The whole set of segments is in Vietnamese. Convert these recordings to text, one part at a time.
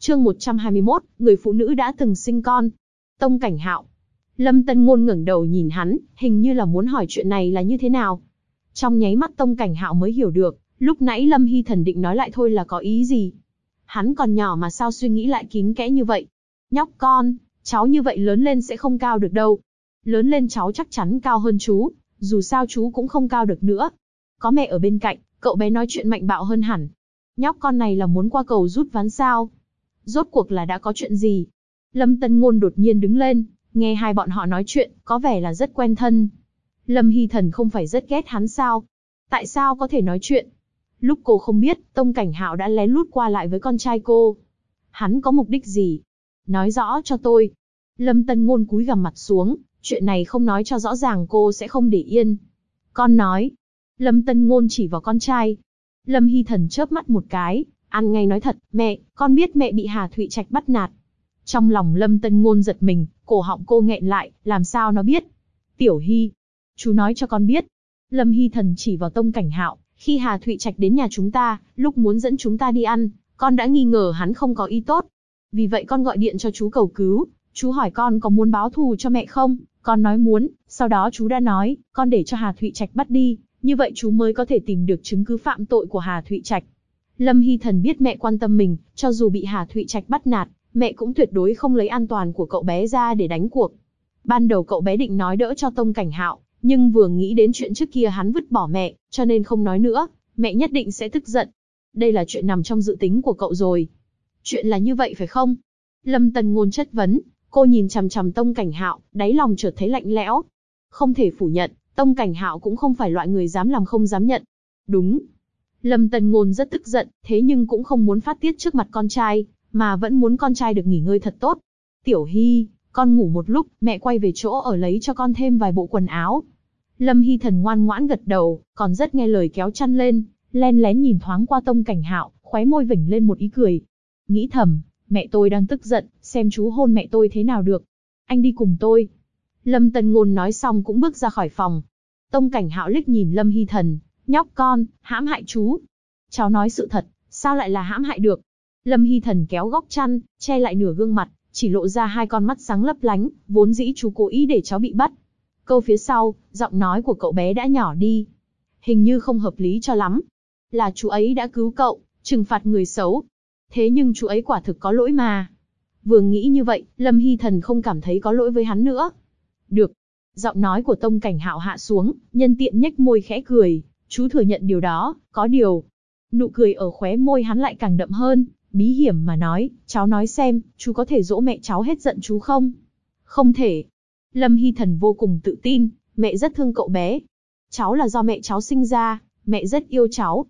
Chương 121, người phụ nữ đã từng sinh con. Tông Cảnh Hạo. Lâm Tân Ngôn ngẩng đầu nhìn hắn, hình như là muốn hỏi chuyện này là như thế nào. Trong nháy mắt Tông Cảnh Hạo mới hiểu được, lúc nãy Lâm Hy Thần định nói lại thôi là có ý gì. Hắn còn nhỏ mà sao suy nghĩ lại kín kẽ như vậy. Nhóc con, cháu như vậy lớn lên sẽ không cao được đâu. Lớn lên cháu chắc chắn cao hơn chú, dù sao chú cũng không cao được nữa. Có mẹ ở bên cạnh, cậu bé nói chuyện mạnh bạo hơn hẳn. Nhóc con này là muốn qua cầu rút ván sao? Rốt cuộc là đã có chuyện gì? Lâm Tân Ngôn đột nhiên đứng lên, nghe hai bọn họ nói chuyện, có vẻ là rất quen thân. Lâm Hy Thần không phải rất ghét hắn sao? Tại sao có thể nói chuyện? Lúc cô không biết, Tông Cảnh Hạo đã lén lút qua lại với con trai cô. Hắn có mục đích gì? Nói rõ cho tôi. Lâm Tân Ngôn cúi gằm mặt xuống, chuyện này không nói cho rõ ràng cô sẽ không để yên. Con nói. Lâm Tân Ngôn chỉ vào con trai. Lâm Hy Thần chớp mắt một cái, ăn ngay nói thật, mẹ, con biết mẹ bị Hà Thụy Trạch bắt nạt. Trong lòng Lâm Tân Ngôn giật mình, cổ họng cô nghẹn lại, làm sao nó biết? Tiểu Hy, chú nói cho con biết. Lâm Hy Thần chỉ vào Tông Cảnh Hạo, khi Hà Thụy Trạch đến nhà chúng ta, lúc muốn dẫn chúng ta đi ăn, con đã nghi ngờ hắn không có ý tốt. Vì vậy con gọi điện cho chú cầu cứu, chú hỏi con có muốn báo thù cho mẹ không? Con nói muốn, sau đó chú đã nói, con để cho Hà Thụy Trạch bắt đi, như vậy chú mới có thể tìm được chứng cứ phạm tội của Hà Thụy Trạch. Lâm Hy Thần biết mẹ quan tâm mình, cho dù bị Hà Thụy Trạch bắt nạt, mẹ cũng tuyệt đối không lấy an toàn của cậu bé ra để đánh cuộc. Ban đầu cậu bé định nói đỡ cho Tông Cảnh Hạo, nhưng vừa nghĩ đến chuyện trước kia hắn vứt bỏ mẹ, cho nên không nói nữa, mẹ nhất định sẽ tức giận. Đây là chuyện nằm trong dự tính của cậu rồi. Chuyện là như vậy phải không? Lâm Tân Ngôn chất vấn, cô nhìn chằm chằm Tông Cảnh Hạo, đáy lòng chợt thấy lạnh lẽo. Không thể phủ nhận, Tông Cảnh Hạo cũng không phải loại người dám làm không dám nhận. Đúng. Lâm Tân Ngôn rất tức giận, thế nhưng cũng không muốn phát tiết trước mặt con trai, mà vẫn muốn con trai được nghỉ ngơi thật tốt. Tiểu Hy, con ngủ một lúc, mẹ quay về chỗ ở lấy cho con thêm vài bộ quần áo. Lâm Hy Thần ngoan ngoãn gật đầu, còn rất nghe lời kéo chăn lên, len lén nhìn thoáng qua Tông Cảnh Hạo, khóe môi vểnh lên một ý cười. Nghĩ thầm, mẹ tôi đang tức giận, xem chú hôn mẹ tôi thế nào được. Anh đi cùng tôi. Lâm Tân Ngôn nói xong cũng bước ra khỏi phòng. Tông Cảnh Hạo liếc nhìn Lâm Hy Thần, nhóc con, hãm hại chú. Cháu nói sự thật, sao lại là hãm hại được? Lâm Hy Thần kéo góc chăn, che lại nửa gương mặt, chỉ lộ ra hai con mắt sáng lấp lánh, vốn dĩ chú cố ý để cháu bị bắt. Câu phía sau, giọng nói của cậu bé đã nhỏ đi. Hình như không hợp lý cho lắm. Là chú ấy đã cứu cậu, trừng phạt người xấu. Thế nhưng chú ấy quả thực có lỗi mà. Vừa nghĩ như vậy, Lâm Hy Thần không cảm thấy có lỗi với hắn nữa. Được. Giọng nói của Tông Cảnh Hạo hạ xuống, nhân tiện nhếch môi khẽ cười. Chú thừa nhận điều đó, có điều. Nụ cười ở khóe môi hắn lại càng đậm hơn, bí hiểm mà nói, cháu nói xem, chú có thể dỗ mẹ cháu hết giận chú không? Không thể. Lâm Hy Thần vô cùng tự tin, mẹ rất thương cậu bé. Cháu là do mẹ cháu sinh ra, mẹ rất yêu cháu.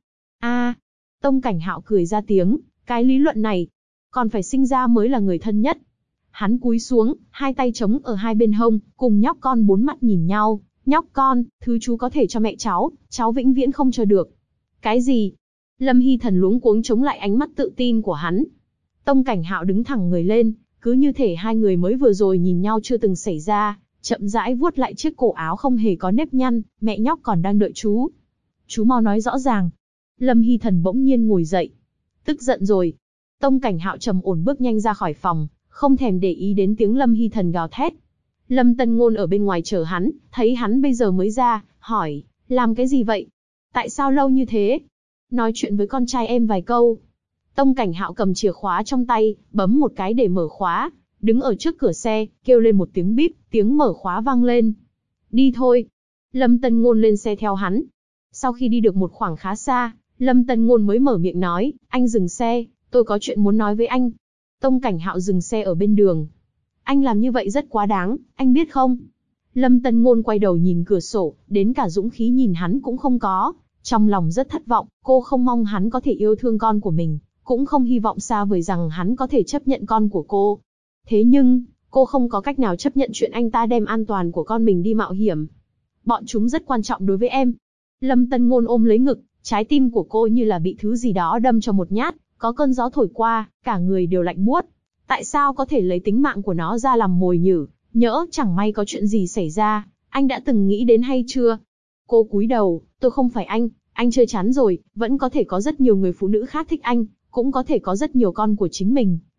Tông Cảnh Hạo cười ra tiếng, cái lý luận này, còn phải sinh ra mới là người thân nhất. Hắn cúi xuống, hai tay chống ở hai bên hông, cùng nhóc con bốn mắt nhìn nhau. Nhóc con, thứ chú có thể cho mẹ cháu vĩnh viễn không cho được. Cái gì? Lâm Hy Thần luống cuống chống lại ánh mắt tự tin của hắn. Tông Cảnh Hạo đứng thẳng người lên, cứ như thể hai người mới vừa rồi nhìn nhau chưa từng xảy ra, chậm rãi vuốt lại chiếc cổ áo không hề có nếp nhăn, mẹ nhóc còn đang đợi chú. Chú mau nói rõ ràng. Lâm Hy Thần bỗng nhiên ngồi dậy. Tức giận rồi. Tông Cảnh Hạo trầm ổn bước nhanh ra khỏi phòng, không thèm để ý đến tiếng Lâm Hy Thần gào thét. Lâm Tân Ngôn ở bên ngoài chờ hắn, thấy hắn bây giờ mới ra, hỏi, làm cái gì vậy? Tại sao lâu như thế? Nói chuyện với con trai em vài câu. Tông Cảnh Hạo cầm chìa khóa trong tay, bấm một cái để mở khóa, đứng ở trước cửa xe, kêu lên một tiếng bíp, tiếng mở khóa vang lên. Đi thôi. Lâm Tân Ngôn lên xe theo hắn. Sau khi đi được một khoảng khá xa, Lâm Tân Ngôn mới mở miệng nói, anh dừng xe, tôi có chuyện muốn nói với anh. Tông Cảnh Hạo dừng xe ở bên đường. Anh làm như vậy rất quá đáng, anh biết không? Lâm Tân Ngôn quay đầu nhìn cửa sổ, đến cả dũng khí nhìn hắn cũng không có. Trong lòng rất thất vọng, cô không mong hắn có thể yêu thương con của mình, cũng không hy vọng xa vời rằng hắn có thể chấp nhận con của cô. Thế nhưng, cô không có cách nào chấp nhận chuyện anh ta đem an toàn của con mình đi mạo hiểm. Bọn chúng rất quan trọng đối với em. Lâm Tân Ngôn ôm lấy ngực, trái tim của cô như là bị thứ gì đó đâm cho một nhát, có cơn gió thổi qua, cả người đều lạnh buốt. Tại sao có thể lấy tính mạng của nó ra làm mồi nhử, nhỡ chẳng may có chuyện gì xảy ra, anh đã từng nghĩ đến hay chưa? Cô cúi đầu, tôi không phải anh chơi chán rồi, vẫn có thể có rất nhiều người phụ nữ khác thích anh, cũng có thể có rất nhiều con của chính mình,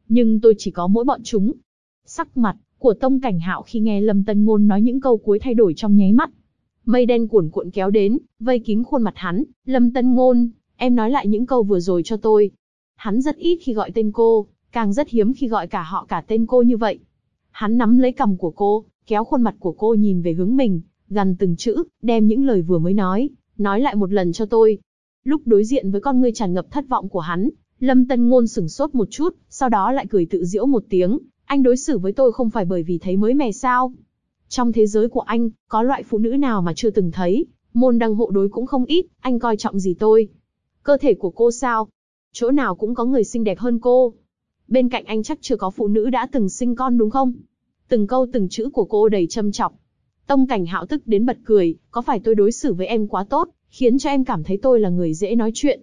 nhưng tôi chỉ có mỗi bọn chúng. Sắc mặt của Tông Cảnh Hạo khi nghe Lâm Tân Ngôn nói những câu cuối thay đổi trong nháy mắt. Mây đen cuồn cuộn kéo đến, vây kín khuôn mặt hắn. Lâm Tân Ngôn, em nói lại những câu vừa rồi cho tôi. Hắn rất ít khi gọi tên cô, càng rất hiếm khi gọi cả họ cả tên cô như vậy. Hắn nắm lấy cằm của cô, kéo khuôn mặt của cô nhìn về hướng mình, gằn từng chữ, đem những lời vừa mới nói lại một lần cho tôi. Lúc đối diện với con ngươi tràn ngập thất vọng của hắn, Lâm Tân Ngôn sửng sốt một chút, sau đó lại cười tự giễu một tiếng. Anh đối xử với tôi không phải bởi vì thấy mới mẻ sao? Trong thế giới của anh, có loại phụ nữ nào mà chưa từng thấy, môn đăng hộ đối cũng không ít, anh coi trọng gì tôi? Cơ thể của cô sao? Chỗ nào cũng có người xinh đẹp hơn cô. Bên cạnh anh chắc chưa có phụ nữ đã từng sinh con đúng không? Từng câu từng chữ của cô đầy châm chọc. Tông Cảnh Hạo tức đến bật cười, có phải tôi đối xử với em quá tốt, khiến cho em cảm thấy tôi là người dễ nói chuyện?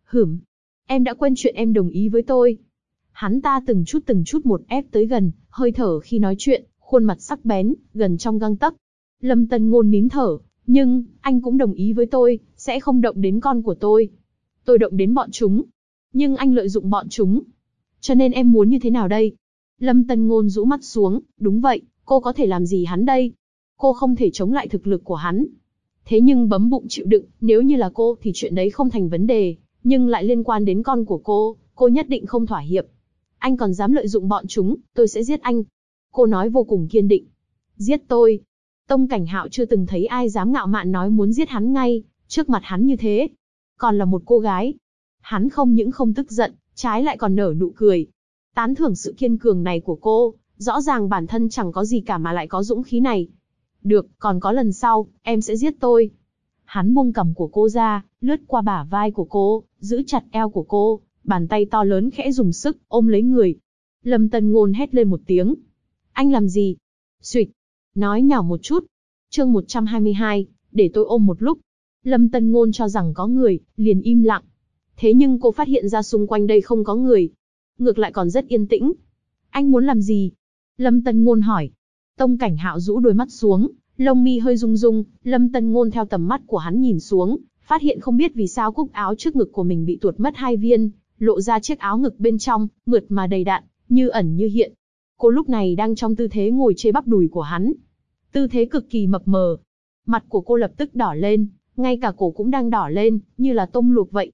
Em đã quên chuyện em đồng ý với tôi. Hắn ta từng chút một ép tới gần, hơi thở khi nói chuyện, khuôn mặt sắc bén, gần trong gang tấc. Lâm Tân Ngôn nín thở, nhưng, anh cũng đồng ý với tôi, sẽ không động đến con của tôi. Tôi động đến bọn chúng. Nhưng anh lợi dụng bọn chúng. Cho nên em muốn như thế nào đây? Lâm Tân Ngôn rũ mắt xuống, đúng vậy, cô có thể làm gì hắn đây? Cô không thể chống lại thực lực của hắn. Thế nhưng bấm bụng chịu đựng, nếu như là cô thì chuyện đấy không thành vấn đề, nhưng lại liên quan đến con của cô nhất định không thỏa hiệp. Anh còn dám lợi dụng bọn chúng, tôi sẽ giết anh. Cô nói vô cùng kiên định. Giết tôi. Tông Cảnh Hạo chưa từng thấy ai dám ngạo mạn nói muốn giết hắn ngay, trước mặt hắn như thế. Còn là một cô gái. Hắn không những không tức giận, trái lại còn nở nụ cười. Tán thưởng sự kiên cường này của cô, rõ ràng bản thân chẳng có gì cả mà lại có dũng khí này. Được, còn có lần sau, em sẽ giết tôi. Hắn buông cằm của cô ra, lướt qua bả vai của cô, giữ chặt eo của cô, bàn tay to lớn khẽ dùng sức, ôm lấy người. Lâm Tân Ngôn hét lên một tiếng. Anh làm gì? Xuỵt. Nói nhỏ một chút. Chương 122, để tôi ôm một lúc. Lâm Tân Ngôn cho rằng có người, liền im lặng. Thế nhưng cô phát hiện ra xung quanh đây không có người. Ngược lại còn rất yên tĩnh. Anh muốn làm gì? Lâm Tân Ngôn hỏi. Tông Cảnh Hạo rũ đôi mắt xuống, lông mi hơi rung rung. Lâm Tân Ngôn theo tầm mắt của hắn nhìn xuống, phát hiện không biết vì sao cúc áo trước ngực của mình bị tuột mất 2 viên, lộ ra chiếc áo ngực bên trong, mượt mà đầy đặn, như ẩn như hiện. Cô lúc này đang trong tư thế ngồi trên bắp đùi của hắn. Tư thế cực kỳ mập mờ. Mặt của cô lập tức đỏ lên, ngay cả cổ cũng đang đỏ lên, như là tôm luộc vậy.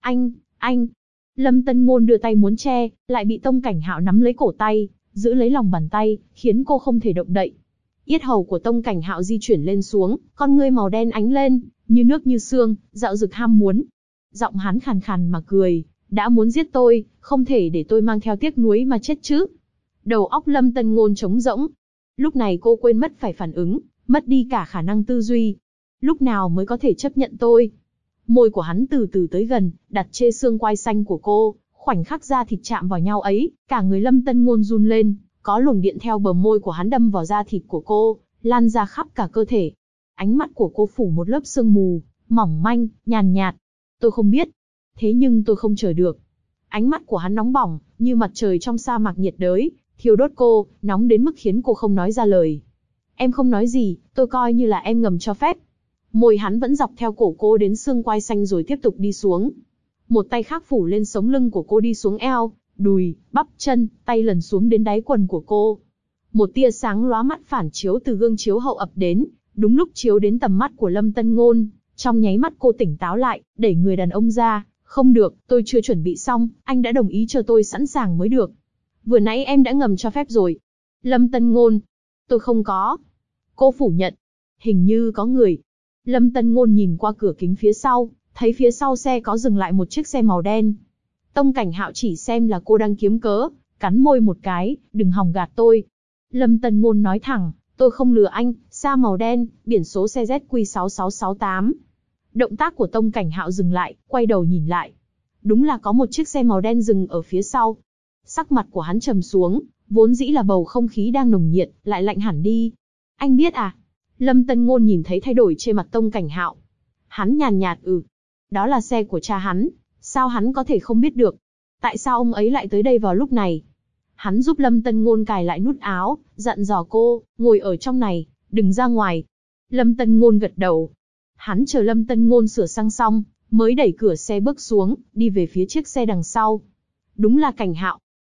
Anh. Lâm Tân Ngôn đưa tay muốn che, lại bị Tông Cảnh Hạo nắm lấy cổ tay, giữ lấy lòng bàn tay, khiến cô không thể động đậy. Yết hầu của Tông Cảnh Hạo di chuyển lên xuống, con ngươi màu đen ánh lên, như nước như xương, dạo dực ham muốn. Giọng hắn khàn khàn mà cười, đã muốn giết tôi, không thể để tôi mang theo tiếc nuối mà chết chứ. Đầu óc Lâm Tân Ngôn trống rỗng. Lúc này cô quên mất phải phản ứng, mất đi cả khả năng tư duy. Lúc nào mới có thể chấp nhận tôi? Môi của hắn từ từ tới gần, đặt trên xương quai xanh của cô, khoảnh khắc da thịt chạm vào nhau ấy, cả người Lâm Tân Ngôn run lên, có luồng điện theo bờ môi của hắn đâm vào da thịt của cô, lan ra khắp cả cơ thể. Ánh mắt của cô phủ một lớp sương mù, mỏng manh, nhàn nhạt. Tôi không biết. Thế nhưng tôi không chờ được. Ánh mắt của hắn nóng bỏng, như mặt trời trong sa mạc nhiệt đới, thiêu đốt cô, nóng đến mức khiến cô không nói ra lời. Em không nói gì, tôi coi như là em ngầm cho phép. Môi hắn vẫn dọc theo cổ cô đến xương quai xanh rồi tiếp tục đi xuống. Một tay khác phủ lên sống lưng của cô đi xuống eo, đùi, bắp chân, tay lần xuống đến đáy quần của cô. Một tia sáng lóa mắt phản chiếu từ gương chiếu hậu ập đến, đúng lúc chiếu đến tầm mắt của Lâm Tân Ngôn. Trong nháy mắt cô tỉnh táo lại, đẩy người đàn ông ra. Không được, tôi chưa chuẩn bị xong, anh đã đồng ý chờ tôi sẵn sàng mới được. Vừa nãy em đã ngầm cho phép rồi. Lâm Tân Ngôn. Tôi không có. Cô phủ nhận. Hình như có người. Lâm Tân Ngôn nhìn qua cửa kính phía sau, thấy phía sau xe có dừng lại một chiếc xe màu đen. Tông Cảnh Hạo chỉ xem là cô đang kiếm cớ, cắn môi một cái, đừng hòng gạt tôi. Lâm Tân Ngôn nói thẳng, tôi không lừa anh, xa màu đen, biển số xe ZQ6668. Động tác của Tông Cảnh Hạo dừng lại, quay đầu nhìn lại. Đúng là có một chiếc xe màu đen dừng ở phía sau. Sắc mặt của hắn trầm xuống, vốn dĩ là bầu không khí đang nồng nhiệt, lại lạnh hẳn đi. Anh biết à? Lâm Tân Ngôn nhìn thấy thay đổi trên mặt Tông Cảnh Hạo. Hắn nhàn nhạt Đó là xe của cha hắn, sao hắn có thể không biết được? Tại sao ông ấy lại tới đây vào lúc này? Hắn giúp Lâm Tân Ngôn cài lại nút áo, dặn dò cô, ngồi ở trong này, đừng ra ngoài. Lâm Tân Ngôn gật đầu. Hắn chờ Lâm Tân Ngôn sửa sang xong, mới đẩy cửa xe bước xuống, đi về phía chiếc xe đằng sau. Đúng là Cảnh Hạo.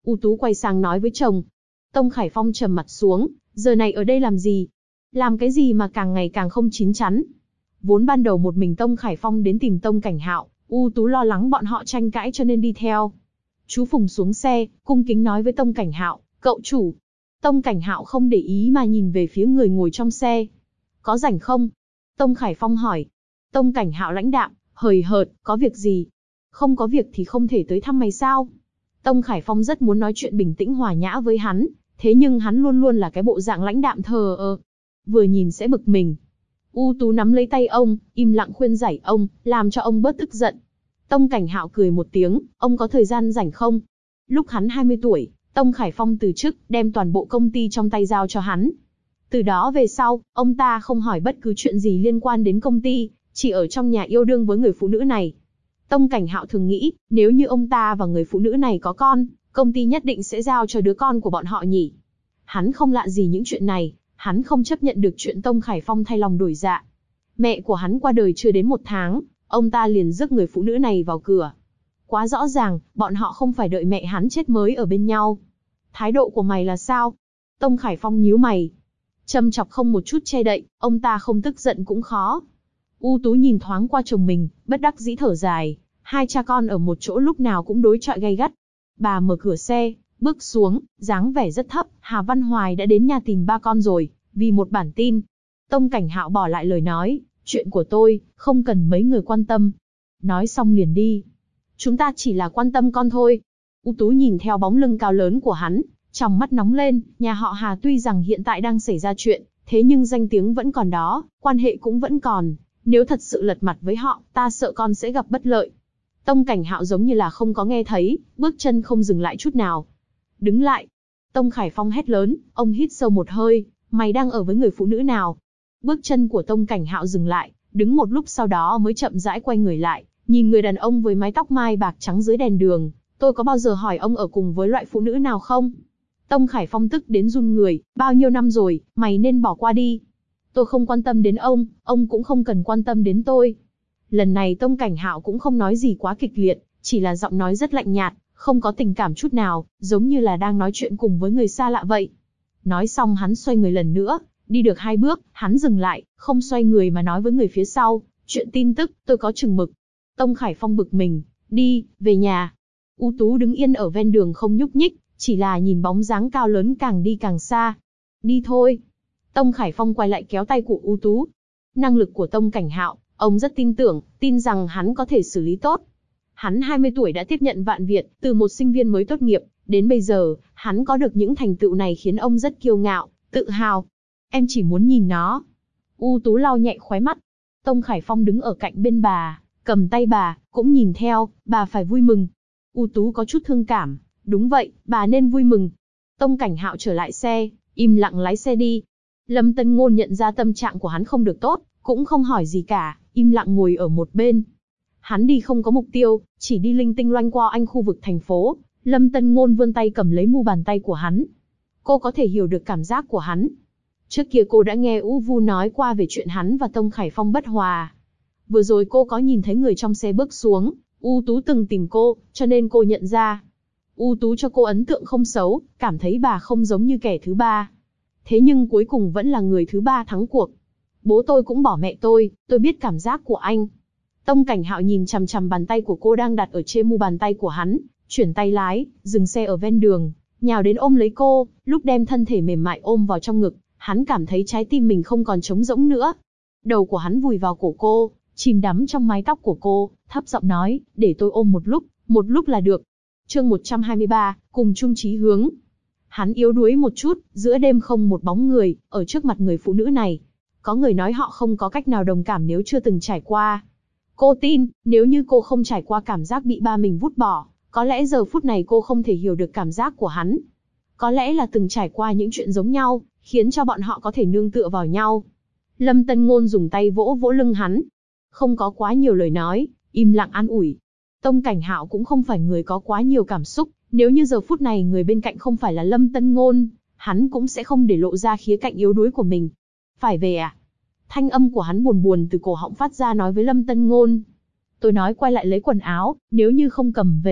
U Tú quay sang nói với chồng. Tông Khải Phong trầm mặt xuống, giờ này ở đây làm gì? Làm cái gì mà càng ngày càng không chín chắn? Vốn ban đầu một mình Tông Khải Phong đến tìm Tông Cảnh Hạo, U Tú lo lắng bọn họ tranh cãi cho nên đi theo. Chú Phùng xuống xe, cung kính nói với Tông Cảnh Hạo, cậu chủ. Tông Cảnh Hạo không để ý mà nhìn về phía người ngồi trong xe. Có rảnh không? Tông Khải Phong hỏi. Tông Cảnh Hạo lãnh đạm, hời hợt, có việc gì? Không có việc thì không thể tới thăm mày sao? Tông Khải Phong rất muốn nói chuyện bình tĩnh hòa nhã với hắn, thế nhưng hắn luôn luôn là cái bộ dạng lãnh đạm thờ ơ. Vừa nhìn sẽ bực mình. U Tú nắm lấy tay ông, im lặng khuyên giải ông, làm cho ông bớt tức giận. Tông Cảnh Hạo cười một tiếng, ông có thời gian rảnh không? Lúc hắn 20 tuổi, Tông Khải Phong từ chức, đem toàn bộ công ty trong tay giao cho hắn. Từ đó về sau, ông ta không hỏi bất cứ chuyện gì liên quan đến công ty, chỉ ở trong nhà yêu đương với người phụ nữ này. Tông Cảnh Hạo thường nghĩ, nếu như ông ta và người phụ nữ này có con, công ty nhất định sẽ giao cho đứa con của bọn họ nhỉ. Hắn không lạ gì những chuyện này, hắn không chấp nhận được chuyện Tông Khải Phong thay lòng đổi dạ. Mẹ của hắn qua đời chưa đến 1 tháng, ông ta liền rước người phụ nữ này vào cửa. Quá rõ ràng, bọn họ không phải đợi mẹ hắn chết mới ở bên nhau. Thái độ của mày là sao? Tông Khải Phong nhíu mày. Châm chọc không một chút che đậy, ông ta không tức giận cũng khó. U Tú nhìn thoáng qua chồng mình, bất đắc dĩ thở dài. Hai cha con ở một chỗ lúc nào cũng đối chọi gay gắt. Bà mở cửa xe, bước xuống, dáng vẻ rất thấp. Hà Văn Hoài đã đến nhà tìm ba con rồi, vì một bản tin. Tông Cảnh Hạo bỏ lại lời nói, chuyện của tôi, không cần mấy người quan tâm. Nói xong liền đi. Chúng ta chỉ là quan tâm con thôi. U Tú nhìn theo bóng lưng cao lớn của hắn, trong mắt nóng lên. Nhà họ Hà tuy rằng hiện tại đang xảy ra chuyện, thế nhưng danh tiếng vẫn còn đó, quan hệ cũng vẫn còn. Nếu thật sự lật mặt với họ, ta sợ con sẽ gặp bất lợi. Tông Cảnh Hạo giống như là không có nghe thấy, bước chân không dừng lại chút nào. Đứng lại. Tông Khải Phong hét lớn, ông hít sâu một hơi, mày đang ở với người phụ nữ nào? Bước chân của Tông Cảnh Hạo dừng lại, đứng một lúc sau đó mới chậm rãi quay người lại, nhìn người đàn ông với mái tóc mai bạc trắng dưới đèn đường. Tôi có bao giờ hỏi ông ở cùng với loại phụ nữ nào không? Tông Khải Phong tức đến run người, bao nhiêu năm rồi, mày nên bỏ qua đi. Tôi không quan tâm đến ông cũng không cần quan tâm đến tôi. Lần này Tông Cảnh Hạo cũng không nói gì quá kịch liệt, chỉ là giọng nói rất lạnh nhạt, không có tình cảm chút nào, giống như là đang nói chuyện cùng với người xa lạ vậy. Nói xong hắn xoay người lần nữa, đi được 2 bước, hắn dừng lại, không xoay người mà nói với người phía sau, chuyện tin tức, tôi có chừng mực. Tông Khải Phong bực mình, đi, về nhà. U Tú đứng yên ở ven đường không nhúc nhích, chỉ là nhìn bóng dáng cao lớn càng đi càng xa. Đi thôi. Tông Khải Phong quay lại kéo tay của U Tú. Năng lực của Tông Cảnh Hạo, ông rất tin tưởng, tin rằng hắn có thể xử lý tốt. Hắn 20 tuổi đã tiếp nhận Vạn Việt, từ một sinh viên mới tốt nghiệp, đến bây giờ, hắn có được những thành tựu này khiến ông rất kiêu ngạo, tự hào. Em chỉ muốn nhìn nó. U Tú lau nhẹ khóe mắt. Tông Khải Phong đứng ở cạnh bên bà, cầm tay bà, cũng nhìn theo, bà phải vui mừng. U Tú có chút thương cảm, đúng vậy, bà nên vui mừng. Tông Cảnh Hạo trở lại xe, im lặng lái xe đi. Lâm Tân Ngôn nhận ra tâm trạng của hắn không được tốt, cũng không hỏi gì cả, im lặng ngồi ở một bên. Hắn đi không có mục tiêu, chỉ đi linh tinh loanh qua anh khu vực thành phố. Lâm Tân Ngôn vươn tay cầm lấy mu bàn tay của hắn. Cô có thể hiểu được cảm giác của hắn. Trước kia cô đã nghe U Vu nói qua về chuyện hắn và Tông Khải Phong bất hòa. Vừa rồi cô có nhìn thấy người trong xe bước xuống, U Tú từng tìm cô, cho nên cô nhận ra. U Tú cho cô ấn tượng không xấu, cảm thấy bà không giống như kẻ thứ ba. Thế nhưng cuối cùng vẫn là người thứ ba thắng cuộc. Bố tôi cũng bỏ mẹ tôi biết cảm giác của anh. Tông Cảnh Hạo nhìn chằm chằm bàn tay của cô đang đặt ở trên mu bàn tay của hắn, chuyển tay lái, dừng xe ở ven đường, nhào đến ôm lấy cô, lúc đem thân thể mềm mại ôm vào trong ngực, hắn cảm thấy trái tim mình không còn trống rỗng nữa. Đầu của hắn vùi vào cổ cô, chìm đắm trong mái tóc của cô, thấp giọng nói, để tôi ôm một lúc là được. Chương 123, cùng chung chí hướng. Hắn yếu đuối một chút, giữa đêm không một bóng người, ở trước mặt người phụ nữ này. Có người nói họ không có cách nào đồng cảm nếu chưa từng trải qua. Cô tin, nếu như cô không trải qua cảm giác bị ba mình vứt bỏ, có lẽ giờ phút này cô không thể hiểu được cảm giác của hắn. Có lẽ là từng trải qua những chuyện giống nhau, khiến cho bọn họ có thể nương tựa vào nhau. Lâm Tân Ngôn dùng tay vỗ vỗ lưng hắn. Không có quá nhiều lời nói, im lặng an ủi. Tông Cảnh Hạo cũng không phải người có quá nhiều cảm xúc, nếu như giờ phút này người bên cạnh không phải là Lâm Tân Ngôn, hắn cũng sẽ không để lộ ra khía cạnh yếu đuối của mình. Phải về à? Thanh âm của hắn buồn buồn từ cổ họng phát ra nói với Lâm Tân Ngôn. Tôi nói quay lại lấy quần áo, nếu như không cầm về,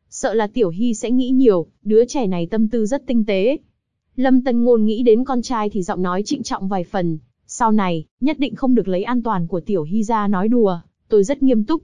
Sợ là Tiểu Hy sẽ nghĩ nhiều, đứa trẻ này tâm tư rất tinh tế. Lâm Tân Ngôn nghĩ đến con trai thì giọng nói trịnh trọng vài phần. Sau này, nhất định không được lấy an toàn của Tiểu Hy ra nói đùa, tôi rất nghiêm túc.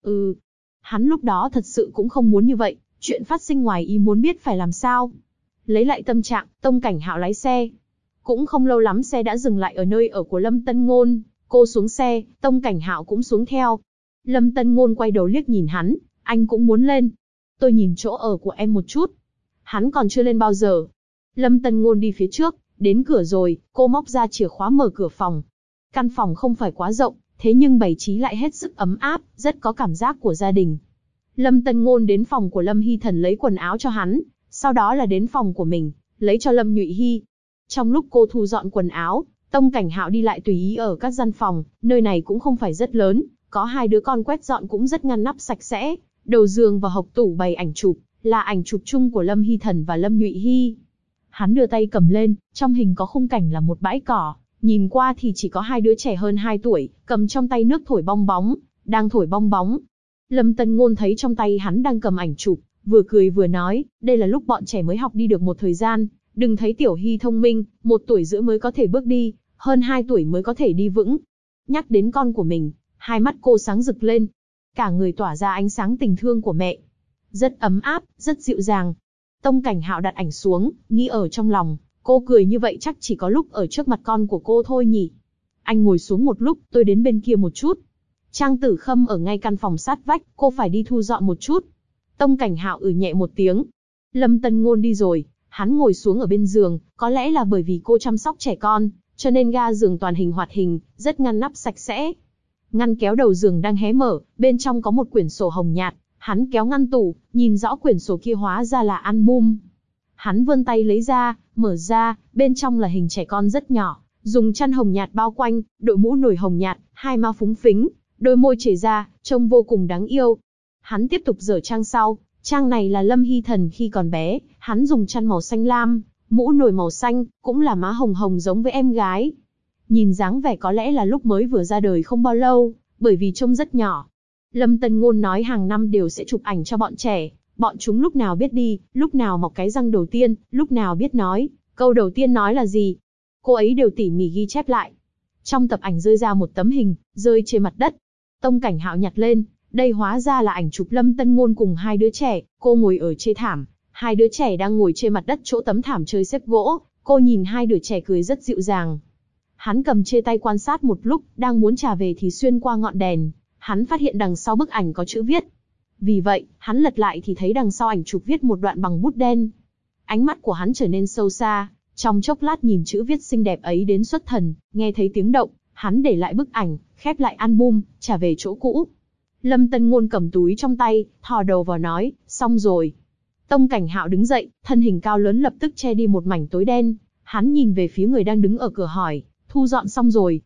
Hắn lúc đó thật sự cũng không muốn như vậy, chuyện phát sinh ngoài ý muốn biết phải làm sao. Lấy lại tâm trạng, Tông Cảnh Hạo lái xe. Cũng không lâu lắm xe đã dừng lại ở nơi ở của Lâm Tân Ngôn, cô xuống xe, Tông Cảnh Hạo cũng xuống theo. Lâm Tân Ngôn quay đầu liếc nhìn hắn, anh cũng muốn lên. Tôi nhìn chỗ ở của em một chút. Hắn còn chưa lên bao giờ. Lâm Tân Ngôn đi phía trước, đến cửa rồi, cô móc ra chìa khóa mở cửa phòng. Căn phòng không phải quá rộng, thế nhưng bày trí lại hết sức ấm áp, rất có cảm giác của gia đình. Lâm Tân Ngôn đến phòng của Lâm Hy Thần lấy quần áo cho hắn, sau đó là đến phòng của mình, lấy cho Lâm Nhụy Hy. Trong lúc cô thu dọn quần áo, Tông Cảnh Hạo đi lại tùy ý ở các gian phòng, nơi này cũng không phải rất lớn, có hai đứa con quét dọn cũng rất ngăn nắp sạch sẽ. Đầu giường và hộc tủ bày ảnh chụp, là ảnh chụp chung của Lâm Hy Thần và Lâm Nhụy Hy. Hắn đưa tay cầm lên, trong hình có khung cảnh là một bãi cỏ, nhìn qua thì chỉ có hai đứa trẻ hơn 2 tuổi, cầm trong tay nước thổi bong bóng, đang thổi bong bóng. Lâm Tân Ngôn thấy trong tay hắn đang cầm ảnh chụp, vừa cười vừa nói, đây là lúc bọn trẻ mới học đi được một thời gian, đừng thấy Tiểu Hy thông minh, 1 tuổi rưỡi mới có thể bước đi, hơn 2 tuổi mới có thể đi vững. Nhắc đến con của mình, hai mắt cô sáng rực lên, cả người tỏa ra ánh sáng tình thương của mẹ. Rất ấm áp, rất dịu dàng. Tông Cảnh Hạo đặt ảnh xuống, nghĩ ở trong lòng, cô cười như vậy chắc chỉ có lúc ở trước mặt con của cô thôi nhỉ. Anh ngồi xuống một lúc, tôi đến bên kia một chút. Trang Tử Khâm ở ngay căn phòng sát vách, cô phải đi thu dọn một chút. Tông Cảnh Hạo nhẹ một tiếng. Lâm Tân Ngôn đi rồi, hắn ngồi xuống ở bên giường, có lẽ là bởi vì cô chăm sóc trẻ con, cho nên ga giường toàn hình hoạt hình, rất ngăn nắp sạch sẽ. Ngăn kéo đầu giường đang hé mở, bên trong có một quyển sổ hồng nhạt, hắn kéo ngăn tủ, nhìn rõ quyển sổ kia hóa ra là album. Hắn vươn tay lấy ra, mở ra, bên trong là hình trẻ con rất nhỏ, dùng chăn hồng nhạt bao quanh, đội mũ nồi hồng nhạt, hai má phúng phính, đôi môi chảy ra, trông vô cùng đáng yêu. Hắn tiếp tục dở trang sau, trang này là Lâm Hy Thần khi còn bé, hắn dùng chăn màu xanh lam, mũ nồi màu xanh, cũng là má hồng hồng giống với em gái. Nhìn dáng vẻ có lẽ là lúc mới vừa ra đời không bao lâu, bởi vì trông rất nhỏ. Lâm Tân Ngôn nói hàng năm đều sẽ chụp ảnh cho bọn trẻ, bọn chúng lúc nào biết đi, lúc nào mọc cái răng đầu tiên, lúc nào biết nói, câu đầu tiên nói là gì. Cô ấy đều tỉ mỉ ghi chép lại. Trong tập ảnh rơi ra một tấm hình, rơi trên mặt đất. Tông Cảnh Hạo nhặt lên, đây hóa ra là ảnh chụp Lâm Tân Ngôn cùng hai đứa trẻ, cô ngồi ở trên thảm, hai đứa trẻ đang ngồi trên mặt đất chỗ tấm thảm chơi xếp gỗ, cô nhìn hai đứa trẻ cười rất dịu dàng. Hắn cầm trên tay quan sát một lúc, đang muốn trả về thì xuyên qua ngọn đèn, hắn phát hiện đằng sau bức ảnh có chữ viết. Vì vậy, hắn lật lại thì thấy đằng sau ảnh chụp viết một đoạn bằng bút đen. Ánh mắt của hắn trở nên sâu xa, trong chốc lát nhìn chữ viết xinh đẹp ấy đến xuất thần, nghe thấy tiếng động, hắn để lại bức ảnh, khép lại album, trả về chỗ cũ. Lâm Tân Ngôn cầm túi trong tay, thò đầu vào nói, xong rồi. Tông Cảnh Hạo đứng dậy, thân hình cao lớn lập tức che đi một mảnh tối đen. Hắn nhìn về phía người đang đứng ở cửa hỏi, thu dọn xong rồi.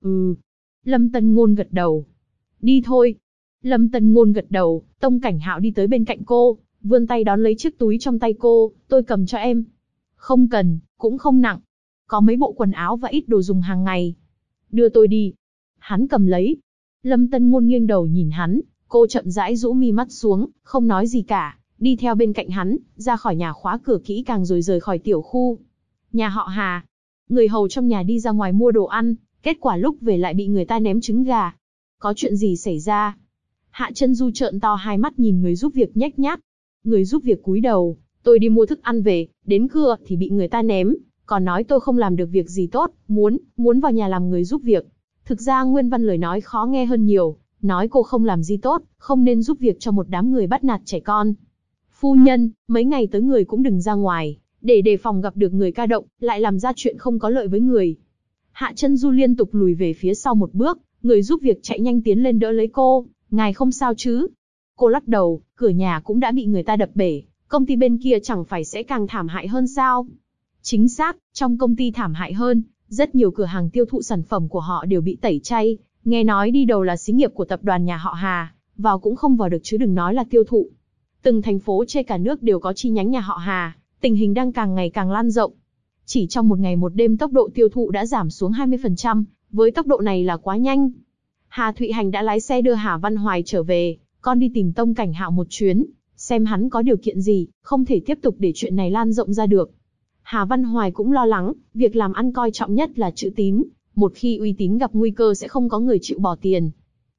Lâm Tân Ngôn gật đầu. Đi thôi. Lâm Tân Ngôn gật đầu, Tông Cảnh Hạo đi tới bên cạnh cô, vươn tay đón lấy chiếc túi trong tay cô, tôi cầm cho em. Không cần, cũng không nặng. Có mấy bộ quần áo và ít đồ dùng hàng ngày. Đưa tôi đi. Hắn cầm lấy. Lâm Tân Ngôn nghiêng đầu nhìn hắn, cô chậm rãi rũ mi mắt xuống, không nói gì cả, đi theo bên cạnh hắn, ra khỏi nhà khóa cửa kỹ càng rồi rời khỏi tiểu khu. Nhà họ Hà. Người hầu trong nhà đi ra ngoài mua đồ ăn, kết quả lúc về lại bị người ta ném trứng gà. Có chuyện gì xảy ra? Hạ Chân Du trợn to hai mắt nhìn người giúp việc nhếch nhác. Người giúp việc cúi đầu, tôi đi mua thức ăn về, đến cửa thì bị người ta ném, còn nói tôi không làm được việc gì tốt, muốn vào nhà làm người giúp việc. Thực ra nguyên văn lời nói khó nghe hơn nhiều, nói cô không làm gì tốt, không nên giúp việc cho một đám người bắt nạt trẻ con. Phu nhân, mấy ngày tới người cũng đừng ra ngoài, để đề phòng gặp được người ca động, lại làm ra chuyện không có lợi với người. Hạ Chân Du liên tục lùi về phía sau một bước, người giúp việc chạy nhanh tiến lên đỡ lấy cô, ngài không sao chứ? Cô lắc đầu, cửa nhà cũng đã bị người ta đập bể, công ty bên kia chẳng phải sẽ càng thảm hại hơn sao? Chính xác, trong công ty thảm hại hơn, rất nhiều cửa hàng tiêu thụ sản phẩm của họ đều bị tẩy chay, nghe nói đi đầu là xí nghiệp của tập đoàn nhà họ Hà, vào cũng không vào được chứ đừng nói là tiêu thụ. Từng thành phố trên cả nước đều có chi nhánh nhà họ Hà, tình hình đang càng ngày càng lan rộng. Chỉ trong một ngày một đêm tốc độ tiêu thụ đã giảm xuống 20%, với tốc độ này là quá nhanh. Hà Thụy Hành đã lái xe đưa Hà Văn Hoài trở về, con đi tìm Tông Cảnh Hạo một chuyến, xem hắn có điều kiện gì, không thể tiếp tục để chuyện này lan rộng ra được. Hà Văn Hoài cũng lo lắng, việc làm ăn coi trọng nhất là chữ tín, một khi uy tín gặp nguy cơ sẽ không có người chịu bỏ tiền.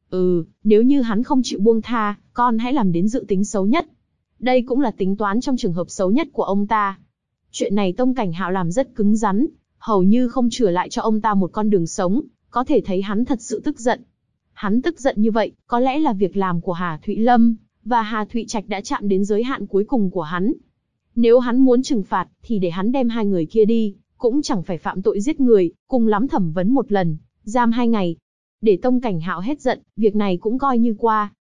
Nếu như hắn không chịu buông tha, con hãy làm đến dự tính xấu nhất. Đây cũng là tính toán trong trường hợp xấu nhất của ông ta. Chuyện này Tông Cảnh Hạo làm rất cứng rắn, hầu như không chừa lại cho ông ta một con đường sống, có thể thấy hắn thật sự tức giận. Hắn tức giận như vậy, có lẽ là việc làm của Hà Thụy Lâm và Hà Thụy Trạch đã chạm đến giới hạn cuối cùng của hắn. Nếu hắn muốn trừng phạt, thì để hắn đem hai người kia đi, cũng chẳng phải phạm tội giết người, cùng lắm thẩm vấn một lần, giam 2 ngày. Để Tông Cảnh Hạo hết giận, việc này cũng coi như qua.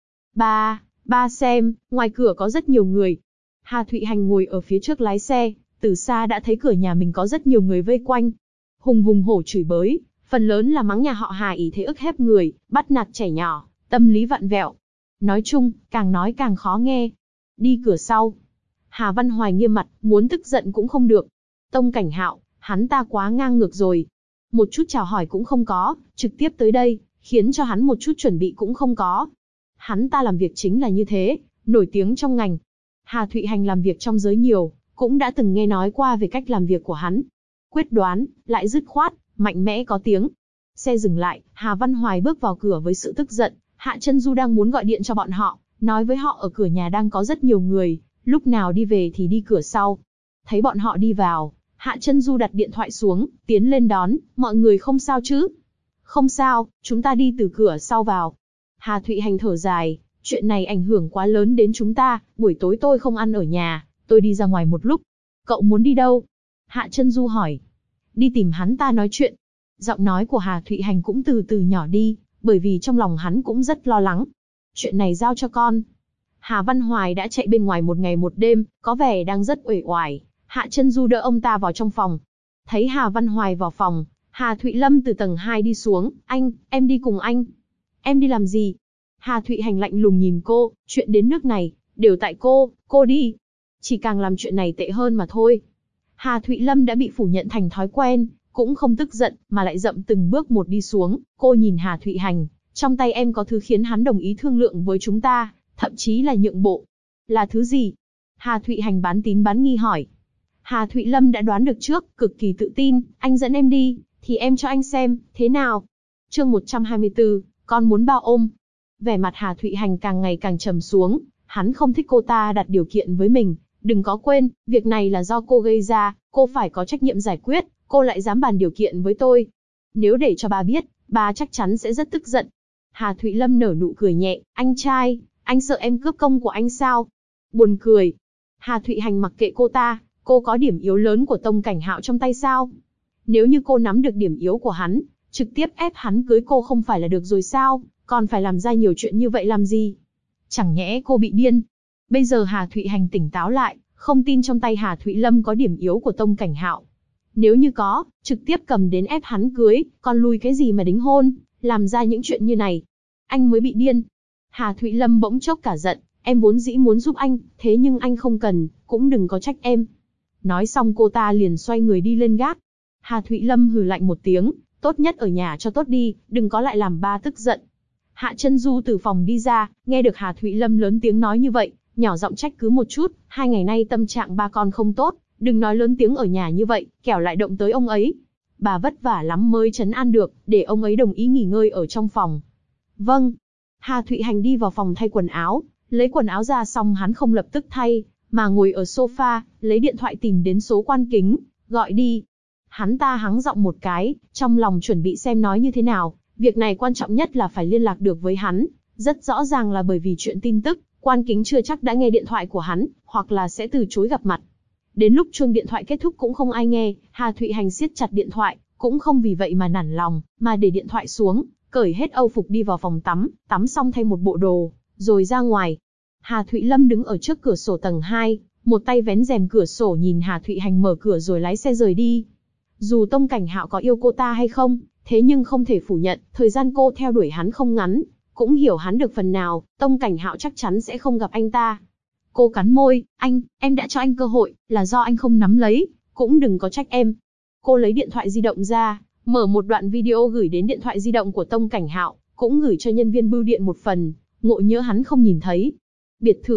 Ba xem, ngoài cửa có rất nhiều người. Hà Thụy Hành ngồi ở phía trước lái xe, từ xa đã thấy cửa nhà mình có rất nhiều người vây quanh. Hùng hùng hổ chửi bới, phần lớn là mắng nhà họ Hà ý thế ức hiếp người, bắt nạt trẻ nhỏ, tâm lý vặn vẹo. Nói chung, càng nói càng khó nghe. Đi cửa sau. Hà Văn Hoài nghiêm mặt, muốn tức giận cũng không được. Tông Cảnh Hạo, hắn ta quá ngang ngược rồi. Một chút chào hỏi cũng không có, trực tiếp tới đây, khiến cho hắn một chút chuẩn bị cũng không có. Hắn ta làm việc chính là như thế, nổi tiếng trong ngành. Hà Thụy Hành làm việc trong giới nhiều, cũng đã từng nghe nói qua về cách làm việc của hắn. Quyết đoán, lại dứt khoát, mạnh mẽ có tiếng. Xe dừng lại, Hà Văn Hoài bước vào cửa với sự tức giận. Hạ Chân Du đang muốn gọi điện cho bọn họ, nói với họ ở cửa nhà đang có rất nhiều người, lúc nào đi về thì đi cửa sau. Thấy bọn họ đi vào, Hạ Chân Du đặt điện thoại xuống, tiến lên đón, mọi người không sao chứ? Không sao, chúng ta đi từ cửa sau vào. Hà Thụy Hành thở dài, chuyện này ảnh hưởng quá lớn đến chúng ta, buổi tối tôi không ăn ở nhà, tôi đi ra ngoài một lúc. Cậu muốn đi đâu? Hạ Chân Du hỏi. Đi tìm hắn ta nói chuyện. Giọng nói của Hà Thụy Hành cũng từ từ nhỏ đi, bởi vì trong lòng hắn cũng rất lo lắng. Chuyện này giao cho con. Hà Văn Hoài đã chạy bên ngoài một ngày một đêm, có vẻ đang rất uể oải. Hạ Chân Du đỡ ông ta vào trong phòng. Thấy Hà Văn Hoài vào phòng, Hà Thụy Lâm từ tầng 2 đi xuống. Anh, em đi cùng anh. Em đi làm gì? Hà Thụy Hành lạnh lùng nhìn cô, chuyện đến nước này, đều tại cô đi. Chỉ càng làm chuyện này tệ hơn mà thôi. Hà Thụy Lâm đã bị phủ nhận thành thói quen, cũng không tức giận, mà lại dậm từng bước một đi xuống. Cô nhìn Hà Thụy Hành, trong tay em có thứ khiến hắn đồng ý thương lượng với chúng ta, thậm chí là nhượng bộ. Là thứ gì? Hà Thụy Hành bán tín bán nghi hỏi. Hà Thụy Lâm đã đoán được trước, cực kỳ tự tin, anh dẫn em đi, thì em cho anh xem, thế nào? Chương 124, con muốn bao ôm. Vẻ mặt Hà Thụy Hành càng ngày càng trầm xuống, hắn không thích cô ta đặt điều kiện với mình. Đừng có quên, việc này là do cô gây ra, cô phải có trách nhiệm giải quyết, cô lại dám bàn điều kiện với tôi. Nếu để cho ba biết, ba chắc chắn sẽ rất tức giận. Hà Thụy Lâm nở nụ cười nhẹ, anh trai, anh sợ em cướp công của anh sao? Buồn cười. Hà Thụy Hành mặc kệ cô ta, cô có điểm yếu lớn của Tông Cảnh Hạo trong tay sao? Nếu như cô nắm được điểm yếu của hắn, trực tiếp ép hắn cưới cô không phải là được rồi sao? Còn phải làm ra nhiều chuyện như vậy làm gì? Chẳng nhẽ cô bị điên? Bây giờ Hà Thụy Hành tỉnh táo lại, không tin trong tay Hà Thụy Lâm có điểm yếu của Tông Cảnh Hạo. Nếu như có, trực tiếp cầm đến ép hắn cưới, còn lùi cái gì mà đính hôn, làm ra những chuyện như này. Anh mới bị điên. Hà Thụy Lâm bỗng chốc cả giận, em vốn dĩ muốn giúp anh, thế nhưng anh không cần, cũng đừng có trách em. Nói xong cô ta liền xoay người đi lên gác. Hà Thụy Lâm hừ lạnh một tiếng, tốt nhất ở nhà cho tốt đi, đừng có lại làm ba tức giận. Hạ Chân Du từ phòng đi ra, nghe được Hà Thụy Lâm lớn tiếng nói như vậy, nhỏ giọng trách cứ một chút, 2 ngày nay tâm trạng ba con không tốt, đừng nói lớn tiếng ở nhà như vậy, kẻo lại động tới ông ấy. Bà vất vả lắm mới trấn an được, để ông ấy đồng ý nghỉ ngơi ở trong phòng. Vâng. Hà Thụy Hành đi vào phòng thay quần áo, lấy quần áo ra xong hắn không lập tức thay, mà ngồi ở sofa, lấy điện thoại tìm đến số Quan Kính, gọi đi. Hắn ta hắng giọng một cái, trong lòng chuẩn bị xem nói như thế nào, việc này quan trọng nhất là phải liên lạc được với hắn, rất rõ ràng là bởi vì chuyện tin tức, Quan Kính chưa chắc đã nghe điện thoại của hắn, hoặc là sẽ từ chối gặp mặt. Đến lúc chuông điện thoại kết thúc cũng không ai nghe, Hà Thụy Hành siết chặt điện thoại, cũng không vì vậy mà nản lòng, mà để điện thoại xuống, cởi hết âu phục đi vào phòng tắm, tắm xong thay một bộ đồ, rồi ra ngoài. Hà Thụy Lâm đứng ở trước cửa sổ tầng 2, một tay vén rèm cửa sổ nhìn Hà Thụy Hành mở cửa rồi lái xe rời đi. Dù Tông Cảnh Hạo có yêu cô ta hay không, thế nhưng không thể phủ nhận, thời gian cô theo đuổi hắn không ngắn, cũng hiểu hắn được phần nào, Tông Cảnh Hạo chắc chắn sẽ không gặp anh ta. Cô cắn môi, em đã cho anh cơ hội, là do anh không nắm lấy, cũng đừng có trách em. Cô lấy điện thoại di động ra, mở một đoạn video gửi đến điện thoại di động của Tông Cảnh Hạo, cũng gửi cho nhân viên bưu điện một phần, ngộ nhỡ hắn không nhìn thấy. Biệt thự.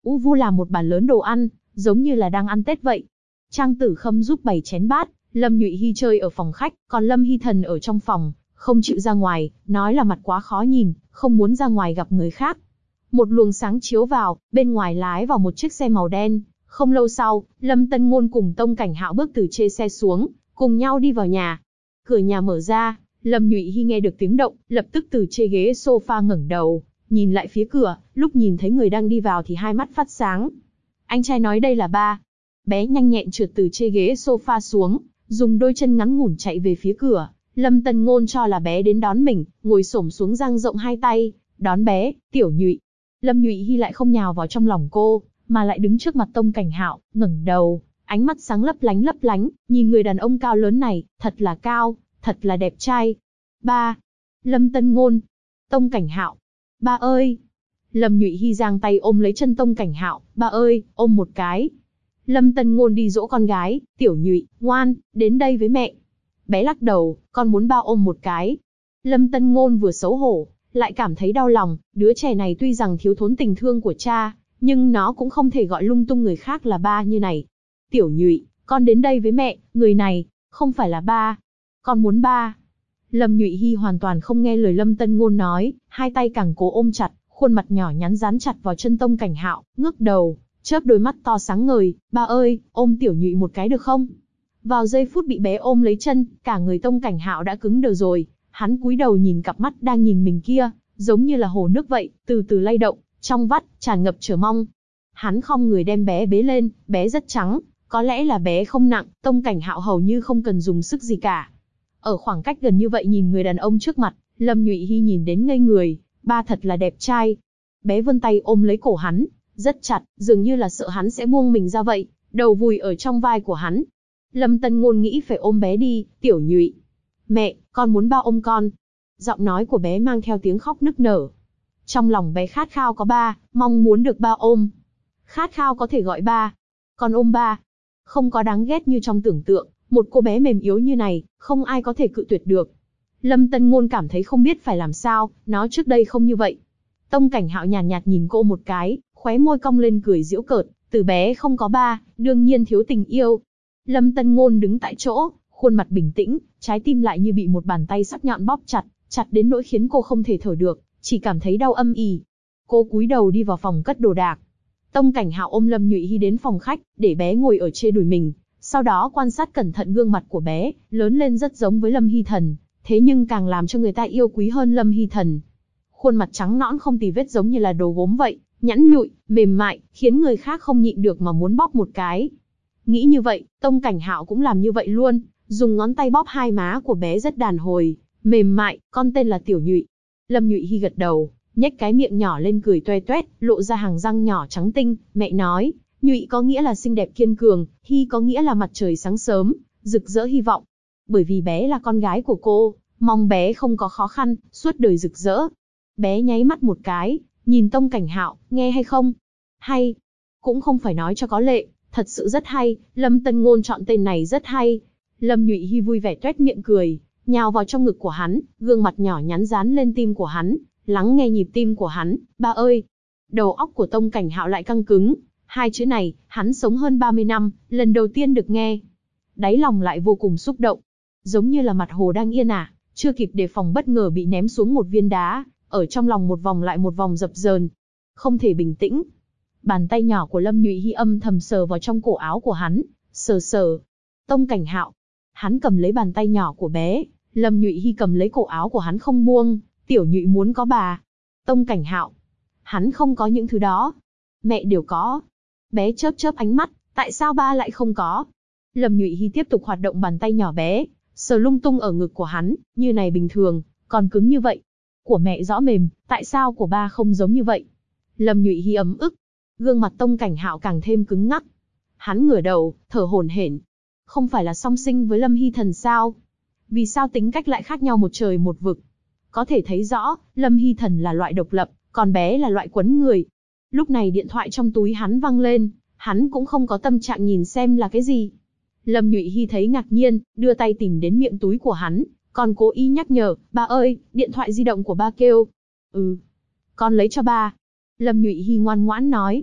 Ú Vu làm một bàn lớn đồ ăn, giống như là đang ăn Tết vậy. Trang Tử Khâm giúp bày chén bát, Lâm Nhụy Hy chơi ở phòng khách, còn Lâm Hy Thần ở trong phòng, không chịu ra ngoài, nói là mặt quá khó nhìn, không muốn ra ngoài gặp người khác. Một luồng sáng chiếu vào, bên ngoài lái vào một chiếc xe màu đen. Không lâu sau, Lâm Tân Ngôn cùng Tông Cảnh Hạo bước từ trên xe xuống, cùng nhau đi vào nhà. Cửa nhà mở ra, Lâm Nhụy Hy nghe được tiếng động, lập tức từ trên ghế sofa ngẩng đầu, nhìn lại phía cửa, lúc nhìn thấy người đang đi vào thì hai mắt phát sáng. Anh trai nói đây là ba. Bé nhanh nhẹn trượt từ trên ghế sofa xuống, dùng đôi chân ngắn ngủn chạy về phía cửa. Lâm Tân Ngôn cho là bé đến đón mình, ngồi xổm xuống dang rộng hai tay, đón bé, Tiểu Nhụy. Lâm Nhụy Hy lại không nhào vào trong lòng cô, mà lại đứng trước mặt Tông Cảnh Hạo, ngẩng đầu, ánh mắt sáng lấp lánh, nhìn người đàn ông cao lớn này, thật là cao, thật là đẹp trai. Ba. Lâm Tân Ngôn. Tông Cảnh Hạo. Ba ơi. Lâm Nhụy Hy giang tay ôm lấy chân Tông Cảnh Hạo, ba ơi, ôm một cái. Lâm Tân Ngôn đi dỗ con gái, Tiểu Nhụy, ngoan, đến đây với mẹ. Bé lắc đầu, con muốn ba ôm một cái. Lâm Tân Ngôn vừa xấu hổ, lại cảm thấy đau lòng, đứa trẻ này tuy rằng thiếu thốn tình thương của cha, nhưng nó cũng không thể gọi lung tung người khác là ba như này. Tiểu Nhụy, con đến đây với mẹ, người này, không phải là ba. Con muốn ba. Lâm Nhụy Hy hoàn toàn không nghe lời Lâm Tân Ngôn nói, hai tay càng cố ôm chặt, khuôn mặt nhỏ nhắn dán chặt vào chân Tông Cảnh Hạo, ngước đầu, chớp đôi mắt to sáng ngời, ba ơi, ôm Tiểu Nhụy một cái được không? Vào giây phút bị bé ôm lấy chân, cả người Tông Cảnh Hạo đã cứng đờ rồi, hắn cúi đầu nhìn cặp mắt đang nhìn mình kia, giống như là hồ nước vậy, từ từ lay động, trong vắt, tràn ngập chờ mong. Hắn khom người đem bé bế lên, bé rất trắng, có lẽ là bé không nặng, Tông Cảnh Hạo hầu như không cần dùng sức gì cả. Ở khoảng cách gần như vậy nhìn người đàn ông trước mặt, Lâm Nhụy Hy nhìn đến ngây người, ba thật là đẹp trai. Bé vươn tay ôm lấy cổ hắn, rất chặt, dường như là sợ hắn sẽ buông mình ra vậy, đầu vùi ở trong vai của hắn. Lâm Tân Ngôn nghĩ phải ôm bé đi, Tiểu Nhụy. Mẹ, con muốn ba ôm con. Giọng nói của bé mang theo tiếng khóc nức nở. Trong lòng bé khát khao có ba, mong muốn được ba ôm. Khát khao có thể gọi ba. Con ôm ba. Không có đáng ghét như trong tưởng tượng, một cô bé mềm yếu như này, không ai có thể cự tuyệt được. Lâm Tân Ngôn cảm thấy không biết phải làm sao, nó trước đây không như vậy. Tông Cảnh Hạo nhàn nhạt nhìn cô một cái, khóe môi cong lên cười giễu cợt, từ bé không có ba, đương nhiên thiếu tình yêu. Lâm Tân Ngôn đứng tại chỗ, khuôn mặt bình tĩnh, trái tim lại như bị một bàn tay sắc nhọn bóp chặt, chặt đến nỗi khiến cô không thể thở được, chỉ cảm thấy đau âm ỉ. Cô cúi đầu đi vào phòng cất đồ đạc. Tông Cảnh Hạo ôm Lâm Nhụy Hy đến phòng khách, để bé ngồi ở trên đùi mình, sau đó quan sát cẩn thận gương mặt của bé, lớn lên rất giống với Lâm Hy Thần, thế nhưng càng làm cho người ta yêu quý hơn Lâm Hy Thần. Khuôn mặt trắng nõn không tì vết giống như là đồ gốm vậy, nhẵn nhụi, mềm mại, khiến người khác không nhịn được mà muốn bóp một cái. Nghĩ như vậy, Tông Cảnh Hạo cũng làm như vậy luôn, dùng ngón tay bóp hai má của bé rất đàn hồi, mềm mại, con tên là Tiểu Nhụy. Lâm Nhụy Hy gật đầu, nhếch cái miệng nhỏ lên cười toe toét, lộ ra hàng răng nhỏ trắng tinh, mẹ nói, Nhụy có nghĩa là xinh đẹp kiên cường, Hy có nghĩa là mặt trời sáng sớm, rực rỡ hy vọng. Bởi vì bé là con gái của cô, mong bé không có khó khăn, suốt đời rực rỡ. Bé nháy mắt một cái, nhìn Tông Cảnh Hạo, nghe hay không? Hay. Cũng không phải nói cho có lệ, thật sự rất hay, Lâm Tân Ngôn chọn tên này rất hay. Lâm Nhụy Hy vui vẻ toét miệng cười, nhào vào trong ngực của hắn, gương mặt nhỏ nhắn dán lên tim của hắn, lắng nghe nhịp tim của hắn, ba ơi. Đầu óc của Tông Cảnh Hạo lại căng cứng, hai chữ này, hắn sống hơn 30 năm, lần đầu tiên được nghe. Đáy lòng lại vô cùng xúc động, giống như là mặt hồ đang yên ả, chưa kịp đề phòng bất ngờ bị ném xuống một viên đá, ở trong lòng một vòng lại một vòng dập dờn. Không thể bình tĩnh. Bàn tay nhỏ của Lâm Nhụy Hy âm thầm sờ vào trong cổ áo của hắn, sờ sờ. Tông Cảnh Hạo. Hắn cầm lấy bàn tay nhỏ của bé, Lâm Nhụy Hy cầm lấy cổ áo của hắn không buông, Tiểu Nhụy muốn có bà. Tông Cảnh Hạo. Hắn không có những thứ đó. Mẹ đều có. Bé chớp chớp ánh mắt, tại sao ba lại không có? Lâm Nhụy Hy tiếp tục hoạt động bàn tay nhỏ bé, sờ lung tung ở ngực của hắn, như này bình thường, còn cứng như vậy. Của mẹ rõ mềm, tại sao của ba không giống như vậy? Lâm Nhụy Hy ấm ức. Gương mặt Tông Cảnh Hạo càng thêm cứng ngắc. Hắn ngửa đầu, thở hổn hển. Không phải là song sinh với Lâm Hy Thần sao? Vì sao tính cách lại khác nhau một trời một vực? Có thể thấy rõ, Lâm Hy Thần là loại độc lập, còn bé là loại quấn người. Lúc này điện thoại trong túi hắn vang lên, hắn cũng không có tâm trạng nhìn xem là cái gì. Lâm Nhụy Hy thấy ngạc nhiên, đưa tay tìm đến miệng túi của hắn, còn cố ý nhắc nhở, ba ơi, điện thoại di động của ba kêu. Ừ, con lấy cho ba. Lâm Nhụy Hy ngoan ngoãn nói.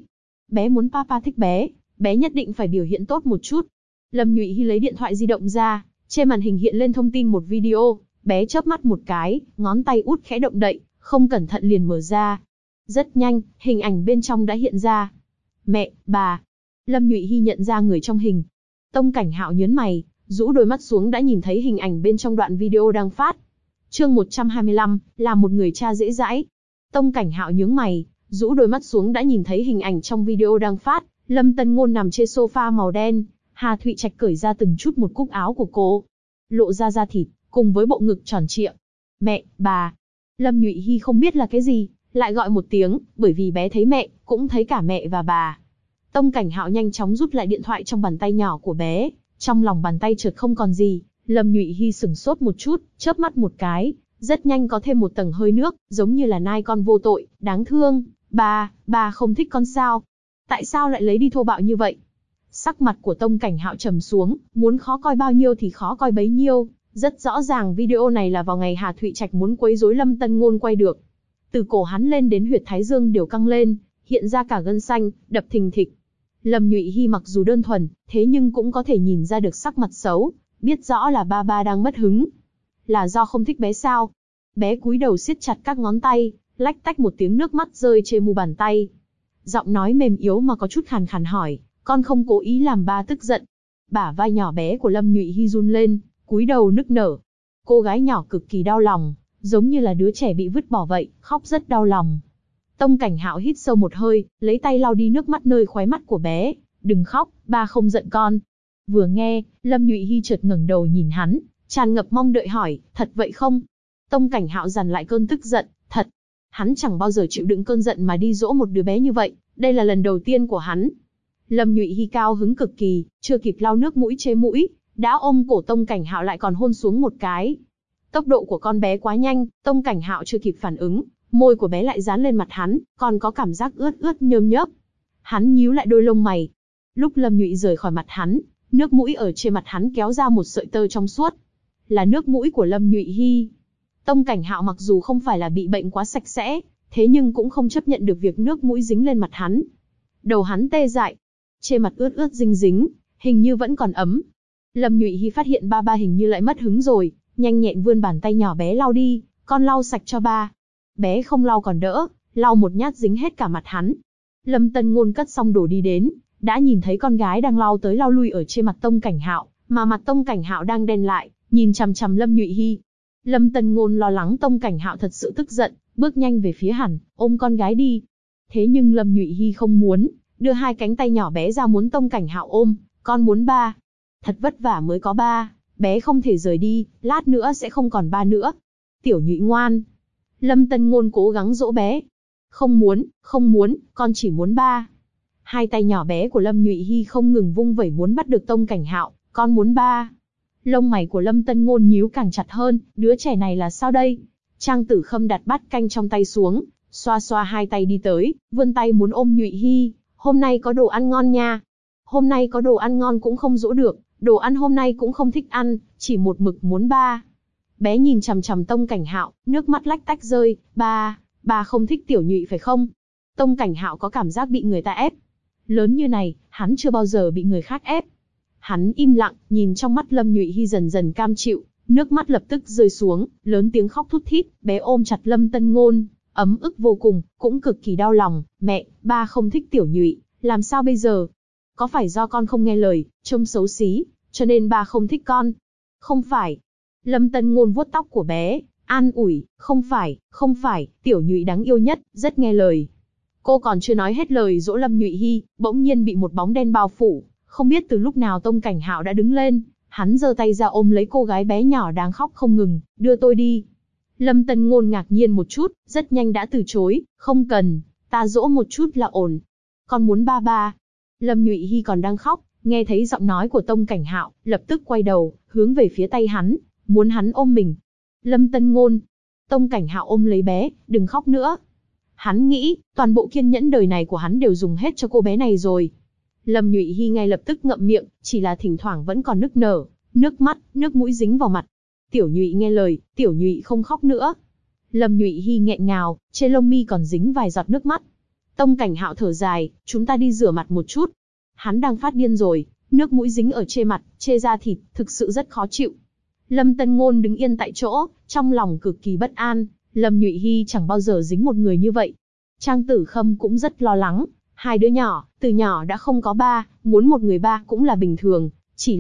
Bé muốn papa thích bé nhất định phải biểu hiện tốt một chút. Lâm Nhụy Hy lấy điện thoại di động ra, trên màn hình hiện lên thông tin một video, bé chớp mắt một cái, ngón tay út khẽ động đậy, không cẩn thận liền mở ra. Rất nhanh, hình ảnh bên trong đã hiện ra. Mẹ, bà. Lâm Nhụy Hy nhận ra người trong hình. Tông Cảnh Hạo nhớn mày, rũ đôi mắt xuống đã nhìn thấy hình ảnh bên trong đoạn video đang phát. Chương 125, là một người cha dễ dãi. Tông Cảnh Hạo nhướng mày, rũ đôi mắt xuống đã nhìn thấy hình ảnh trong video đang phát. Lâm Tân Ngôn nằm trên sofa màu đen, Hà Thụy Trạch cởi ra từng chút một cúc áo của cô, lộ ra da thịt, cùng với bộ ngực tròn trịa. Mẹ, bà. Lâm Nhụy Hy không biết là cái gì, lại gọi một tiếng, bởi vì bé thấy mẹ, cũng thấy cả mẹ và bà. Tông Cảnh Hạo nhanh chóng rút lại điện thoại trong bàn tay nhỏ của bé, trong lòng bàn tay chợt không còn gì. Lâm Nhụy Hy sửng sốt một chút, chớp mắt một cái, rất nhanh có thêm một tầng hơi nước, giống như là nai con vô tội, đáng thương. Bà không thích con sao? Tại sao lại lấy đi thô bạo như vậy? Sắc mặt của Tông Cảnh Hạo trầm xuống, muốn khó coi bao nhiêu thì khó coi bấy nhiêu. Rất rõ ràng video này là vào ngày Hà Thụy Trạch muốn quấy rối Lâm Tân Ngôn quay được. Từ cổ hắn lên đến huyệt thái dương đều căng lên, hiện ra cả gân xanh, đập thình thịch. Lâm Nhụy Hy mặc dù đơn thuần, thế nhưng cũng có thể nhìn ra được sắc mặt xấu, biết rõ là ba đang mất hứng. Là do không thích bé sao? Bé cúi đầu siết chặt các ngón tay, lách tách một tiếng nước mắt rơi trên mu bàn tay. Giọng nói mềm yếu mà có chút khàn khàn hỏi, con không cố ý làm ba tức giận. Bả vai nhỏ bé của Lâm Nhụy Hy run lên, cúi đầu nức nở. Cô gái nhỏ cực kỳ đau lòng, giống như là đứa trẻ bị vứt bỏ vậy, khóc rất đau lòng. Tông Cảnh Hạo hít sâu một hơi, lấy tay lau đi nước mắt nơi khóe mắt của bé. Đừng khóc, ba không giận con. Vừa nghe, Lâm Nhụy Hy chợt ngẩng đầu nhìn hắn, tràn ngập mong đợi hỏi, thật vậy không? Tông Cảnh Hạo dằn lại cơn tức giận, thật. Hắn chẳng bao giờ chịu đựng cơn giận mà đi dỗ một đứa bé như vậy, đây là lần đầu tiên của hắn. Lâm Nhụy Hy cao hứng cực kỳ, chưa kịp lau nước mũi chế mũi, đã ôm cổ Tông Cảnh Hạo lại còn hôn xuống một cái. Tốc độ của con bé quá nhanh, Tông Cảnh Hạo chưa kịp phản ứng, môi của bé lại dán lên mặt hắn, còn có cảm giác ướt ướt nhớm nhớp. Hắn nhíu lại đôi lông mày. Lúc Lâm Nhụy rời khỏi mặt hắn, nước mũi ở trên mặt hắn kéo ra một sợi tơ trong suốt. Là nước mũi của Lâm Nhụy Hy. Tông Cảnh Hạo mặc dù không phải là bị bệnh quá sạch sẽ, thế nhưng cũng không chấp nhận được việc nước mũi dính lên mặt hắn. Đầu hắn tê dại, trên mặt ướt ướt dính dính, hình như vẫn còn ấm. Lâm Nhụy Hy phát hiện ba hình như lại mất hứng rồi, nhanh nhẹn vươn bàn tay nhỏ bé lau đi, con lau sạch cho ba. Bé không lau còn đỡ, lau một nhát dính hết cả mặt hắn. Lâm Tân Ngôn cất xong đồ đi đến, đã nhìn thấy con gái đang lau tới lau lui ở trên mặt Tông Cảnh Hạo, mà mặt Tông Cảnh Hạo đang đen lại, nhìn chằm chằm Lâm Nhụy Hy. Lâm Tân Ngôn lo lắng Tông Cảnh Hạo thật sự tức giận, bước nhanh về phía hắn, ôm con gái đi. Thế nhưng Lâm Nhụy Hy không muốn, đưa hai cánh tay nhỏ bé ra muốn Tông Cảnh Hạo ôm, con muốn ba. Thật vất vả mới có ba, bé không thể rời đi, lát nữa sẽ không còn ba nữa. Tiểu Nhụy ngoan. Lâm Tân Ngôn cố gắng dỗ bé. Không muốn, con chỉ muốn ba. Hai tay nhỏ bé của Lâm Nhụy Hy không ngừng vung vẩy muốn bắt được Tông Cảnh Hạo, con muốn ba. Lông mày của Lâm Tân Ngôn nhíu càng chặt hơn, đứa trẻ này là sao đây? Trang Tử Khâm đặt bát canh trong tay xuống, xoa xoa hai tay đi tới, vươn tay muốn ôm Nhụy Hy, hôm nay có đồ ăn ngon nha. Hôm nay có đồ ăn ngon cũng không dỗ được, đồ ăn hôm nay cũng không thích ăn, chỉ một mực muốn ba. Bé nhìn chằm chằm Tông Cảnh Hạo, nước mắt lách tách rơi, ba không thích Tiểu Nhụy phải không? Tông Cảnh Hạo có cảm giác bị người ta ép. Lớn như này, hắn chưa bao giờ bị người khác ép. Hắn im lặng, nhìn trong mắt Lâm Nhụy Hy dần dần cam chịu, nước mắt lập tức rơi xuống, lớn tiếng khóc thút thít, bé ôm chặt Lâm Tân Ngôn, ấm ức vô cùng, cũng cực kỳ đau lòng, mẹ, ba không thích Tiểu Nhụy, làm sao bây giờ? Có phải do con không nghe lời, trông xấu xí, cho nên ba không thích con? Không phải. Lâm Tân Ngôn vuốt tóc của bé, an ủi, không phải, Tiểu Nhụy đáng yêu nhất, rất nghe lời. Cô còn chưa nói hết lời dỗ Lâm Nhụy Hy, bỗng nhiên bị một bóng đen bao phủ, không biết từ lúc nào Tông Cảnh Hạo đã đứng lên, hắn giơ tay ra ôm lấy cô gái bé nhỏ đang khóc không ngừng, đưa tôi đi. Lâm Tân Ngôn ngạc nhiên một chút, rất nhanh đã từ chối, không cần, ta dỗ một chút là ổn. Con muốn ba. Lâm Nhụy Hy còn đang khóc, nghe thấy giọng nói của Tông Cảnh Hạo, lập tức quay đầu, hướng về phía tay hắn, muốn hắn ôm mình. Lâm Tân Ngôn. Tông Cảnh Hạo ôm lấy bé, đừng khóc nữa. Hắn nghĩ, toàn bộ kiên nhẫn đời này của hắn đều dùng hết cho cô bé này rồi. Lâm Nhụy Hy ngay lập tức ngậm miệng, chỉ là thỉnh thoảng vẫn còn nức nở, nước mắt, nước mũi dính vào mặt. Tiểu Nhụy nghe lời, Tiểu Nhụy không khóc nữa. Lâm Nhụy Hy nghẹn ngào, trên lông mi còn dính vài giọt nước mắt. Tông Cảnh Hạo thở dài, chúng ta đi rửa mặt một chút. Hắn đang phát điên rồi, nước mũi dính ở trên mặt, chê da thịt, thực sự rất khó chịu. Lâm Tân Ngôn đứng yên tại chỗ, trong lòng cực kỳ bất an, Lâm Nhụy Hy chẳng bao giờ dính một người như vậy. Trang Tử Khâm cũng rất lo lắng, hai đứa nhỏ, từ nhỏ đã không có ba, muốn một người ba cũng là bình thường, chỉ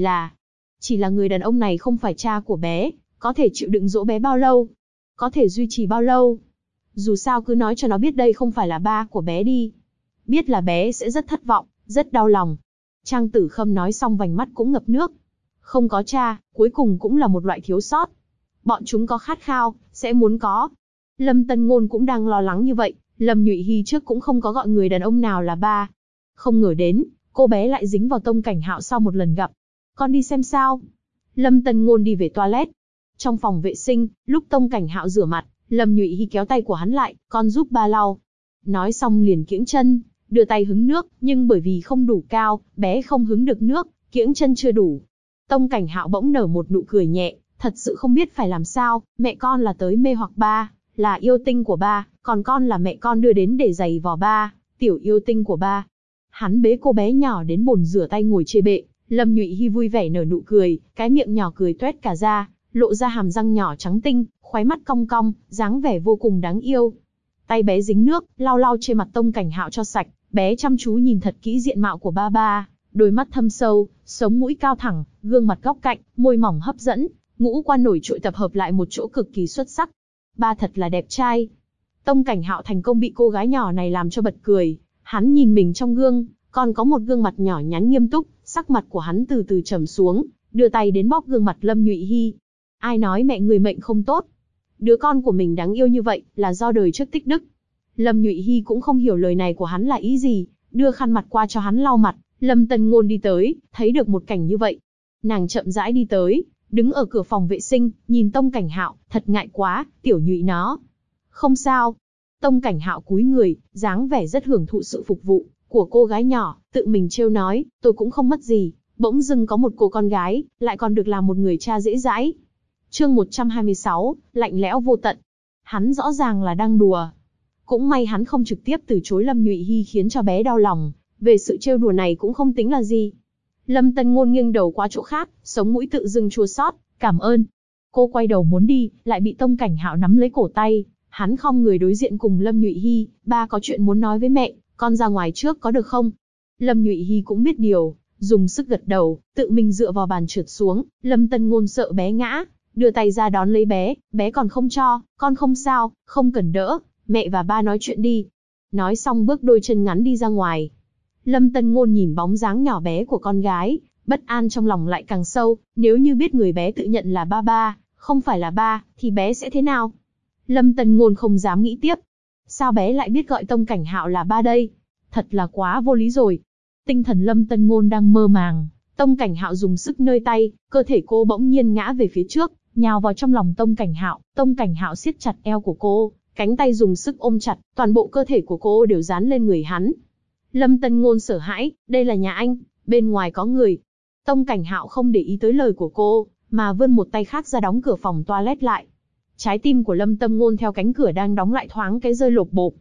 là người đàn ông này không phải cha của bé, có thể chịu đựng dỗ bé bao lâu? Có thể duy trì bao lâu? Dù sao cứ nói cho nó biết đây không phải là ba của bé đi. Biết là bé sẽ rất thất vọng, rất đau lòng. Trang Tử Khâm nói xong vành mắt cũng ngập nước. Không có cha, cuối cùng cũng là một loại thiếu sót. Bọn chúng có khát khao, sẽ muốn có. Lâm Tân Ngôn cũng đang lo lắng như vậy, Lâm Nhụy Hy trước cũng không có gọi người đàn ông nào là ba. Không ngờ đến, cô bé lại dính vào Tông Cảnh Hạo sau một lần gặp. Con đi xem sao. Lâm Tân Ngôn đi về toilet. Trong phòng vệ sinh, lúc Tông Cảnh Hạo rửa mặt, Lâm Nhụy Hy kéo tay của hắn lại, con giúp ba lau. Nói xong liền kiễng chân, đưa tay hứng nước, nhưng bởi vì không đủ cao, bé không hứng được nước, kiễng chân chưa đủ. Tông Cảnh Hạo bỗng nở một nụ cười nhẹ, thật sự không biết phải làm sao, mẹ con là tới mê hoặc ba, là yêu tinh của ba, còn con là mẹ con đưa đến để giày vò ba, tiểu yêu tinh của ba. Hắn bế cô bé nhỏ đến bồn rửa tay ngồi chê bệ, Lâm Nhụy Hy vui vẻ nở nụ cười, cái miệng nhỏ cười toét cả ra, lộ ra hàm răng nhỏ trắng tinh, khóe mắt cong cong, dáng vẻ vô cùng đáng yêu. Tay bé dính nước, lau lau trên mặt Tông Cảnh Hạo cho sạch, bé chăm chú nhìn thật kỹ diện mạo của ba ba, đôi mắt thâm sâu, sống mũi cao thẳng, gương mặt góc cạnh, môi mỏng hấp dẫn, ngũ quan nổi trội tập hợp lại một chỗ cực kỳ xuất sắc. Ba thật là đẹp trai. Tông Cảnh Hạo thành công bị cô gái nhỏ này làm cho bật cười, hắn nhìn mình trong gương, còn có một gương mặt nhỏ nhắn nghiêm túc, sắc mặt của hắn từ từ trầm xuống, đưa tay đến bóp gương mặt Lâm Nhụy Hy. Ai nói mẹ người mệnh không tốt? Đứa con của mình đáng yêu như vậy, là do đời trước tích đức. Lâm Nhụy Hy cũng không hiểu lời này của hắn là ý gì, đưa khăn mặt qua cho hắn lau mặt. Lâm Tân Ngôn đi tới, thấy được một cảnh như vậy. Nàng chậm rãi đi tới, đứng ở cửa phòng vệ sinh, nhìn Tông Cảnh Hạo, thật ngại quá, tiểu Nhụy nó. Không sao. Tông Cảnh Hạo cúi người, dáng vẻ rất hưởng thụ sự phục vụ của cô gái nhỏ, tự mình trêu nói, tôi cũng không mất gì, bỗng dưng có một cô con gái, lại còn được làm một người cha dễ dãi. Chương 126, lạnh lẽo vô tận. Hắn rõ ràng là đang đùa. Cũng may hắn không trực tiếp từ chối Lâm Nhụy Hy khiến cho bé đau lòng, về sự trêu đùa này cũng không tính là gì. Lâm Tân Ngôn nghiêng đầu qua chỗ khác, sống mũi tự dưng chua xót, cảm ơn. Cô quay đầu muốn đi, lại bị Tông Cảnh Hạo nắm lấy cổ tay, hắn khom người đối diện cùng Lâm Nhụy Hy, ba có chuyện muốn nói với mẹ, con ra ngoài trước có được không? Lâm Nhụy Hy cũng biết điều, dùng sức gật đầu, tự mình dựa vào bàn trượt xuống, Lâm Tân Ngôn sợ bé ngã, đưa tay ra đón lấy bé, bé còn không cho, con không sao, không cần đỡ, mẹ và ba nói chuyện đi. Nói xong bước đôi chân ngắn đi ra ngoài. Lâm Tân Ngôn nhìn bóng dáng nhỏ bé của con gái, bất an trong lòng lại càng sâu, nếu như biết người bé tự nhận là ba, không phải là ba, thì bé sẽ thế nào? Lâm Tân Ngôn không dám nghĩ tiếp. Sao bé lại biết gọi Tông Cảnh Hạo là ba đây? Thật là quá vô lý rồi. Tinh thần Lâm Tân Ngôn đang mơ màng, Tông Cảnh Hạo dùng sức nơi tay, cơ thể cô bỗng nhiên ngã về phía trước, nhào vào trong lòng Tông Cảnh Hạo. Tông Cảnh Hạo siết chặt eo của cô, cánh tay dùng sức ôm chặt, toàn bộ cơ thể của cô đều dán lên người hắn. Lâm Tân Ngôn sợ hãi, đây là nhà anh, bên ngoài có người. Tông Cảnh Hạo không để ý tới lời của cô, mà vươn một tay khác ra đóng cửa phòng toilet lại. Trái tim của Lâm Tân Ngôn theo cánh cửa đang đóng lại thoáng cái rơi lộp bộp.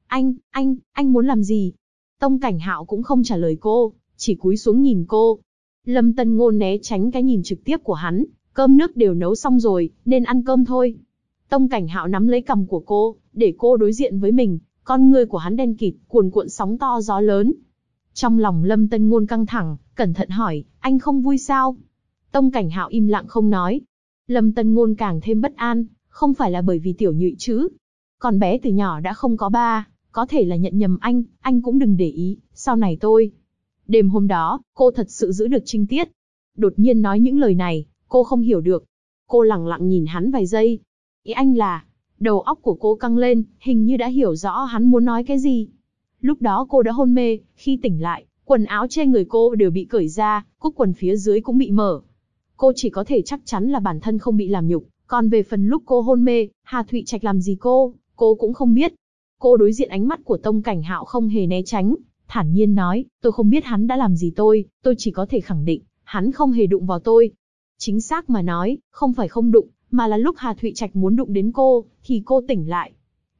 Anh muốn làm gì? Tông Cảnh Hạo cũng không trả lời cô, chỉ cúi xuống nhìn cô. Lâm Tân Ngôn né tránh cái nhìn trực tiếp của hắn, cơm nước đều nấu xong rồi, nên ăn cơm thôi. Tông Cảnh Hạo nắm lấy cằm của cô, để cô đối diện với mình, con ngươi của hắn đen kịt, cuồn cuộn sóng to gió lớn. Trong lòng Lâm Tân Ngôn căng thẳng, cẩn thận hỏi, anh không vui sao? Tông Cảnh Hạo im lặng không nói. Lâm Tân Ngôn càng thêm bất an, không phải là bởi vì tiểu Nhụy chứ? Con bé từ nhỏ đã không có ba, có thể là nhận nhầm anh cũng đừng để ý, sau này tôi. Đêm hôm đó, cô thật sự giữ được trinh tiết. Đột nhiên nói những lời này, cô không hiểu được. Cô lẳng lặng nhìn hắn vài giây. Ý anh là, đầu óc của cô căng lên, hình như đã hiểu rõ hắn muốn nói cái gì. Lúc đó cô đã hôn mê, khi tỉnh lại, quần áo trên người cô đều bị cởi ra, cúc quần phía dưới cũng bị mở. Cô chỉ có thể chắc chắn là bản thân không bị làm nhục, còn về phần lúc cô hôn mê, Hà Thụy Trạch làm gì cô cũng không biết. Cô đối diện ánh mắt của Tông Cảnh Hạo không hề né tránh, thản nhiên nói, tôi không biết hắn đã làm gì tôi chỉ có thể khẳng định, hắn không hề đụng vào tôi. Chính xác mà nói, không phải không đụng, mà là lúc Hà Thụy Trạch muốn đụng đến cô, thì cô tỉnh lại.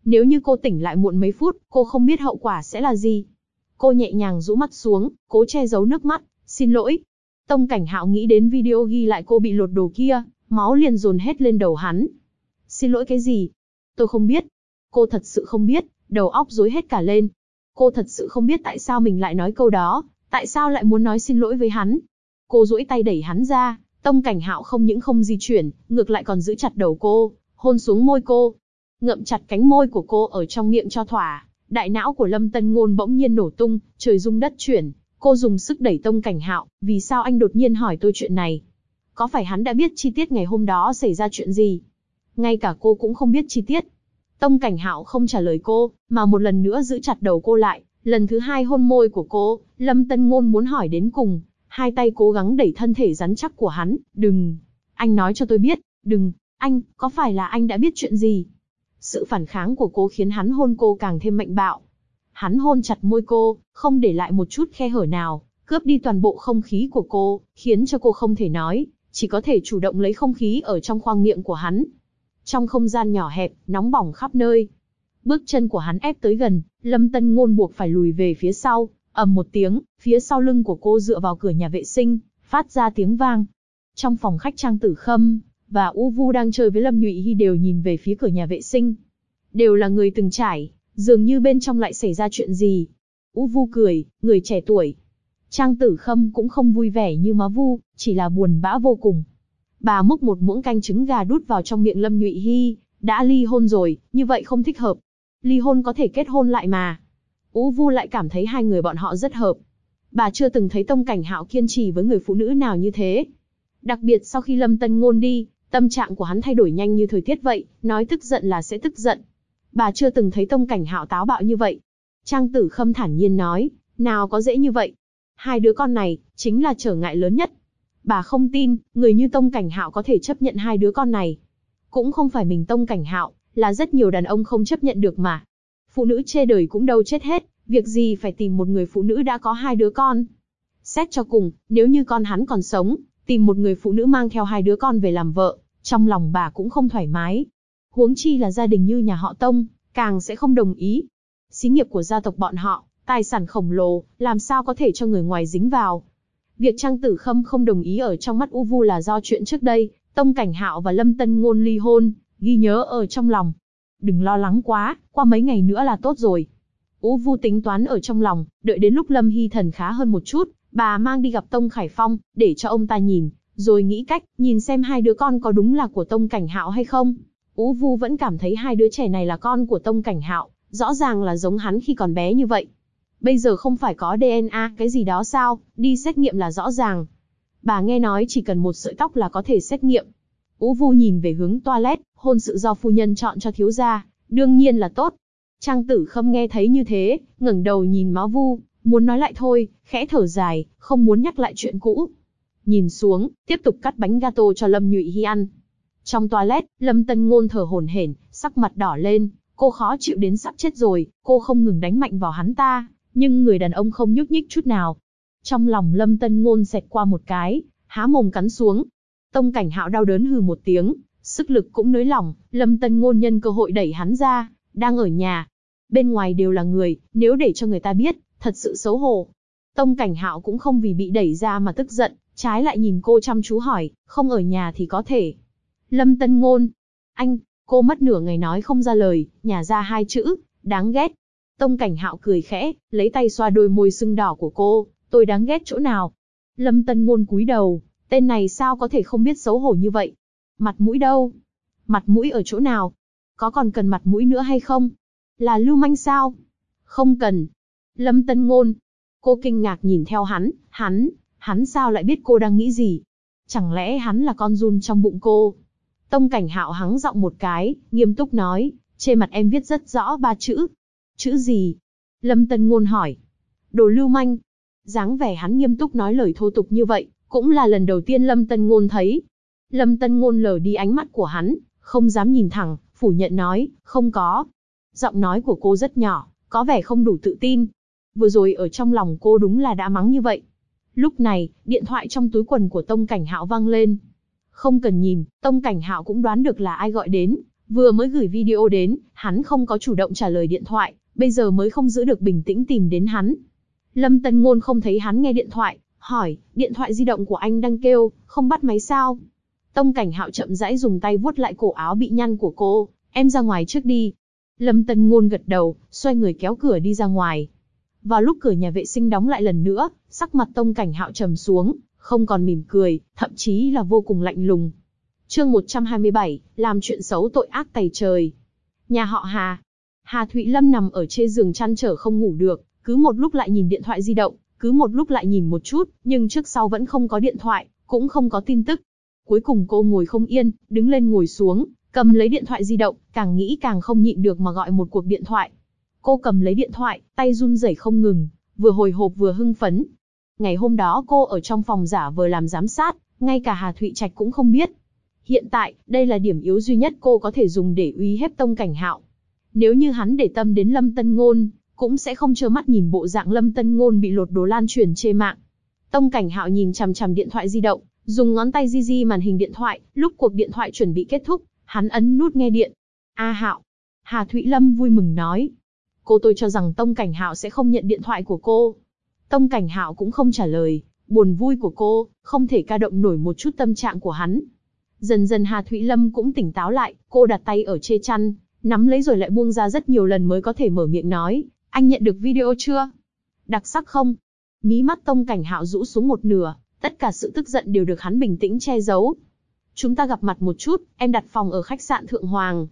Nếu như cô tỉnh lại muộn mấy phút, cô không biết hậu quả sẽ là gì. Cô nhẹ nhàng rũ mắt xuống, cố che giấu nước mắt. Xin lỗi. Tông Cảnh Hạo nghĩ đến video ghi lại cô bị lột đồ kia, máu liền dồn hết lên đầu hắn. Xin lỗi cái gì? Tôi không biết. Cô thật sự không biết, đầu óc rối hết cả lên. Cô thật sự không biết tại sao mình lại nói câu đó, tại sao lại muốn nói xin lỗi với hắn. Cô duỗi tay đẩy hắn ra, Tông Cảnh Hạo không những không di chuyển, ngược lại còn giữ chặt đầu cô, hôn xuống môi cô. Ngậm chặt cánh môi của cô ở trong miệng cho thỏa, đại não của Lâm Tân Ngôn bỗng nhiên nổ tung, trời rung đất chuyển. Cô dùng sức đẩy Tông Cảnh Hạo, vì sao anh đột nhiên hỏi tôi chuyện này? Có phải hắn đã biết chi tiết ngày hôm đó xảy ra chuyện gì? Ngay cả cô cũng không biết chi tiết. Tông Cảnh Hạo không trả lời cô, mà một lần nữa giữ chặt đầu cô lại, lần thứ hai hôn môi của cô. Lâm Tân Ngôn muốn hỏi đến cùng, hai tay cố gắng đẩy thân thể rắn chắc của hắn. Đừng, anh nói cho tôi biết, đừng, anh, có phải là anh đã biết chuyện gì? Sự phản kháng của cô khiến hắn hôn cô càng thêm mạnh bạo. Hắn hôn chặt môi cô, không để lại một chút khe hở nào, cướp đi toàn bộ không khí của cô, khiến cho cô không thể nói, chỉ có thể chủ động lấy không khí ở trong khoang miệng của hắn. Trong không gian nhỏ hẹp, nóng bỏng khắp nơi. Bước chân của hắn ép tới gần, Lâm Tân Ngôn buộc phải lùi về phía sau, ầm một tiếng, phía sau lưng của cô dựa vào cửa nhà vệ sinh, phát ra tiếng vang. Trong phòng khách Trang Tử Khâm và U Vu đang chơi với Lâm Nhụy Hy đều nhìn về phía cửa nhà vệ sinh. Đều là người từng trải, dường như bên trong lại xảy ra chuyện gì. U Vu cười, người trẻ tuổi. Trang Tử Khâm cũng không vui vẻ như Má Vu, chỉ là buồn bã vô cùng. Bà múc một muỗng canh trứng gà đút vào trong miệng Lâm Nhụy Hy, đã ly hôn rồi, như vậy không thích hợp. Ly hôn có thể kết hôn lại mà. U Vu lại cảm thấy hai người bọn họ rất hợp. Bà chưa từng thấy Tông Cảnh Hạo kiên trì với người phụ nữ nào như thế. Đặc biệt sau khi Lâm Tân Ngôn đi, tâm trạng của hắn thay đổi nhanh như thời tiết vậy, nói tức giận là sẽ tức giận. Bà chưa từng thấy Tông Cảnh Hạo táo bạo như vậy. Trang Tử Khâm thản nhiên nói, nào có dễ như vậy. Hai đứa con này, chính là trở ngại lớn nhất. Bà không tin, người như Tông Cảnh Hạo có thể chấp nhận hai đứa con này. Cũng không phải mình Tông Cảnh Hạo, là rất nhiều đàn ông không chấp nhận được mà. Phụ nữ chê đời cũng đâu chết hết, việc gì phải tìm một người phụ nữ đã có hai đứa con. Xét cho cùng, nếu như con hắn còn sống, tìm một người phụ nữ mang theo hai đứa con về làm vợ, trong lòng bà cũng không thoải mái. Huống chi là gia đình như nhà họ Tông, càng sẽ không đồng ý. Xí nghiệp của gia tộc bọn họ, tài sản khổng lồ, làm sao có thể cho người ngoài dính vào. Việc Trang Tử Khâm không đồng ý ở trong mắt U Vu là do chuyện trước đây, Tông Cảnh Hạo và Lâm Tân Ngôn ly hôn, ghi nhớ ở trong lòng. Đừng lo lắng quá, qua mấy ngày nữa là tốt rồi. U Vu tính toán ở trong lòng, đợi đến lúc Lâm Hy Thần khá hơn một chút, bà mang đi gặp Tông Khải Phong, để cho ông ta nhìn, rồi nghĩ cách, nhìn xem hai đứa con có đúng là của Tông Cảnh Hạo hay không. U Vu vẫn cảm thấy hai đứa trẻ này là con của Tông Cảnh Hạo, rõ ràng là giống hắn khi còn bé như vậy. Bây giờ không phải có DNA cái gì đó sao, đi xét nghiệm là rõ ràng. Bà nghe nói chỉ cần một sợi tóc là có thể xét nghiệm. U Vu nhìn về hướng toilet, hôn sự do phu nhân chọn cho thiếu gia, đương nhiên là tốt. Trang Tử Khâm nghe thấy như thế, ngẩng đầu nhìn Má Vu, muốn nói lại thôi, khẽ thở dài, không muốn nhắc lại chuyện cũ. Nhìn xuống, tiếp tục cắt bánh gato cho Lâm Nhụy Hy ăn. Trong toilet, Lâm Tân Ngôn thở hổn hển, sắc mặt đỏ lên, cô khó chịu đến sắp chết rồi, cô không ngừng đánh mạnh vào hắn ta, nhưng người đàn ông không nhúc nhích chút nào. Trong lòng Lâm Tân Ngôn xẹt qua một cái, há mồm cắn xuống. Tông Cảnh Hạo đau đớn hừ một tiếng, sức lực cũng nới lỏng, Lâm Tân Ngôn nhân cơ hội đẩy hắn ra, đang ở nhà. Bên ngoài đều là người, nếu để cho người ta biết, thật sự xấu hổ. Tông Cảnh Hạo cũng không vì bị đẩy ra mà tức giận, trái lại nhìn cô chăm chú hỏi, không ở nhà thì có thể. Lâm Tân Ngôn, anh, cô mất nửa ngày nói không ra lời, nhả ra hai chữ, đáng ghét. Tông Cảnh Hạo cười khẽ, lấy tay xoa đôi môi sưng đỏ của cô, tôi đáng ghét chỗ nào? Lâm Tân Ngôn cúi đầu, tên này sao có thể không biết xấu hổ như vậy? Mặt mũi đâu? Mặt mũi ở chỗ nào? Có còn cần mặt mũi nữa hay không? Là lưu manh sao? Không cần. Lâm Tân Ngôn. Cô kinh ngạc nhìn theo hắn sao lại biết cô đang nghĩ gì? Chẳng lẽ hắn là con giun trong bụng cô? Tông Cảnh Hạo hắng giọng một cái, nghiêm túc nói, trên mặt em viết rất rõ ba chữ. Chữ gì? Lâm Tân Ngôn hỏi. Đồ lưu manh. Dáng vẻ hắn nghiêm túc nói lời thô tục như vậy, cũng là lần đầu tiên Lâm Tân Ngôn thấy. Lâm Tân Ngôn lờ đi ánh mắt của hắn, không dám nhìn thẳng, phủ nhận nói, không có. Giọng nói của cô rất nhỏ, có vẻ không đủ tự tin. Vừa rồi ở trong lòng cô đúng là đã mắng như vậy. Lúc này, điện thoại trong túi quần của Tông Cảnh Hạo vang lên. Không cần nhìn, Tông Cảnh Hạo cũng đoán được là ai gọi đến, Vừa mới gửi video đến, hắn không có chủ động trả lời điện thoại, bây giờ mới không giữ được bình tĩnh tìm đến hắn. Lâm Tân Ngôn không thấy hắn nghe điện thoại, hỏi, điện thoại di động của anh đang kêu, không bắt máy sao? Tông Cảnh Hạo chậm rãi dùng tay vuốt lại cổ áo bị nhăn của cô, em ra ngoài trước đi. Lâm Tân Ngôn gật đầu, xoay người kéo cửa đi ra ngoài. Vào lúc cửa nhà vệ sinh đóng lại lần nữa, sắc mặt Tông Cảnh Hạo trầm xuống, không còn mỉm cười, thậm chí là vô cùng lạnh lùng. Chương 127, làm chuyện xấu tội ác tày trời. Nhà họ Hà. Hà Thụy Lâm nằm ở trên giường chăn trở không ngủ được, cứ một lúc lại nhìn điện thoại di động, cứ một lúc lại nhìn một chút, nhưng trước sau vẫn không có điện thoại, cũng không có tin tức. Cuối cùng cô ngồi không yên, đứng lên ngồi xuống, cầm lấy điện thoại di động, càng nghĩ càng không nhịn được mà gọi một cuộc điện thoại. Cô cầm lấy điện thoại, tay run rẩy không ngừng, vừa hồi hộp vừa hưng phấn. Ngày hôm đó cô ở trong phòng giả vờ làm giám sát, ngay cả Hà Thụy Trạch cũng không biết. Hiện tại, đây là điểm yếu duy nhất cô có thể dùng để uy hiếp Tông Cảnh Hạo. Nếu như hắn để tâm đến Lâm Tân Ngôn, cũng sẽ không trơ mắt nhìn bộ dạng Lâm Tân Ngôn bị lột đồ lan truyền trên mạng. Tông Cảnh Hạo nhìn chằm chằm điện thoại di động, dùng ngón tay di di màn hình điện thoại, lúc cuộc điện thoại chuẩn bị kết thúc, hắn ấn nút nghe điện. A Hạo. Hà Thụy Lâm vui mừng nói. Tôi cho rằng Tông Cảnh Hạo sẽ không nhận điện thoại của cô. Tông Cảnh Hạo cũng không trả lời, buồn vui của cô, không thể ca động nổi một chút tâm trạng của hắn. Dần dần Hà Thụy Lâm cũng tỉnh táo lại, cô đặt tay ở trên chăn, nắm lấy rồi lại buông ra rất nhiều lần mới có thể mở miệng nói, anh nhận được video chưa? Đặc sắc không? Mí mắt Tông Cảnh Hạo rũ xuống một nửa, tất cả sự tức giận đều được hắn bình tĩnh che giấu. Chúng ta gặp mặt một chút, em đặt phòng ở khách sạn Thượng Hoàng,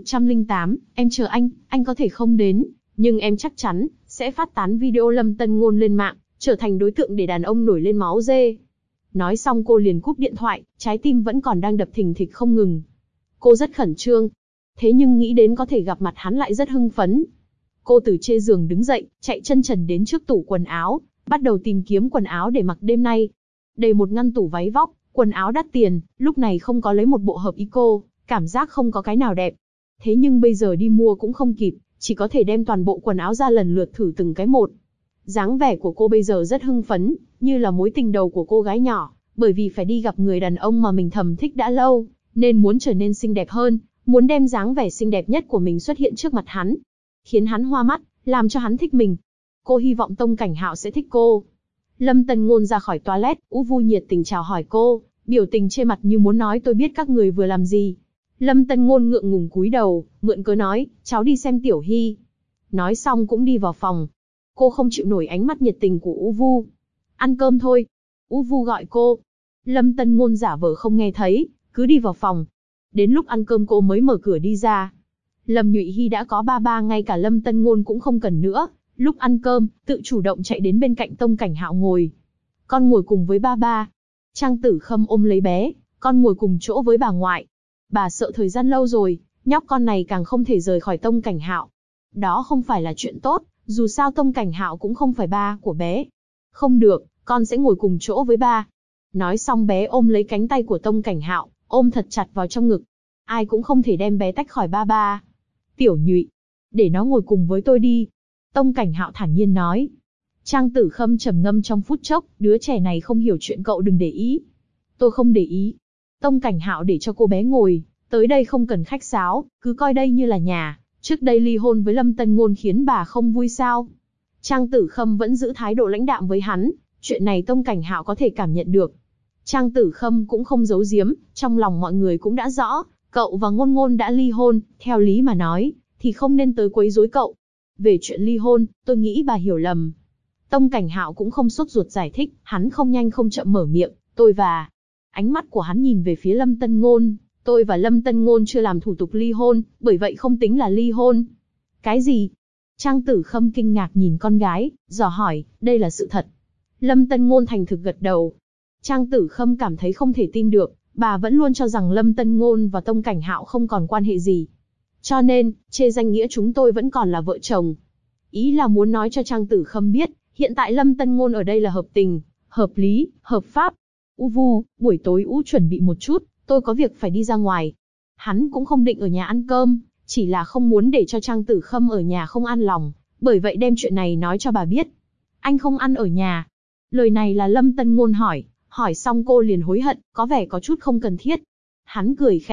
108, em chờ anh có thể không đến, nhưng em chắc chắn sẽ phát tán video Lâm Tân Ngôn lên mạng, trở thành đối tượng để đàn ông nổi lên máu dê. Nói xong cô liền cúp điện thoại, trái tim vẫn còn đang đập thình thịch không ngừng. Cô rất khẩn trương, thế nhưng nghĩ đến có thể gặp mặt hắn lại rất hưng phấn. Cô từ trên giường đứng dậy, chạy chân trần đến trước tủ quần áo, bắt đầu tìm kiếm quần áo để mặc đêm nay. Đầy một ngăn tủ váy vóc, quần áo đắt tiền, lúc này không có lấy một bộ hợp ý cô, cảm giác không có cái nào đẹp. Thế nhưng bây giờ đi mua cũng không kịp, chỉ có thể đem toàn bộ quần áo ra lần lượt thử từng cái một. Dáng vẻ của cô bây giờ rất hưng phấn, như là mối tình đầu của cô gái nhỏ, bởi vì phải đi gặp người đàn ông mà mình thầm thích đã lâu, nên muốn trở nên xinh đẹp hơn, muốn đem dáng vẻ xinh đẹp nhất của mình xuất hiện trước mặt hắn, khiến hắn hoa mắt, làm cho hắn thích mình. Cô hy vọng Tông Cảnh Hạo sẽ thích cô. Lâm Tân Ngôn ra khỏi toilet, Ú Vu nhiệt tình chào hỏi cô, biểu tình trên mặt như muốn nói tôi biết các người vừa làm gì. Lâm Tân Ngôn ngượng ngùng cúi đầu, mượn cớ nói, cháu đi xem Tiểu Hy. Nói xong cũng đi vào phòng. Cô không chịu nổi ánh mắt nhiệt tình của Ú Vu. Ăn cơm thôi. Ú Vu gọi cô. Lâm Tân Ngôn giả vờ không nghe thấy, cứ đi vào phòng. Đến lúc ăn cơm cô mới mở cửa đi ra. Lâm Nhụy Hy đã có ba, ngay cả Lâm Tân Ngôn cũng không cần nữa. Lúc ăn cơm, tự chủ động chạy đến bên cạnh Tông Cảnh Hạo ngồi. Con ngồi cùng với ba. Trang Tử Khâm ôm lấy bé, con ngồi cùng chỗ với bà ngoại. Bà sợ thời gian lâu rồi, nhóc con này càng không thể rời khỏi Tông Cảnh Hạo. Đó không phải là chuyện tốt, dù sao Tông Cảnh Hạo cũng không phải ba của bé. Không được, con sẽ ngồi cùng chỗ với ba. Nói xong bé ôm lấy cánh tay của Tông Cảnh Hạo, ôm thật chặt vào trong ngực. Ai cũng không thể đem bé tách khỏi ba. Tiểu Nhụy, để nó ngồi cùng với tôi đi. Tông Cảnh Hạo thản nhiên nói. Trang Tử Khâm trầm ngâm trong phút chốc, đứa trẻ này không hiểu chuyện cậu đừng để ý. Tôi không để ý. Tông Cảnh Hạo để cho cô bé ngồi, tới đây không cần khách sáo, cứ coi đây như là nhà. Trước đây ly hôn với Lâm Tân Ngôn khiến bà không vui sao? Trang Tử Khâm vẫn giữ thái độ lãnh đạm với hắn, chuyện này Tông Cảnh Hạo có thể cảm nhận được. Trang Tử Khâm cũng không giấu giếm, trong lòng mọi người cũng đã rõ, cậu và Ngôn Ngôn đã ly hôn, theo lý mà nói, thì không nên tới quấy rối cậu. Về chuyện ly hôn, tôi nghĩ bà hiểu lầm. Tông Cảnh Hạo cũng không sốt ruột giải thích, hắn không nhanh không chậm mở miệng, tôi và... Ánh mắt của hắn nhìn về phía Lâm Tân Ngôn, tôi và Lâm Tân Ngôn chưa làm thủ tục ly hôn, bởi vậy không tính là ly hôn. Cái gì? Trang Tử Khâm kinh ngạc nhìn con gái, dò hỏi, đây là sự thật. Lâm Tân Ngôn thành thực gật đầu. Trang Tử Khâm cảm thấy không thể tin được, bà vẫn luôn cho rằng Lâm Tân Ngôn và Tông Cảnh Hạo không còn quan hệ gì. Cho nên, trên danh nghĩa chúng tôi vẫn còn là vợ chồng. Ý là muốn nói cho Trang Tử Khâm biết, hiện tại Lâm Tân Ngôn ở đây là hợp tình, hợp lý, hợp pháp. U Vu, buổi tối Ú chuẩn bị một chút, tôi có việc phải đi ra ngoài. Hắn cũng không định ở nhà ăn cơm, chỉ là không muốn để cho Trang Tử Khâm ở nhà không an lòng, bởi vậy đem chuyện này nói cho bà biết. Anh không ăn ở nhà. Lời này là Lâm Tân Ngôn hỏi xong cô liền hối hận, có vẻ có chút không cần thiết. Hắn cười khẽ,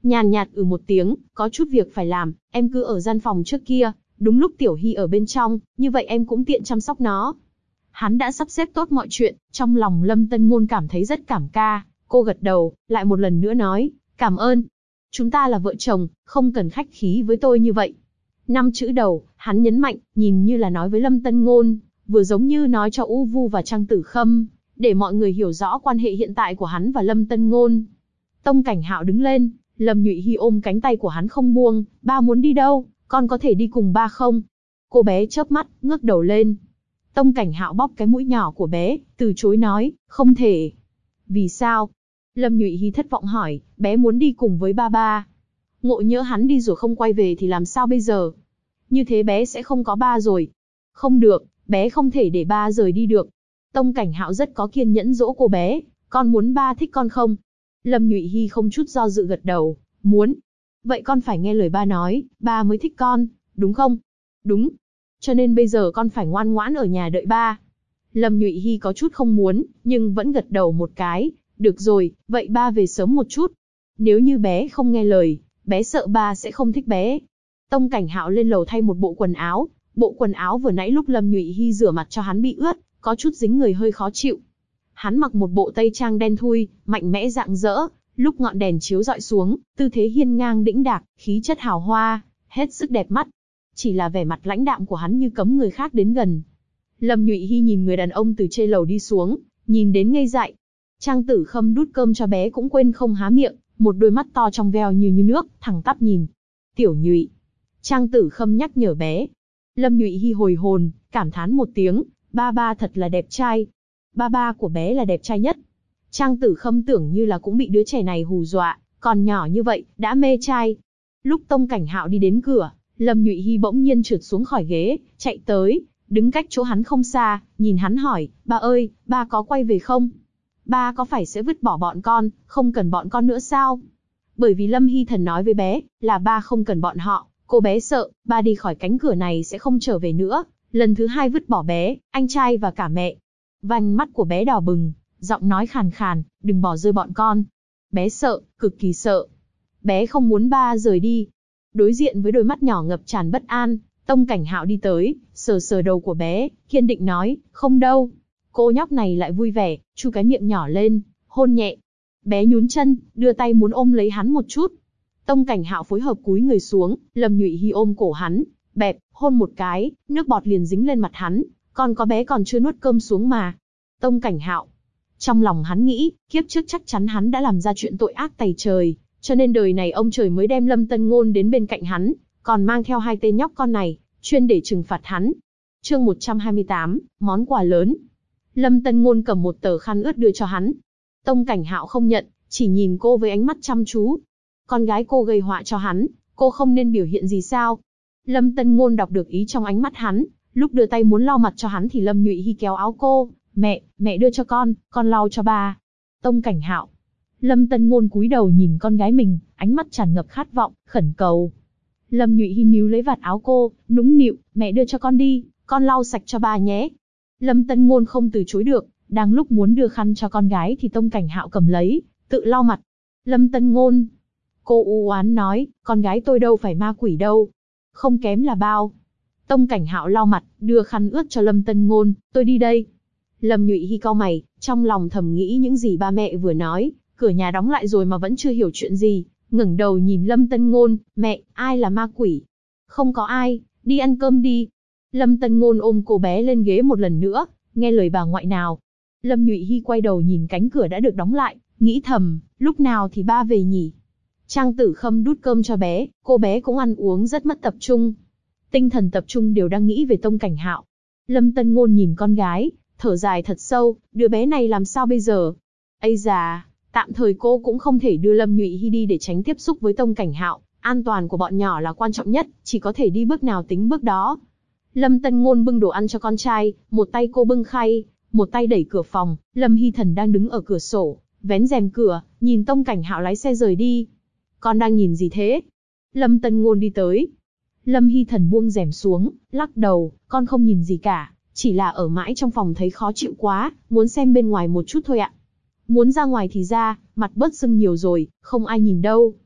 nhàn nhạt một tiếng, có chút việc phải làm, em cứ ở gian phòng trước kia, đúng lúc Tiểu Hy ở bên trong, như vậy em cũng tiện chăm sóc nó. Hắn đã sắp xếp tốt mọi chuyện, trong lòng Lâm Tân Ngôn cảm thấy rất cảm ca, cô gật đầu, lại một lần nữa nói, cảm ơn. Chúng ta là vợ chồng, không cần khách khí với tôi như vậy. 5 chữ đầu, hắn nhấn mạnh, nhìn như là nói với Lâm Tân Ngôn, vừa giống như nói cho U Vu và Trang Tử Khâm, để mọi người hiểu rõ quan hệ hiện tại của hắn và Lâm Tân Ngôn. Tông Cảnh Hạo đứng lên, Lâm Nhụy Hy ôm cánh tay của hắn không buông, ba muốn đi đâu, con có thể đi cùng ba không? Cô bé chớp mắt, ngước đầu lên. Tông Cảnh Hạo bóp cái mũi nhỏ của bé, từ chối nói, không thể. Vì sao? Lâm Nhụy Hy thất vọng hỏi, bé muốn đi cùng với ba ba. Ngộ nhỡ hắn đi rồi không quay về thì làm sao bây giờ? Như thế bé sẽ không có ba rồi. Không được, bé không thể để ba rời đi được. Tông Cảnh Hạo rất có kiên nhẫn dỗ cô bé, con muốn ba thích con không? Lâm Nhụy Hy không chút do dự gật đầu, muốn. Vậy con phải nghe lời ba nói, ba mới thích con, đúng không? Đúng. Cho nên bây giờ con phải ngoan ngoãn ở nhà đợi ba. Lâm Nhụy Hy có chút không muốn, nhưng vẫn gật đầu một cái. Được rồi, vậy ba về sớm một chút. Nếu như bé không nghe lời, bé sợ ba sẽ không thích bé. Tông Cảnh Hạo lên lầu thay một bộ quần áo vừa nãy lúc Lâm Nhụy Hy rửa mặt cho hắn bị ướt, có chút dính người hơi khó chịu. Hắn mặc một bộ tây trang đen thui, mạnh mẽ rạng rỡ, lúc ngọn đèn chiếu rọi xuống, tư thế hiên ngang đĩnh đạc, khí chất hào hoa, hết sức đẹp mắt. Chỉ là vẻ mặt lãnh đạm của hắn như cấm người khác đến gần. Lâm Nhụy Hy nhìn người đàn ông từ trên lầu đi xuống, nhìn đến ngây dại. Trang Tử Khâm đút cơm cho bé cũng quên không há miệng, một đôi mắt to trong veo như nước, thẳng tắp nhìn. Tiểu Nhụy. Trang Tử Khâm nhắc nhở bé. Lâm Nhụy Hy hồi hồn, cảm thán một tiếng, ba ba thật là đẹp trai. Ba ba của bé là đẹp trai nhất. Trang Tử Khâm tưởng như là cũng bị đứa trẻ này hù dọa, còn nhỏ như vậy, đã mê trai. Lúc Tông Cảnh Hạo đi đến cửa, Lâm Nhụy Hy bỗng nhiên trượt xuống khỏi ghế, chạy tới, đứng cách chỗ hắn không xa, nhìn hắn hỏi, ba ơi, ba có quay về không? Ba có phải sẽ vứt bỏ bọn con, không cần bọn con nữa sao? Bởi vì Lâm Hy Thần nói với bé, là ba không cần bọn họ, cô bé sợ, ba đi khỏi cánh cửa này sẽ không trở về nữa, lần thứ hai vứt bỏ bé, anh trai và cả mẹ. Vành mắt của bé đỏ bừng, giọng nói khàn khàn, đừng bỏ rơi bọn con. Bé sợ, cực kỳ sợ. Bé không muốn ba rời đi. Đối diện với đôi mắt nhỏ ngập tràn bất an, Tông Cảnh Hạo đi tới, sờ sờ đầu của bé, kiên định nói, không đâu. Cô nhóc này lại vui vẻ, chu cái miệng nhỏ lên, hôn nhẹ. Bé nhún chân, đưa tay muốn ôm lấy hắn một chút. Tông Cảnh Hạo phối hợp cúi người xuống, Lâm Nhụy Hy ôm cổ hắn, bẹp, hôn một cái, nước bọt liền dính lên mặt hắn, còn có bé còn chưa nuốt cơm xuống mà. Tông Cảnh Hạo. Trong lòng hắn nghĩ, kiếp trước chắc chắn hắn đã làm ra chuyện tội ác tày trời, cho nên đời này ông trời mới đem Lâm Tân Ngôn đến bên cạnh hắn, còn mang theo hai tên nhóc con này, chuyên để trừng phạt hắn. Chương 128, món quà lớn. Lâm Tân Ngôn cầm một tờ khăn ướt đưa cho hắn. Tông Cảnh Hạo không nhận, chỉ nhìn cô với ánh mắt chăm chú. Con gái cô gây họa cho hắn, cô không nên biểu hiện gì sao? Lâm Tân Ngôn đọc được ý trong ánh mắt hắn, lúc đưa tay muốn lau mặt cho hắn thì Lâm Nhụy Hy kéo áo cô, mẹ đưa cho con lau cho ba. Tông Cảnh Hạo. Lâm Tân Ngôn cúi đầu nhìn con gái mình, ánh mắt tràn ngập khát vọng, khẩn cầu. Lâm Nhụy Hy níu lấy vạt áo cô, nũng nịu, mẹ đưa cho con đi, con lau sạch cho ba nhé. Lâm Tân Ngôn không từ chối được, đang lúc muốn đưa khăn cho con gái thì Tông Cảnh Hạo cầm lấy, tự lau mặt. Lâm Tân Ngôn. Cô u oán nói, con gái tôi đâu phải ma quỷ đâu. Không kém là bao. Tông Cảnh Hạo lau mặt, đưa khăn ướt cho Lâm Tân Ngôn, tôi đi đây. Lâm Nhụy Hy cau mày, trong lòng thầm nghĩ những gì ba mẹ vừa nói, cửa nhà đóng lại rồi mà vẫn chưa hiểu chuyện gì, ngẩng đầu nhìn Lâm Tân Ngôn, mẹ, ai là ma quỷ? Không có ai, đi ăn cơm đi. Lâm Tân Ngôn ôm cô bé lên ghế một lần nữa, nghe lời bà ngoại nào. Lâm Nhụy Hy quay đầu nhìn cánh cửa đã được đóng lại, nghĩ thầm, lúc nào thì ba về nhỉ? Trang Tử Khâm đút cơm cho bé, cô bé cũng ăn uống rất mất tập trung. Tinh thần tập trung đều đang nghĩ về Tông Cảnh Hạo. Lâm Tân Ngôn nhìn con gái, thở dài thật sâu, đứa bé này làm sao bây giờ? Ây già, tạm thời cô cũng không thể đưa Lâm Nhụy Hy đi để tránh tiếp xúc với Tông Cảnh Hạo, an toàn của bọn nhỏ là quan trọng nhất, chỉ có thể đi bước nào tính bước đó. Lâm Tân Ngôn bưng đồ ăn cho con trai, một tay cô bưng khay, một tay đẩy cửa phòng, Lâm Hy Thần đang đứng ở cửa sổ, vén rèm cửa, nhìn Tông Cảnh Hạo lái xe rời đi. Con đang nhìn gì thế? Lâm Tân Ngôn đi tới. Lâm Hy Thần buông rèm xuống, lắc đầu, con không nhìn gì cả, chỉ là ở mãi trong phòng thấy khó chịu quá, muốn xem bên ngoài một chút thôi ạ. Muốn ra ngoài thì ra, mặt bớt sưng nhiều rồi, không ai nhìn đâu.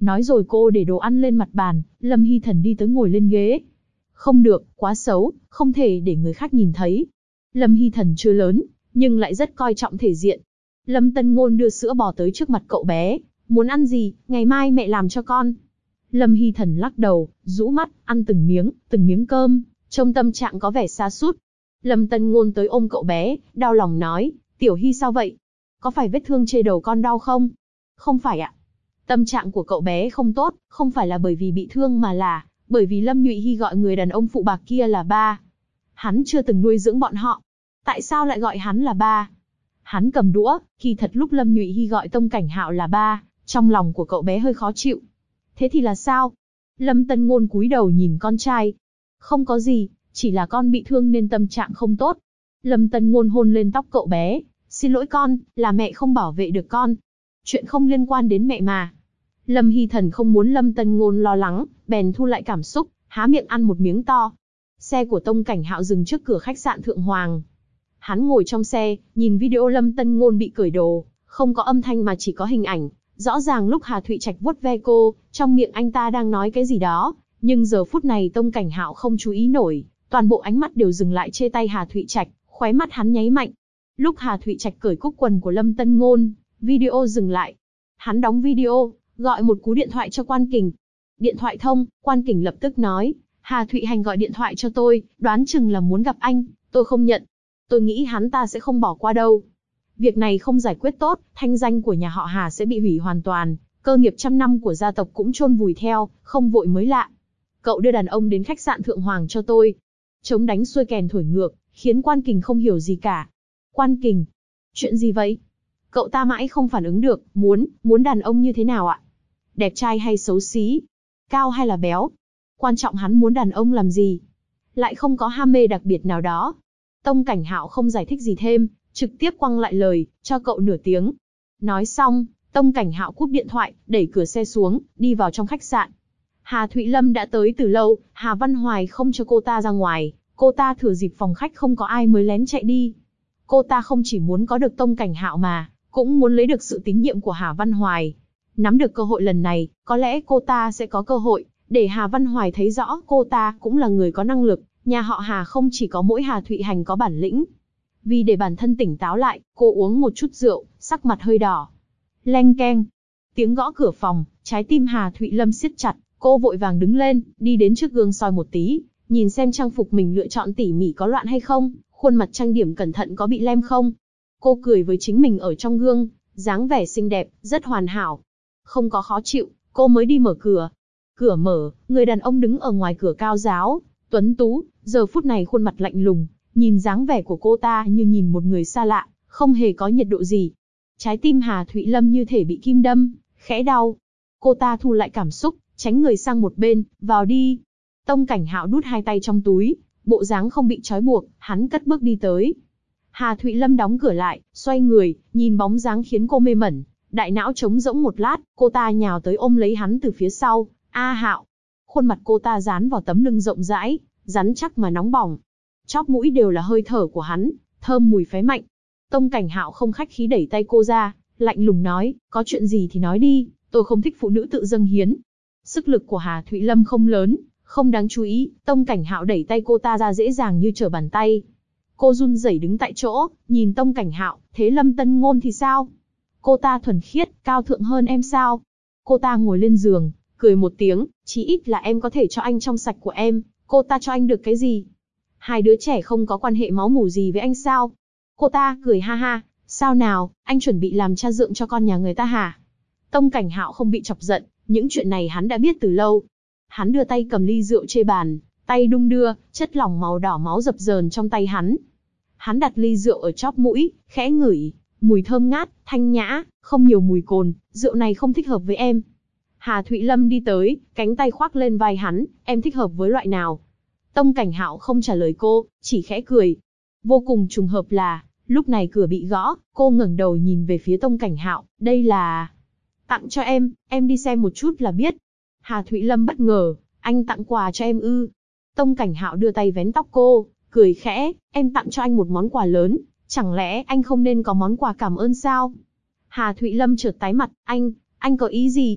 Nói rồi cô để đồ ăn lên mặt bàn, Lâm Hy Thần đi tới ngồi lên ghế. Không được, quá xấu, không thể để người khác nhìn thấy. Lâm Hy Thần chưa lớn, nhưng lại rất coi trọng thể diện. Lâm Tân Ngôn đưa sữa bò tới trước mặt cậu bé. Muốn ăn gì, ngày mai mẹ làm cho con. Lâm Hy Thần lắc đầu, rũ mắt, ăn từng miếng cơm, trông tâm trạng có vẻ sa sút. Lâm Tân Ngôn tới ôm cậu bé, đau lòng nói, Tiểu Hy sao vậy? Có phải vết thương trên đầu con đau không? Không phải ạ. Tâm trạng của cậu bé không tốt, không phải là bởi vì bị thương mà là bởi vì Lâm Nhụy Hy gọi người đàn ông phụ bạc kia là ba. Hắn chưa từng nuôi dưỡng bọn họ. Tại sao lại gọi hắn là ba? Hắn cầm đũa, kỳ thật lúc Lâm Nhụy Hy gọi Tông Cảnh Hạo là ba, trong lòng của cậu bé hơi khó chịu. Thế thì là sao? Lâm Tân Ngôn cúi đầu nhìn con trai. Không có gì, chỉ là con bị thương nên tâm trạng không tốt. Lâm Tân Ngôn hôn lên tóc cậu bé. Xin lỗi con, là mẹ không bảo vệ được con. Chuyện không liên quan đến mẹ mà. Lâm Hy Thần không muốn Lâm Tân Ngôn lo lắng, bèn thu lại cảm xúc, há miệng ăn một miếng to. Xe của Tông Cảnh Hạo dừng trước cửa khách sạn Thượng Hoàng. Hắn ngồi trong xe, nhìn video Lâm Tân Ngôn bị cởi đồ, không có âm thanh mà chỉ có hình ảnh. Rõ ràng lúc Hà Thụy Trạch vuốt ve cô, trong miệng anh ta đang nói cái gì đó, nhưng giờ phút này Tông Cảnh Hạo không chú ý nổi, toàn bộ ánh mắt đều dừng lại trên tay Hà Thụy Trạch, khóe mắt hắn nháy mạnh. Lúc Hà Thụy Trạch cởi cúc quần của Lâm Tân Ngôn, video dừng lại. Hắn đóng video, gọi một cú điện thoại cho Quan Kình. Điện thoại thông, Quan Kình lập tức nói, Hà Thụy Hành gọi điện thoại cho tôi, đoán chừng là muốn gặp anh, tôi không nhận. Tôi nghĩ hắn ta sẽ không bỏ qua đâu. Việc này không giải quyết tốt, thanh danh của nhà họ Hà sẽ bị hủy hoàn toàn, cơ nghiệp trăm năm của gia tộc cũng chôn vùi theo, không vội mới lạ. Cậu đưa đàn ông đến khách sạn Thượng Hoàng cho tôi. Chống đánh xuôi kèn thổi ngược, khiến Quan Kình không hiểu gì cả. Quan Kình, chuyện gì vậy? Cậu ta mãi không phản ứng được, muốn đàn ông như thế nào ạ? Đẹp trai hay xấu xí? Cao hay là béo? Quan trọng hắn muốn đàn ông làm gì? Lại không có ham mê đặc biệt nào đó. Tông Cảnh Hạo không giải thích gì thêm, trực tiếp quăng lại lời, cho cậu nửa tiếng. Nói xong, Tông Cảnh Hạo cúp điện thoại, đẩy cửa xe xuống, đi vào trong khách sạn. Hà Thụy Lâm đã tới từ lâu, Hà Văn Hoài không cho cô ta ra ngoài, cô ta thừa dịp phòng khách không có ai mới lén chạy đi. Cô ta không chỉ muốn có được Tông Cảnh Hạo mà, cũng muốn lấy được sự tín nhiệm của Hà Văn Hoài. Nắm được cơ hội lần này, có lẽ cô ta sẽ có cơ hội, để Hà Văn Hoài thấy rõ cô ta cũng là người có năng lực, nhà họ Hà không chỉ có mỗi Hà Thụy Hành có bản lĩnh. Vì để bản thân tỉnh táo lại, cô uống một chút rượu, sắc mặt hơi đỏ. Leng keng. Tiếng gõ cửa phòng, trái tim Hà Thụy Lâm siết chặt, cô vội vàng đứng lên, đi đến trước gương soi một tí, nhìn xem trang phục mình lựa chọn tỉ mỉ có loạn hay không, khuôn mặt trang điểm cẩn thận có bị lem không. Cô cười với chính mình ở trong gương, dáng vẻ xinh đẹp, rất hoàn hảo. Không có khó chịu, cô mới đi mở cửa. Cửa mở, người đàn ông đứng ở ngoài cửa cao ráo, tuấn tú, giờ phút này khuôn mặt lạnh lùng, nhìn dáng vẻ của cô ta như nhìn một người xa lạ, không hề có nhiệt độ gì. Trái tim Hà Thụy Lâm như thể bị kim đâm, khẽ đau. Cô ta thu lại cảm xúc, tránh người sang một bên, vào đi. Tông Cảnh Hạo đút hai tay trong túi, bộ dáng không bị trói buộc, hắn cất bước đi tới. Hà Thụy Lâm đóng cửa lại, xoay người, nhìn bóng dáng khiến cô mê mẩn. Đại não trống rỗng một lát, cô ta nhào tới ôm lấy hắn từ phía sau. A Hạo. Khuôn mặt cô ta dán vào tấm lưng rộng rãi, rắn chắc mà nóng bỏng. Chóp mũi đều là hơi thở của hắn, thơm mùi phái mạnh. Tông Cảnh Hạo không khách khí đẩy tay cô ra, lạnh lùng nói, có chuyện gì thì nói đi, tôi không thích phụ nữ tự dâng hiến. Sức lực của Hà Thụy Lâm không lớn, không đáng chú ý, Tông Cảnh Hạo đẩy tay cô ta ra dễ dàng như trở bàn tay. Cô run rẩy đứng tại chỗ, nhìn Tông Cảnh Hạo, thế Lâm Tân Ngôn thì sao? Cô ta thuần khiết, cao thượng hơn em sao? Cô ta ngồi lên giường, cười một tiếng, chí ít là em có thể cho anh trong sạch của em, cô ta cho anh được cái gì? Hai đứa trẻ không có quan hệ máu mủ gì với anh sao? Cô ta cười ha ha, sao nào, anh chuẩn bị làm cha dượng cho con nhà người ta hả? Tông Cảnh Hạo không bị chọc giận, những chuyện này hắn đã biết từ lâu. Hắn đưa tay cầm ly rượu trên bàn, tay đung đưa, chất lỏng màu đỏ máu dập dờn trong tay hắn. Hắn đặt ly rượu ở chóp mũi, khẽ ngửi, mùi thơm ngát, thanh nhã, không nhiều mùi cồn, rượu này không thích hợp với em. Hà Thụy Lâm đi tới, cánh tay khoác lên vai hắn, em thích hợp với loại nào? Tông Cảnh Hạo không trả lời cô, chỉ khẽ cười. Vô cùng trùng hợp là, lúc này cửa bị gõ, cô ngẩng đầu nhìn về phía Tông Cảnh Hạo, đây là... Tặng cho em đi xem một chút là biết. Hà Thụy Lâm bất ngờ, anh tặng quà cho em ư? Tông Cảnh Hạo đưa tay vén tóc cô, cười khẽ, em tặng cho anh một món quà lớn, chẳng lẽ anh không nên có món quà cảm ơn sao? Hà Thụy Lâm chợt tái mặt, anh có ý gì?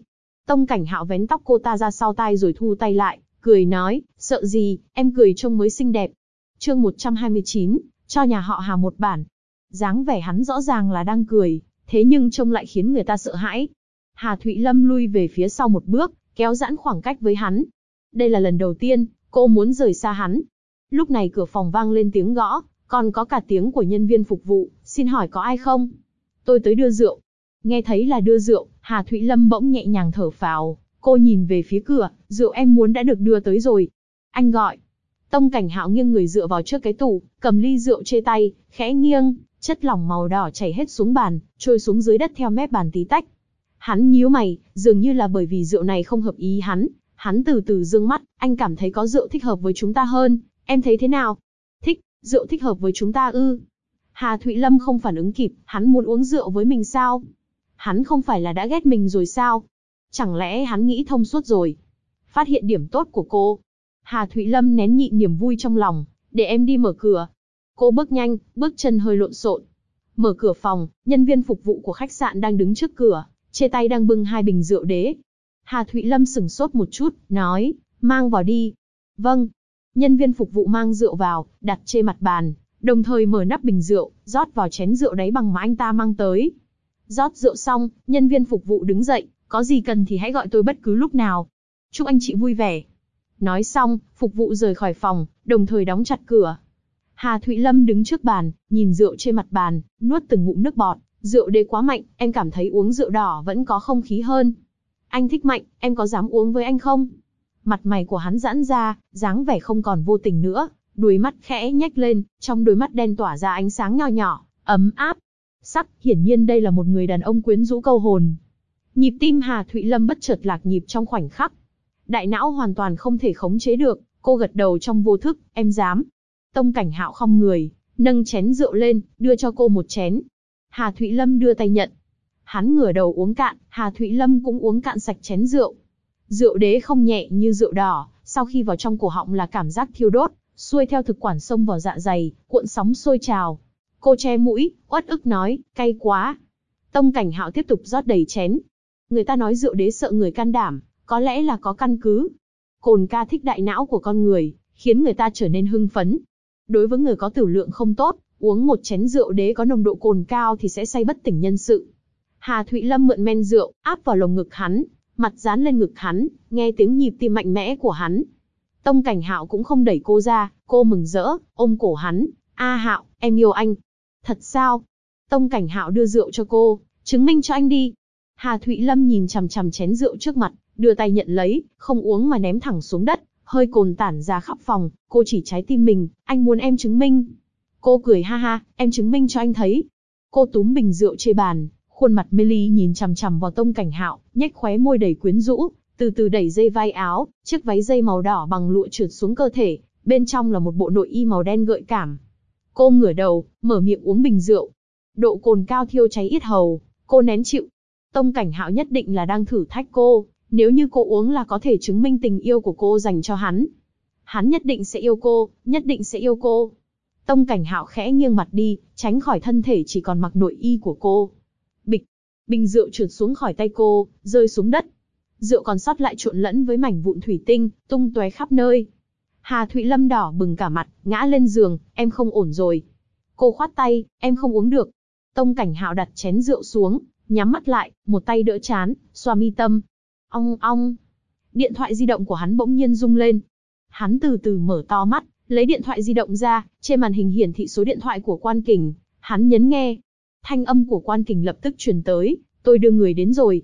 Tông Cảnh Hạo vén tóc cô ta ra sau tai rồi thu tay lại, cười nói, sợ gì, em cười trông mới xinh đẹp. Chương 129, cho nhà họ Hà một bản. Dáng vẻ hắn rõ ràng là đang cười, thế nhưng trông lại khiến người ta sợ hãi. Hà Thụy Lâm lui về phía sau một bước, kéo giãn khoảng cách với hắn. Đây là lần đầu tiên, cô muốn rời xa hắn. Lúc này cửa phòng vang lên tiếng gõ, còn có cả tiếng của nhân viên phục vụ, xin hỏi có ai không? Tôi tới đưa rượu. Nghe thấy là đưa rượu, Hà Thụy Lâm bỗng nhẹ nhàng thở phào, cô nhìn về phía cửa, rượu em muốn đã được đưa tới rồi. Anh gọi. Tông Cảnh Hạo nghiêng người dựa vào trước cái tủ, cầm ly rượu trên tay, khẽ nghiêng, chất lỏng màu đỏ chảy hết xuống bàn, trôi xuống dưới đất theo mép bàn tí tách. Hắn nhíu mày, dường như là bởi vì rượu này không hợp ý hắn từ từ dương mắt, anh cảm thấy có rượu thích hợp với chúng ta hơn, em thấy thế nào? Thích, rượu thích hợp với chúng ta ư? Hà Thụy Lâm không phản ứng kịp, hắn muốn uống rượu với mình sao? Hắn không phải là đã ghét mình rồi sao? Chẳng lẽ hắn nghĩ thông suốt rồi? Phát hiện điểm tốt của cô. Hà Thụy Lâm nén nhịn niềm vui trong lòng, để em đi mở cửa. Cô bước nhanh, bước chân hơi lộn xộn. Mở cửa phòng, nhân viên phục vụ của khách sạn đang đứng trước cửa, trên tay đang bưng 2 bình rượu đế. Hà Thụy Lâm sửng sốt một chút, nói, mang vào đi. Vâng. Nhân viên phục vụ mang rượu vào, đặt trên mặt bàn, đồng thời mở nắp bình rượu, rót vào chén rượu đáy bằng mà anh ta mang tới. Rót rượu xong, nhân viên phục vụ đứng dậy, có gì cần thì hãy gọi tôi bất cứ lúc nào. Chúc anh chị vui vẻ. Nói xong, phục vụ rời khỏi phòng, đồng thời đóng chặt cửa. Hà Thụy Lâm đứng trước bàn, nhìn rượu trên mặt bàn, nuốt từng ngụm nước bọt. Rượu đế quá mạnh, em cảm thấy uống rượu đỏ vẫn có không khí hơn. Anh thích mạnh, em có dám uống với anh không? Mặt mày của hắn giãn ra, dáng vẻ không còn vô tình nữa, đuôi mắt khẽ nhếch lên, trong đôi mắt đen tỏa ra ánh sáng nho nhỏ, ấm áp. Hiển nhiên đây là một người đàn ông quyến rũ câu hồn. Nhịp tim Hà Thụy Lâm bất chợt lạc nhịp trong khoảnh khắc. Đại não hoàn toàn không thể khống chế được, cô gật đầu trong vô thức, em dám. Tông Cảnh Hạo khom người, nâng chén rượu lên, đưa cho cô một chén. Hà Thụy Lâm đưa tay nhận. Hắn ngửa đầu uống cạn, Hà Thụy Lâm cũng uống cạn sạch chén rượu. Rượu đế không nhẹ như rượu đỏ, sau khi vào trong cổ họng là cảm giác thiêu đốt, xuôi theo thực quản xông vào dạ dày, cuộn sóng sôi trào. Cô che mũi, uất ức nói, cay quá. Tông Cảnh Hạo tiếp tục rót đầy chén. Người ta nói rượu đế sợ người can đảm, có lẽ là có căn cứ. Cồn ca thích đại não của con người, khiến người ta trở nên hưng phấn. Đối với người có tửu lượng không tốt, uống một chén rượu đế có nồng độ cồn cao thì sẽ say bất tỉnh nhân sự. Hà Thụy Lâm mượn men rượu, áp vào lồng ngực hắn, mặt dán lên ngực hắn, nghe tiếng nhịp tim mạnh mẽ của hắn. Tông Cảnh Hạo cũng không đẩy cô ra, cô mừng rỡ, ôm cổ hắn. A Hạo, em yêu anh. Thật sao? Tông Cảnh Hạo đưa rượu cho cô, chứng minh cho anh đi. Hà Thụy Lâm nhìn chằm chằm chén rượu trước mặt, đưa tay nhận lấy, không uống mà ném thẳng xuống đất, hơi cồn tản ra khắp phòng. Cô chỉ trái tim mình, anh muốn em chứng minh. Cô cười ha ha, em chứng minh cho anh thấy. Cô túm bình rượu trên bàn, khuôn mặt mê ly nhìn chằm chằm vào Tông Cảnh Hạo, nhếch khóe môi đầy quyến rũ, từ từ đẩy dây vai áo, chiếc váy dây màu đỏ bằng lụa trượt xuống cơ thể, bên trong là một bộ nội y màu đen gợi cảm. Cô ngửa đầu, mở miệng uống bình rượu. Độ cồn cao thiêu cháy yết hầu, cô nén chịu. Tông Cảnh Hạo nhất định là đang thử thách cô, nếu như cô uống là có thể chứng minh tình yêu của cô dành cho hắn. Hắn nhất định sẽ yêu cô, nhất định sẽ yêu cô. Tông Cảnh Hạo khẽ nghiêng mặt đi, tránh khỏi thân thể chỉ còn mặc nội y của cô. Bịch, bình rượu trượt xuống khỏi tay cô, rơi xuống đất. Rượu còn sót lại trộn lẫn với mảnh vụn thủy tinh, tung tóe khắp nơi. Hà Thụy Lâm đỏ bừng cả mặt, ngã lên giường, em không ổn rồi. Cô khoát tay, em không uống được. Tông Cảnh Hạo đặt chén rượu xuống, nhắm mắt lại, một tay đỡ trán, xoa mi tâm. Ong ong. Điện thoại di động của hắn bỗng nhiên rung lên. Hắn từ từ mở to mắt, lấy điện thoại di động ra, trên màn hình hiển thị số điện thoại của Quan Kình. Hắn nhấn nghe. Thanh âm của Quan Kình lập tức truyền tới, tôi đưa người đến rồi.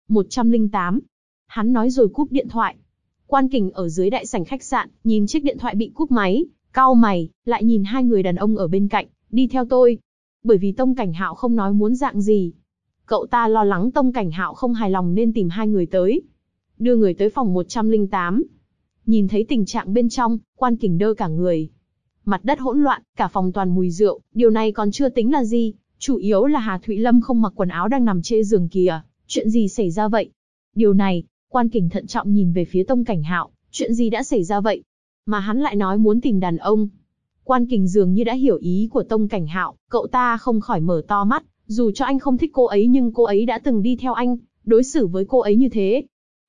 108. Hắn nói rồi cúp điện thoại. Quan Kình ở dưới đại sảnh khách sạn, nhìn chiếc điện thoại bị cúp máy, cau mày, lại nhìn 2 người đàn ông ở bên cạnh, đi theo tôi. Bởi vì Tông Cảnh Hạo không nói muốn dạng gì. Cậu ta lo lắng Tông Cảnh Hạo không hài lòng nên tìm 2 người tới. Đưa người tới phòng 108. Nhìn thấy tình trạng bên trong, Quan Kình đơ cả người. Mặt đất hỗn loạn, cả phòng toàn mùi rượu, điều này còn chưa tính là gì. Chủ yếu là Hà Thụy Lâm không mặc quần áo đang nằm trên giường kìa. Chuyện gì xảy ra vậy? Điều này, Quan Kình thận trọng nhìn về phía Tông Cảnh Hạo, chuyện gì đã xảy ra vậy? Mà hắn lại nói muốn tìm đàn ông. Quan Kình dường như đã hiểu ý của Tông Cảnh Hạo, cậu ta không khỏi mở to mắt, dù cho anh không thích cô ấy nhưng cô ấy đã từng đi theo anh, đối xử với cô ấy như thế.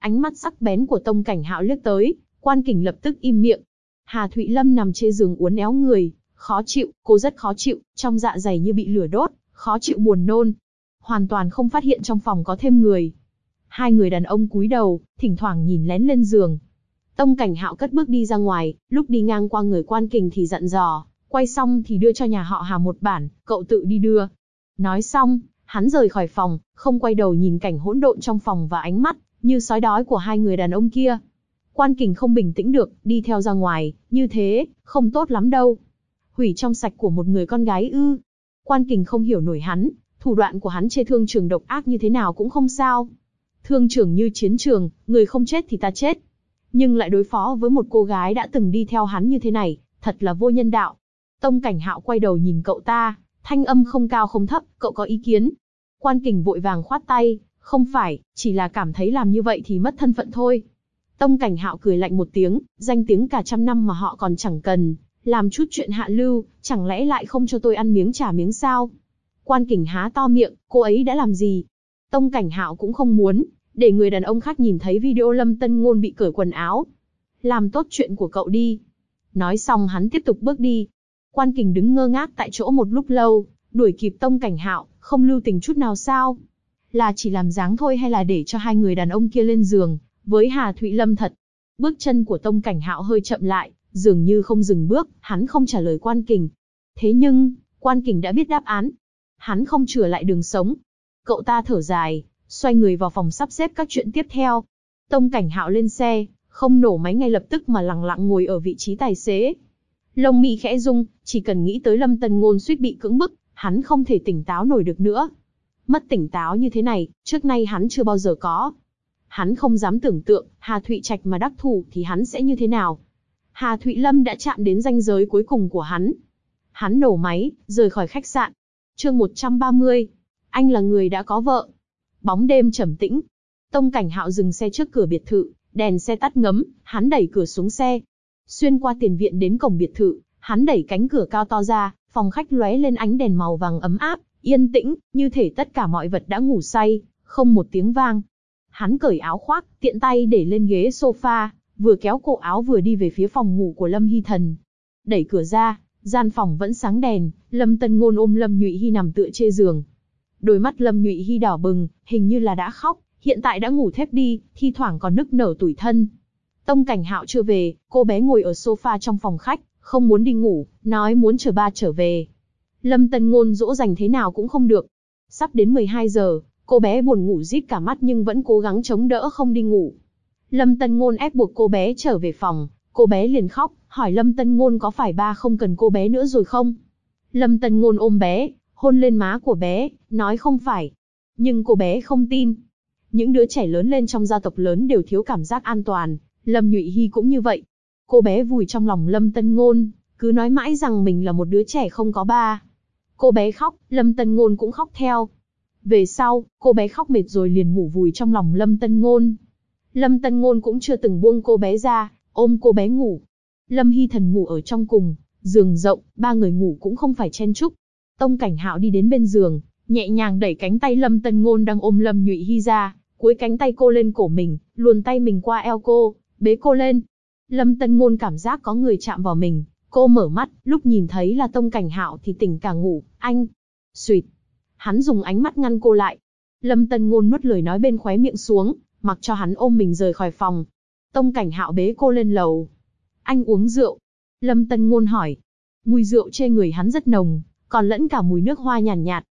Ánh mắt sắc bén của Tông Cảnh Hạo liếc tới, Quan Kình lập tức im miệng. Hà Thụy Lâm nằm trên giường uốn éo người, khó chịu, cô rất khó chịu, trong dạ dày như bị lửa đốt, khó chịu buồn nôn. Hoàn toàn không phát hiện trong phòng có thêm người. Hai người đàn ông cúi đầu, thỉnh thoảng nhìn lén lên giường. Tông Cảnh Hạo cất bước đi ra ngoài, lúc đi ngang qua người Quan Kình thì dặn dò, quay xong thì đưa cho nhà họ Hà một bản, cậu tự đi đưa. Nói xong, hắn rời khỏi phòng, không quay đầu nhìn cảnh hỗn độn trong phòng và ánh mắt như sói đói của hai người đàn ông kia. Quan Kình không bình tĩnh được, đi theo ra ngoài, như thế, không tốt lắm đâu. Hủy trong sạch của một người con gái ư? Quan Kình không hiểu nổi hắn, thủ đoạn của hắn trên thương trường độc ác như thế nào cũng không sao. Thương trường như chiến trường, người không chết thì ta chết. Nhưng lại đối phó với một cô gái đã từng đi theo hắn như thế này, thật là vô nhân đạo. Tông Cảnh Hạo quay đầu nhìn cậu ta, thanh âm không cao không thấp, cậu có ý kiến? Quan Kình vội vàng khoát tay, không phải, chỉ là cảm thấy làm như vậy thì mất thân phận thôi. Tông Cảnh Hạo cười lạnh một tiếng, danh tiếng cả trăm năm mà họ còn chẳng cần, làm chút chuyện hạ lưu, chẳng lẽ lại không cho tôi ăn miếng trả miếng sao? Quan Kình há to miệng, cô ấy đã làm gì? Tông Cảnh Hạo cũng không muốn để người đàn ông khác nhìn thấy video Lâm Tân Ngôn bị cởi quần áo. Làm tốt chuyện của cậu đi. Nói xong hắn tiếp tục bước đi. Quan Kình đứng ngơ ngác tại chỗ một lúc lâu, đuổi kịp Tông Cảnh Hạo, không lưu tình chút nào sao? Là chỉ làm dáng thôi hay là để cho hai người đàn ông kia lên giường với Hà Thụy Lâm thật? Bước chân của Tông Cảnh Hạo hơi chậm lại, dường như không dừng bước, hắn không trả lời Quan Kình. Thế nhưng, Quan Kình đã biết đáp án. Hắn không chừa lại đường sống. Cậu ta thở dài, xoay người vào phòng sắp xếp các chuyện tiếp theo. Tông Cảnh Hạo lên xe, không nổ máy ngay lập tức mà lặng lặng ngồi ở vị trí tài xế. Lông mi khẽ rung, chỉ cần nghĩ tới Lâm Tân Ngôn suýt bị cưỡng bức, hắn không thể tỉnh táo nổi được nữa. Mất tỉnh táo như thế này, trước nay hắn chưa bao giờ có. Hắn không dám tưởng tượng, Hà Thụy Trạch mà đắc thủ thì hắn sẽ như thế nào. Hà Thụy Lâm đã chạm đến ranh giới cuối cùng của hắn. Hắn nổ máy, rời khỏi khách sạn. Chương 130. Anh là người đã có vợ. Bóng đêm trầm tĩnh. Tông Cảnh Hạo dừng xe trước cửa biệt thự, đèn xe tắt ngấm, hắn đẩy cửa xuống xe. Xuyên qua tiền viện đến cổng biệt thự, hắn đẩy cánh cửa cao to ra, phòng khách lóe lên ánh đèn màu vàng ấm áp, yên tĩnh, như thể tất cả mọi vật đã ngủ say, không một tiếng vang. Hắn cởi áo khoác, tiện tay để lên ghế sofa, vừa kéo cổ áo vừa đi về phía phòng ngủ của Lâm Hy Thần. Đẩy cửa ra, gian phòng vẫn sáng đèn, Lâm Tân Ngôn ôm Lâm Nhụy Hy nằm tựa trên giường. Đôi mắt Lâm Nhụy Hy đỏ bừng, hình như là đã khóc, hiện tại đã ngủ thiếp đi, thi thoảng còn nức nở tủi thân. Tông Cảnh Hạo chưa về, cô bé ngồi ở sofa trong phòng khách, không muốn đi ngủ, nói muốn chờ ba trở về. Lâm Tân Ngôn dỗ dành thế nào cũng không được. Sắp đến 12 giờ, cô bé buồn ngủ rít cả mắt nhưng vẫn cố gắng chống đỡ không đi ngủ. Lâm Tân Ngôn ép buộc cô bé trở về phòng, cô bé liền khóc, hỏi Lâm Tân Ngôn có phải ba không cần cô bé nữa rồi không? Lâm Tân Ngôn ôm bé, hôn lên má của bé, nói không phải. Nhưng cô bé không tin. Những đứa trẻ lớn lên trong gia tộc lớn đều thiếu cảm giác an toàn, Lâm Nhụy Hy cũng như vậy. Cô bé vùi trong lòng Lâm Tân Ngôn, cứ nói mãi rằng mình là một đứa trẻ không có ba. Cô bé khóc, Lâm Tân Ngôn cũng khóc theo. Về sau, cô bé khóc mệt rồi liền ngủ vùi trong lòng Lâm Tân Ngôn. Lâm Tân Ngôn cũng chưa từng buông cô bé ra, ôm cô bé ngủ. Lâm Hy Thần ngủ ở trong cùng, giường rộng, ba người ngủ cũng không phải chen chúc. Tông Cảnh Hạo đi đến bên giường, nhẹ nhàng đẩy cánh tay Lâm Tân Ngôn đang ôm Lâm Nhụy Hy ra, cuối cánh tay cô lên cổ mình, luồn tay mình qua eo cô, bế cô lên. Lâm Tân Ngôn cảm giác có người chạm vào mình, cô mở mắt, lúc nhìn thấy là Tông Cảnh Hạo thì tỉnh cả ngủ, anh. Xuyệt. Hắn dùng ánh mắt ngăn cô lại. Lâm Tân Ngôn nuốt lời nói bên khóe miệng xuống, mặc cho hắn ôm mình rời khỏi phòng. Tông Cảnh Hạo bế cô lên lầu. Anh uống rượu. Lâm Tân Ngôn hỏi. Mùi rượu trên người hắn rất nồng, còn lẫn cả mùi nước hoa nhàn nhạt.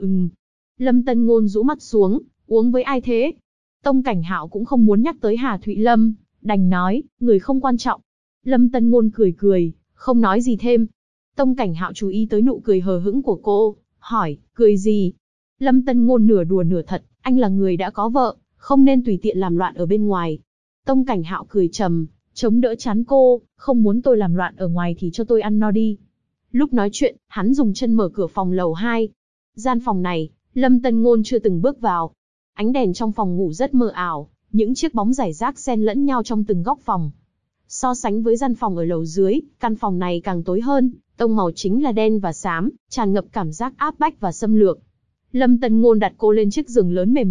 Lâm Tân Ngôn rũ mắt xuống, uống với ai thế? Tông Cảnh Hạo cũng không muốn nhắc tới Hà Thụy Lâm, đành nói, người không quan trọng. Lâm Tân Ngôn cười cười, không nói gì thêm. Tông Cảnh Hạo chú ý tới nụ cười hờ hững của cô, hỏi, cười gì? Lâm Tân Ngôn nửa đùa nửa thật, anh là người đã có vợ, không nên tùy tiện làm loạn ở bên ngoài. Tông Cảnh Hạo cười trầm, chống đỡ trán cô, không muốn tôi làm loạn ở ngoài thì cho tôi ăn no đi. Lúc nói chuyện, hắn dùng chân mở cửa phòng lầu 2. Gian phòng này, Lâm Tân Ngôn chưa từng bước vào. Ánh đèn trong phòng ngủ rất mờ ảo, những chiếc bóng rải rác xen lẫn nhau trong từng góc phòng. So sánh với gian phòng ở lầu dưới, căn phòng này càng tối hơn, tông màu chính là đen và xám, tràn ngập cảm giác áp bách và xâm lược. Lâm Tân Ngôn đặt cô lên chiếc giường lớn mềm mại,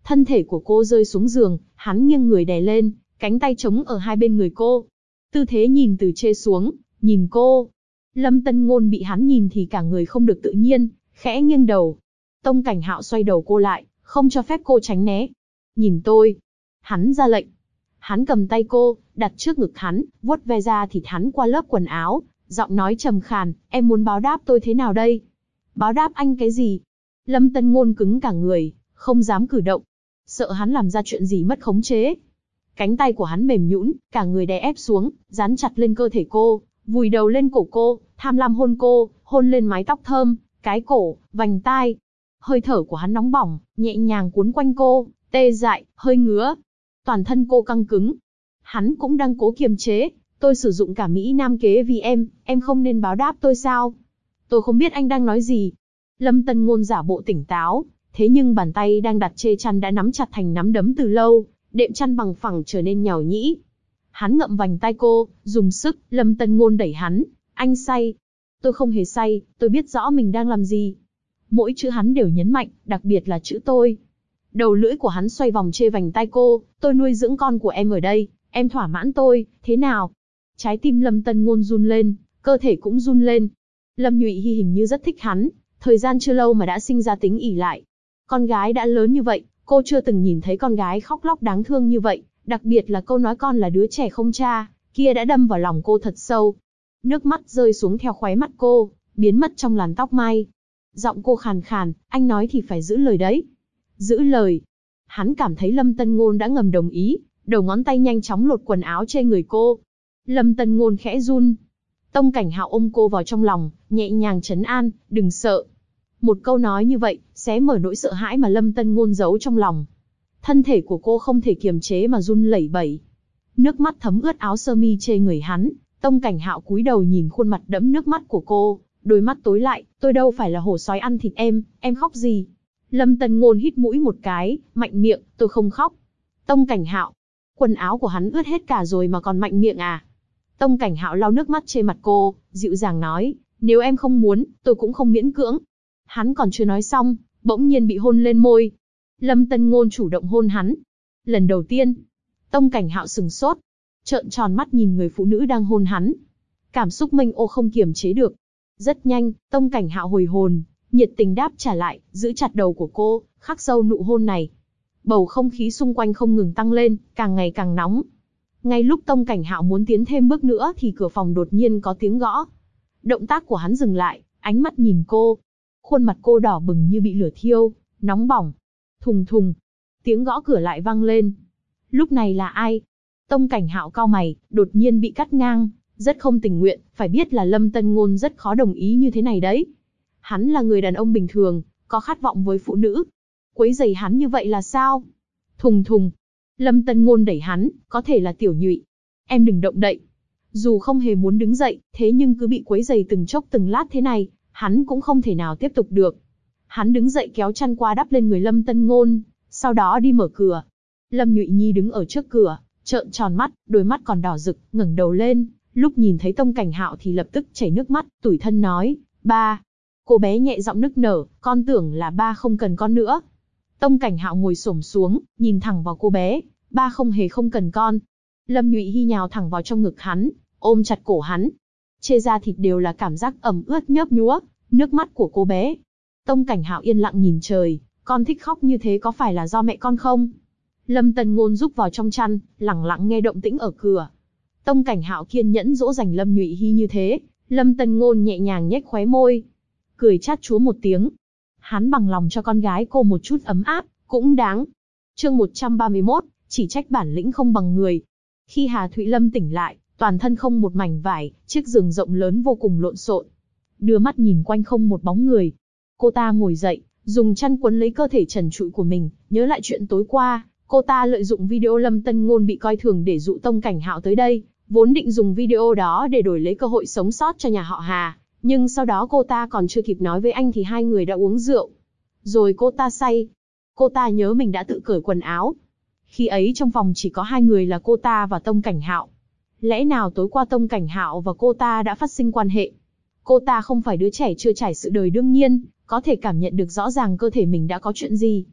Thân thể của cô rơi xuống giường, hắn nghiêng người đè lên, cánh tay chống ở hai bên người cô. Tư thế nhìn từ trên xuống, nhìn cô. Lâm Tân Ngôn bị hắn nhìn thì cả người không được tự nhiên, khẽ nghiêng đầu. Tông Cảnh Hạo xoay đầu cô lại, không cho phép cô tránh né. Nhìn tôi. Hắn ra lệnh. Hắn cầm tay cô, đặt trước ngực hắn, vuốt ve da thịt hắn qua lớp quần áo, giọng nói trầm khàn, em muốn báo đáp tôi thế nào đây? Báo đáp anh cái gì? Lâm Tân Ngôn cứng cả người, không dám cử động. Sợ hắn làm ra chuyện gì mất khống chế. Cánh tay của hắn mềm nhũn, cả người đè ép xuống, dán chặt lên cơ thể cô, vùi đầu lên cổ cô, tham lam hôn cô, hôn lên mái tóc thơm, cái cổ, vành tai. Hơi thở của hắn nóng bỏng, nhẹ nhàng cuốn quanh cô, tê dại, hơi ngứa. Toàn thân cô căng cứng. Hắn cũng đang cố kiềm chế. Tôi sử dụng cả Mỹ Nam kế vì em không nên báo đáp tôi sao? Tôi không biết anh đang nói gì. Lâm Tân Ngôn giả bộ tỉnh táo, thế nhưng bàn tay đang đặt chê chăn đã nắm chặt thành nắm đấm từ lâu, đệm chăn bằng phẳng trở nên nhàu nhĩ. Hắn ngậm vành tai cô, dùng sức. Lâm Tân Ngôn đẩy hắn. Anh say. Tôi không hề say, tôi biết rõ mình đang làm gì. Mỗi chữ hắn đều nhấn mạnh, đặc biệt là chữ tôi. Đầu lưỡi của hắn xoay vòng chê vành tai cô, tôi nuôi dưỡng con của em ở đây, em thỏa mãn tôi, thế nào? Trái tim Lâm Tân Ngôn run lên, cơ thể cũng run lên. Lâm Nhụy Hy hình như rất thích hắn, thời gian chưa lâu mà đã sinh ra tính ỷ lại. Con gái đã lớn như vậy, cô chưa từng nhìn thấy con gái khóc lóc đáng thương như vậy, đặc biệt là câu nói con là đứa trẻ không cha, kia đã đâm vào lòng cô thật sâu. Nước mắt rơi xuống theo khóe mắt cô, biến mất trong làn tóc mai. Giọng cô khàn khàn, anh nói thì phải giữ lời đấy. Giữ lời. Hắn cảm thấy Lâm Tân Ngôn đã ngầm đồng ý, đầu ngón tay nhanh chóng lột quần áo trên người cô. Lâm Tân Ngôn khẽ run. Tông Cảnh Hạo ôm cô vào trong lòng, nhẹ nhàng trấn an, đừng sợ. Một câu nói như vậy, xé mở nỗi sợ hãi mà Lâm Tân Ngôn giấu trong lòng. Thân thể của cô không thể kiềm chế mà run lẩy bẩy. Nước mắt thấm ướt áo sơ mi trên người hắn. Tông Cảnh Hạo cúi đầu nhìn khuôn mặt đẫm nước mắt của cô, đôi mắt tối lại, tôi đâu phải là hổ sói ăn thịt em khóc gì? Lâm Tân Ngôn hít mũi một cái, mạnh miệng, tôi không khóc. Tông Cảnh Hạo, quần áo của hắn ướt hết cả rồi mà còn mạnh miệng à? Tông Cảnh Hạo lau nước mắt trên mặt cô, dịu dàng nói, nếu em không muốn, tôi cũng không miễn cưỡng. Hắn còn chưa nói xong, bỗng nhiên bị hôn lên môi. Lâm Tân Ngôn chủ động hôn hắn. Lần đầu tiên, Tông Cảnh Hạo sừng sốt, trợn tròn mắt nhìn người phụ nữ đang hôn hắn. Cảm xúc mênh ô không kiềm chế được. Rất nhanh, Tông Cảnh Hạo hồi hồn, nhiệt tình đáp trả lại, giữ chặt đầu của cô, khắc sâu nụ hôn này. Bầu không khí xung quanh không ngừng tăng lên, càng ngày càng nóng. Ngay lúc Tông Cảnh Hạo muốn tiến thêm bước nữa thì cửa phòng đột nhiên có tiếng gõ. Động tác của hắn dừng lại, ánh mắt nhìn cô. Khuôn mặt cô đỏ bừng như bị lửa thiêu, nóng bỏng. Thùng thùng, tiếng gõ cửa lại vang lên. Lúc này là ai? Tông Cảnh Hạo cau mày, đột nhiên bị cắt ngang, rất không tình nguyện, phải biết là Lâm Tân Ngôn rất khó đồng ý như thế này đấy. Hắn là người đàn ông bình thường, có khát vọng với phụ nữ. Quấy rầy hắn như vậy là sao? Thùng thùng. Lâm Tân Ngôn đẩy hắn, có thể là Tiểu Nhụy. Em đừng động đậy. Dù không hề muốn đứng dậy, thế nhưng cứ bị quấy rầy từng chốc từng lát thế này, hắn cũng không thể nào tiếp tục được. Hắn đứng dậy kéo chăn qua đắp lên người Lâm Tân Ngôn, sau đó đi mở cửa. Lâm Nhụy Nhi đứng ở trước cửa, trợn tròn mắt, đôi mắt còn đỏ rực, ngẩng đầu lên, lúc nhìn thấy Tông Cảnh Hạo thì lập tức chảy nước mắt, tủi thân nói, ba. Cô bé nhẹ giọng nức nở, con tưởng là ba không cần con nữa. Tông Cảnh Hạo ngồi xổm xuống, nhìn thẳng vào cô bé, ba không hề không cần con. Lâm Nhụy Hy nhào thẳng vào trong ngực hắn, ôm chặt cổ hắn. Trên da thịt đều là cảm giác ẩm ướt nhớp nhúa, nước mắt của cô bé. Tông Cảnh Hạo yên lặng nhìn trời, con thích khóc như thế có phải là do mẹ con không? Lâm Tân Ngôn rúc vào trong chăn, lẳng lặng nghe động tĩnh ở cửa. Tông Cảnh Hạo kiên nhẫn dỗ dành Lâm Nhụy Hy như thế, Lâm Tân Ngôn nhẹ nhàng nhếch khóe môi, cười chát chúa một tiếng. Hắn bằng lòng cho con gái cô một chút ấm áp, cũng đáng. Chương 131, chỉ trách bản lĩnh không bằng người. Khi Hà Thụy Lâm tỉnh lại, toàn thân không một mảnh vải, chiếc giường rộng lớn vô cùng lộn xộn. Đưa mắt nhìn quanh không một bóng người. Cô ta ngồi dậy, dùng chăn quấn lấy cơ thể trần trụi của mình, nhớ lại chuyện tối qua. Cô ta lợi dụng video Lâm Tân Ngôn bị coi thường để dụ Tông Cảnh Hạo tới đây, vốn định dùng video đó để đổi lấy cơ hội sống sót cho nhà họ Hà. Nhưng sau đó cô ta còn chưa kịp nói với anh thì hai người đã uống rượu. Rồi cô ta say. Cô ta nhớ mình đã tự cởi quần áo. Khi ấy trong phòng chỉ có hai người là cô ta và Tông Cảnh Hạo. Lẽ nào tối qua Tông Cảnh Hạo và cô ta đã phát sinh quan hệ? Cô ta không phải đứa trẻ chưa trải sự đời đương nhiên, có thể cảm nhận được rõ ràng cơ thể mình đã có chuyện gì.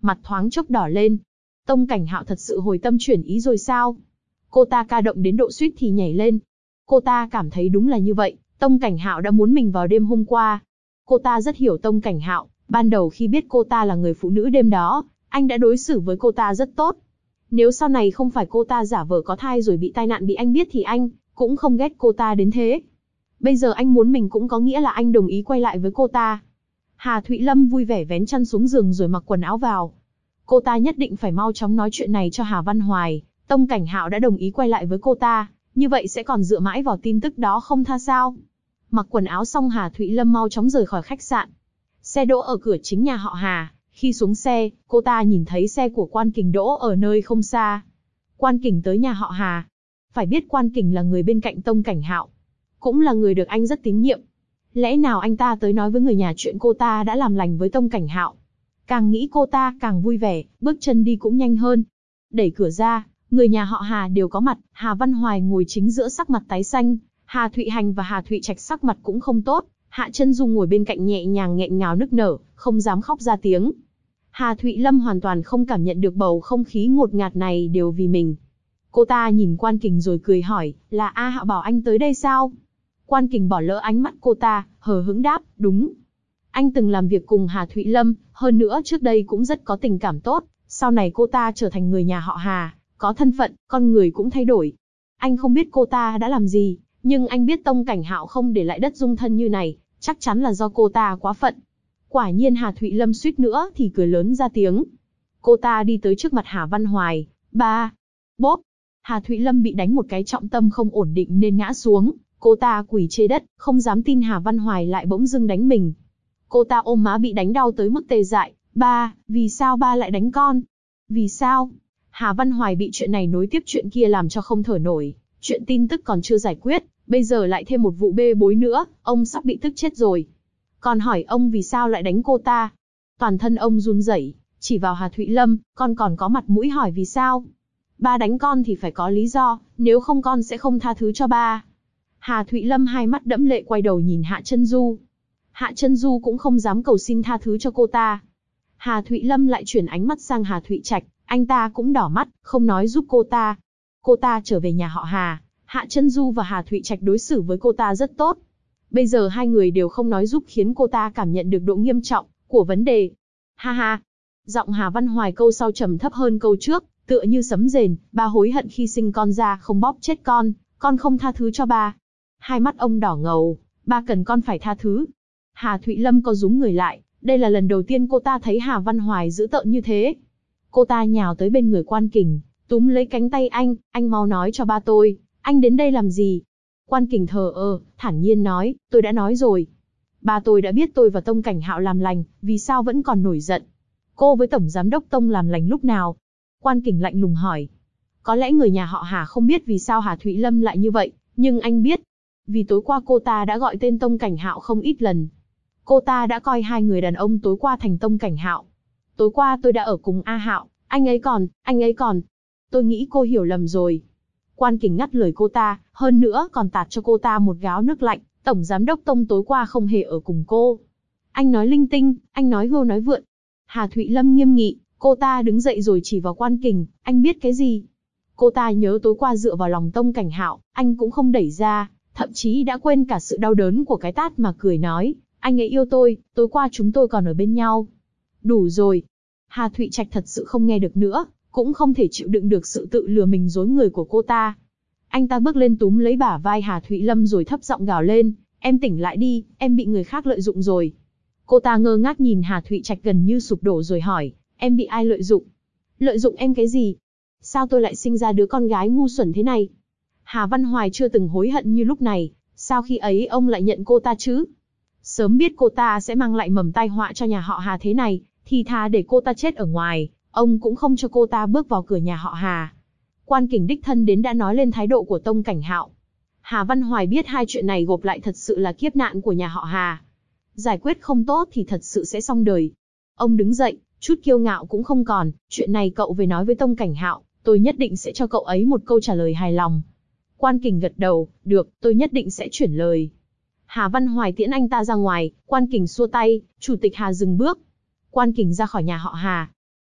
mặt thoáng chốc đỏ lên. Tông Cảnh Hạo thật sự hồi tâm chuyển ý rồi sao? Cô ta ca động đến độ suýt thì nhảy lên. Cô ta cảm thấy đúng là như vậy, Tông Cảnh Hạo đã muốn mình vào đêm hôm qua. Cô ta rất hiểu Tông Cảnh Hạo, ban đầu khi biết cô ta là người phụ nữ đêm đó, anh đã đối xử với cô ta rất tốt. Nếu sau này không phải cô ta giả vờ có thai rồi bị tai nạn bị anh biết thì anh cũng không ghét cô ta đến thế. Bây giờ anh muốn mình cũng có nghĩa là anh đồng ý quay lại với cô ta. Hà Thụy Lâm vui vẻ vén chăn xuống giường rồi mặc quần áo vào. Cô ta nhất định phải mau chóng nói chuyện này cho Hà Văn Hoài. Tông Cảnh Hạo đã đồng ý quay lại với cô ta, như vậy sẽ còn dựa mãi vào tin tức đó không tha sao? Mặc quần áo xong Hà Thụy Lâm mau chóng rời khỏi khách sạn. Xe đỗ ở cửa chính nhà họ Hà. Khi xuống xe, cô ta nhìn thấy xe của Quan Kình đỗ ở nơi không xa. Quan Kình tới nhà họ Hà. Phải biết Quan Kình là người bên cạnh Tông Cảnh Hạo, cũng là người được anh rất tín nhiệm. Lẽ nào anh ta tới nói với người nhà chuyện cô ta đã làm lành với Tông Cảnh Hạo? Càng nghĩ cô ta càng vui vẻ, bước chân đi cũng nhanh hơn. Đẩy cửa ra, người nhà họ Hà đều có mặt. Hà Văn Hoài ngồi chính giữa sắc mặt tái xanh, Hà Thụy Hành và Hà Thụy Trạch sắc mặt cũng không tốt. Hạ Chân Du ngồi bên cạnh nhẹ nhàng nghẹn ngào nức nở, không dám khóc ra tiếng. Hà Thụy Lâm hoàn toàn không cảm nhận được bầu không khí ngột ngạt này đều vì mình. Cô ta nhìn Quan Kình rồi cười hỏi, là A Hạo bảo anh tới đây sao? Quan Kình bỏ lỡ ánh mắt cô ta, hờ hững đáp, đúng. Anh từng làm việc cùng Hà Thụy Lâm, hơn nữa trước đây cũng rất có tình cảm tốt. Sau này cô ta trở thành người nhà họ Hà, có thân phận, con người cũng thay đổi. Anh không biết cô ta đã làm gì, nhưng anh biết Tông Cảnh Hạo không để lại đất dung thân như này, chắc chắn là do cô ta quá phận. Quả nhiên Hà Thụy Lâm suýt nữa thì cười lớn ra tiếng. Cô ta đi tới trước mặt Hà Văn Hoài, ba, bốp. Hà Thụy Lâm bị đánh một cái trọng tâm không ổn định nên ngã xuống. Cô ta quỳ trên đất, không dám tin Hà Văn Hoài lại bỗng dưng đánh mình. Cô ta ôm má bị đánh đau tới mức tê dại. Ba, vì sao ba lại đánh con? Vì sao? Hà Văn Hoài bị chuyện này nối tiếp chuyện kia làm cho không thở nổi. Chuyện tin tức còn chưa giải quyết, bây giờ lại thêm một vụ bê bối nữa, ông sắp bị tức chết rồi. Còn hỏi ông vì sao lại đánh cô ta? Toàn thân ông run rẩy, chỉ vào Hà Thụy Lâm, con còn có mặt mũi hỏi vì sao? Ba đánh con thì phải có lý do, nếu không con sẽ không tha thứ cho ba. Hà Thụy Lâm hai mắt đẫm lệ quay đầu nhìn Hạ Chân Du. Hạ Chân Du cũng không dám cầu xin tha thứ cho cô ta. Hà Thụy Lâm lại chuyển ánh mắt sang Hà Thụy Trạch, anh ta cũng đỏ mắt, không nói giúp cô ta. Cô ta trở về nhà họ Hà, Hạ Chân Du và Hà Thụy Trạch đối xử với cô ta rất tốt. Bây giờ hai người đều không nói giúp khiến cô ta cảm nhận được độ nghiêm trọng của vấn đề. Ha ha. Giọng Hà Văn Hoài câu sau trầm thấp hơn câu trước, tựa như sấm rền, ba hối hận khi sinh con ra không bóp chết con không tha thứ cho ba. Hai mắt ông đỏ ngầu, ba cần con phải tha thứ. Hà Thụy Lâm co rúm người lại, đây là lần đầu tiên cô ta thấy Hà Văn Hoài dữ tợn như thế. Cô ta nhào tới bên người Quan Kình, túm lấy cánh tay anh mau nói cho ba tôi, anh đến đây làm gì? Quan Kình thờ ơ, thản nhiên nói, tôi đã nói rồi. Ba tôi đã biết tôi và Tông Cảnh Hạo làm lành, vì sao vẫn còn nổi giận? Cô với Tổng Giám đốc Tông làm lành lúc nào? Quan Kình lạnh lùng hỏi. Có lẽ người nhà họ Hà không biết vì sao Hà Thụy Lâm lại như vậy, nhưng anh biết. Vì tối qua cô ta đã gọi tên Tông Cảnh Hạo không ít lần. Cô ta đã coi hai người đàn ông tối qua thành Tông Cảnh Hạo. Tối qua tôi đã ở cùng A Hạo, anh ấy còn. Tôi nghĩ cô hiểu lầm rồi. Quan Kình ngắt lời cô ta, hơn nữa còn tạt cho cô ta một gáo nước lạnh. Tổng Giám đốc Tông tối qua không hề ở cùng cô. Anh nói linh tinh, anh nói hưu nói vượn. Hà Thụy Lâm nghiêm nghị, cô ta đứng dậy rồi chỉ vào Quan Kình, anh biết cái gì? Cô ta nhớ tối qua dựa vào lòng Tông Cảnh Hạo, anh cũng không đẩy ra, thậm chí đã quên cả sự đau đớn của cái tát mà cười nói, anh ấy yêu tôi, tối qua chúng tôi còn ở bên nhau. Đủ rồi. Hà Thụy Trạch thật sự không nghe được nữa, cũng không thể chịu đựng được sự tự lừa mình dối người của cô ta. Anh ta bước lên túm lấy bả vai Hà Thụy Lâm rồi thấp giọng gào lên, em tỉnh lại đi, em bị người khác lợi dụng rồi. Cô ta ngơ ngác nhìn Hà Thụy Trạch gần như sụp đổ rồi hỏi, em bị ai lợi dụng? Lợi dụng em cái gì? Sao tôi lại sinh ra đứa con gái ngu xuẩn thế này? Hà Văn Hoài chưa từng hối hận như lúc này, sao khi ấy ông lại nhận cô ta chứ? Sớm biết cô ta sẽ mang lại mầm tai họa cho nhà họ Hà thế này, thì thà để cô ta chết ở ngoài, ông cũng không cho cô ta bước vào cửa nhà họ Hà. Quan Kình đích thân đến đã nói lên thái độ của Tông Cảnh Hạo. Hà Văn Hoài biết hai chuyện này gộp lại thật sự là kiếp nạn của nhà họ Hà. Giải quyết không tốt thì thật sự sẽ xong đời. Ông đứng dậy, chút kiêu ngạo cũng không còn, chuyện này cậu về nói với Tông Cảnh Hạo, tôi nhất định sẽ cho cậu ấy một câu trả lời hài lòng. Quan Kình gật đầu, được, tôi nhất định sẽ chuyển lời. Hà Văn Hoài tiễn anh ta ra ngoài, Quan Kình xua tay, Chủ tịch Hà dừng bước. Quan Kình ra khỏi nhà họ Hà.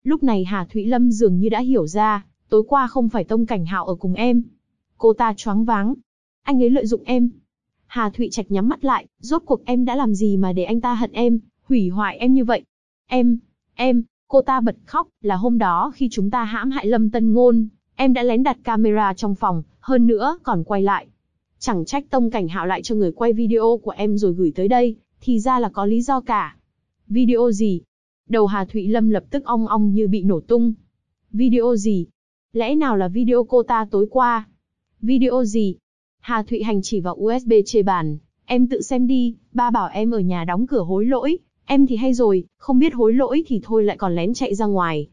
Lúc này Hà Thụy Lâm dường như đã hiểu ra, tối qua không phải Tông Cảnh Hạo ở cùng em. Cô ta choáng váng. Anh ấy lợi dụng em. Hà Thụy Trạch nhắm mắt lại, rốt cuộc em đã làm gì mà để anh ta hận em, hủy hoại em như vậy? Em, cô ta bật khóc, là hôm đó khi chúng ta hãm hại Lâm Tân Ngôn, em đã lén đặt camera trong phòng, hơn nữa còn quay lại. Chẳng trách Tông Cảnh Hạo lại cho người quay video của em rồi gửi tới đây, thì ra là có lý do cả. Video gì? Đầu Hà Thụy Lâm lập tức ong ong như bị nổ tung. Video gì? Lẽ nào là video cô ta tối qua? Video gì? Hà Thụy Hành chỉ vào USB trên bàn. Em tự xem đi, ba bảo em ở nhà đóng cửa hối lỗi. Em thì hay rồi, không biết hối lỗi thì thôi lại còn lén chạy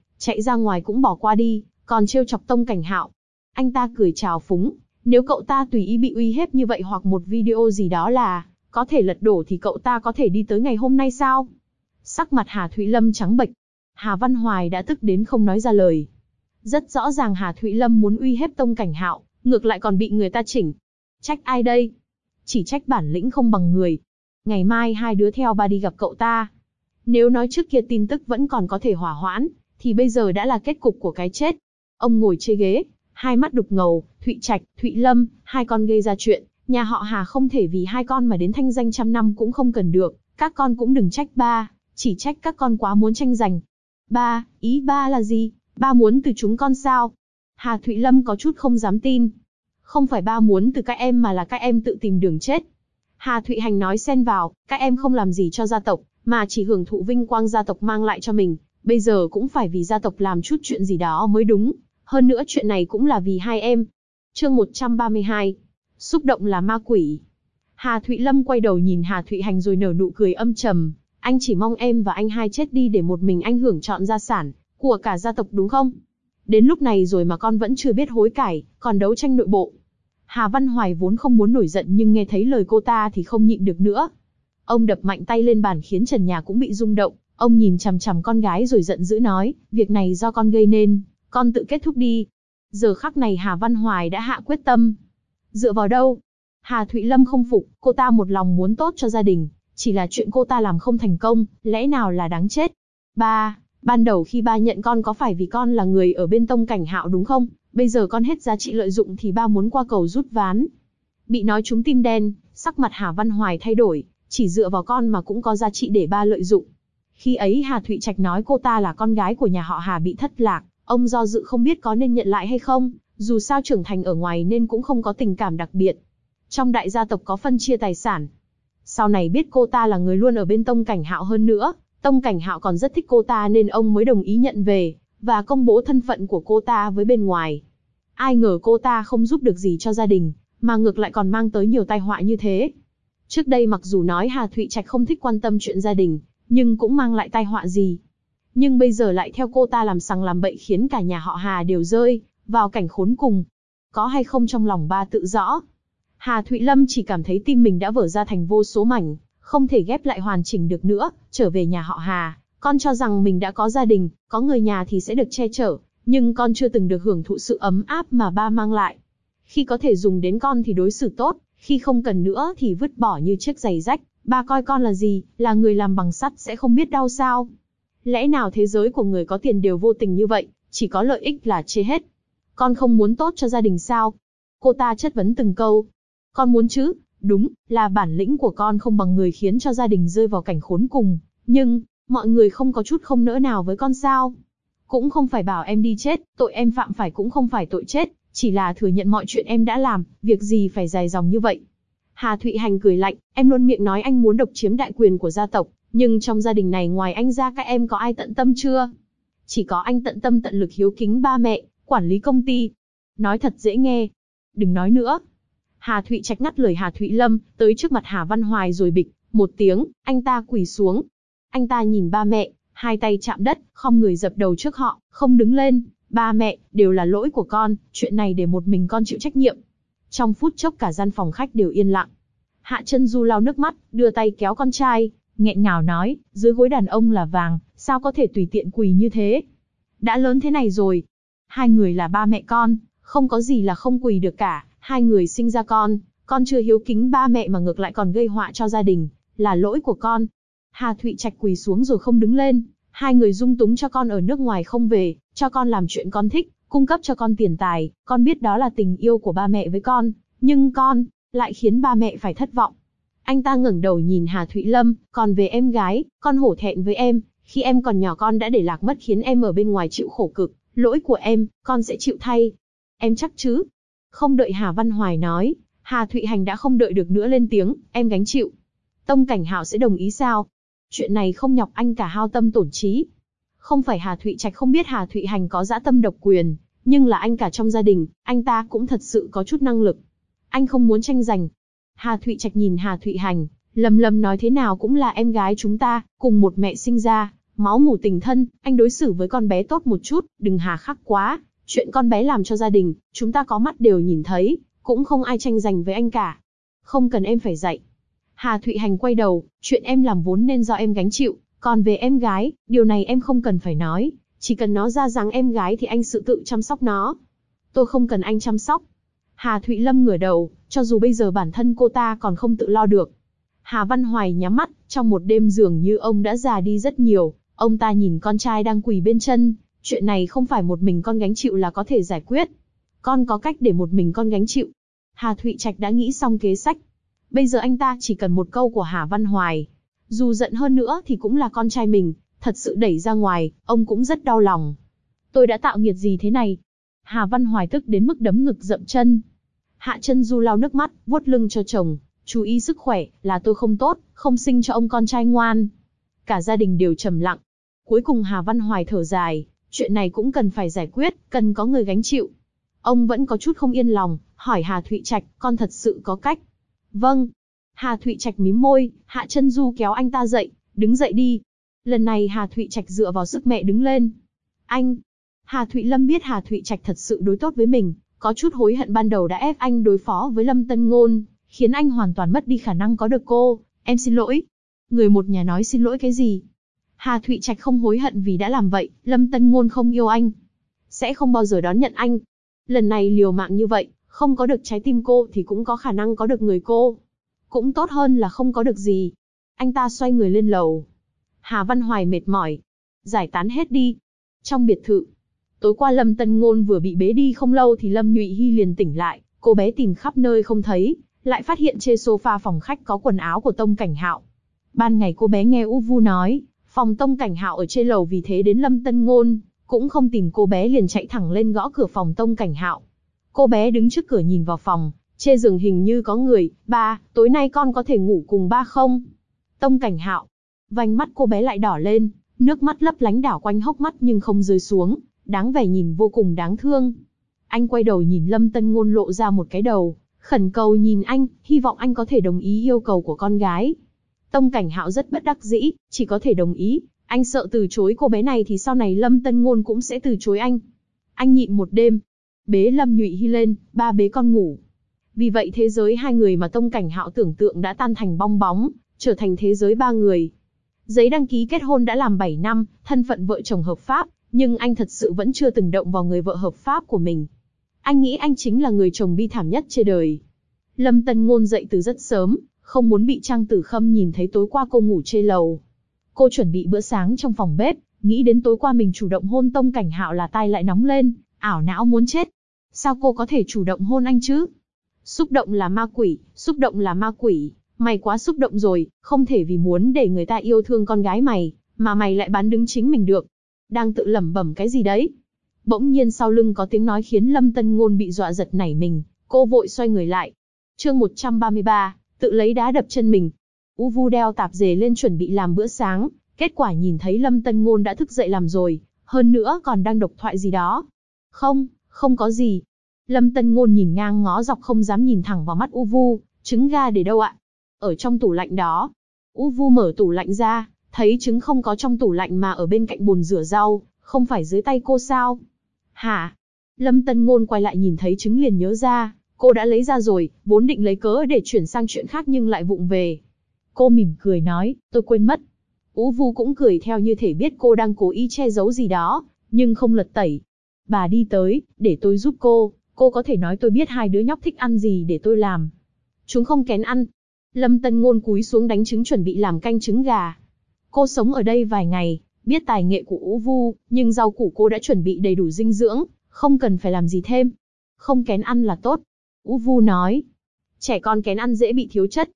ra ngoài cũng bỏ qua đi, còn trêu chọc Tông Cảnh Hạo. Anh ta cười trào phúng, nếu cậu ta tùy ý bị uy hiếp như vậy hoặc một video gì đó là có thể lật đổ thì cậu ta có thể đi tới ngày hôm nay sao? Sắc mặt Hà Thụy Lâm trắng bệch. Hà Văn Hoài đã tức đến không nói ra lời. Rất rõ ràng Hà Thụy Lâm muốn uy hiếp Tông Cảnh Hạo, ngược lại còn bị người ta chỉnh. Trách ai đây? Chỉ trách bản lĩnh không bằng người. Ngày mai hai đứa theo ba đi gặp cậu ta. Nếu nói trước kia tin tức vẫn còn có thể hỏa hoãn, thì bây giờ đã là kết cục của cái chết. Ông ngồi trên ghế, hai mắt đục ngầu, Thụy Trạch, Thụy Lâm, hai con gây ra chuyện, nhà họ Hà không thể vì hai con mà đến thanh danh trăm năm cũng không cần được, các con cũng đừng trách ba, chỉ trách các con quá muốn tranh giành. Ba, ý ba là gì? Ba muốn từ chúng con sao? Hà Thụy Lâm có chút không dám tin. Không phải ba muốn từ các em mà là các em tự tìm đường chết. Hà Thụy Hành nói xen vào, các em không làm gì cho gia tộc, mà chỉ hưởng thụ vinh quang gia tộc mang lại cho mình, bây giờ cũng phải vì gia tộc làm chút chuyện gì đó mới đúng. Hơn nữa chuyện này cũng là vì hai em. Chương 132. Xúc động là ma quỷ. Hà Thụy Lâm quay đầu nhìn Hà Thụy Hành rồi nở nụ cười âm trầm. Anh chỉ mong em và anh hai chết đi để một mình anh hưởng trọn gia sản của cả gia tộc đúng không? Đến lúc này rồi mà con vẫn chưa biết hối cải, còn đấu tranh nội bộ. Hà Văn Hoài vốn không muốn nổi giận nhưng nghe thấy lời cô ta thì không nhịn được nữa. Ông đập mạnh tay lên bàn khiến trần nhà cũng bị rung động. Ông nhìn chằm chằm con gái rồi giận dữ nói, việc này do con gây nên, con tự kết thúc đi. Giờ khắc này Hà Văn Hoài đã hạ quyết tâm. Dựa vào đâu? Hà Thụy Lâm không phục, cô ta một lòng muốn tốt cho gia đình, chỉ là chuyện cô ta làm không thành công, lẽ nào là đáng chết? Ba, ban đầu khi ba nhận con có phải vì con là người ở bên Tông Cảnh Hạo đúng không? Bây giờ con hết giá trị lợi dụng thì ba muốn qua cầu rút ván. Bị nói trúng tim đen, sắc mặt Hà Văn Hoài thay đổi, chỉ dựa vào con mà cũng có giá trị để ba lợi dụng. Khi ấy Hà Thụy Trạch nói cô ta là con gái của nhà họ Hà bị thất lạc, ông do dự không biết có nên nhận lại hay không, dù sao trưởng thành ở ngoài nên cũng không có tình cảm đặc biệt. Trong đại gia tộc có phân chia tài sản. Sau này biết cô ta là người luôn ở bên Tông Cảnh Hạo hơn nữa, Tông Cảnh Hạo còn rất thích cô ta nên ông mới đồng ý nhận về, và công bố thân phận của cô ta với bên ngoài. Ai ngờ cô ta không giúp được gì cho gia đình, mà ngược lại còn mang tới nhiều tai họa như thế. Trước đây mặc dù nói Hà Thụy Trạch không thích quan tâm chuyện gia đình, nhưng cũng mang lại tai họa gì. Nhưng bây giờ lại theo cô ta làm sằng làm bậy khiến cả nhà họ Hà đều rơi vào cảnh khốn cùng. Có hay không trong lòng ba tự rõ. Hà Thụy Lâm chỉ cảm thấy tim mình đã vỡ ra thành vô số mảnh, không thể ghép lại hoàn chỉnh được nữa. Trở về nhà họ Hà, con cho rằng mình đã có gia đình, có người nhà thì sẽ được che chở, nhưng con chưa từng được hưởng thụ sự ấm áp mà ba mang lại. Khi có thể dùng đến con thì đối xử tốt, khi không cần nữa thì vứt bỏ như chiếc giày rách. Ba coi con là gì, là người làm bằng sắt sẽ không biết đau sao? Lẽ nào thế giới của người có tiền đều vô tình như vậy, chỉ có lợi ích là chê hết? Con không muốn tốt cho gia đình sao? Cô ta chất vấn từng câu. Con muốn chứ, đúng, là bản lĩnh của con không bằng người khiến cho gia đình rơi vào cảnh khốn cùng. Nhưng, mọi người không có chút không nỡ nào với con sao? Cũng không phải bảo em đi chết, tội em phạm phải cũng không phải tội chết, chỉ là thừa nhận mọi chuyện em đã làm, việc gì phải dài dòng như vậy. Hà Thụy Hành cười lạnh, em luôn miệng nói anh muốn độc chiếm đại quyền của gia tộc, nhưng trong gia đình này ngoài anh ra các em có ai tận tâm chưa? Chỉ có anh tận tâm tận lực hiếu kính ba mẹ, quản lý công ty. Nói thật dễ nghe. Đừng nói nữa. Hà Thụy Trạch ngắt lời Hà Thụy Lâm, tới trước mặt Hà Văn Hoài rồi bịch một tiếng, anh ta quỳ xuống. Anh ta nhìn ba mẹ, hai tay chạm đất, khom người dập đầu trước họ, không đứng lên. Ba mẹ, đều là lỗi của con, chuyện này để một mình con chịu trách nhiệm. Trong phút chốc cả gian phòng khách đều yên lặng. Hạ Chân Du lau nước mắt, đưa tay kéo con trai, nghẹn ngào nói, dưới gối đàn ông là vàng, sao có thể tùy tiện quỳ như thế? Đã lớn thế này rồi, hai người là ba mẹ con, không có gì là không quỳ được cả. Hai người sinh ra con chưa hiếu kính ba mẹ mà ngược lại còn gây họa cho gia đình, là lỗi của con. Hà Thụy Trạch quỳ xuống rồi không đứng lên. Hai người dung túng cho con ở nước ngoài không về, cho con làm chuyện con thích, cung cấp cho con tiền tài, con biết đó là tình yêu của ba mẹ với con, nhưng con lại khiến ba mẹ phải thất vọng. Anh ta ngẩng đầu nhìn Hà Thụy Lâm, còn về em gái, con hổ thẹn với em, khi em còn nhỏ con đã để lạc mất khiến em ở bên ngoài chịu khổ cực, lỗi của em, con sẽ chịu thay. Em chắc chứ? Không đợi Hà Văn Hoài nói, Hà Thụy Hành đã không đợi được nữa lên tiếng, em gánh chịu. Tông Cảnh Hạo sẽ đồng ý sao? Chuyện này không nhọc anh cả hao tâm tổn trí. Không phải Hà Thụy Trạch không biết Hà Thụy Hành có dã tâm độc quyền, nhưng là anh cả trong gia đình, anh ta cũng thật sự có chút năng lực. Anh không muốn tranh giành. Hà Thụy Trạch nhìn Hà Thụy Hành, lầm lầm nói thế nào cũng là em gái chúng ta, cùng một mẹ sinh ra, máu mủ tình thân, anh đối xử với con bé tốt một chút, đừng hà khắc quá. Chuyện con bé làm cho gia đình, chúng ta có mắt đều nhìn thấy, cũng không ai tranh giành với anh cả. Không cần em phải dạy. Hà Thụy Hành quay đầu, chuyện em làm vốn nên do em gánh chịu, còn về em gái, điều này em không cần phải nói, chỉ cần nó ra dáng em gái thì anh tự tự chăm sóc nó. Tôi không cần anh chăm sóc. Hà Thụy Lâm ngửa đầu, cho dù bây giờ bản thân cô ta còn không tự lo được. Hà Văn Hoài nhắm mắt, trong một đêm dường như ông đã già đi rất nhiều, ông ta nhìn con trai đang quỳ bên chân, chuyện này không phải một mình con gánh chịu là có thể giải quyết. Con có cách để một mình con gánh chịu. Hà Thụy Trạch đã nghĩ xong kế sách. Bây giờ anh ta chỉ cần một câu của Hà Văn Hoài. Dù giận hơn nữa thì cũng là con trai mình, thật sự đẩy ra ngoài, ông cũng rất đau lòng. Tôi đã tạo nghiệt gì thế này? Hà Văn Hoài tức đến mức đấm ngực dậm chân. Hạ Chân Du lau nước mắt, vuốt lưng cho chồng, chú ý sức khỏe, là tôi không tốt, không sinh cho ông con trai ngoan. Cả gia đình đều trầm lặng. Cuối cùng Hà Văn Hoài thở dài, chuyện này cũng cần phải giải quyết, cần có người gánh chịu. Ông vẫn có chút không yên lòng, hỏi Hà Thụy Trạch, con thật sự có cách? Vâng. Hà Thụy Trạch mím môi, Hạ Chân Du kéo anh ta dậy, đứng dậy đi. Lần này Hà Thụy Trạch dựa vào sức mẹ đứng lên. Anh. Hà Thụy Lâm biết Hà Thụy Trạch thật sự đối tốt với mình, có chút hối hận ban đầu đã ép anh đối phó với Lâm Tân Ngôn, khiến anh hoàn toàn mất đi khả năng có được cô. Em xin lỗi. Người một nhà nói xin lỗi cái gì? Hà Thụy Trạch không hối hận vì đã làm vậy, Lâm Tân Ngôn không yêu anh, sẽ không bao giờ đón nhận anh. Lần này liều mạng như vậy, không có được trái tim cô thì cũng có khả năng có được người cô. Cũng tốt hơn là không có được gì. Anh ta xoay người lên lầu. Hà Văn Hoài mệt mỏi. Giải tán hết đi. Trong biệt thự. Tối qua Lâm Tân Ngôn vừa bị bế đi không lâu thì Lâm Nhụy Hy liền tỉnh lại. Cô bé tìm khắp nơi không thấy, lại phát hiện trên sofa phòng khách có quần áo của Tông Cảnh Hạo. Ban ngày cô bé nghe U Vu nói, phòng Tông Cảnh Hạo ở trên lầu, vì thế đến Lâm Tân Ngôn cũng không tìm cô bé liền chạy thẳng lên gõ cửa phòng Tông Cảnh Hạo. Cô bé đứng trước cửa nhìn vào phòng, trên giường hình như có người. Ba, tối nay con có thể ngủ cùng ba không? Tông Cảnh Hạo. Vành mắt cô bé lại đỏ lên, nước mắt lấp lánh đảo quanh hốc mắt nhưng không rơi xuống, đáng vẻ nhìn vô cùng đáng thương. Anh quay đầu nhìn Lâm Tân Ngôn lộ ra một cái đầu, khẩn cầu nhìn anh, hy vọng anh có thể đồng ý yêu cầu của con gái. Tông Cảnh Hạo rất bất đắc dĩ, chỉ có thể đồng ý. Anh sợ từ chối cô bé này thì sau này Lâm Tân Ngôn cũng sẽ từ chối anh. Anh nhịn một đêm, bế Lâm Nhụy Hy lên, ba bế con ngủ. Vì vậy thế giới hai người mà Tông Cảnh Hạo tưởng tượng đã tan thành bong bóng, trở thành thế giới ba người. Giấy đăng ký kết hôn đã làm 7 năm, thân phận vợ chồng hợp pháp, nhưng anh thật sự vẫn chưa từng động vào người vợ hợp pháp của mình. Anh nghĩ anh chính là người chồng bi thảm nhất trên đời. Lâm Tân Ngôn dậy từ rất sớm, không muốn bị Trang Tử Khâm nhìn thấy tối qua cô ngủ trên lầu. Cô chuẩn bị bữa sáng trong phòng bếp, nghĩ đến tối qua mình chủ động hôn Tông Cảnh Hạo là tai lại nóng lên, ảo não muốn chết. Sao cô có thể chủ động hôn anh chứ? Xúc động là ma quỷ, xúc động là ma quỷ, mày quá xúc động rồi, không thể vì muốn để người ta yêu thương con gái mày, mà mày lại bán đứng chính mình được. Đang tự lẩm bẩm cái gì đấy? Bỗng nhiên sau lưng có tiếng nói khiến Lâm Tân Ngôn bị dọa giật nảy mình, cô vội xoay người lại. Chương 133, tự lấy đá đập chân mình. U Vu đeo tạp dề lên chuẩn bị làm bữa sáng, kết quả nhìn thấy Lâm Tân Ngôn đã thức dậy làm rồi, hơn nữa còn đang độc thoại gì đó. Không có gì. Lâm Tân Ngôn nhìn ngang ngó dọc không dám nhìn thẳng vào mắt U Vu, trứng gà để đâu ạ? Ở trong tủ lạnh đó. U Vu mở tủ lạnh ra, thấy trứng không có trong tủ lạnh mà ở bên cạnh bồn rửa rau, không phải dưới tay cô sao? Hả? Lâm Tân Ngôn quay lại nhìn thấy trứng liền nhớ ra, cô đã lấy ra rồi, vốn định lấy cớ để chuyển sang chuyện khác nhưng lại vụng về. Cô mỉm cười nói, tôi quên mất. U Vu cũng cười theo như thể biết cô đang cố ý che giấu gì đó, nhưng không lật tẩy. Bà đi tới, để tôi giúp cô có thể nói tôi biết hai đứa nhóc thích ăn gì để tôi làm. Chúng không kén ăn. Lâm Tân Ngôn cúi xuống đánh trứng chuẩn bị làm canh trứng gà. Cô sống ở đây vài ngày, biết tài nghệ của Ú Vu, nhưng rau củ cô đã chuẩn bị đầy đủ dinh dưỡng, không cần phải làm gì thêm. Không kén ăn là tốt. Ú Vu nói. Trẻ con kén ăn dễ bị thiếu chất.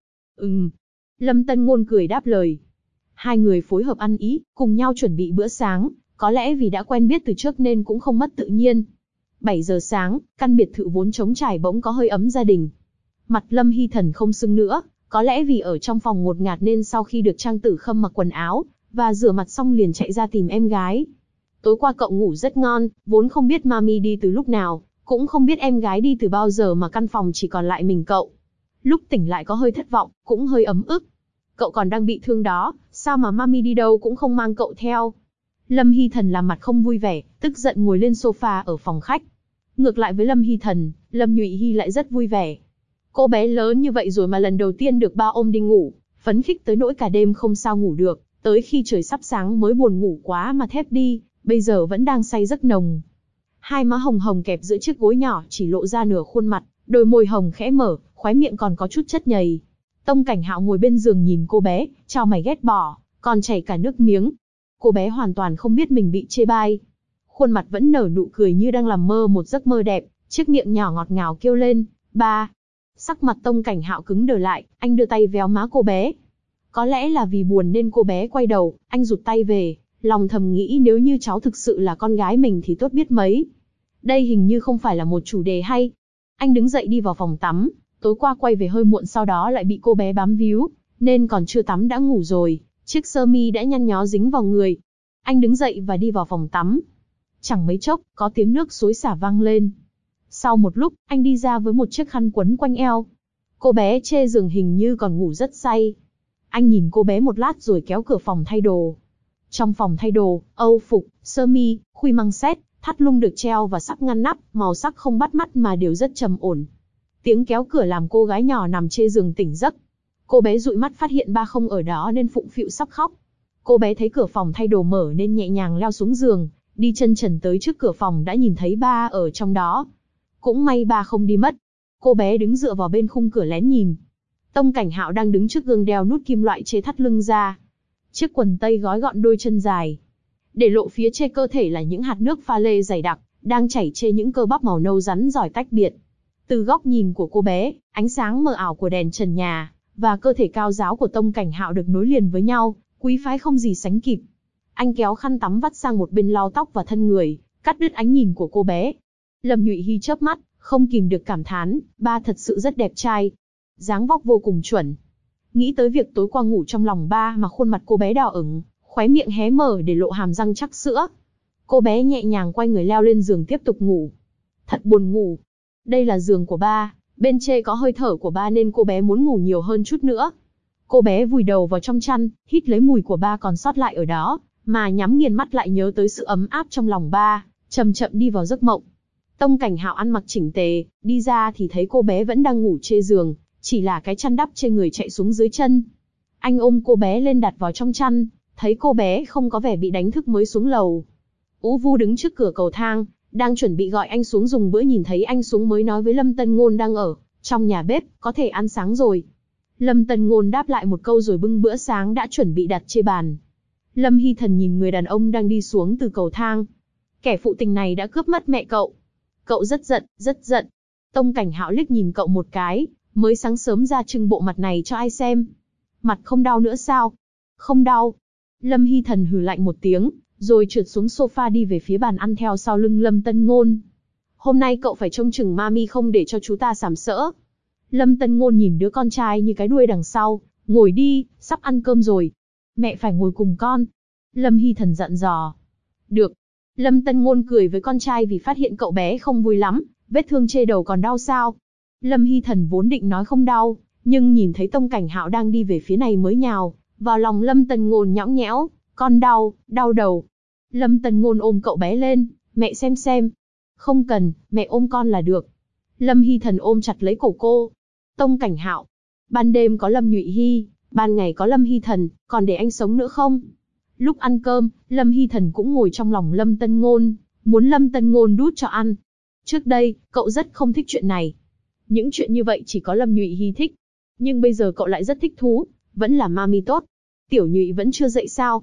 Lâm Tân Ngôn cười đáp lời. Hai người phối hợp ăn ý, cùng nhau chuẩn bị bữa sáng, có lẽ vì đã quen biết từ trước nên cũng không mất tự nhiên. 7 giờ sáng, căn biệt thự vốn trống trải bỗng có hơi ấm gia đình. Mặt Lâm Hy Thần không sưng nữa, có lẽ vì ở trong phòng ngột ngạt nên sau khi được Trang Tử Khâm mặc quần áo và rửa mặt xong liền chạy ra tìm em gái. Tối qua cậu ngủ rất ngon, vốn không biết Mami đi từ lúc nào, cũng không biết em gái đi từ bao giờ mà căn phòng chỉ còn lại mình cậu. Lúc tỉnh lại có hơi thất vọng, cũng hơi ấm ức. Cậu còn đang bị thương đó, sao mà Mami đi đâu cũng không mang cậu theo. Lâm Hy Thần làm mặt không vui vẻ, tức giận ngồi lên sofa ở phòng khách. Ngược lại với Lâm Hy Thần, Lâm Nhụy Hy lại rất vui vẻ. Cô bé lớn như vậy rồi mà lần đầu tiên được ba ôm đi ngủ, phấn khích tới nỗi cả đêm không sao ngủ được, tới khi trời sắp sáng mới buồn ngủ quá mà thép đi, bây giờ vẫn đang say giấc nồng. Hai má hồng hồng kẹp giữa chiếc gối nhỏ chỉ lộ ra nửa khuôn mặt, đôi môi hồng khẽ mở, khóe miệng còn có chút chất nhầy. Tông Cảnh Hạo ngồi bên giường nhìn cô bé, chao mày ghét bỏ, còn chảy cả nước miếng. Cô bé hoàn toàn không biết mình bị chê bai. Khuôn mặt vẫn nở nụ cười như đang làm mơ một giấc mơ đẹp, chiếc miệng nhỏ ngọt ngào kêu lên, ba. Sắc mặt Tông Cảnh Hạo cứng đờ lại, anh đưa tay véo má cô bé. Có lẽ là vì buồn nên cô bé quay đầu, anh rụt tay về, lòng thầm nghĩ nếu như cháu thực sự là con gái mình thì tốt biết mấy. Đây hình như không phải là một chủ đề hay. Anh đứng dậy đi vào phòng tắm, tối qua quay về hơi muộn sau đó lại bị cô bé bám víu, nên còn chưa tắm đã ngủ rồi, chiếc sơ mi đã nhăn nhó dính vào người. Anh đứng dậy và đi vào phòng tắm. Chẳng mấy chốc, có tiếng nước xối xả vang lên. Sau một lúc, anh đi ra với một chiếc khăn quấn quanh eo. Cô bé chê giường hình như còn ngủ rất say. Anh nhìn cô bé một lát rồi kéo cửa phòng thay đồ. Trong phòng thay đồ, âu phục, sơ mi, khuy măng xét, thắt lưng được treo và sắp ngăn nắp, màu sắc không bắt mắt mà đều rất trầm ổn. Tiếng kéo cửa làm cô gái nhỏ nằm trên giường tỉnh giấc. Cô bé dụi mắt phát hiện ba không ở đó nên phụng phịu sắp khóc. Cô bé thấy cửa phòng thay đồ mở nên nhẹ nhàng leo xuống giường, đi chân trần tới trước cửa phòng đã nhìn thấy ba ở trong đó. Cũng may ba không đi mất. Cô bé đứng dựa vào bên khung cửa lén nhìn. Tông Cảnh Hạo đang đứng trước gương đeo nút kim loại chế thắt lưng ra. Chiếc quần tây gói gọn đôi chân dài. Để lộ phía trên cơ thể là những hạt nước pha lê dày đặc, đang chảy trên những cơ bắp màu nâu rắn giỏi tách biệt. Từ góc nhìn của cô bé, ánh sáng mờ ảo của đèn trần nhà và cơ thể cao ráo của Tông Cảnh Hạo được nối liền với nhau, quý phái không gì sánh kịp. Anh kéo khăn tắm vắt sang một bên lau tóc và thân người, cắt đứt ánh nhìn của cô bé. Lâm Nhụy Hy chớp mắt, không kìm được cảm thán, ba thật sự rất đẹp trai. Dáng vóc vô cùng chuẩn. Nghĩ tới việc tối qua ngủ trong lòng ba mà khuôn mặt cô bé đỏ ửng, khóe miệng hé mở để lộ hàm răng chắc sữa. Cô bé nhẹ nhàng quay người leo lên giường tiếp tục ngủ. Thật buồn ngủ. Đây là giường của ba, bên trên có hơi thở của ba nên cô bé muốn ngủ nhiều hơn chút nữa. Cô bé vùi đầu vào trong chăn, hít lấy mùi của ba còn sót lại ở đó, mà nhắm nghiền mắt lại nhớ tới sự ấm áp trong lòng ba, chậm chậm đi vào giấc mộng. Tông Cảnh Hạo ăn mặc chỉnh tề, đi ra thì thấy cô bé vẫn đang ngủ trên giường, chỉ là cái chăn đắp trên người chạy xuống dưới chân. Anh ôm cô bé lên đặt vào trong chăn, thấy cô bé không có vẻ bị đánh thức mới xuống lầu. Ú Vu đứng trước cửa cầu thang, đang chuẩn bị gọi anh xuống dùng bữa, nhìn thấy anh xuống mới nói với Lâm Tân Ngôn đang ở trong nhà bếp, có thể ăn sáng rồi. Lâm Tân Ngôn đáp lại một câu rồi bưng bữa sáng đã chuẩn bị đặt trên bàn. Lâm Hy Thần nhìn người đàn ông đang đi xuống từ cầu thang. Kẻ phụ tình này đã cướp mất mẹ cậu. Cậu rất giận, rất giận. Tông Cảnh Hạo liếc nhìn cậu một cái, mới sáng sớm ra trưng bộ mặt này cho ai xem. Mặt không đau nữa sao? Không đau. Lâm Hy Thần hừ lạnh một tiếng, rồi trượt xuống sofa đi về phía bàn ăn theo sau lưng Lâm Tân Ngôn. Hôm nay cậu phải trông chừng Mami không để cho chú ta sàm sỡ. Lâm Tân Ngôn nhìn đứa con trai như cái đuôi đằng sau, ngồi đi, sắp ăn cơm rồi. Mẹ phải ngồi cùng con. Lâm Hy Thần dặn dò. Được. Lâm Tân Ngôn cười với con trai vì phát hiện cậu bé không vui lắm, vết thương trên đầu còn đau sao? Lâm Hy Thần vốn định nói không đau, nhưng nhìn thấy Tông Cảnh Hạo đang đi về phía này mới nhào vào lòng Lâm Tân Ngôn nhõng nhẽo, con đau, đau đầu. Lâm Tân Ngôn ôm cậu bé lên, mẹ xem. Không cần, mẹ ôm con là được. Lâm Hy Thần ôm chặt lấy cổ cô. Tông Cảnh Hạo, ban đêm có Lâm Nhụy Hy, ban ngày có Lâm Hy Thần, còn để anh sống nữa không? Lúc ăn cơm, Lâm Hy Thần cũng ngồi trong lòng Lâm Tân Ngôn, muốn Lâm Tân Ngôn đút cho ăn. Trước đây, cậu rất không thích chuyện này. Những chuyện như vậy chỉ có Lâm Nhụy Hy thích. Nhưng bây giờ cậu lại rất thích thú, vẫn là Mami tốt. Tiểu Nhụy vẫn chưa dậy sao?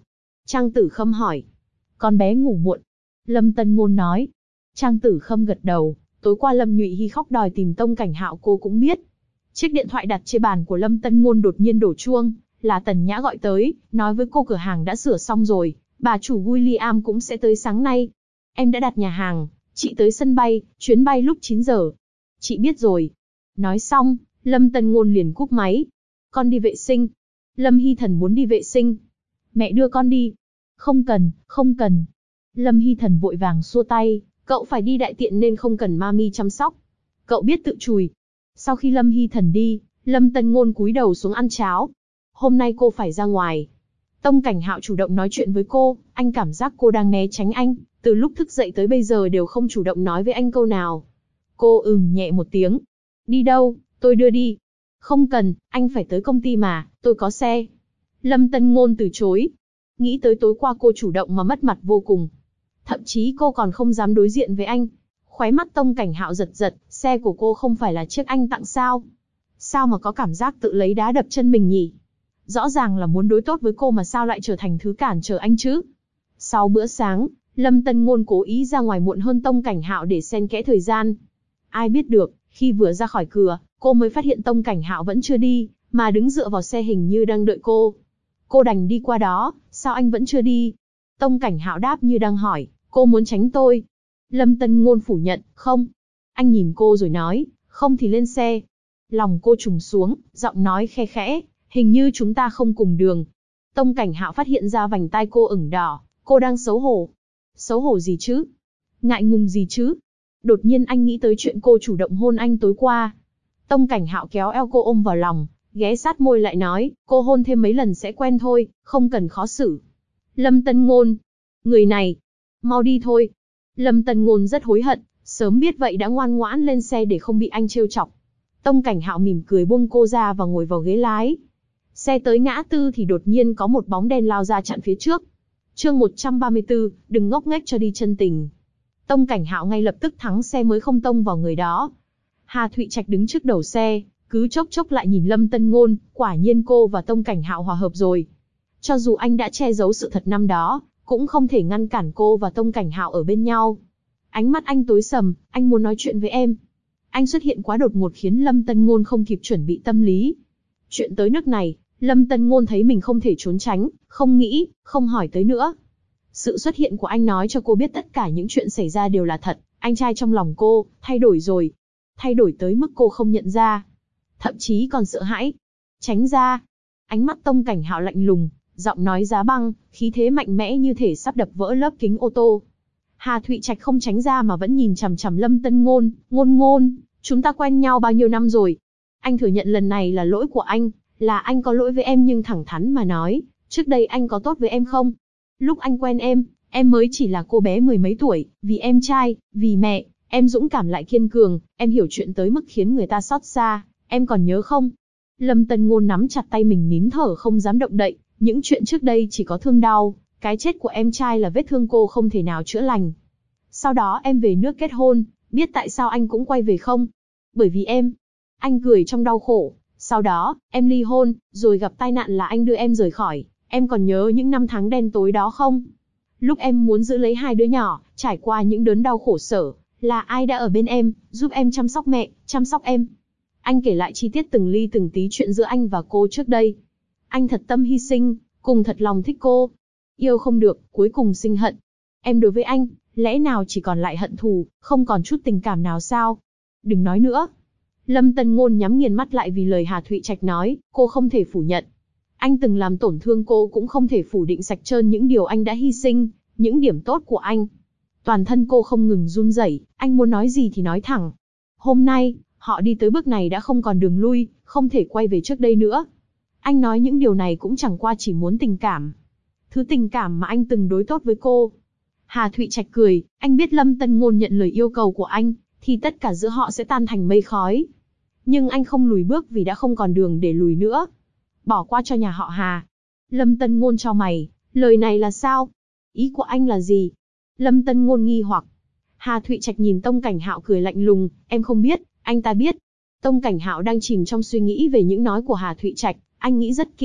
Trang Tử Khâm hỏi. Con bé ngủ muộn. Lâm Tân Ngôn nói. Trang Tử Khâm gật đầu, tối qua Lâm Nhụy Hy khóc đòi tìm Tông Cảnh Hạo cô cũng biết. Chiếc điện thoại đặt trên bàn của Lâm Tân Ngôn đột nhiên đổ chuông, là Tần Nhã gọi tới, nói với cô cửa hàng đã sửa xong rồi, bà chủ William cũng sẽ tới sáng nay. Em đã đặt nhà hàng, chị tới sân bay, chuyến bay lúc 9 giờ. Chị biết rồi. Nói xong, Lâm Tân Ngôn liền cúp máy. Con đi vệ sinh. Lâm Hy Thần muốn đi vệ sinh. Mẹ đưa con đi. Không cần, không cần. Lâm Hy Thần vội vàng xua tay, cậu phải đi đại tiện nên không cần mami chăm sóc. Cậu biết tự chùi. Sau khi Lâm Hy Thần đi, Lâm Tân Ngôn cúi đầu xuống ăn cháo. Hôm nay cô phải ra ngoài. Tông Cảnh Hạo chủ động nói chuyện với cô, anh cảm giác cô đang né tránh anh, từ lúc thức dậy tới bây giờ đều không chủ động nói với anh câu nào. Cô nhẹ một tiếng. Đi đâu, tôi đưa đi. Không cần, anh phải tới công ty mà, tôi có xe. Lâm Tân Ngôn từ chối. Nghĩ tới tối qua cô chủ động mà mất mặt vô cùng. Thậm chí cô còn không dám đối diện với anh. Khóe mắt Tông Cảnh Hạo giật giật, xe của cô không phải là chiếc anh tặng sao? Sao mà có cảm giác tự lấy đá đập chân mình nhỉ? Rõ ràng là muốn đối tốt với cô mà sao lại trở thành thứ cản trở anh chứ? Sau bữa sáng, Lâm Tân Ngôn cố ý ra ngoài muộn hơn Tông Cảnh Hạo để xen kẽ thời gian. Ai biết được, khi vừa ra khỏi cửa, cô mới phát hiện Tông Cảnh Hạo vẫn chưa đi, mà đứng dựa vào xe hình như đang đợi cô. Cô đành đi qua đó, sao anh vẫn chưa đi? Tông Cảnh Hạo đáp như đang hỏi, cô muốn tránh tôi. Lâm Tân Ngôn phủ nhận, không. Anh nhìn cô rồi nói, không thì lên xe. Lòng cô trùng xuống, giọng nói khe khẽ, hình như chúng ta không cùng đường. Tông Cảnh Hạo phát hiện ra vành tai cô ửng đỏ, cô đang xấu hổ. Xấu hổ gì chứ? Ngại ngùng gì chứ? Đột nhiên anh nghĩ tới chuyện cô chủ động hôn anh tối qua. Tông Cảnh Hạo kéo eo cô ôm vào lòng, ghé sát môi lại nói, cô hôn thêm mấy lần sẽ quen thôi, không cần khó xử. Lâm Tân Ngôn, người này, mau đi thôi. Lâm Tân Ngôn rất hối hận, sớm biết vậy đã ngoan ngoãn lên xe để không bị anh trêu chọc. Tông Cảnh Hạo mỉm cười buông cô ra và ngồi vào ghế lái. Xe tới ngã tư thì đột nhiên có một bóng đen lao ra chặn phía trước. Chương 134, đừng ngốc nghếch cho đi chân tình. Tông Cảnh Hạo ngay lập tức thắng xe mới không tông vào người đó. Hà Thụy Trạch đứng trước đầu xe, cứ chốc chốc lại nhìn Lâm Tân Ngôn, quả nhiên cô và Tông Cảnh Hạo hòa hợp rồi. Cho dù anh đã che giấu sự thật năm đó, cũng không thể ngăn cản cô và Tông Cảnh Hạo ở bên nhau. Ánh mắt anh tối sầm, anh muốn nói chuyện với em. Anh xuất hiện quá đột ngột khiến Lâm Tân Ngôn không kịp chuẩn bị tâm lý. Chuyện tới nước này, Lâm Tân Ngôn thấy mình không thể trốn tránh, không nghĩ, không hỏi tới nữa. Sự xuất hiện của anh nói cho cô biết tất cả những chuyện xảy ra đều là thật, anh trai trong lòng cô, thay đổi rồi. Thay đổi tới mức cô không nhận ra. Thậm chí còn sợ hãi. Tránh ra. Ánh mắt Tông Cảnh Hạo lạnh lùng, giọng nói giá băng, khí thế mạnh mẽ như thể sắp đập vỡ lớp kính ô tô. Hà Thụy Trạch không tránh ra mà vẫn nhìn chằm chằm Lâm Tân Ngôn, Ngôn, chúng ta quen nhau bao nhiêu năm rồi. Anh thừa nhận lần này là lỗi của anh, là anh có lỗi với em nhưng thẳng thắn mà nói, trước đây anh có tốt với em không? Lúc anh quen em mới chỉ là cô bé mười mấy tuổi, vì em trai, vì mẹ, em dũng cảm lại kiên cường, em hiểu chuyện tới mức khiến người ta xót xa, em còn nhớ không? Lâm Tân Ngôn nắm chặt tay mình nín thở không dám động đậy, những chuyện trước đây chỉ có thương đau, cái chết của em trai là vết thương cô không thể nào chữa lành. Sau đó em về nước kết hôn, biết tại sao anh cũng quay về không? Bởi vì em. Anh cười trong đau khổ. Sau đó, em ly hôn, rồi gặp tai nạn là anh đưa em rời khỏi. Em còn nhớ những năm tháng đen tối đó không? Lúc em muốn giữ lấy hai đứa nhỏ, trải qua những đớn đau khổ sở, là ai đã ở bên em, giúp em chăm sóc mẹ, chăm sóc em? Anh kể lại chi tiết từng ly từng tí chuyện giữa anh và cô trước đây. Anh thật tâm hy sinh, cùng thật lòng thích cô. Yêu không được, cuối cùng sinh hận. Em đối với anh, lẽ nào chỉ còn lại hận thù, không còn chút tình cảm nào sao? Đừng nói nữa. Lâm Tân Ngôn nhắm nghiền mắt lại vì lời Hà Thụy Trạch nói, cô không thể phủ nhận. Anh từng làm tổn thương cô cũng không thể phủ định sạch trơn những điều anh đã hy sinh, những điểm tốt của anh. Toàn thân cô không ngừng run rẩy, anh muốn nói gì thì nói thẳng. Hôm nay, họ đi tới bước này đã không còn đường lui, không thể quay về trước đây nữa. Anh nói những điều này cũng chẳng qua chỉ muốn tình cảm. Thứ tình cảm mà anh từng đối tốt với cô. Hà Thụy Trạch cười, anh biết Lâm Tân Ngôn nhận lời yêu cầu của anh, thì tất cả giữa họ sẽ tan thành mây khói. Nhưng anh không lùi bước vì đã không còn đường để lùi nữa. Bỏ qua cho nhà họ Hà. Lâm Tân Ngôn chau mày, lời này là sao? Ý của anh là gì? Lâm Tân Ngôn nghi hoặc. Hà Thụy Trạch nhìn Tông Cảnh Hạo cười lạnh lùng, em không biết, anh ta biết. Tông Cảnh Hạo đang chìm trong suy nghĩ về những nói của Hà Thụy Trạch, anh nghĩ rất kỹ,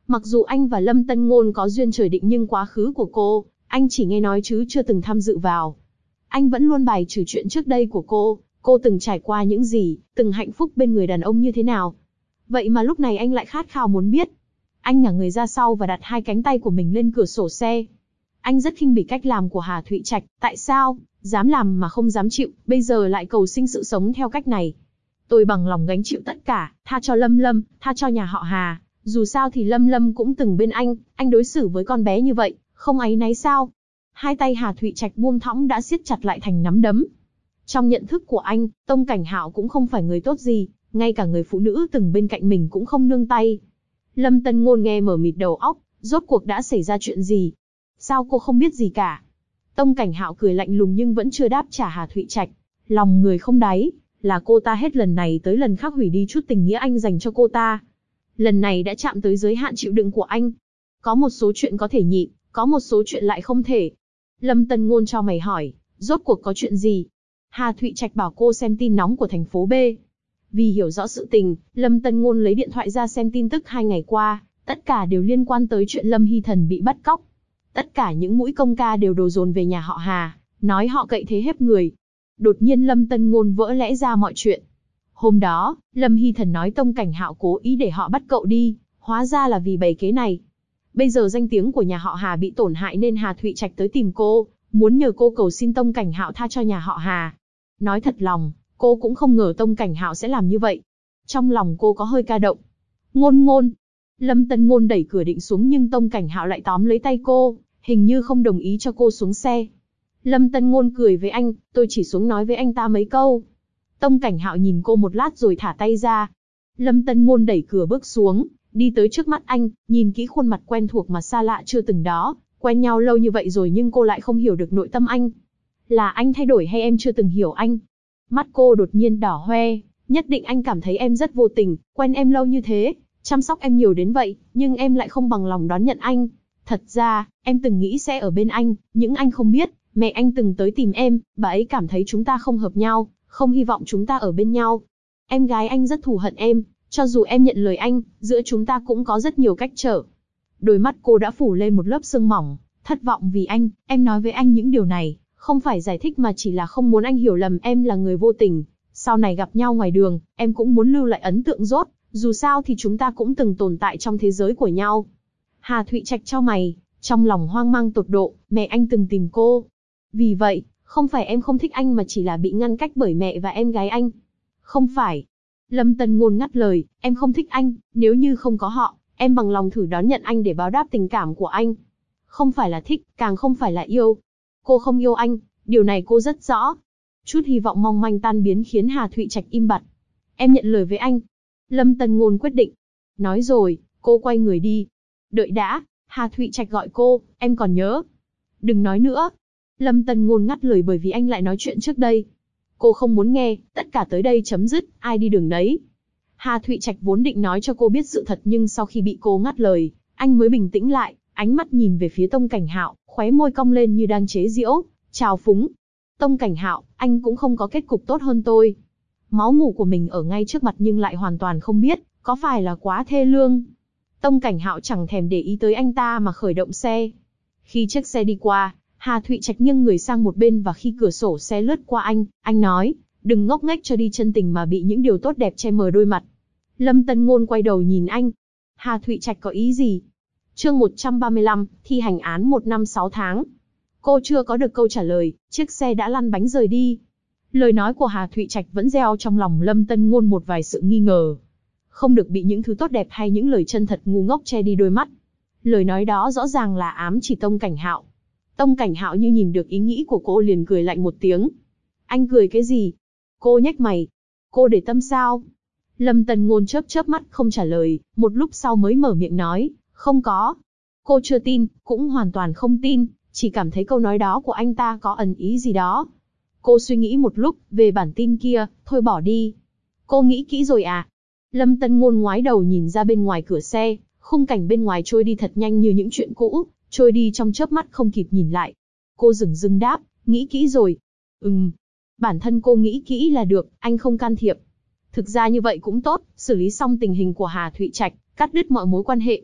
Mặc dù anh và Lâm Tân Ngôn có duyên trời định nhưng quá khứ của cô, anh chỉ nghe nói chứ chưa từng tham dự vào. Anh vẫn luôn bài trừ chuyện trước đây của cô từng trải qua những gì, từng hạnh phúc bên người đàn ông như thế nào. Vậy mà lúc này anh lại khát khao muốn biết. Anh ngả người ra sau và đặt hai cánh tay của mình lên cửa sổ xe. Anh rất khinh bỉ cách làm của Hà Thụy Trạch, tại sao, dám làm mà không dám chịu, bây giờ lại cầu xin sự sống theo cách này. Tôi bằng lòng gánh chịu tất cả, tha cho Lâm Lâm, tha cho nhà họ Hà, dù sao thì Lâm Lâm cũng từng bên anh đối xử với con bé như vậy, không áy náy sao? Hai tay Hà Thụy Trạch buông thõng đã siết chặt lại thành nắm đấm. Trong nhận thức của anh, Tông Cảnh Hạo cũng không phải người tốt gì, ngay cả người phụ nữ từng bên cạnh mình cũng không nương tay. Lâm Tân Ngôn nghe mở mịt đầu óc, rốt cuộc đã xảy ra chuyện gì? Sao cô không biết gì cả? Tông Cảnh Hạo cười lạnh lùng nhưng vẫn chưa đáp trả Hà Thụy Trạch. Lòng người không đáy, là cô ta hết lần này tới lần khác hủy đi chút tình nghĩa anh dành cho cô ta. Lần này đã chạm tới giới hạn chịu đựng của anh. Có một số chuyện có thể nhịn, có một số chuyện lại không thể. Lâm Tân Ngôn cho mày hỏi, rốt cuộc có chuyện gì? Hà Thụy Trạch bảo cô xem tin nóng của thành phố B. Vì hiểu rõ sự tình, Lâm Tân Ngôn lấy điện thoại ra xem tin tức 2 ngày qua, tất cả đều liên quan tới chuyện Lâm Hy Thần bị bắt cóc. Tất cả những mũi công ca đều đổ dồn về nhà họ Hà, nói họ cậy thế hiếp người. Đột nhiên Lâm Tân Ngôn vỡ lẽ ra mọi chuyện. Hôm đó, Lâm Hy Thần nói Tông Cảnh Hạo cố ý để họ bắt cậu đi, hóa ra là vì bày kế này. Bây giờ danh tiếng của nhà họ Hà bị tổn hại nên Hà Thụy Trạch tới tìm cô, muốn nhờ cô cầu xin Tông Cảnh Hạo tha cho nhà họ Hà. Nói thật lòng, cô cũng không ngờ Tông Cảnh Hạo sẽ làm như vậy. Trong lòng cô có hơi ca động. Ngôn. Lâm Tân Ngôn đẩy cửa định xuống nhưng Tông Cảnh Hạo lại tóm lấy tay cô, hình như không đồng ý cho cô xuống xe. Lâm Tân Ngôn cười với anh, tôi chỉ xuống nói với anh ta mấy câu. Tông Cảnh Hạo nhìn cô một lát rồi thả tay ra. Lâm Tân Ngôn đẩy cửa bước xuống, đi tới trước mắt anh, nhìn kỹ khuôn mặt quen thuộc mà xa lạ chưa từng đó. Quen nhau lâu như vậy rồi nhưng cô lại không hiểu được nội tâm anh. Là anh thay đổi hay em chưa từng hiểu anh? Mắt cô đột nhiên đỏ hoe, nhất định anh cảm thấy em rất vô tình, quen em lâu như thế, chăm sóc em nhiều đến vậy, nhưng em lại không bằng lòng đón nhận anh. Thật ra, em từng nghĩ sẽ ở bên anh, nhưng anh không biết, mẹ anh từng tới tìm em, bà ấy cảm thấy chúng ta không hợp nhau, không hy vọng chúng ta ở bên nhau. Em gái anh rất thù hận em, cho dù em nhận lời anh, giữa chúng ta cũng có rất nhiều cách trở. Đôi mắt cô đã phủ lên một lớp sương mỏng, thất vọng vì anh, em nói với anh những điều này, không phải giải thích mà chỉ là không muốn anh hiểu lầm em là người vô tình. Sau này gặp nhau ngoài đường, em cũng muốn lưu lại ấn tượng tốt, dù sao thì chúng ta cũng từng tồn tại trong thế giới của nhau. Hà Thụy Trạch chau mày, trong lòng hoang mang tột độ, mẹ anh từng tìm cô. Vì vậy, không phải em không thích anh mà chỉ là bị ngăn cách bởi mẹ và em gái anh. Không phải. Lâm Tân Ngôn ngắt lời, em không thích anh, nếu như không có họ, em bằng lòng thử đón nhận anh để báo đáp tình cảm của anh. Không phải là thích, càng không phải là yêu. Cô không yêu anh, điều này cô rất rõ. Chút hy vọng mong manh tan biến khiến Hà Thụy Trạch im bặt. Em nhận lời với anh. Lâm Tân Ngôn quyết định. Nói rồi, cô quay người đi. Đợi đã, Hà Thụy Trạch gọi cô, em còn nhớ. Đừng nói nữa. Lâm Tân Ngôn ngắt lời bởi vì anh lại nói chuyện trước đây. Cô không muốn nghe, tất cả tới đây chấm dứt, ai đi đường nấy. Hà Thụy Trạch vốn định nói cho cô biết sự thật nhưng sau khi bị cô ngắt lời, anh mới bình tĩnh lại, ánh mắt nhìn về phía Tông Cảnh Hạo, khóe môi cong lên như đang chế giễu, trào phúng. Tông Cảnh Hạo, anh cũng không có kết cục tốt hơn tôi. Máu mủ của mình ở ngay trước mặt nhưng lại hoàn toàn không biết, có phải là quá thê lương. Tông Cảnh Hạo chẳng thèm để ý tới anh ta mà khởi động xe. Khi chiếc xe đi qua, Hà Thụy Trạch nghiêng người sang một bên và khi cửa sổ xe lướt qua anh nói, đừng ngốc nghếch cho đi chân tình mà bị những điều tốt đẹp che mờ đôi mặt. Lâm Tân Ngôn quay đầu nhìn anh. Hà Thụy Trạch có ý gì? Chương 135, thi hành án 1 năm 6 tháng. Cô chưa có được câu trả lời, chiếc xe đã lăn bánh rời đi. Lời nói của Hà Thụy Trạch vẫn gieo trong lòng Lâm Tân Ngôn một vài sự nghi ngờ. Không được bị những thứ tốt đẹp hay những lời chân thật ngu ngốc che đi đôi mắt. Lời nói đó rõ ràng là ám chỉ Tông Cảnh Hạo. Tông Cảnh Hạo như nhìn được ý nghĩ của cô liền cười lạnh một tiếng. Anh cười cái gì? Cô nhếch mày. Cô để tâm sao? Lâm Tân Ngôn chớp chớp mắt không trả lời, một lúc sau mới mở miệng nói, không có. Cô chưa tin, cũng hoàn toàn không tin, chỉ cảm thấy câu nói đó của anh ta có ẩn ý gì đó. Cô suy nghĩ một lúc, về bản tin kia, thôi bỏ đi. Cô nghĩ kỹ rồi à? Lâm Tân Ngôn ngoái đầu nhìn ra bên ngoài cửa xe, khung cảnh bên ngoài trôi đi thật nhanh như những chuyện cũ, trôi đi trong chớp mắt không kịp nhìn lại. Cô dửng dưng đáp, nghĩ kỹ rồi. Bản thân cô nghĩ kỹ là được, anh không can thiệp. Thực ra như vậy cũng tốt, xử lý xong tình hình của Hà Thụy Trạch, cắt đứt mọi mối quan hệ.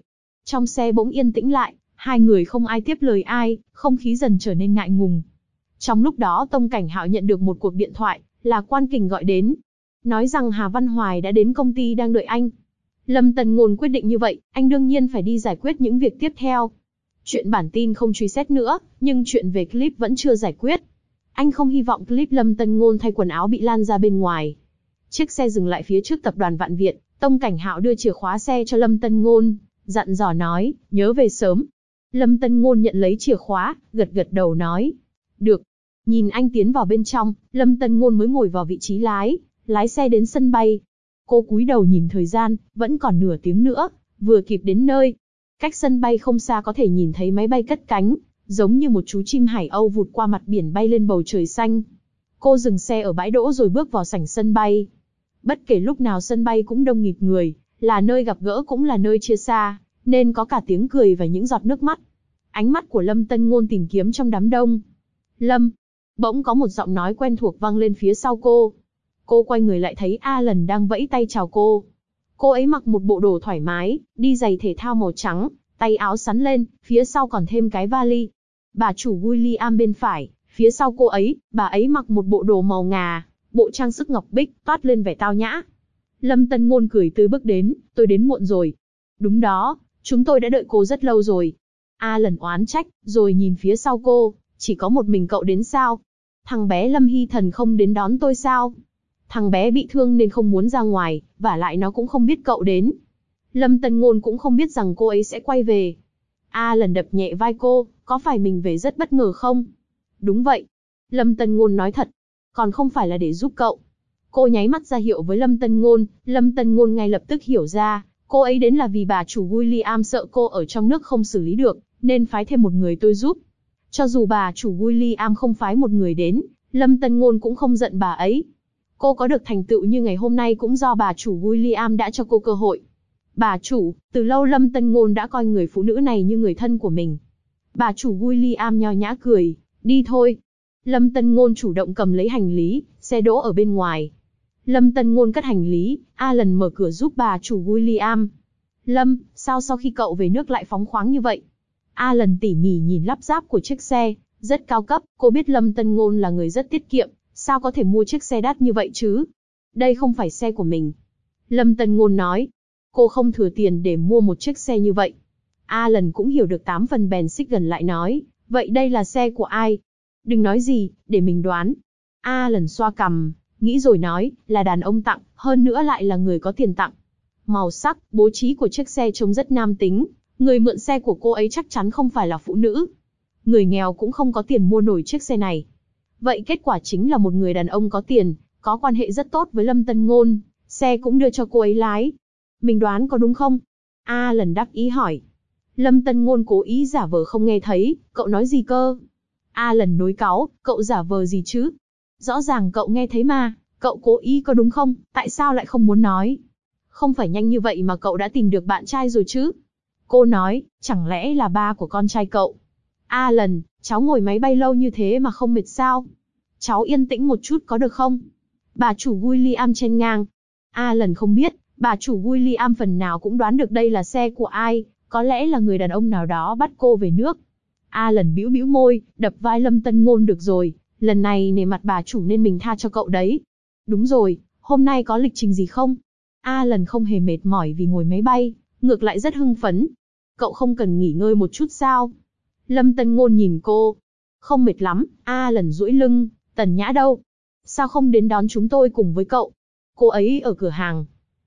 Trong xe bỗng yên tĩnh lại, hai người không ai tiếp lời ai, không khí dần trở nên ngại ngùng. Trong lúc đó Tông Cảnh Hạo nhận được một cuộc điện thoại, là Quan Kình gọi đến. Nói rằng Hà Văn Hoài đã đến công ty đang đợi anh. Lâm Tần Ngôn quyết định như vậy, anh đương nhiên phải đi giải quyết những việc tiếp theo. Chuyện bản tin không truy xét nữa, nhưng chuyện về clip vẫn chưa giải quyết. Anh không hy vọng clip Lâm Tần Ngôn thay quần áo bị lan ra bên ngoài. Chiếc xe dừng lại phía trước tập đoàn Vạn Việt, Tông Cảnh Hạo đưa chìa khóa xe cho Lâm Tần Ngôn, dặn dò nói, nhớ về sớm. Lâm Tần Ngôn nhận lấy chìa khóa, gật gật đầu nói, được. Nhìn anh tiến vào bên trong, Lâm Tần Ngôn mới ngồi vào vị trí lái xe đến sân bay. Cô cúi đầu nhìn thời gian, vẫn còn nửa tiếng nữa, vừa kịp đến nơi. Cách sân bay không xa có thể nhìn thấy máy bay cất cánh, giống như một chú chim hải âu vụt qua mặt biển bay lên bầu trời xanh. Cô dừng xe ở bãi đỗ rồi bước vào sảnh sân bay. Bất kể lúc nào sân bay cũng đông nghịt người, là nơi gặp gỡ cũng là nơi chia xa, nên có cả tiếng cười và những giọt nước mắt. Ánh mắt của Lâm Tần Ngôn tìm kiếm trong đám đông. Lâm, bỗng có một giọng nói quen thuộc vang lên phía sau cô. Cô quay người lại thấy Alan đang vẫy tay chào cô. Cô ấy mặc một bộ đồ thoải mái, đi giày thể thao màu trắng, tay áo xắn lên, phía sau còn thêm cái vali. Bà chủ William bên phải, phía sau cô ấy, bà ấy mặc một bộ đồ màu ngà, bộ trang sức ngọc bích, toát lên vẻ tao nhã. Lâm Tần Ngôn cười tươi bước đến, tôi đến muộn rồi. Đúng đó, chúng tôi đã đợi cô rất lâu rồi. Alan oán trách, rồi nhìn phía sau cô, chỉ có một mình cậu đến sao? Thằng bé Lâm Hy Thần không đến đón tôi sao? Thằng bé bị thương nên không muốn ra ngoài, vả lại nó cũng không biết cậu đến. Lâm Tần Ngôn cũng không biết rằng cô ấy sẽ quay về. Alan đập nhẹ vai cô, có phải mình về rất bất ngờ không? Đúng vậy. Lâm Tần Ngôn nói thật. Còn không phải là để giúp cậu. Cô nháy mắt ra hiệu với Lâm Tần Ngôn, Lâm Tần Ngôn ngay lập tức hiểu ra, cô ấy đến là vì bà chủ William sợ cô ở trong nước không xử lý được, nên phái thêm một người tôi giúp. Cho dù bà chủ William không phái một người đến, Lâm Tần Ngôn cũng không giận bà ấy. Cô có được thành tựu như ngày hôm nay cũng do bà chủ William đã cho cô cơ hội. Bà chủ, từ lâu Lâm Tần Ngôn đã coi người phụ nữ này như người thân của mình. Bà chủ William nho nhã cười, đi thôi. Lâm Tần Ngôn chủ động cầm lấy hành lý, xe đỗ ở bên ngoài. Lâm Tần Ngôn cất hành lý, Alan mở cửa giúp bà chủ William. Lâm, sao sau khi cậu về nước lại phóng khoáng như vậy? Alan tỉ mỉ nhìn lắp ráp của chiếc xe, rất cao cấp, cô biết Lâm Tần Ngôn là người rất tiết kiệm, sao có thể mua chiếc xe đắt như vậy chứ? Đây không phải xe của mình. Lâm Tần Ngôn nói, cô không thừa tiền để mua một chiếc xe như vậy. Alan cũng hiểu được 8 phần bèn xích gần lại nói, vậy đây là xe của ai? Đừng nói gì, để mình đoán. Alan xoa cằm, nghĩ rồi nói, là đàn ông tặng, hơn nữa lại là người có tiền tặng. Màu sắc, bố trí của chiếc xe trông rất nam tính, người mượn xe của cô ấy chắc chắn không phải là phụ nữ. Người nghèo cũng không có tiền mua nổi chiếc xe này. Vậy kết quả chính là một người đàn ông có tiền, có quan hệ rất tốt với Lâm Tần Ngôn, xe cũng đưa cho cô ấy lái. Mình đoán có đúng không? Alan đắc ý hỏi. Lâm Tần Ngôn cố ý giả vờ không nghe thấy, cậu nói gì cơ? Alan nối cáu, cậu giả vờ gì chứ? Rõ ràng cậu nghe thấy mà, cậu cố ý có đúng không, tại sao lại không muốn nói? Không phải nhanh như vậy mà cậu đã tìm được bạn trai rồi chứ? Cô nói, chẳng lẽ là ba của con trai cậu? Alan, cháu ngồi máy bay lâu như thế mà không mệt sao? Cháu yên tĩnh một chút có được không? Bà chủ William chen ngang. Alan không biết, bà chủ William phần nào cũng đoán được đây là xe của ai, có lẽ là người đàn ông nào đó bắt cô về nước. Alan bĩu bĩu môi, đập vai Lâm Tần Ngôn được rồi, lần này nể mặt bà chủ nên mình tha cho cậu đấy. Đúng rồi, hôm nay có lịch trình gì không? Alan không hề mệt mỏi vì ngồi máy bay, ngược lại rất hưng phấn. Cậu không cần nghỉ ngơi một chút sao? Lâm Tần Ngôn nhìn cô. Không mệt lắm, Alan duỗi lưng, Tần Nhã đâu? Sao không đến đón chúng tôi cùng với cậu? Cô ấy ở cửa hàng.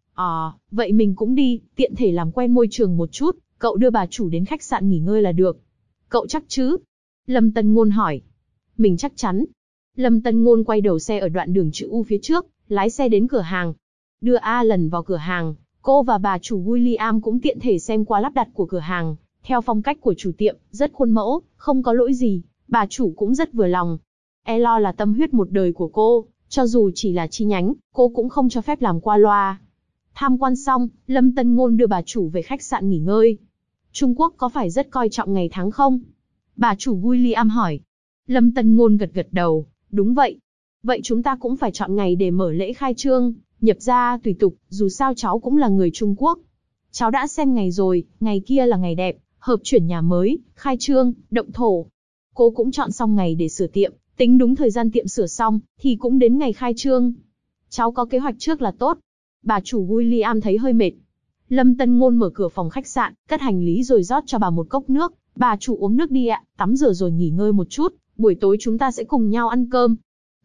Vậy mình cũng đi, tiện thể làm quen môi trường một chút, cậu đưa bà chủ đến khách sạn nghỉ ngơi là được. Cậu chắc chứ? Lâm Tần Ngôn hỏi. Mình chắc chắn. Lâm Tần Ngôn quay đầu xe ở đoạn đường chữ U phía trước, lái xe đến cửa hàng. Đưa Alan vào cửa hàng, cô và bà chủ William cũng tiện thể xem qua lắp đặt của cửa hàng. Theo phong cách của chủ tiệm, rất khuôn mẫu, không có lỗi gì, bà chủ cũng rất vừa lòng. Elo là tâm huyết một đời của cô, cho dù chỉ là chi nhánh, cô cũng không cho phép làm qua loa. Tham quan xong, Lâm Tần Ngôn đưa bà chủ về khách sạn nghỉ ngơi. Trung Quốc có phải rất coi trọng ngày tháng không? Bà chủ William hỏi. Lâm Tần Ngôn gật gật đầu, đúng vậy. Vậy chúng ta cũng phải chọn ngày để mở lễ khai trương, nhập gia tùy tục, dù sao cháu cũng là người Trung Quốc. Cháu đã xem ngày rồi, ngày kia là ngày đẹp, hợp chuyển nhà mới, khai trương, động thổ. Cô cũng chọn xong ngày để sửa tiệm, tính đúng thời gian tiệm sửa xong, thì cũng đến ngày khai trương. Cháu có kế hoạch trước là tốt. Bà chủ William thấy hơi mệt. Lâm Tân Ngôn mở cửa phòng khách sạn, cất hành lý rồi rót cho bà một cốc nước. Bà chủ uống nước đi ạ, tắm rửa rồi nghỉ ngơi một chút, buổi tối chúng ta sẽ cùng nhau ăn cơm.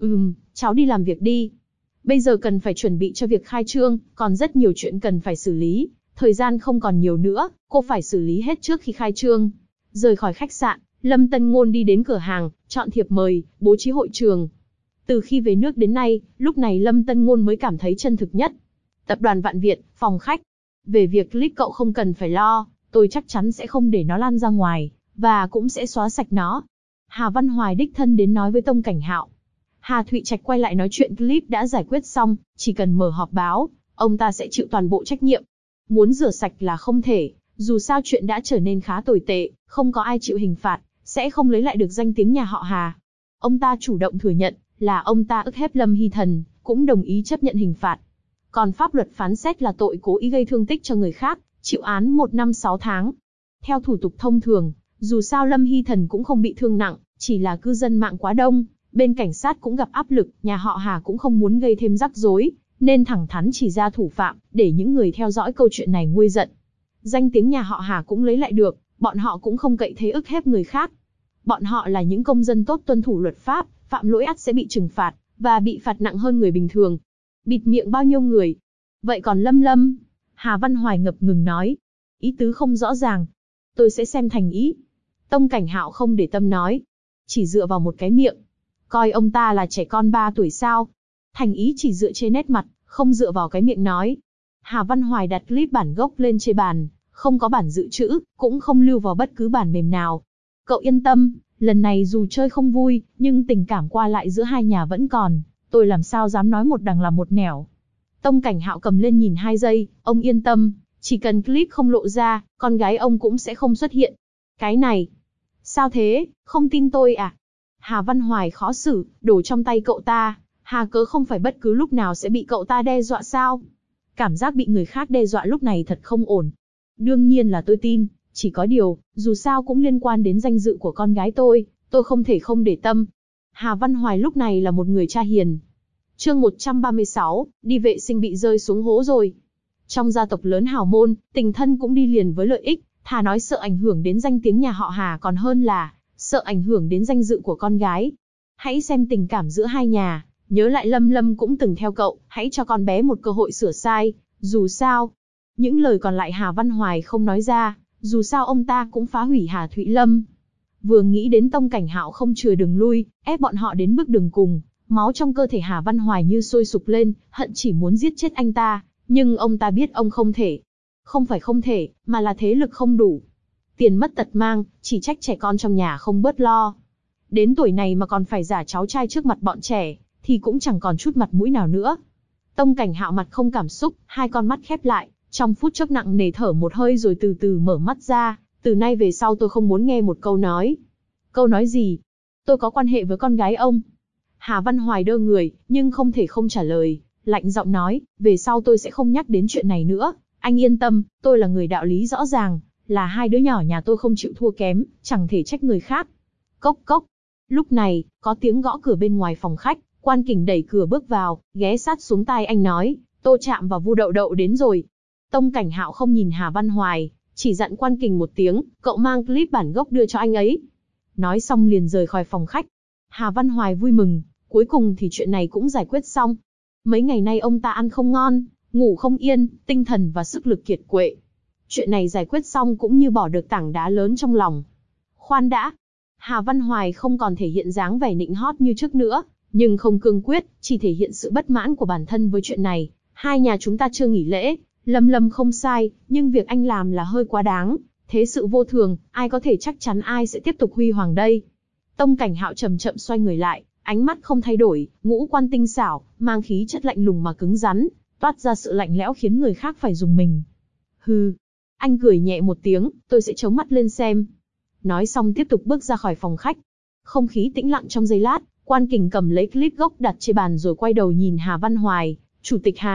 Cháu đi làm việc đi. Bây giờ cần phải chuẩn bị cho việc khai trương, còn rất nhiều chuyện cần phải xử lý. Thời gian không còn nhiều nữa, cô phải xử lý hết trước khi khai trương. Rời khỏi khách sạn, Lâm Tân Ngôn đi đến cửa hàng, chọn thiệp mời, bố trí hội trường. Từ khi về nước đến nay, lúc này Lâm Tân Ngôn mới cảm thấy chân thực nhất. Tập đoàn Vạn Việt, phòng khách. Về việc clip cậu không cần phải lo, tôi chắc chắn sẽ không để nó lan ra ngoài, và cũng sẽ xóa sạch nó. Hà Văn Hoài đích thân đến nói với Tông Cảnh Hạo. Hà Thụy Trạch quay lại nói chuyện clip đã giải quyết xong, chỉ cần mở họp báo, ông ta sẽ chịu toàn bộ trách nhiệm. Muốn rửa sạch là không thể, dù sao chuyện đã trở nên khá tồi tệ, không có ai chịu hình phạt, sẽ không lấy lại được danh tiếng nhà họ Hà. Ông ta chủ động thừa nhận là ông ta ức hiếp Lâm Hy Thần, cũng đồng ý chấp nhận hình phạt. Còn pháp luật phán xét là tội cố ý gây thương tích cho người khác, chịu án 1 năm 6 tháng. Theo thủ tục thông thường, dù sao Lâm Hy Thần cũng không bị thương nặng, chỉ là cư dân mạng quá đông, bên cảnh sát cũng gặp áp lực, nhà họ Hà cũng không muốn gây thêm rắc rối, nên thẳng thắn chỉ ra thủ phạm, để những người theo dõi câu chuyện này nguôi giận. Danh tiếng nhà họ Hà cũng lấy lại được, bọn họ cũng không cậy thế ức hiếp người khác. Bọn họ là những công dân tốt tuân thủ luật pháp, phạm lỗi ắt sẽ bị trừng phạt, và bị phạt nặng hơn người bình thường. Bịt miệng bao nhiêu người? Vậy còn Lâm? Hà Văn Hoài ngập ngừng nói. Ý tứ không rõ ràng. Tôi sẽ xem thành ý. Tông Cảnh Hạo không để tâm nói. Chỉ dựa vào một cái miệng. Coi ông ta là trẻ con 3 tuổi sao? Thành ý chỉ dựa trên nét mặt, không dựa vào cái miệng nói. Hà Văn Hoài đặt clip bản gốc lên trên bàn, không có bản dự trữ, cũng không lưu vào bất cứ bản mềm nào. Cậu yên tâm, lần này dù chơi không vui, nhưng tình cảm qua lại giữa hai nhà vẫn còn. Tôi làm sao dám nói một đằng làm một nẻo. Tông Cảnh Hạo cầm lên nhìn 2 giây, ông yên tâm, chỉ cần clip không lộ ra, con gái ông cũng sẽ không xuất hiện. Cái này, sao thế, không tin tôi à? Hà Văn Hoài khó xử, đồ trong tay cậu ta, Hà cớ không phải bất cứ lúc nào sẽ bị cậu ta đe dọa sao? Cảm giác bị người khác đe dọa lúc này thật không ổn. Đương nhiên là tôi tin, chỉ có điều, dù sao cũng liên quan đến danh dự của con gái tôi không thể không để tâm. Hà Văn Hoài lúc này là một người cha hiền. Chương 136, đi vệ sinh bị rơi xuống hố rồi. Trong gia tộc lớn hào môn, tình thân cũng đi liền với lợi ích, thà nói sợ ảnh hưởng đến danh tiếng nhà họ Hà còn hơn là sợ ảnh hưởng đến danh dự của con gái. Hãy xem tình cảm giữa hai nhà, nhớ lại Lâm cũng từng theo cậu, hãy cho con bé một cơ hội sửa sai, dù sao. Những lời còn lại Hà Văn Hoài không nói ra, dù sao ông ta cũng phá hủy Hà Thụy Lâm. Vừa nghĩ đến Tông Cảnh Hạo không chừa đường lui, ép bọn họ đến bước đường cùng, máu trong cơ thể Hà Văn Hoài như sôi sục lên, hận chỉ muốn giết chết anh ta, nhưng ông ta biết ông không thể. Không phải không thể, mà là thế lực không đủ. Tiền mất tật mang, chỉ trách trẻ con trong nhà không bớt lo. Đến tuổi này mà còn phải giả cháu trai trước mặt bọn trẻ, thì cũng chẳng còn chút mặt mũi nào nữa. Tông Cảnh Hạo mặt không cảm xúc, 2 con mắt khép lại, trong phút chốc nặng nề thở một hơi rồi từ từ mở mắt ra. Từ nay về sau tôi không muốn nghe một câu nói. Câu nói gì? Tôi có quan hệ với con gái ông. Hà Văn Hoài đơ người, nhưng không thể không trả lời, lạnh giọng nói, về sau tôi sẽ không nhắc đến chuyện này nữa. Anh yên tâm, tôi là người đạo lý rõ ràng, là 2 đứa nhỏ nhà tôi không chịu thua kém, chẳng thể trách người khác. Cốc cốc. Lúc này, có tiếng gõ cửa bên ngoài phòng khách, Quan Kình đẩy cửa bước vào, ghé sát xuống tai anh nói, Tô Trạm và Vu Đậu Đậu đến rồi. Tông Cảnh Hạo không nhìn Hà Văn Hoài, chỉ dặn Quan Kình một tiếng, cậu mang clip bản gốc đưa cho anh ấy. Nói xong liền rời khỏi phòng khách. Hà Văn Hoài vui mừng, cuối cùng thì chuyện này cũng giải quyết xong. Mấy ngày nay ông ta ăn không ngon, ngủ không yên, tinh thần và sức lực kiệt quệ. Chuyện này giải quyết xong cũng như bỏ được tảng đá lớn trong lòng. Khoan đã. Hà Văn Hoài không còn thể hiện dáng vẻ nịnh hót như trước nữa, nhưng không cương quyết, chỉ thể hiện sự bất mãn của bản thân với chuyện này. 2 nhà chúng ta chưa nghỉ lễ, Lâm không sai, nhưng việc anh làm là hơi quá đáng. Thế sự vô thường, ai có thể chắc chắn ai sẽ tiếp tục huy hoàng đây? Tông Cảnh Hạo chậm chậm xoay người lại, ánh mắt không thay đổi, ngũ quan tinh xảo, mang khí chất lạnh lùng mà cứng rắn, toát ra sự lạnh lẽo khiến người khác phải rùng mình. Hừ. Anh cười nhẹ một tiếng, tôi sẽ chống mắt lên xem. Nói xong tiếp tục bước ra khỏi phòng khách. Không khí tĩnh lặng trong giây lát, Quan Kình cầm lấy clip gốc đặt trên bàn rồi quay đầu nhìn Hà Văn Hoài. Chủ tịch Hà,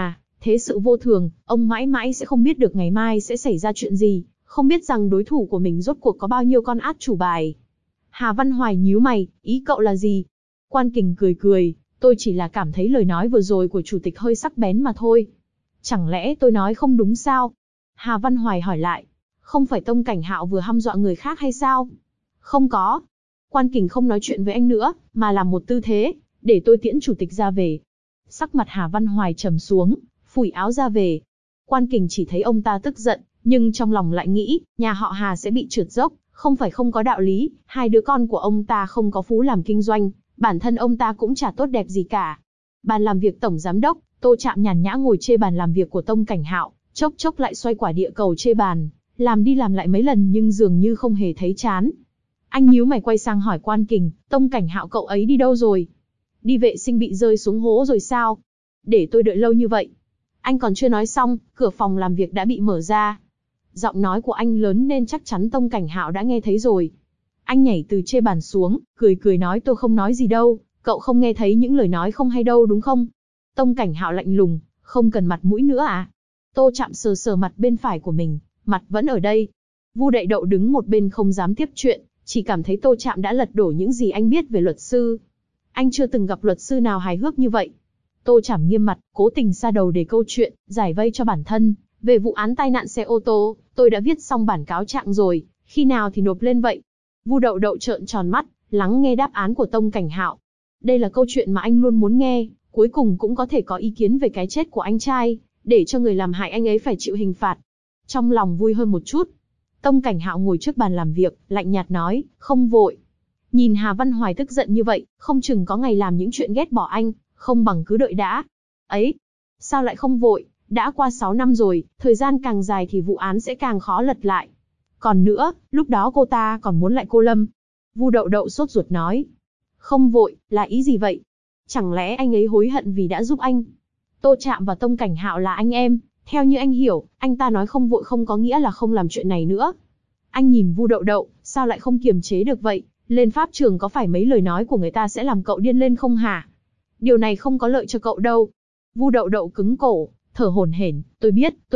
Thế sự vô thường, ông mãi mãi sẽ không biết được ngày mai sẽ xảy ra chuyện gì, không biết rằng đối thủ của mình rốt cuộc có bao nhiêu con át chủ bài. Hà Văn Hoài nhíu mày, ý cậu là gì? Quan Kình cười cười, tôi chỉ là cảm thấy lời nói vừa rồi của chủ tịch hơi sắc bén mà thôi. Chẳng lẽ tôi nói không đúng sao? Hà Văn Hoài hỏi lại, không phải Tông Cảnh Hạo vừa hăm dọa người khác hay sao? Không có. Quan Kình không nói chuyện với anh nữa, mà làm một tư thế, để tôi tiễn chủ tịch ra về. Sắc mặt Hà Văn Hoài trầm xuống, phủi áo ra về. Quan Kình chỉ thấy ông ta tức giận, nhưng trong lòng lại nghĩ, nhà họ Hà sẽ bị trượt dốc, không phải không có đạo lý, hai đứa con của ông ta không có phú làm kinh doanh, bản thân ông ta cũng chả tốt đẹp gì cả. Bàn làm việc tổng giám đốc, Tô Trạm nhàn nhã ngồi chê bàn làm việc của Tông Cảnh Hạo, chốc chốc lại xoay quả địa cầu chê bàn, làm đi làm lại mấy lần nhưng dường như không hề thấy chán. Anh nhíu mày quay sang hỏi Quan Kình, Tông Cảnh Hạo cậu ấy đi đâu rồi? Đi vệ sinh bị rơi xuống hố rồi sao? Để tôi đợi lâu như vậy. Anh còn chưa nói xong, cửa phòng làm việc đã bị mở ra. Giọng nói của anh lớn nên chắc chắn Tông Cảnh Hạo đã nghe thấy rồi. Anh nhảy từ chê bàn xuống, cười cười nói tôi không nói gì đâu, cậu không nghe thấy những lời nói không hay đâu đúng không? Tông Cảnh Hạo lạnh lùng, không cần mặt mũi nữa à? Tô Trạm sờ sờ mặt bên phải của mình, mặt vẫn ở đây. Vu Đại Đậu đứng một bên không dám tiếp chuyện, chỉ cảm thấy Tô Trạm đã lật đổ những gì anh biết về luật sư. Anh chưa từng gặp luật sư nào hài hước như vậy. Tô Trạm nghiêm mặt, cố tình sa đầu để câu chuyện, giải vây cho bản thân. Về vụ án tai nạn xe ô tô, tôi đã viết xong bản cáo trạng rồi, khi nào thì nộp lên vậy? Vu Đậu Đậu trợn tròn mắt, lắng nghe đáp án của Tông Cảnh Hạo. Đây là câu chuyện mà anh luôn muốn nghe, cuối cùng cũng có thể có ý kiến về cái chết của anh trai, để cho người làm hại anh ấy phải chịu hình phạt. Trong lòng vui hơn một chút. Tông Cảnh Hạo ngồi trước bàn làm việc, lạnh nhạt nói, không vội. Nhìn Hà Văn Hoài tức giận như vậy, không chừng có ngày làm những chuyện ghét bỏ anh, không bằng cứ đợi đã. Ấy, sao lại không vội, đã qua 6 năm rồi, thời gian càng dài thì vụ án sẽ càng khó lật lại. Còn nữa, lúc đó cô ta còn muốn lại cô Lâm. Vu Đậu Đậu sốt ruột nói. Không vội, là ý gì vậy? Chẳng lẽ anh ấy hối hận vì đã giúp anh? Tô Trạm và Tông Cảnh Hạo là anh em, theo như anh hiểu, anh ta nói không vội không có nghĩa là không làm chuyện này nữa. Anh nhìn Vu Đậu Đậu, sao lại không kiềm chế được vậy? Lên pháp trường có phải mấy lời nói của người ta sẽ làm cậu điên lên không hả? Điều này không có lợi cho cậu đâu. Vu Đậu Đậu cứng cổ, thở hổn hển, tôi biết, tôi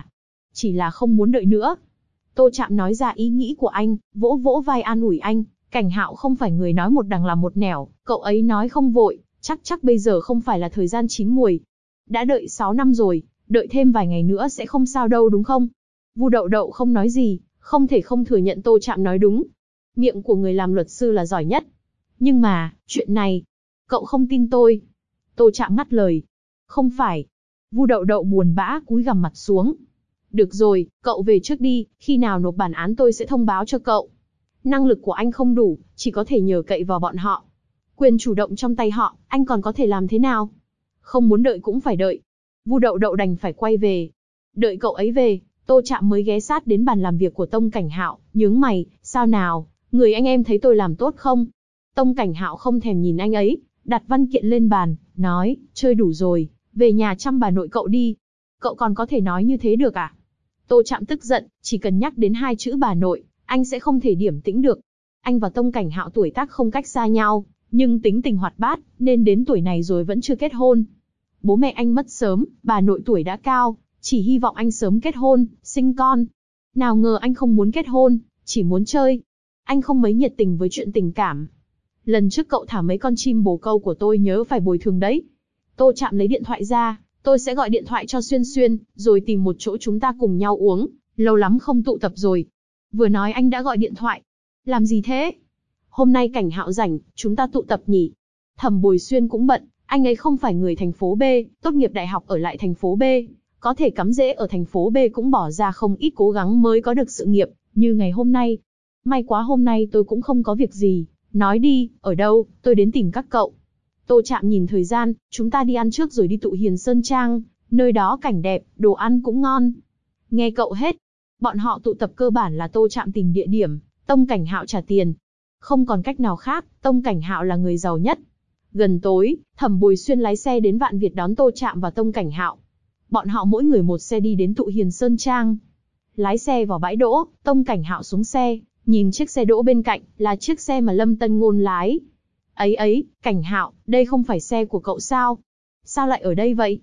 chỉ là không muốn đợi nữa. Tô Trạm nói ra ý nghĩ của anh, vỗ vỗ vai an ủi anh, Cảnh Hạo không phải người nói một đằng làm một nẻo, cậu ấy nói không vội, chắc bây giờ không phải là thời gian chín muồi. Đã đợi 6 năm rồi, đợi thêm vài ngày nữa sẽ không sao đâu đúng không? Vu Đậu Đậu không nói gì, không thể không thừa nhận Tô Trạm nói đúng. Miệng của người làm luật sư là giỏi nhất. Nhưng mà, chuyện này, cậu không tin tôi. Tô Trạm ngắt lời. Không phải. Vu Đậu Đậu buồn bã cúi gằm mặt xuống. Được rồi, cậu về trước đi, khi nào nộp bản án tôi sẽ thông báo cho cậu. Năng lực của anh không đủ, chỉ có thể nhờ cậy vào bọn họ. Quyền chủ động trong tay họ, anh còn có thể làm thế nào? Không muốn đợi cũng phải đợi. Vu Đậu Đậu đành phải quay về. Đợi cậu ấy về, Tô Trạm mới ghé sát đến bàn làm việc của Tông Cảnh Hạo, nhướng mày, sao nào, người anh em thấy tôi làm tốt không? Tông Cảnh Hạo không thèm nhìn anh ấy, đặt văn kiện lên bàn, nói, chơi đủ rồi, về nhà chăm bà nội cậu đi. Cậu còn có thể nói như thế được à? Tô Trạm tức giận, chỉ cần nhắc đến hai chữ bà nội, anh sẽ không thể điềm tĩnh được. Anh và Tông Cảnh Hạo tuổi tác không cách xa nhau, nhưng tính tình hoạt bát, nên đến tuổi này rồi vẫn chưa kết hôn. Bố mẹ anh mất sớm, bà nội tuổi đã cao, chỉ hy vọng anh sớm kết hôn, sinh con. Nào ngờ anh không muốn kết hôn, chỉ muốn chơi. Anh không mấy nhiệt tình với chuyện tình cảm. Lần trước cậu thả mấy con chim bồ câu của tôi nhớ phải bồi thường đấy. Tô Trạm lấy điện thoại ra, tôi sẽ gọi điện thoại cho Xuyên Xuyên, rồi tìm một chỗ chúng ta cùng nhau uống, lâu lắm không tụ tập rồi. Vừa nói anh đã gọi điện thoại. Làm gì thế? Hôm nay Cảnh Hạo rảnh, chúng ta tụ tập nhỉ? Thẩm Bồi Xuyên cũng bận, anh ấy không phải người thành phố B, tốt nghiệp đại học ở lại thành phố B. Có thể cắm rễ ở thành phố B cũng bỏ ra không ít cố gắng mới có được sự nghiệp, như ngày hôm nay. May quá hôm nay tôi cũng không có việc gì, nói đi, ở đâu, tôi đến tìm các cậu. Tô Trạm nhìn thời gian, chúng ta đi ăn trước rồi đi tụ Hiền Sơn Trang, nơi đó cảnh đẹp, đồ ăn cũng ngon. Nghe cậu hết. Bọn họ tụ tập cơ bản là Tô Trạm tìm địa điểm, Tông Cảnh Hạo trả tiền. Không còn cách nào khác, Tông Cảnh Hạo là người giàu nhất. Gần tối, Thẩm Bồi Xuyên lái xe đến Vạn Việt đón Tô Trạm và Tông Cảnh Hạo. Bọn họ mỗi người một xe đi đến tụ Hiền Sơn Trang. Lái xe vào bãi đỗ, Tông Cảnh Hạo xuống xe, nhìn chiếc xe đỗ bên cạnh, là chiếc xe mà Lâm Tân Ngôn lái. Ấy, Cảnh Hạo, đây không phải xe của cậu sao? Sao lại ở đây vậy?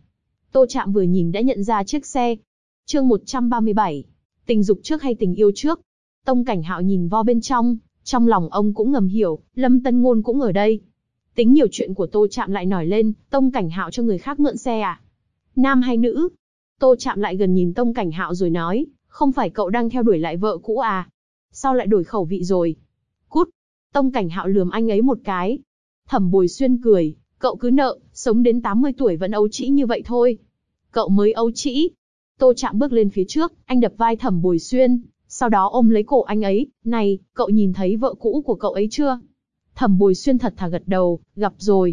Tô Trạm vừa nhìn đã nhận ra chiếc xe. Chương 137. Tình dục trước hay tình yêu trước? Tông Cảnh Hạo nhìn vào bên trong lòng ông cũng ngầm hiểu, Lâm Tân Ngôn cũng ở đây. Tính nhiều chuyện của Tô Trạm lại nổi lên, Tông Cảnh Hạo cho người khác mượn xe à? Nam hay nữ? Tô Trạm lại gần nhìn Tông Cảnh Hạo rồi nói, không phải cậu đang theo đuổi lại vợ cũ à? Sao lại đổi khẩu vị rồi? Cút! Tông Cảnh Hạo lườm anh ấy một cái. Thẩm Bồi Xuyên cười, cậu cứ nợ, sống đến 80 tuổi vẫn ấu trĩ như vậy thôi. Cậu mới ấu trĩ. Tô Trạm bước lên phía trước, anh đập vai Thẩm Bồi Xuyên, sau đó ôm lấy cổ anh ấy, này, cậu nhìn thấy vợ cũ của cậu ấy chưa? Thẩm Bồi Xuyên thật thà gật đầu, gặp rồi.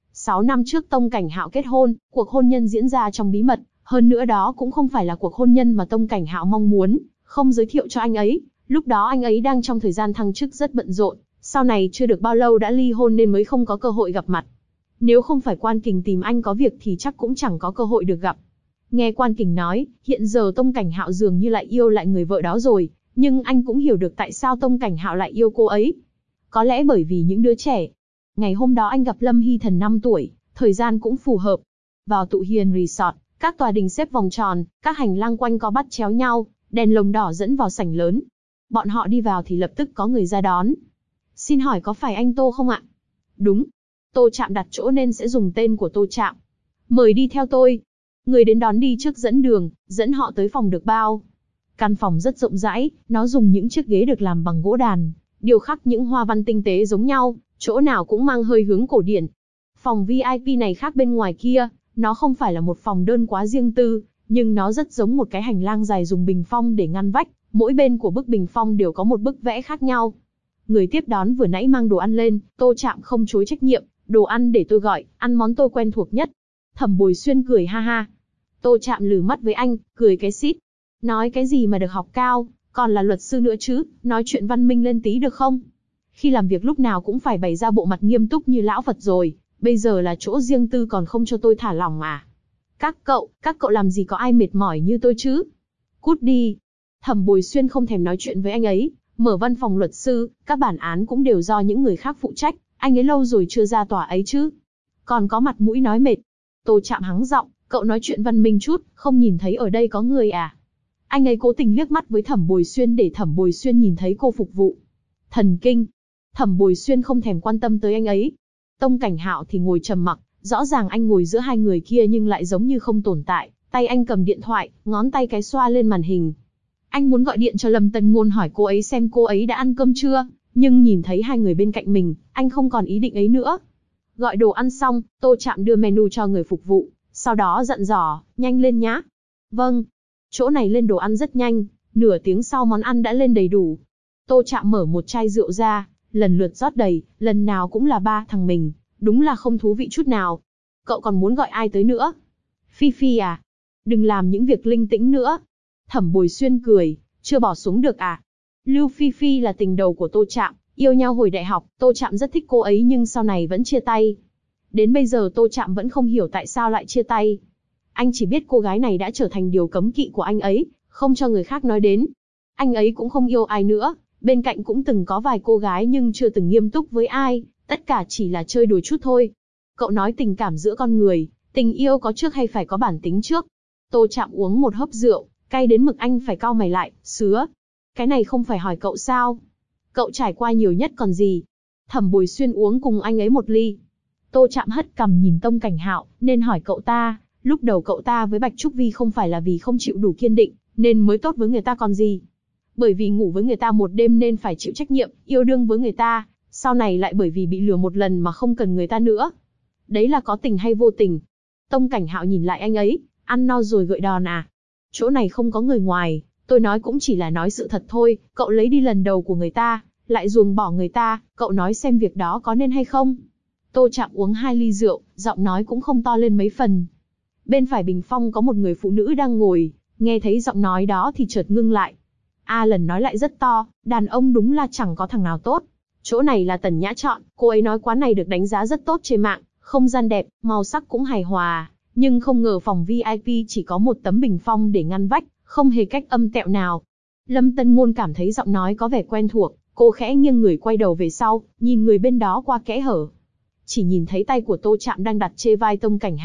6 năm trước Tông Cảnh Hạo kết hôn, cuộc hôn nhân diễn ra trong bí mật, hơn nữa đó cũng không phải là cuộc hôn nhân mà Tông Cảnh Hạo mong muốn, không giới thiệu cho anh ấy. Lúc đó anh ấy đang trong thời gian thăng chức rất bận rộn, sau này chưa được bao lâu đã ly hôn nên mới không có cơ hội gặp mặt. Nếu không phải Quan Kình tìm anh có việc thì chắc cũng chẳng có cơ hội được gặp. Nghe Quan Kình nói, hiện giờ Tông Cảnh Hạo dường như lại yêu lại người vợ đó rồi, nhưng anh cũng hiểu được tại sao Tông Cảnh Hạo lại yêu cô ấy. Có lẽ bởi vì những đứa trẻ. Ngày hôm đó anh gặp Lâm Hy Thần 5 tuổi, thời gian cũng phù hợp. Vào Tụ Hiền Resort, các tòa đình xếp vòng tròn, các hành lang quanh co bắt chéo nhau, đèn lồng đỏ dẫn vào sảnh lớn. Bọn họ đi vào thì lập tức có người ra đón. Xin hỏi có phải anh Tô không ạ? Đúng. Tô Trạm đặt chỗ nên sẽ dùng tên của Tô Trạm. Mời đi theo tôi. Người đến đón đi trước dẫn đường, dẫn họ tới phòng được bao. Căn phòng rất rộng rãi, nó dùng những chiếc ghế được làm bằng gỗ đàn, điêu khắc những hoa văn tinh tế giống nhau, chỗ nào cũng mang hơi hướng cổ điển. Phòng VIP này khác bên ngoài kia, nó không phải là một phòng đơn quá riêng tư, nhưng nó rất giống một cái hành lang dài dùng bình phong để ngăn vách, mỗi bên của bức bình phong đều có một bức vẽ khác nhau. Người tiếp đón vừa nãy mang đồ ăn lên, Tô Trạm không chối trách nhiệm, đồ ăn để tôi gọi, ăn món tôi quen thuộc nhất. Thẩm Bồi Xuyên cười ha ha. Tô Trạm lử mắt với anh, cười cái xít. Nói cái gì mà được học cao, còn là luật sư nữa chứ, nói chuyện văn minh lên tí được không? Khi làm việc lúc nào cũng phải bày ra bộ mặt nghiêm túc như lão Phật rồi, bây giờ là chỗ riêng tư còn không cho tôi thả lỏng à? Các cậu làm gì có ai mệt mỏi như tôi chứ? Cút đi. Thẩm Bồi Xuyên không thèm nói chuyện với anh ấy, mở văn phòng luật sư, các bản án cũng đều do những người khác phụ trách, anh ấy lâu rồi chưa ra tòa ấy chứ. Còn có mặt mũi nói mệt. Tô Trạm hắng giọng, cậu nói chuyện văn minh chút, không nhìn thấy ở đây có người à? Anh ấy cố tình liếc mắt với Thẩm Bồi Xuyên để Thẩm Bồi Xuyên nhìn thấy cô phục vụ. Thần kinh. Thẩm Bồi Xuyên không thèm quan tâm tới anh ấy. Tông Cảnh Hạo thì ngồi trầm mặc, rõ ràng anh ngồi giữa hai người kia nhưng lại giống như không tồn tại, tay anh cầm điện thoại, ngón tay cái xoa lên màn hình. Anh muốn gọi điện cho Lâm Tân Ngôn hỏi cô ấy xem cô ấy đã ăn cơm chưa, nhưng nhìn thấy hai người bên cạnh mình, anh không còn ý định ấy nữa. Gọi đồ ăn xong, Tô Trạm đưa menu cho người phục vụ, sau đó dặn dò, nhanh lên nhá. Vâng. Chỗ này lên đồ ăn rất nhanh, nửa tiếng sau món ăn đã lên đầy đủ. Tô Trạm mở một chai rượu ra, lần lượt rót đầy, lần nào cũng là ba thằng mình, đúng là không thú vị chút nào. Cậu còn muốn gọi ai tới nữa? Phi Phi à? Đừng làm những việc linh tĩnh nữa. Thẩm Bồi Xuyên cười, chưa bỏ xuống được à? Lưu Phi Phi là tình đầu của Tô Trạm, yêu nhau hồi đại học, Tô Trạm rất thích cô ấy nhưng sau này vẫn chia tay. Đến bây giờ Tô Trạm vẫn không hiểu tại sao lại chia tay. Anh chỉ biết cô gái này đã trở thành điều cấm kỵ của anh ấy, không cho người khác nói đến. Anh ấy cũng không yêu ai nữa, bên cạnh cũng từng có vài cô gái nhưng chưa từng nghiêm túc với ai, tất cả chỉ là chơi đùa chút thôi. Cậu nói tình cảm giữa con người, tình yêu có trước hay phải có bản tính trước? Tô Trạm uống một hớp rượu, cay đến mực anh phải cau mày lại, sứa. Cái này không phải hỏi cậu sao? Cậu trải qua nhiều nhất còn gì? Thẩm Bồi Xuyên uống cùng anh ấy một ly. Tô Trạm hất cằm nhìn Tông Cảnh Hạo, nên hỏi cậu ta, lúc đầu cậu ta với Bạch Trúc Vi không phải là vì không chịu đủ kiên định, nên mới tốt với người ta còn gì. Bởi vì ngủ với người ta một đêm nên phải chịu trách nhiệm, yêu đương với người ta, sau này lại bởi vì bị lừa một lần mà không cần người ta nữa. Đấy là có tình hay vô tình? Tông Cảnh Hạo nhìn lại anh ấy, ăn no rồi gợi đòn à? Chỗ này không có người ngoài, tôi nói cũng chỉ là nói sự thật thôi, cậu lấy đi lần đầu của người ta, lại ruồng bỏ người ta, cậu nói xem việc đó có nên hay không? Tô Trạm uống 2 ly rượu, giọng nói cũng không to lên mấy phần. Bên phải bình phong có một người phụ nữ đang ngồi, nghe thấy giọng nói đó thì chợt ngưng lại. Lần nói lại rất to, đàn ông đúng là chẳng có thằng nào tốt. Chỗ này là Tần Nhã chọn, cô ấy nói quán này được đánh giá rất tốt trên mạng, không gian đẹp, màu sắc cũng hài hòa, nhưng không ngờ phòng VIP chỉ có một tấm bình phong để ngăn vách, không hề cách âm tẹo nào. Lâm Tân Ngôn cảm thấy giọng nói có vẻ quen thuộc, cô khẽ nghiêng người quay đầu về sau, nhìn người bên đó qua kẽ hở. Chỉ nhìn thấy tay của Tô Trạm đang đặt trên vai Tông Cảnh Hạo,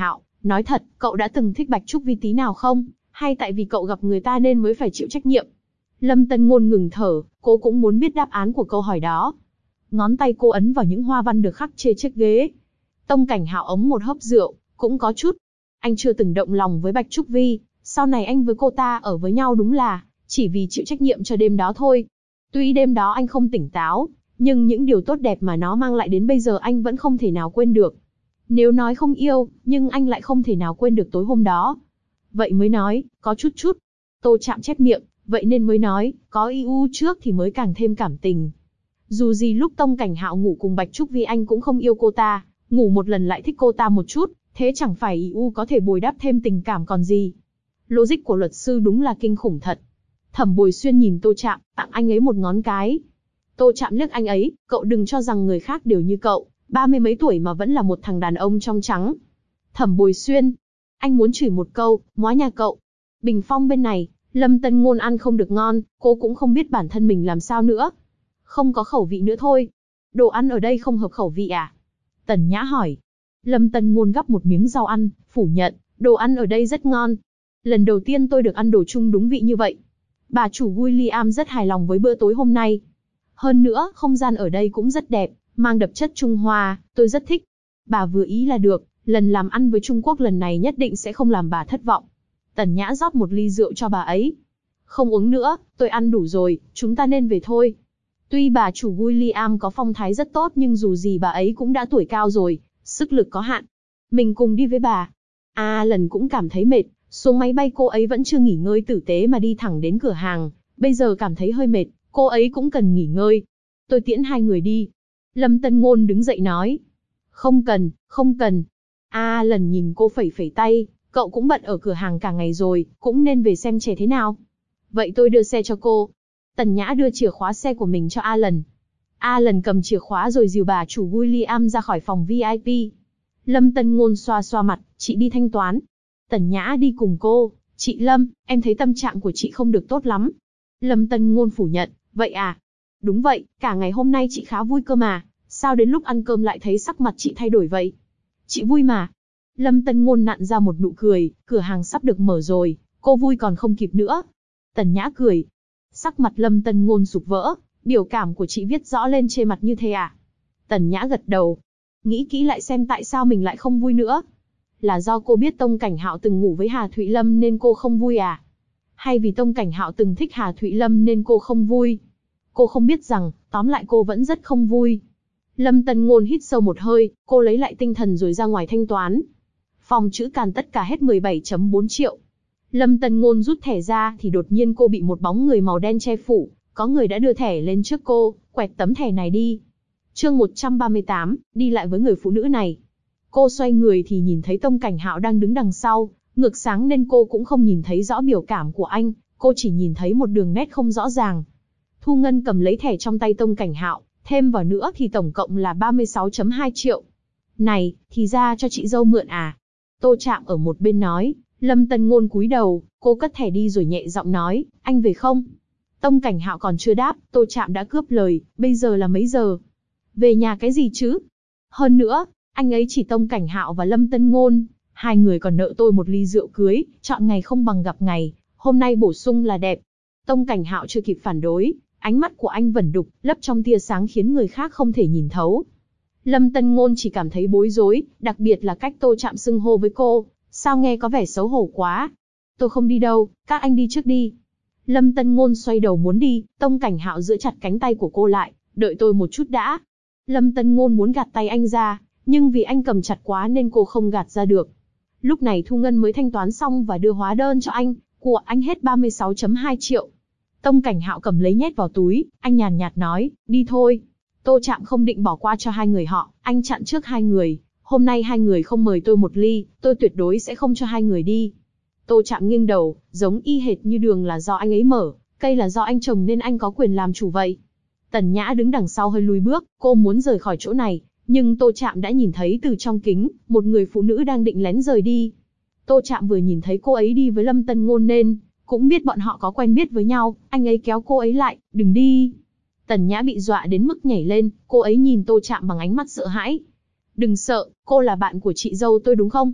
Nói thật, cậu đã từng thích Bạch Trúc Vi tí nào không? Hay tại vì cậu gặp người ta nên mới phải chịu trách nhiệm? Lâm Tân Ngôn ngừng thở, cô cũng muốn biết đáp án của câu hỏi đó. Ngón tay cô ấn vào những hoa văn được khắc trên chiếc ghế. Tông Cảnh Hạo ống một hớp rượu, cũng có chút. Anh chưa từng động lòng với Bạch Trúc Vi, sau này anh với cô ta ở với nhau đúng là chỉ vì chịu trách nhiệm cho đêm đó thôi. Tuy đêm đó anh không tỉnh táo, nhưng những điều tốt đẹp mà nó mang lại đến bây giờ anh vẫn không thể nào quên được. Nếu nói không yêu, nhưng anh lại không thể nào quên được tối hôm đó. Vậy mới nói, có chút chút. Tô Trạm chép miệng, vậy nên mới nói, có IU trước thì mới càng thêm cảm tình. Dù gì lúc Tông Cảnh Hạo ngủ cùng Bạch Trúc Vi anh cũng không yêu cô ta, ngủ một lần lại thích cô ta một chút, thế chẳng phải IU có thể bồi đắp thêm tình cảm còn gì. Logic của luật sư đúng là kinh khủng thật. Thẩm Bồi Xuyên nhìn Tô Trạm, tặng anh ấy một ngón cái. Tô Trạm liếc anh ấy, cậu đừng cho rằng người khác đều như cậu, 30 mấy tuổi mà vẫn là một thằng đàn ông trong trắng. Thẩm Bồi Xuyên, anh muốn chửi một câu, móa nhà cậu. Bình phong bên này, Lâm Tân Ngôn ăn không được ngon, cô cũng không biết bản thân mình làm sao nữa. Không có khẩu vị nữa thôi. Đồ ăn ở đây không hợp khẩu vị à? Tần Nhã hỏi. Lâm Tân Ngôn gắp một miếng rau ăn, phủ nhận, đồ ăn ở đây rất ngon. Lần đầu tiên tôi được ăn đồ chung đúng vị như vậy. Bà chủ William rất hài lòng với bữa tối hôm nay. Hơn nữa, không gian ở đây cũng rất đẹp, mang đậm chất Trung Hoa, tôi rất thích. Bà vừa ý là được, lần làm ăn với Trung Quốc lần này nhất định sẽ không làm bà thất vọng. Tần Nhã rót một ly rượu cho bà ấy. Không uống nữa, tôi ăn đủ rồi, chúng ta nên về thôi. Tuy bà chủ William có phong thái rất tốt nhưng dù gì bà ấy cũng đã tuổi cao rồi, sức lực có hạn. Mình cùng đi với bà. Lần cũng cảm thấy mệt, xuống máy bay cô ấy vẫn chưa nghỉ ngơi tử tế mà đi thẳng đến cửa hàng, bây giờ cảm thấy hơi mệt, cô ấy cũng cần nghỉ ngơi. Tôi tiễn hai người đi. Lâm Tân Ngôn đứng dậy nói. Không cần, không cần. Lần nhìn cô phẩy phẩy tay, cậu cũng bận ở cửa hàng cả ngày rồi, cũng nên về xem trẻ thế nào. Vậy tôi đưa xe cho cô. Tần Nhã đưa chìa khóa xe của mình cho Alan. Alan cầm chìa khóa rồi dìu bà chủ William ra khỏi phòng VIP. Lâm Tân Ngôn xoa xoa mặt, chị đi thanh toán. Tần Nhã đi cùng cô. Chị Lâm, em thấy tâm trạng của chị không được tốt lắm. Lâm Tân Ngôn phủ nhận, vậy à? Đúng vậy, cả ngày hôm nay chị khá vui cơ mà. Sao đến lúc ăn cơm lại thấy sắc mặt chị thay đổi vậy? Chị vui mà. Lâm Tân Ngôn nặn ra một nụ cười, cửa hàng sắp được mở rồi, cô vui còn không kịp nữa. Tần Nhã cười. Sắc mặt Lâm Tân Ngôn sụp vỡ, biểu cảm của chị viết rõ lên trên mặt như thế à? Tần Nhã gật đầu. Nghĩ kỹ lại xem tại sao mình lại không vui nữa. Là do cô biết Tông Cảnh Hạo từng ngủ với Hà Thụy Lâm nên cô không vui à? Hay vì Tông Cảnh Hạo từng thích Hà Thụy Lâm nên cô không vui? Cô không biết rằng, tóm lại cô vẫn rất không vui. Lâm Tân Ngôn hít sâu một hơi, cô lấy lại tinh thần rồi ra ngoài thanh toán. Phòng chữ Càn tất cả hết 17,4 triệu. Lâm Tân Ngôn rút thẻ ra thì đột nhiên cô bị một bóng người màu đen che phủ, có người đã đưa thẻ lên trước cô, quẹt tấm thẻ này đi. Chương 138, đi lại với người phụ nữ này. Cô xoay người thì nhìn thấy Tông Cảnh Hạo đang đứng đằng sau, ngược sáng nên cô cũng không nhìn thấy rõ biểu cảm của anh, cô chỉ nhìn thấy một đường nét không rõ ràng. Thu Ngân cầm lấy thẻ trong tay Tông Cảnh Hạo, thêm vào nữa thì tổng cộng là 36,2 triệu. Này, thì ra cho chị dâu mượn à? Tô Trạm ở một bên nói. Lâm Tân Ngôn cúi đầu, cô cất thẻ đi rồi nhẹ giọng nói, anh về không? Tông Cảnh Hạo còn chưa đáp, Tô Trạm đã cướp lời, bây giờ là mấy giờ? Về nhà cái gì chứ? Hơn nữa, anh ấy chỉ Tông Cảnh Hạo và Lâm Tân Ngôn, hai người còn nợ tôi một ly rượu cưới, chọn ngày không bằng gặp ngày, hôm nay bổ sung là đẹp. Tông Cảnh Hạo chưa kịp phản đối, ánh mắt của anh vẩn đục, lấp trong tia sáng khiến người khác không thể nhìn thấu. Lâm Tân Ngôn chỉ cảm thấy bối rối, đặc biệt là cách Tô Trạm xưng hô với cô. Sao nghe có vẻ xấu hổ quá? Tôi không đi đâu, các anh đi trước đi. Lâm Tân Ngôn xoay đầu muốn đi, Tông Cảnh Hạo giữ chặt cánh tay của cô lại, đợi tôi một chút đã. Lâm Tân Ngôn muốn gạt tay anh ra, nhưng vì anh cầm chặt quá nên cô không gạt ra được. Lúc này Thu Ngân mới thanh toán xong và đưa hóa đơn cho anh, của anh hết 36,2 triệu. Tông Cảnh Hạo cầm lấy nhét vào túi, anh nhàn nhạt nói, đi thôi. Tô Trạm không định bỏ qua cho hai người họ, anh chặn trước hai người. Hôm nay hai người không mời tôi một ly, tôi tuyệt đối sẽ không cho hai người đi. Tô Trạm nghiêng đầu, giống y hệt như đường là do anh ấy mở, cây là do anh trồng nên anh có quyền làm chủ vậy. Tần Nhã đứng đằng sau hơi lùi bước, cô muốn rời khỏi chỗ này, nhưng Tô Trạm đã nhìn thấy từ trong kính, một người phụ nữ đang định lén rời đi. Tô Trạm vừa nhìn thấy cô ấy đi với Lâm Tân Ngôn nên cũng biết bọn họ có quen biết với nhau, anh ấy kéo cô ấy lại, đừng đi. Tần Nhã bị dọa đến mức nhảy lên, cô ấy nhìn Tô Trạm bằng ánh mắt sợ hãi. Đừng sợ, cô là bạn của chị dâu tôi đúng không?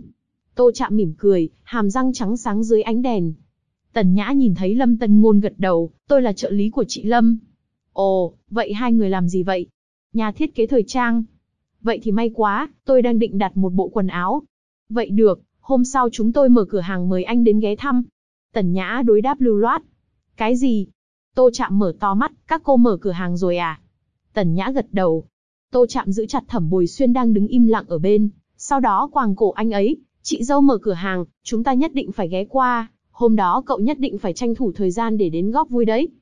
Tô Trạm mỉm cười, hàm răng trắng sáng dưới ánh đèn. Tần Nhã nhìn thấy Lâm Tân Ngôn gật đầu, tôi là trợ lý của chị Lâm. Ồ, vậy hai người làm gì vậy? Nhà thiết kế thời trang. Vậy thì may quá, tôi đang định đặt một bộ quần áo. Vậy được, hôm sau chúng tôi mở cửa hàng mời anh đến ghé thăm. Tần Nhã đối đáp lưu loát. Cái gì? Tô Trạm mở to mắt, các cô mở cửa hàng rồi à? Tần Nhã gật đầu. Tô Trạm giữ chặt Thẩm Bồi Xuyên đang đứng im lặng ở bên, sau đó quàng cổ anh ấy. Chị dâu mở cửa hàng, chúng ta nhất định phải ghé qua, hôm đó cậu nhất định phải tranh thủ thời gian để đến góp vui đấy.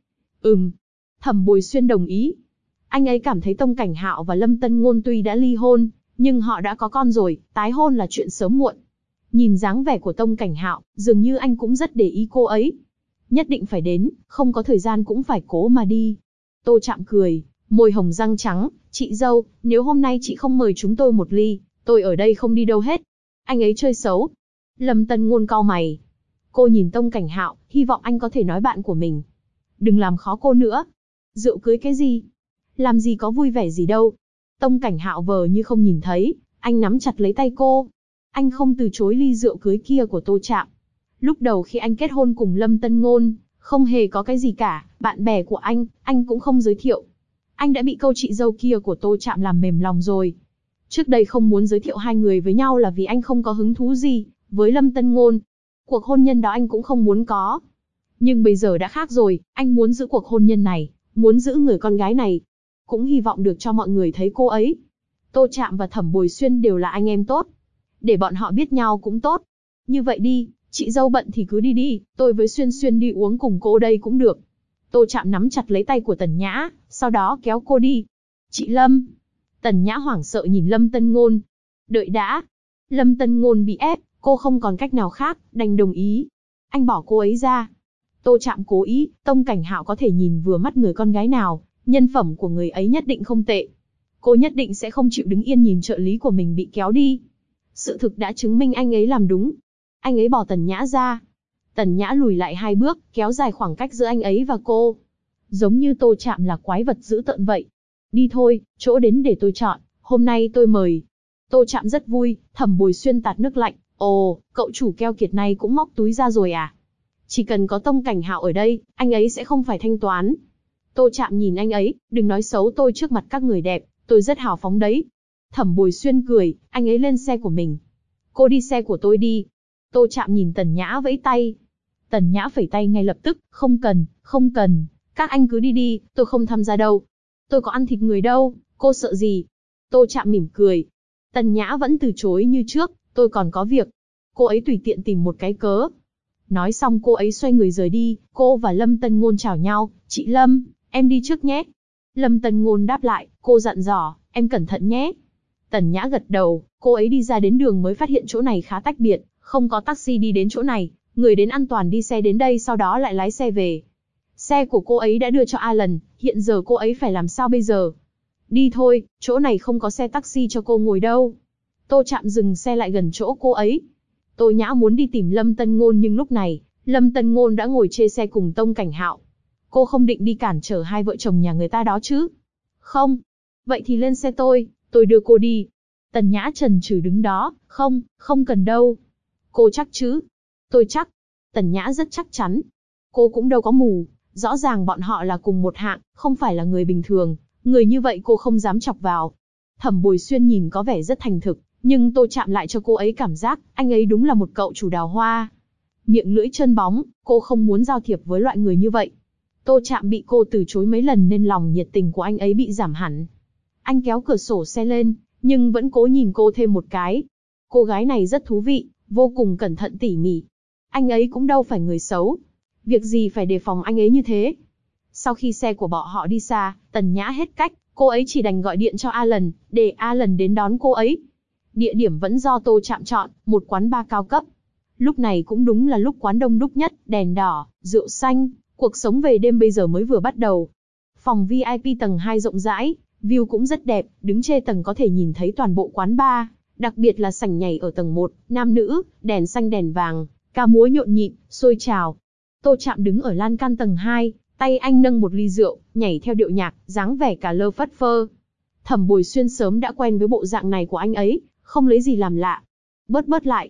Thẩm Bồi Xuyên đồng ý. Anh ấy cảm thấy Tông Cảnh Hạo và Lâm Tân Ngôn tuy đã ly hôn, nhưng họ đã có con rồi, tái hôn là chuyện sớm muộn. Nhìn dáng vẻ của Tông Cảnh Hạo, dường như anh cũng rất để ý cô ấy. Nhất định phải đến, không có thời gian cũng phải cố mà đi. Tô Trạm cười, môi hồng răng trắng, chị dâu, nếu hôm nay chị không mời chúng tôi một ly, tôi ở đây không đi đâu hết. Anh ấy chơi xấu. Lâm Tân Ngôn cau mày. Cô nhìn Tông Cảnh Hạo, hy vọng anh có thể nói bạn của mình. Đừng làm khó cô nữa. Rượu cưới cái gì? Làm gì có vui vẻ gì đâu. Tông Cảnh Hạo vờ như không nhìn thấy, anh nắm chặt lấy tay cô. Anh không từ chối ly rượu cưới kia của Tô Trạm. Lúc đầu khi anh kết hôn cùng Lâm Tân Ngôn, không hề có cái gì cả, bạn bè của anh cũng không giới thiệu. Anh đã bị câu chị dâu kia của Tô Trạm làm mềm lòng rồi. Trước đây không muốn giới thiệu hai người với nhau là vì anh không có hứng thú gì với Lâm Tân Ngôn. Cuộc hôn nhân đó anh cũng không muốn có. Nhưng bây giờ đã khác rồi, anh muốn giữ cuộc hôn nhân này, muốn giữ người con gái này. Cũng hy vọng được cho mọi người thấy cô ấy. Tô Trạm và Thẩm Bồi Xuyên đều là anh em tốt. Để bọn họ biết nhau cũng tốt. Như vậy đi, chị dâu bận thì cứ đi đi, tôi với Xuyên Xuyên đi uống cùng cô đây cũng được. Tô Trạm nắm chặt lấy tay của Tần Nhã, sau đó kéo cô đi. Chị Lâm. Tần Nhã hoảng sợ nhìn Lâm Tân Ngôn. Đợi đã. Lâm Tân Ngôn bị ép, cô không còn cách nào khác, đành đồng ý. Anh bỏ cô ấy ra. Tô Trạm cố ý, Tông Cảnh Hạo có thể nhìn vừa mắt người con gái nào, nhân phẩm của người ấy nhất định không tệ. Cô nhất định sẽ không chịu đứng yên nhìn trợ lý của mình bị kéo đi. Sự thực đã chứng minh anh ấy làm đúng. Anh ấy bỏ Tần Nhã ra. Tần Nhã lùi lại 2 bước, kéo dài khoảng cách giữa anh ấy và cô. Giống như Tô Trạm là quái vật dữ tợn vậy. Đi thôi, chỗ đến để tôi chọn, hôm nay tôi mời. Tô Trạm rất vui, Thẩm Bồi Xuyên tạt nước lạnh. Ồ, cậu chủ keo kiệt này cũng móc túi ra rồi à? Chỉ cần có Tông Cảnh Hạo ở đây, anh ấy sẽ không phải thanh toán. Tô Trạm nhìn anh ấy, đừng nói xấu tôi trước mặt các người đẹp, tôi rất hào phóng đấy. Thẩm Bồi Xuyên cười, anh ấy lên xe của mình. Cô đi xe của tôi đi. Tô Trạm nhìn Tần Nhã vẫy tay. Tần Nhã phẩy tay ngay lập tức, không cần, các anh cứ đi đi, tôi không tham gia đâu. Tôi có ăn thịt người đâu, cô sợ gì? Tô Trạm mỉm cười. Tần Nhã vẫn từ chối như trước, tôi còn có việc. Cô ấy tùy tiện tìm một cái cớ. Nói xong cô ấy xoay người rời đi, cô và Lâm Tân Ngôn chào nhau, chị Lâm, em đi trước nhé. Lâm Tân Ngôn đáp lại, cô dặn dò, em cẩn thận nhé. Tần Nhã gật đầu, cô ấy đi ra đến đường mới phát hiện chỗ này khá tách biệt, không có taxi đi đến chỗ này, người đến an toàn đi xe đến đây sau đó lại lái xe về. Xe của cô ấy đã đưa cho Alan, hiện giờ cô ấy phải làm sao bây giờ? Đi thôi, chỗ này không có xe taxi cho cô ngồi đâu. Tô Trạm dừng xe lại gần chỗ cô ấy. Tô Nhã muốn đi tìm Lâm Tân Ngôn nhưng lúc này, Lâm Tân Ngôn đã ngồi trên xe cùng Tông Cảnh Hạo. Cô không định đi cản trở hai vợ chồng nhà người ta đó chứ? Không. Vậy thì lên xe tôi đưa cô đi. Tần Nhã chần chừ đứng đó, không cần đâu. Cô chắc chứ? Tôi chắc. Tần Nhã rất chắc chắn. Cô cũng đâu có mù, rõ ràng bọn họ là cùng một hạng, không phải là người bình thường, người như vậy cô không dám chọc vào. Thẩm Bồi Xuyên nhìn có vẻ rất thành thực, nhưng Tô Trạm lại cho cô ấy cảm giác, anh ấy đúng là một cậu chủ đào hoa. Miệng lưỡi chân bóng, cô không muốn giao thiệp với loại người như vậy. Tô Trạm bị cô từ chối mấy lần nên lòng nhiệt tình của anh ấy bị giảm hẳn. Anh kéo cửa sổ xe lên, nhưng vẫn cố nhìn cô thêm một cái. Cô gái này rất thú vị, vô cùng cẩn thận tỉ mỉ. Anh ấy cũng đâu phải người xấu. Việc gì phải đề phòng anh ấy như thế. Sau khi xe của bọn họ đi xa, Tần Nhã hết cách, cô ấy chỉ đành gọi điện cho Alan, để Alan đến đón cô ấy. Địa điểm vẫn do Tô Trạm chọn, một quán bar cao cấp. Lúc này cũng đúng là lúc quán đông đúc nhất, đèn đỏ, rượu xanh, cuộc sống về đêm bây giờ mới vừa bắt đầu. Phòng VIP tầng 2 rộng rãi, view cũng rất đẹp, đứng trên tầng có thể nhìn thấy toàn bộ quán bar, đặc biệt là sảnh nhảy ở tầng 1, nam nữ, đèn xanh đèn vàng, ca múa nhộn nhịp, sôi trào. Tô Trạm đứng ở lan can tầng 2, tay anh nâng một ly rượu, nhảy theo điệu nhạc, dáng vẻ cả lơ phất phơ. Thẩm Bồi Xuyên sớm đã quen với bộ dạng này của anh ấy, không lấy gì làm lạ. Bớt lại.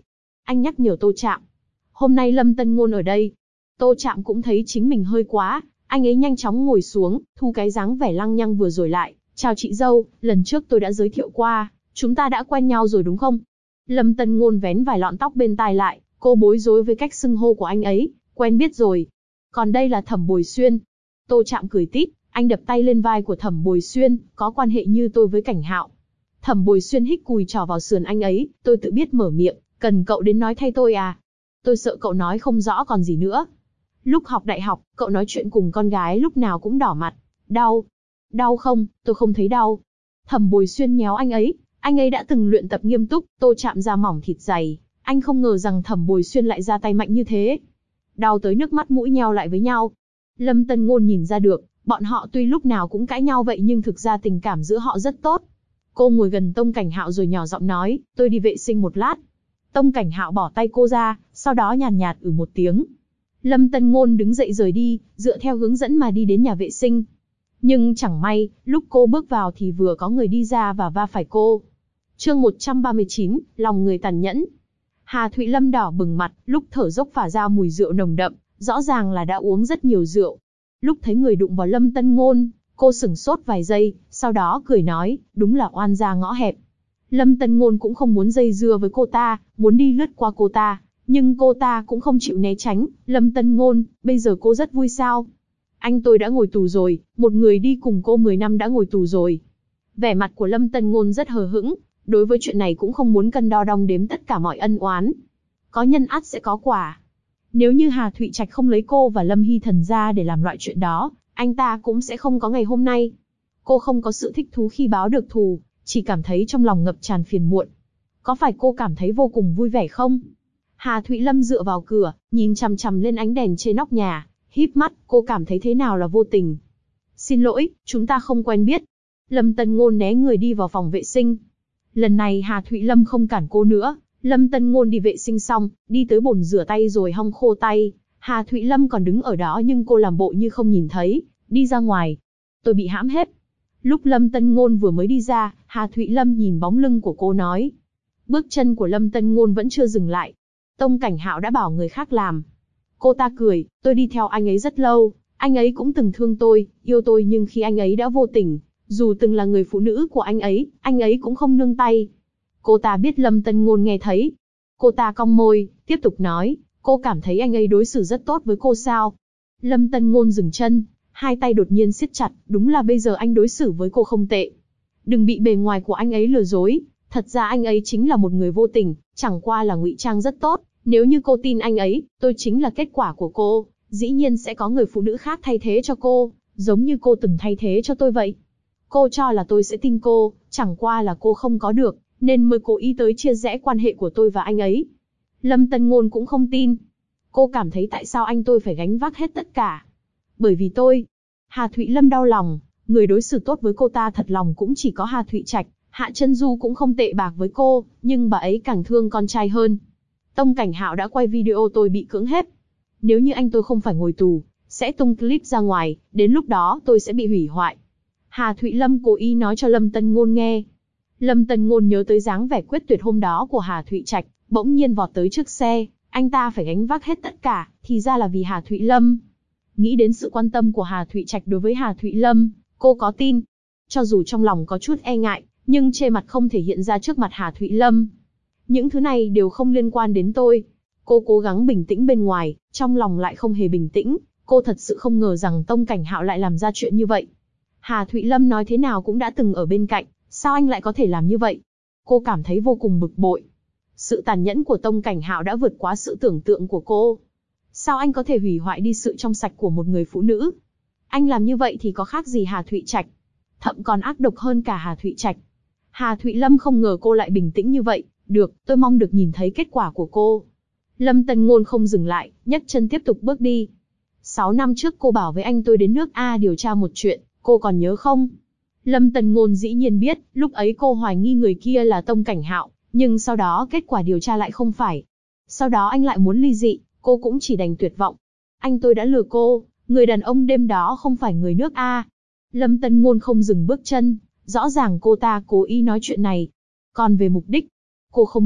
Anh nhắc nhở Tô Trạm. Hôm nay Lâm Tân Ngôn ở đây. Tô Trạm cũng thấy chính mình hơi quá, anh ấy nhanh chóng ngồi xuống, thu cái dáng vẻ lăng nhăng vừa rồi lại. Chào chị dâu, lần trước tôi đã giới thiệu qua, chúng ta đã quen nhau rồi đúng không? Lâm Tân Ngôn vén vài lọn tóc bên tai lại, cô bối rối với cách xưng hô của anh ấy, quen biết rồi. Còn đây là Thẩm Bồi Xuyên. Tô Trạm cười tít, anh đập tay lên vai của Thẩm Bồi Xuyên, có quan hệ như tôi với Cảnh Hạo. Thẩm Bồi Xuyên hích cùi trỏ vào sườn anh ấy, tôi tự biết mở miệng, cần cậu đến nói thay tôi à? Tôi sợ cậu nói không rõ còn gì nữa. Lúc học đại học, cậu nói chuyện cùng con gái lúc nào cũng đỏ mặt. Đau. Đau không, tôi không thấy đau. Thẩm Bồi Xuyên nhéo anh ấy đã từng luyện tập nghiêm túc, Tô Trạm da mỏng thịt dày. Anh không ngờ rằng Thẩm Bồi Xuyên lại ra tay mạnh như thế. Đau tới nước mắt mũi nheo lại với nhau. Lâm Tân Ngôn nhìn ra được, bọn họ tuy lúc nào cũng cãi nhau vậy nhưng thực ra tình cảm giữa họ rất tốt. Cô ngồi gần Tông Cảnh Hạo rồi nhỏ giọng nói, tôi đi vệ sinh một lát. Tông Cảnh Hạo bỏ tay cô ra, sau đó nhàn nhạt một tiếng. Lâm Tân Ngôn đứng dậy rời đi, dựa theo hướng dẫn mà đi đến nhà vệ sinh. Nhưng chẳng may, lúc cô bước vào thì vừa có người đi ra và va phải cô. Chương 139, lòng người tàn nhẫn. Hà Thụy Lâm đỏ bừng mặt, lúc thở dốc phả ra mùi rượu nồng đậm, rõ ràng là đã uống rất nhiều rượu. Lúc thấy người đụng vào Lâm Tân Ngôn, cô sửng sốt vài giây, sau đó cười nói, đúng là oan gia ngõ hẹp. Lâm Tân Ngôn cũng không muốn dây dưa với cô ta, muốn đi lướt qua cô ta, nhưng cô ta cũng không chịu né tránh. Lâm Tân Ngôn, bây giờ cô rất vui sao? Anh tôi đã ngồi tù rồi, một người đi cùng cô 10 năm đã ngồi tù rồi. Vẻ mặt của Lâm Tân Ngôn rất hờ hững, đối với chuyện này cũng không muốn cân đo đong đếm tất cả mọi ân oán. Có nhân ắt sẽ có quả. Nếu như Hà Thụy Trạch không lấy cô và Lâm Hy Thần ra để làm loại chuyện đó, anh ta cũng sẽ không có ngày hôm nay. Cô không có sự thích thú khi báo được thù, chỉ cảm thấy trong lòng ngập tràn phiền muộn. Có phải cô cảm thấy vô cùng vui vẻ không? Hà Thụy Lâm dựa vào cửa, nhìn chằm chằm lên ánh đèn trên nóc nhà, híp mắt, cô cảm thấy thế nào là vô tình. Xin lỗi, chúng ta không quen biết. Lâm Tân Ngôn né người đi vào phòng vệ sinh. Lần này Hà Thụy Lâm không cản cô nữa. Lâm Tân Ngôn đi vệ sinh xong, đi tới bồn rửa tay rồi hong khô tay. Hà Thụy Lâm còn đứng ở đó nhưng cô làm bộ như không nhìn thấy, đi ra ngoài. Tôi bị hãm hết. Lúc Lâm Tân Ngôn vừa mới đi ra, Hà Thụy Lâm nhìn bóng lưng của cô nói. Bước chân của Lâm Tân Ngôn vẫn chưa dừng lại. Tông Cảnh Hạo đã bảo người khác làm. Cô ta cười, tôi đi theo anh ấy rất lâu, anh ấy cũng từng thương tôi, yêu tôi nhưng khi anh ấy đã vô tình, dù từng là người phụ nữ của anh ấy cũng không nương tay. Cô ta biết Lâm Tân Ngôn nghe thấy. Cô ta cong môi, tiếp tục nói, cô cảm thấy anh ấy đối xử rất tốt với cô sao? Lâm Tân Ngôn dừng chân, hai tay đột nhiên siết chặt, đúng là bây giờ anh đối xử với cô không tệ. Đừng bị bề ngoài của anh ấy lừa dối, thật ra anh ấy chính là một người vô tình, chẳng qua là ngụy trang rất tốt. Nếu như cô tin anh ấy, tôi chính là kết quả của cô, dĩ nhiên sẽ có người phụ nữ khác thay thế cho cô, giống như cô từng thay thế cho tôi vậy. Cô cho là tôi sẽ tin cô, chẳng qua là cô không có được, nên mới cố ý tới chia rẽ quan hệ của tôi và anh ấy. Lâm Tân Ngôn cũng không tin. Cô cảm thấy tại sao anh tôi phải gánh vác hết tất cả. Bởi vì tôi. Hà Thụy Lâm đau lòng, người đối xử tốt với cô ta thật lòng cũng chỉ có Hà Thụy Trạch, Hạ Chân Du cũng không tệ bạc với cô, nhưng bà ấy càng thương con trai hơn. Tông Cảnh Hạo đã quay video tôi bị cưỡng hiếp. Nếu như anh tôi không phải ngồi tù, sẽ tung clip ra ngoài, đến lúc đó tôi sẽ bị hủy hoại. Hà Thụy Lâm cố ý nói cho Lâm Tân Ngôn nghe. Lâm Tân Ngôn nhớ tới dáng vẻ quyết tuyệt hôm đó của Hà Thụy Trạch, bỗng nhiên vọt tới trước xe, anh ta phải gánh vác hết tất cả, thì ra là vì Hà Thụy Lâm. Nghĩ đến sự quan tâm của Hà Thụy Trạch đối với Hà Thụy Lâm, cô có tin. Cho dù trong lòng có chút e ngại, nhưng trên mặt không thể hiện ra trước mặt Hà Thụy Lâm. Những thứ này đều không liên quan đến tôi. Cô cố gắng bình tĩnh bên ngoài, trong lòng lại không hề bình tĩnh. Cô thật sự không ngờ rằng Tông Cảnh Hạo lại làm ra chuyện như vậy. Hà Thụy Lâm nói thế nào cũng đã từng ở bên cạnh, sao anh lại có thể làm như vậy? Cô cảm thấy vô cùng bực bội. Sự tàn nhẫn của Tông Cảnh Hạo đã vượt quá sự tưởng tượng của cô. Sao anh có thể hủy hoại đi sự trong sạch của một người phụ nữ? Anh làm như vậy thì có khác gì Hà Thụy Trạch? Thậm còn ác độc hơn cả Hà Thụy Trạch. Hà Thụy Lâm không ngờ cô lại bình tĩnh như vậy. Được, tôi mong được nhìn thấy kết quả của cô. Lâm Tân Ngôn không dừng lại, nhấc chân tiếp tục bước đi. 6 năm trước cô bảo với anh tôi đến nước A điều tra một chuyện, cô còn nhớ không? Lâm Tân Ngôn dĩ nhiên biết, lúc ấy cô hoài nghi người kia là Tông Cảnh Hạo, nhưng sau đó kết quả điều tra lại không phải. Sau đó anh lại muốn ly dị, cô cũng chỉ đành tuyệt vọng. Anh tôi đã lừa cô, người đàn ông đêm đó không phải người nước A. Lâm Tân Ngôn không dừng bước chân, rõ ràng cô ta cố ý nói chuyện này. Còn về mục đích, cô không biết,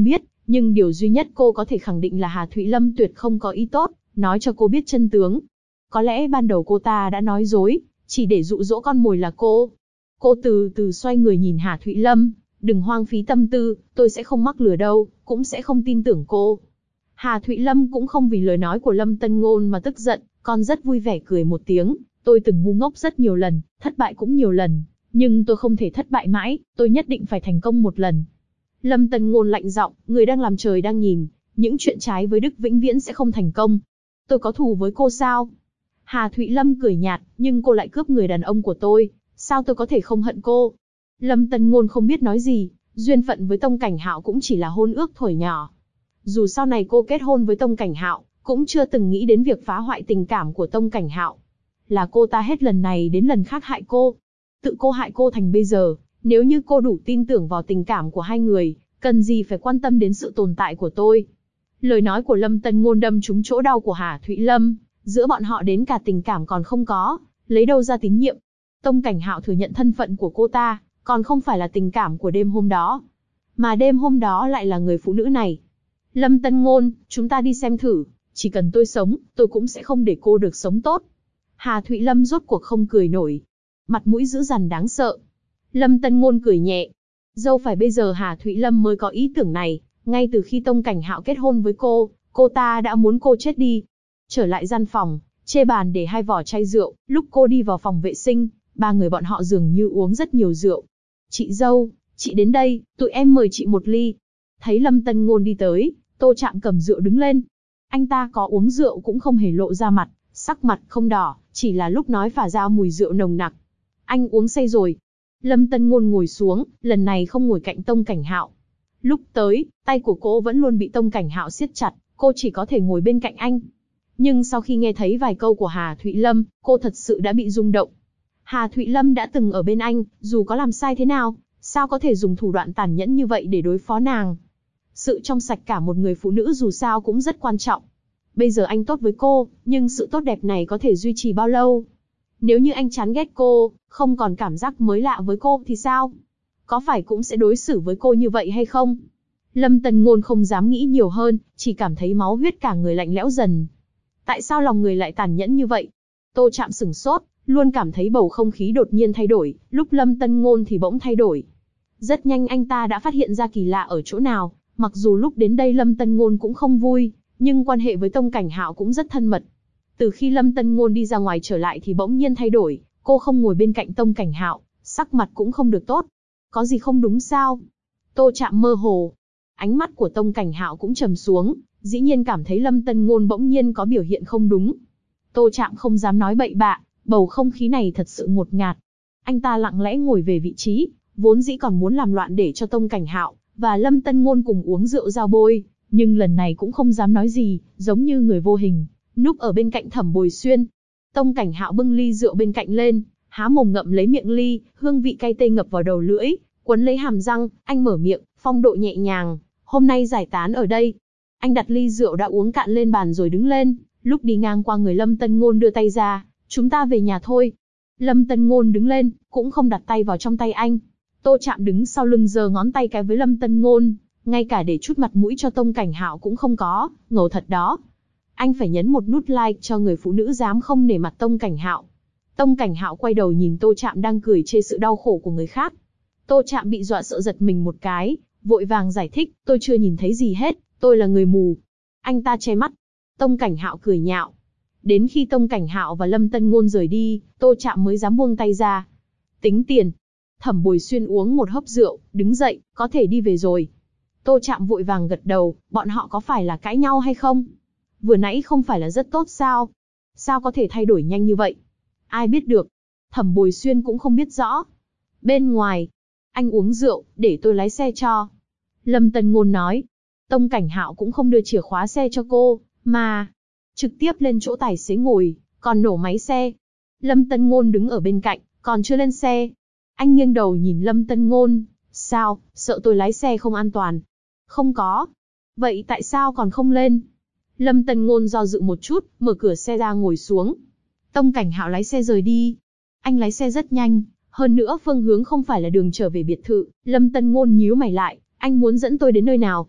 Nhưng điều duy nhất cô có thể khẳng định là Hà Thụy Lâm tuyệt không có ý tốt, nói cho cô biết chân tướng. Có lẽ ban đầu cô ta đã nói dối, chỉ để dụ dỗ con mồi là cô. Cô từ từ xoay người nhìn Hà Thụy Lâm, đừng hoang phí tâm tư, tôi sẽ không mắc lừa đâu, cũng sẽ không tin tưởng cô. Hà Thụy Lâm cũng không vì lời nói của Lâm Tân Ngôn mà tức giận, còn rất vui vẻ cười một tiếng. Tôi từng ngu ngốc rất nhiều lần, thất bại cũng nhiều lần, nhưng tôi không thể thất bại mãi, tôi nhất định phải thành công một lần. Lâm Tân Ngôn lạnh giọng, người đang làm trời đang nhìn, những chuyện trái với Đức vĩnh viễn sẽ không thành công. Tôi có thù với cô sao? Hà Thụy Lâm cười nhạt, nhưng cô lại cướp người đàn ông của tôi, sao tôi có thể không hận cô? Lâm Tân Ngôn không biết nói gì, duyên phận với Tông Cảnh Hạo cũng chỉ là hôn ước thuở nhỏ. Dù sau này cô kết hôn với Tông Cảnh Hạo, cũng chưa từng nghĩ đến việc phá hoại tình cảm của Tông Cảnh Hạo. Là cô ta hết lần này đến lần khác hại cô. Tự cô hại cô thành bây giờ, nếu như cô đủ tin tưởng vào tình cảm của hai người, cần gì phải quan tâm đến sự tồn tại của tôi. Lời nói của Lâm Tân Ngôn đâm trúng chỗ đau của Hà Thụy Lâm, giữa bọn họ đến cả tình cảm còn không có, lấy đâu ra tín nhiệm. Tông Cảnh Hạo thừa nhận thân phận của cô ta, còn không phải là tình cảm của đêm hôm đó. Mà đêm hôm đó lại là người phụ nữ này. Lâm Tân Ngôn, chúng ta đi xem thử, chỉ cần tôi sống, tôi cũng sẽ không để cô được sống tốt. Hà Thụy Lâm rốt cuộc không cười nổi. Mặt mũi dữ dằn đáng sợ. Lâm Tân Ngôn cười nhẹ. Dẫu phải bây giờ Hà Thụy Lâm mới có ý tưởng này, ngay từ khi Tông Cảnh Hạo kết hôn với cô ta đã muốn cô chết đi. Trở lại gian phòng, trên bàn để 2 vỏ chai rượu, lúc cô đi vào phòng vệ sinh, 3 người bọn họ dường như uống rất nhiều rượu. Chị dâu, chị đến đây, tụi em mời chị một ly. Thấy Lâm Tân Ngôn đi tới, Tô Trạm cầm rượu đứng lên. Anh ta có uống rượu cũng không hề lộ ra mặt, sắc mặt không đỏ, chỉ là lúc nói phả ra mùi rượu nồng nặc. Anh uống say rồi. Lâm Tân Ngôn ngồi xuống, lần này không ngồi cạnh Tông Cảnh Hạo. Lúc tới, tay của cô vẫn luôn bị Tông Cảnh Hạo siết chặt, cô chỉ có thể ngồi bên cạnh anh. Nhưng sau khi nghe thấy vài câu của Hà Thụy Lâm, cô thật sự đã bị rung động. Hà Thụy Lâm đã từng ở bên anh, dù có làm sai thế nào, sao có thể dùng thủ đoạn tàn nhẫn như vậy để đối phó nàng. Sự trong sạch cả một người phụ nữ dù sao cũng rất quan trọng. Bây giờ anh tốt với cô, nhưng sự tốt đẹp này có thể duy trì bao lâu? Nếu như anh chán ghét cô, không còn cảm giác mới lạ với cô thì sao? Có phải cũng sẽ đối xử với cô như vậy hay không? Lâm Tân Ngôn không dám nghĩ nhiều hơn, chỉ cảm thấy máu huyết cả người lạnh lẽo dần. Tại sao lòng người lại tàn nhẫn như vậy? Tô Trạm sửng sốt, luôn cảm thấy bầu không khí đột nhiên thay đổi, lúc Lâm Tân Ngôn thì bỗng thay đổi. Rất nhanh anh ta đã phát hiện ra kỳ lạ ở chỗ nào, mặc dù lúc đến đây Lâm Tân Ngôn cũng không vui, nhưng quan hệ với Tông Cảnh Hạo cũng rất thân mật. Từ khi Lâm Tân Ngôn đi ra ngoài trở lại thì bỗng nhiên thay đổi, cô không ngồi bên cạnh Tông Cảnh Hạo, sắc mặt cũng không được tốt. Có gì không đúng sao? Tô Trạm mơ hồ. Ánh mắt của Tông Cảnh Hạo cũng trầm xuống, dĩ nhiên cảm thấy Lâm Tân Ngôn bỗng nhiên có biểu hiện không đúng. Tô Trạm không dám nói bậy bạ, bầu không khí này thật sự ngột ngạt. Anh ta lặng lẽ ngồi về vị trí, vốn dĩ còn muốn làm loạn để cho Tông Cảnh Hạo và Lâm Tân Ngôn cùng uống rượu giao bôi, nhưng lần này cũng không dám nói gì, giống như người vô hình, núp ở bên cạnh Thẩm Bồi Xuyên. Tông Cảnh Hạo bưng ly rượu bên cạnh lên, há mồm ngậm lấy miệng ly, hương vị cay tê ngập vào đầu lưỡi, quấn lấy hàm răng, anh mở miệng, phong độ nhẹ nhàng, hôm nay giải tán ở đây. Anh đặt ly rượu đã uống cạn lên bàn rồi đứng lên, lúc đi ngang qua người Lâm Tân Ngôn đưa tay ra, chúng ta về nhà thôi. Lâm Tân Ngôn đứng lên, cũng không đặt tay vào trong tay anh. Tô Trạm đứng sau lưng giơ ngón tay cái với Lâm Tân Ngôn, ngay cả để chút mặt mũi cho Tông Cảnh Hạo cũng không có, ngầu thật đó. Anh phải nhấn một nút like cho người phụ nữ dám không nể mặt Tông Cảnh Hạo. Tông Cảnh Hạo quay đầu nhìn Tô Trạm đang cười chê sự đau khổ của người khác. Tô Trạm bị dọa sợ giật mình một cái, vội vàng giải thích, tôi chưa nhìn thấy gì hết, tôi là người mù. Anh ta che mắt. Tông Cảnh Hạo cười nhạo. Đến khi Tông Cảnh Hạo và Lâm Tân Ngôn rời đi, Tô Trạm mới dám buông tay ra. Tính tiền. Thẩm Bồi Xuyên uống một hớp rượu, đứng dậy, có thể đi về rồi. Tô Trạm vội vàng gật đầu, bọn họ có phải là cãi nhau hay không? Vừa nãy không phải là rất tốt sao? Sao có thể thay đổi nhanh như vậy? Ai biết được? Thẩm Bồi Xuyên cũng không biết rõ. Bên ngoài, anh uống rượu, để tôi lái xe cho. Lâm Tân Ngôn nói. Tông Cảnh Hạo cũng không đưa chìa khóa xe cho cô, mà trực tiếp lên chỗ tài xế ngồi, còn nổ máy xe. Lâm Tân Ngôn đứng ở bên cạnh, còn chưa lên xe. Anh nghiêng đầu nhìn Lâm Tân Ngôn. Sao, sợ tôi lái xe không an toàn? Không có. Vậy tại sao còn không lên? Lâm Tân Ngôn do dự một chút, mở cửa xe ra ngồi xuống. Tông Cảnh Hạo lái xe rời đi. Anh lái xe rất nhanh, hơn nữa phương hướng không phải là đường trở về biệt thự. Lâm Tân Ngôn nhíu mày lại, anh muốn dẫn tôi đến nơi nào?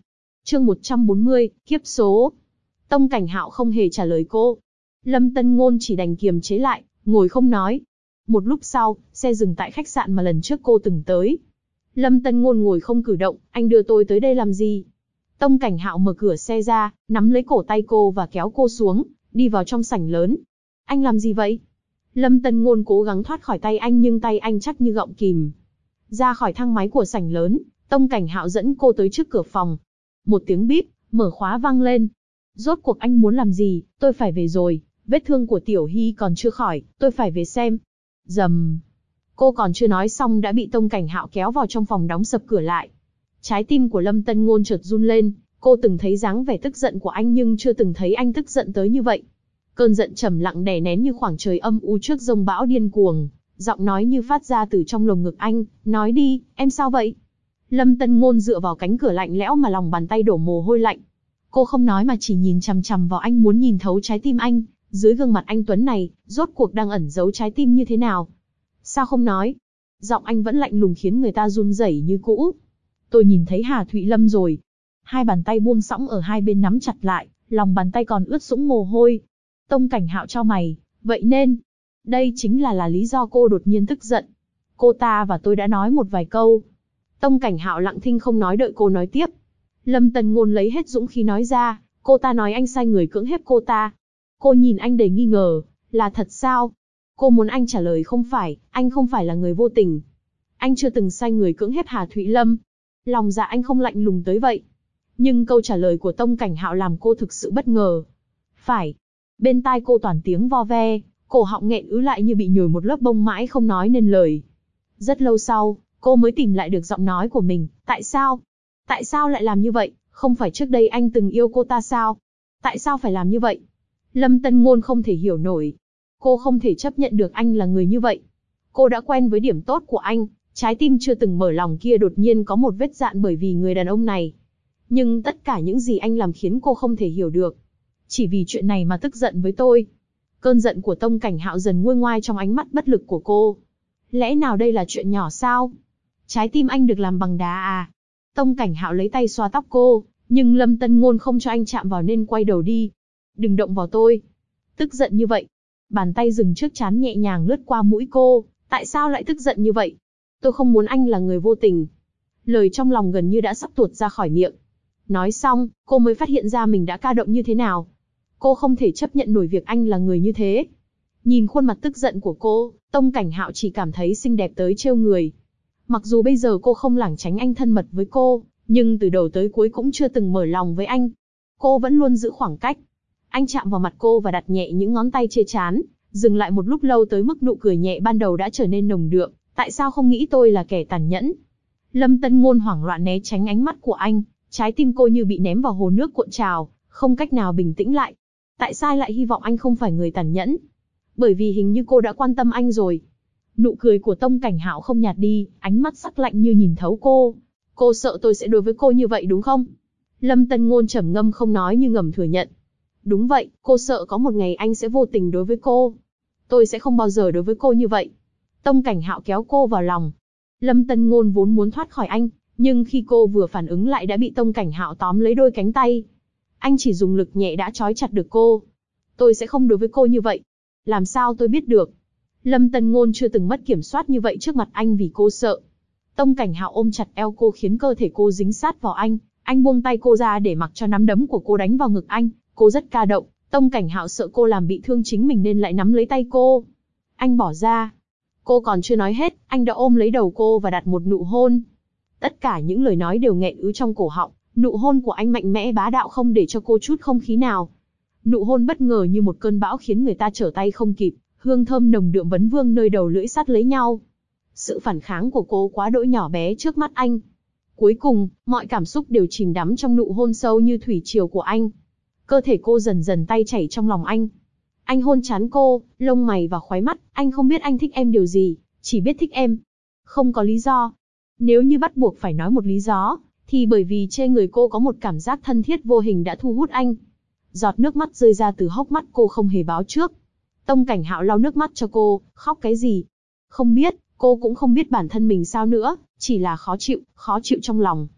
Chương 140, kiếp số. Tông Cảnh Hạo không hề trả lời cô. Lâm Tân Ngôn chỉ đành kiềm chế lại, ngồi không nói. Một lúc sau, xe dừng tại khách sạn mà lần trước cô từng tới. Lâm Tân Ngôn ngồi không cử động, anh đưa tôi tới đây làm gì? Tông Cảnh Hạo mở cửa xe ra, nắm lấy cổ tay cô và kéo cô xuống, đi vào trong sảnh lớn. Anh làm gì vậy? Lâm Tân Ngôn cố gắng thoát khỏi tay anh nhưng tay anh chắc như gọng kìm. Ra khỏi thang máy của sảnh lớn, Tông Cảnh Hạo dẫn cô tới trước cửa phòng. Một tiếng bíp, mở khóa vang lên. Rốt cuộc anh muốn làm gì? Tôi phải về rồi, vết thương của Tiểu Hy còn chưa khỏi, tôi phải về xem. Rầm. Cô còn chưa nói xong đã bị Tông Cảnh Hạo kéo vào trong phòng đóng sập cửa lại. Trái tim của Lâm Tân Ngôn chợt run lên, cô từng thấy dáng vẻ tức giận của anh nhưng chưa từng thấy anh tức giận tới như vậy. Cơn giận trầm lặng đè nén như khoảng trời âm u trước giông bão điên cuồng, giọng nói như phát ra từ trong lồng ngực anh, nói đi, em sao vậy? Lâm Tân Ngôn dựa vào cánh cửa lạnh lẽo mà lòng bàn tay đổ mồ hôi lạnh. Cô không nói mà chỉ nhìn chằm chằm vào anh, muốn nhìn thấu trái tim anh, dưới gương mặt anh tuấn này, rốt cuộc đang ẩn giấu trái tim như thế nào? Sao không nói? Giọng anh vẫn lạnh lùng khiến người ta run rẩy như cũ. Tôi nhìn thấy Hà Thụy Lâm rồi. Hai bàn tay buông sõng ở hai bên nắm chặt lại, lòng bàn tay còn ướt sũng mồ hôi. Tông Cảnh Hạo chau mày, vậy nên, đây chính là lý do cô đột nhiên tức giận. Cô ta và tôi đã nói một vài câu. Tông Cảnh Hạo lặng thinh không nói, đợi cô nói tiếp. Lâm Tân Ngôn lấy hết dũng khí nói ra, cô ta nói anh sai người cưỡng hiếp cô ta. Cô nhìn anh đầy nghi ngờ, là thật sao? Cô muốn anh trả lời không phải, anh không phải là người vô tình. Anh chưa từng sai người cưỡng hiếp Hà Thụy Lâm. Lòng dạ anh không lạnh lùng tới vậy. Nhưng câu trả lời của Tông Cảnh Hạo làm cô thực sự bất ngờ. Phải. Bên tai cô toàn tiếng vo ve, cổ họng nghẹn ứ lại như bị nhồi một lớp bông mãi không nói nên lời. Rất lâu sau, cô mới tìm lại được giọng nói của mình. Tại sao? Tại sao lại làm như vậy? Không phải trước đây anh từng yêu cô ta sao? Tại sao phải làm như vậy? Lâm Tân Ngôn không thể hiểu nổi. Cô không thể chấp nhận được anh là người như vậy. Cô đã quen với điểm tốt của anh, trái tim chưa từng mở lòng kia đột nhiên có một vết dạn bởi vì người đàn ông này. Nhưng tất cả những gì anh làm khiến cô không thể hiểu được. Chỉ vì chuyện này mà tức giận với tôi. Cơn giận của Tông Cảnh Hạo dần nguôi ngoai trong ánh mắt bất lực của cô. Lẽ nào đây là chuyện nhỏ sao? Trái tim anh được làm bằng đá à? Tông Cảnh Hạo lấy tay xoa tóc cô, nhưng Lâm Tân Ngôn không cho anh chạm vào nên quay đầu đi. Đừng động vào tôi. Tức giận như vậy. Bàn tay dừng trước trán nhẹ nhàng lướt qua mũi cô. Tại sao lại tức giận như vậy? Tôi không muốn anh là người vô tình. Lời trong lòng gần như đã sắp tuột ra khỏi miệng. Nói xong, cô mới phát hiện ra mình đã ca động như thế nào. Cô không thể chấp nhận nổi việc anh là người như thế. Nhìn khuôn mặt tức giận của cô, Tông Cảnh Hạo chỉ cảm thấy xinh đẹp tới trêu người. Mặc dù bây giờ cô không lảng tránh anh thân mật với cô, nhưng từ đầu tới cuối cũng chưa từng mở lòng với anh. Cô vẫn luôn giữ khoảng cách. Anh chạm vào mặt cô và đặt nhẹ những ngón tay trên trán, dừng lại một lúc lâu tới mức nụ cười nhẹ ban đầu đã trở nên nồng đượm. Tại sao không nghĩ tôi là kẻ tàn nhẫn? Lâm Tân Ngôn hoảng loạn né tránh ánh mắt của anh, trái tim cô như bị ném vào hồ nước cuộn trào, không cách nào bình tĩnh lại. Tại sao lại hy vọng anh không phải người tàn nhẫn? Bởi vì hình như cô đã quan tâm anh rồi. Nụ cười của Tông Cảnh Hạo không nhạt đi, ánh mắt sắc lạnh như nhìn thấu cô. Cô sợ tôi sẽ đối với cô như vậy đúng không? Lâm Tân Ngôn trầm ngâm không nói như ngầm thừa nhận. Đúng vậy, cô sợ có một ngày anh sẽ vô tình đối với cô. Tôi sẽ không bao giờ đối với cô như vậy. Tông Cảnh Hạo kéo cô vào lòng. Lâm Tân Ngôn vốn muốn thoát khỏi anh, nhưng khi cô vừa phản ứng lại đã bị Tông Cảnh Hạo tóm lấy đôi cánh tay. Anh chỉ dùng lực nhẹ đã trói chặt được cô. Tôi sẽ không đối với cô như vậy. Làm sao tôi biết được? Lâm Tân Ngôn chưa từng mất kiểm soát như vậy trước mặt anh vì cô sợ. Tông Cảnh Hạo ôm chặt eo cô khiến cơ thể cô dính sát vào anh buông tay cô ra để mặc cho nắm đấm của cô đánh vào ngực anh. Cô rất ca động, Tông Cảnh Hạo sợ cô làm bị thương chính mình nên lại nắm lấy tay cô. Anh bỏ ra. Cô còn chưa nói hết, anh đã ôm lấy đầu cô và đặt một nụ hôn. Tất cả những lời nói đều nghẹn ứ trong cổ họng, nụ hôn của anh mạnh mẽ bá đạo không để cho cô chút không khí nào. Nụ hôn bất ngờ như một cơn bão khiến người ta trở tay không kịp, hương thơm nồng đượm vấn vương nơi đầu lưỡi sát lấy nhau. Sự phản kháng của cô quá đỗi nhỏ bé trước mắt anh. Cuối cùng, mọi cảm xúc đều chìm đắm trong nụ hôn sâu như thủy triều của anh. Cơ thể cô dần dần tay chảy trong lòng anh. Anh hôn trán cô, lông mày và khóe mắt, anh không biết anh thích em điều gì, chỉ biết thích em. Không có lý do. Nếu như bắt buộc phải nói một lý do, thì bởi vì trên người cô có một cảm giác thân thiết vô hình đã thu hút anh. Giọt nước mắt rơi ra từ hốc mắt cô không hề báo trước. Tông Cảnh Hạo lau nước mắt cho cô, khóc cái gì? Không biết, cô cũng không biết bản thân mình sao nữa, chỉ là khó chịu trong lòng.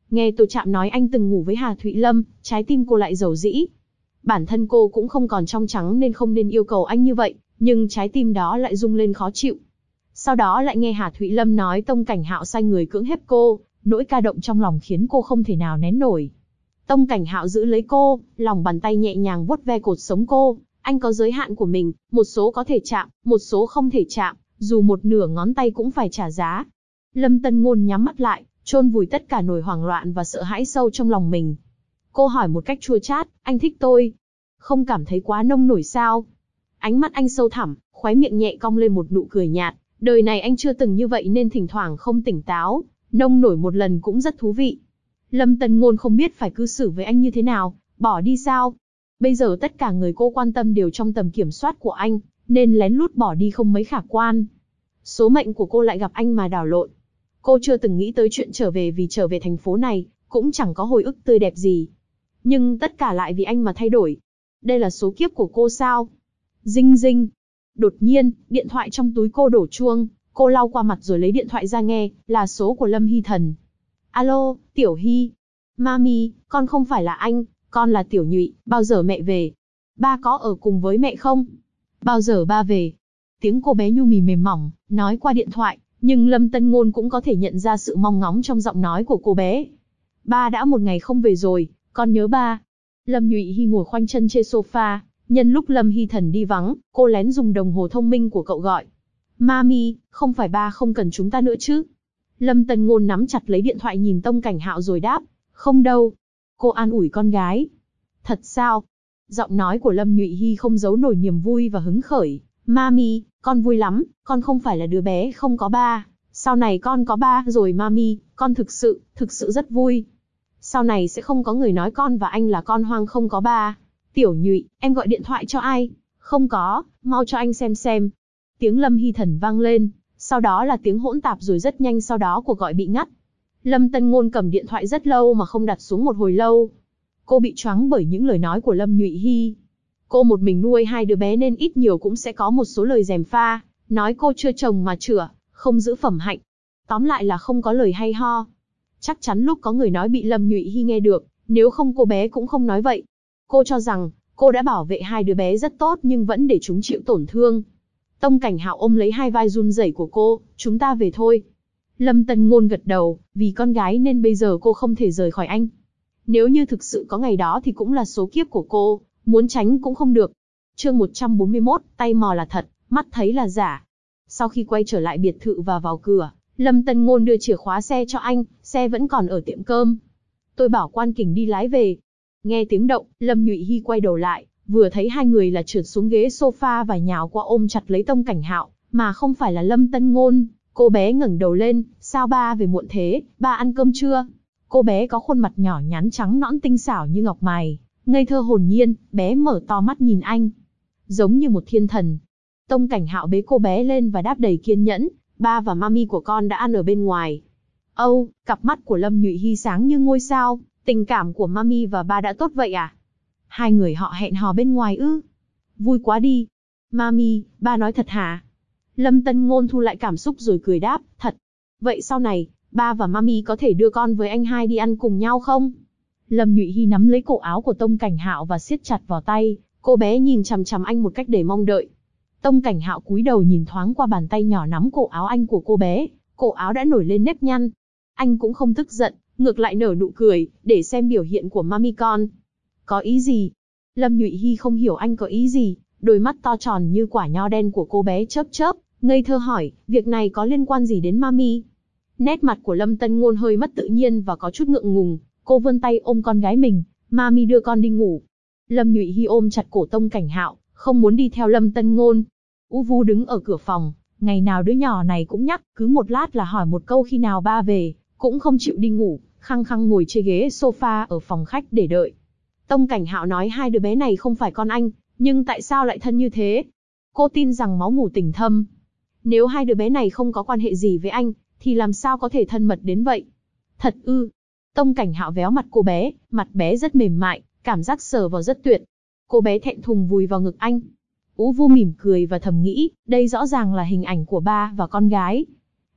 Nghe Tô Trạm nói anh từng ngủ với Hà Thụy Lâm, trái tim cô lại dầu dĩ. Bản thân cô cũng không còn trong trắng nên không nên yêu cầu anh như vậy, nhưng trái tim đó lại rung lên khó chịu. Sau đó lại nghe Hà Thụy Lâm nói Tông Cảnh Hạo sai người cưỡng hiếp cô, nỗi ca động trong lòng khiến cô không thể nào nén nổi. Tông Cảnh Hạo giữ lấy cô, lòng bàn tay nhẹ nhàng vuốt ve cột sống cô. Anh có giới hạn của mình, một số có thể chạm, một số không thể chạm, dù một nửa ngón tay cũng phải trả giá. Lâm Tân Ngôn nhắm mắt lại, chôn vùi tất cả nỗi hoảng loạn và sợ hãi sâu trong lòng mình. Cô hỏi một cách chua chát, anh thích tôi? Không cảm thấy quá nông nổi sao? Ánh mắt anh sâu thẳm, khóe miệng nhẹ cong lên một nụ cười nhạt. Đời này anh chưa từng như vậy nên thỉnh thoảng không tỉnh táo, nông nổi một lần cũng rất thú vị. Lâm Tân Ngôn không biết phải cư xử với anh như thế nào, bỏ đi sao? Bây giờ tất cả người cô quan tâm đều trong tầm kiểm soát của anh, nên lén lút bỏ đi không mấy khả quan. Số mệnh của cô lại gặp anh mà đảo lộn. Cô chưa từng nghĩ tới chuyện trở về vì trở về thành phố này, cũng chẳng có hồi ức tươi đẹp gì. Nhưng tất cả lại vì anh mà thay đổi. Đây là số kiếp của cô sao? Dinh dinh. Đột nhiên, điện thoại trong túi cô đổ chuông, cô lau qua mặt rồi lấy điện thoại ra nghe, là số của Lâm Hy Thần. Alo, Tiểu Hy. Mami, con không phải là anh, con là Tiểu Nhụy, bao giờ mẹ về? Ba có ở cùng với mẹ không? Bao giờ ba về? Tiếng cô bé nhu mì mềm mỏng, nói qua điện thoại, nhưng Lâm Tân Ngôn cũng có thể nhận ra sự mong ngóng trong giọng nói của cô bé. Ba đã một ngày không về rồi, con nhớ ba. Lâm Nhụy Hy ngồi khoanh chân trên sofa, nhân lúc Lâm Hy Thần đi vắng, cô lén dùng đồng hồ thông minh của cậu gọi. Mami, không phải ba không cần chúng ta nữa chứ? Lâm Tân Ngôn nắm chặt lấy điện thoại nhìn Tông Cảnh Hạo rồi đáp, không đâu. Cô an ủi con gái. Thật sao? Giọng nói của Lâm Nhụy Hy không giấu nổi niềm vui và hứng khởi. Mami, con vui lắm, con không phải là đứa bé không có ba. Sau này con có ba rồi Mami, con thực sự rất vui. Sau này sẽ không có người nói con và anh là con hoang không có ba. Tiểu Nhụy, em gọi điện thoại cho ai? Không có, mau cho anh xem. Tiếng Lâm Hy Thần vang lên, sau đó là tiếng hỗn tạp rồi rất nhanh sau đó cuộc gọi bị ngắt. Lâm Tân Ngôn cầm điện thoại rất lâu mà không đặt xuống một hồi lâu. Cô bị choáng bởi những lời nói của Lâm Nhụy Hy. Cô một mình nuôi hai đứa bé nên ít nhiều cũng sẽ có một số lời gièm pha, nói cô chưa chồng mà chửa, không giữ phẩm hạnh. Tóm lại là không có lời hay ho. Chắc chắn lúc có người nói bị Lâm Nhụy Hy nghe được, nếu không cô bé cũng không nói vậy. Cô cho rằng, cô đã bảo vệ hai đứa bé rất tốt nhưng vẫn để chúng chịu tổn thương. Tông Cảnh Hạo ôm lấy hai vai run rẩy của cô, chúng ta về thôi. Lâm Tân Ngôn gật đầu, vì con gái nên bây giờ cô không thể rời khỏi anh. Nếu như thực sự có ngày đó thì cũng là số kiếp của cô, muốn tránh cũng không được. Chương 141, tay mò là thật, mắt thấy là giả. Sau khi quay trở lại biệt thự và vào cửa, Lâm Tân Ngôn đưa chìa khóa xe cho anh, xe vẫn còn ở tiệm cơm. Tôi bảo Quan Kình đi lái về. Nghe tiếng động, Lâm Nhụy Hy quay đầu lại, vừa thấy hai người là trượt xuống ghế sofa và nhào qua ôm chặt lấy Tông Cảnh Hạo, mà không phải là Lâm Tân Ngôn. Cô bé ngẩng đầu lên, sao ba về muộn thế, ba ăn cơm chưa? Cô bé có khuôn mặt nhỏ nhắn trắng nõn tinh xảo như ngọc mày, ngây thơ hồn nhiên, bé mở to mắt nhìn anh, giống như một thiên thần. Tông Cảnh Hạo bế cô bé lên và đáp đầy kiên nhẫn, ba và mami của con đã ăn ở bên ngoài. Âu, cặp mắt của Lâm Nhụy Hy sáng như ngôi sao, tình cảm của mami và ba đã tốt vậy à? Hai người họ hẹn hò bên ngoài ư? Vui quá đi. Mami, ba nói thật hả? Lâm Tân Ngôn thu lại cảm xúc rồi cười đáp, thật. Vậy sau này, ba và mami có thể đưa con với anh hai đi ăn cùng nhau không? Lâm Nhụy Hy nắm lấy cổ áo của Tông Cảnh Hạo và siết chặt vào tay, cô bé nhìn chằm chằm anh một cách đầy mong đợi. Tông Cảnh Hạo cúi đầu nhìn thoáng qua bàn tay nhỏ nắm cổ áo anh của cô bé, cổ áo đã nổi lên nếp nhăn. Anh cũng không tức giận, ngược lại nở nụ cười, để xem biểu hiện của mami con. Có ý gì? Lâm Nhụy Hy không hiểu anh có ý gì, đôi mắt to tròn như quả nho đen của cô bé chớp chớp, ngây thơ hỏi, việc này có liên quan gì đến mami? Nét mặt của Lâm Tân Ngôn hơi mất tự nhiên và có chút ngượng ngùng, cô vươn tay ôm con gái mình, mami đưa con đi ngủ. Lâm Nhụy Hy ôm chặt cổ Tông Cảnh Hạo, không muốn đi theo Lâm Tân Ngôn. U Vu đứng ở cửa phòng, ngày nào đứa nhỏ này cũng nhắc, cứ một lát là hỏi một câu khi nào ba về, cũng không chịu đi ngủ, khăng khăng ngồi trên ghế sofa ở phòng khách để đợi. Tông Cảnh Hạo nói hai đứa bé này không phải con anh, nhưng tại sao lại thân như thế? Cô tin rằng máu mủ tình thâm. Nếu hai đứa bé này không có quan hệ gì với anh, thì làm sao có thể thân mật đến vậy? Thật ư? Tông Cảnh Hạo véo mặt cô bé, mặt bé rất mềm mại, cảm giác sờ vào rất tuyệt. Cô bé thẹn thùng vùi vào ngực anh. Ú Vu mỉm cười và thầm nghĩ, đây rõ ràng là hình ảnh của ba và con gái.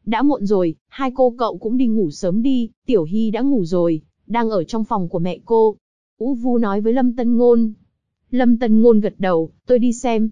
đã muộn rồi, hai cô cậu cũng đi ngủ sớm đi, Tiểu Hy đã ngủ rồi, đang ở trong phòng của mẹ cô. Ú Vu nói với Lâm Tân Ngôn. Lâm Tân Ngôn gật đầu, tôi đi xem.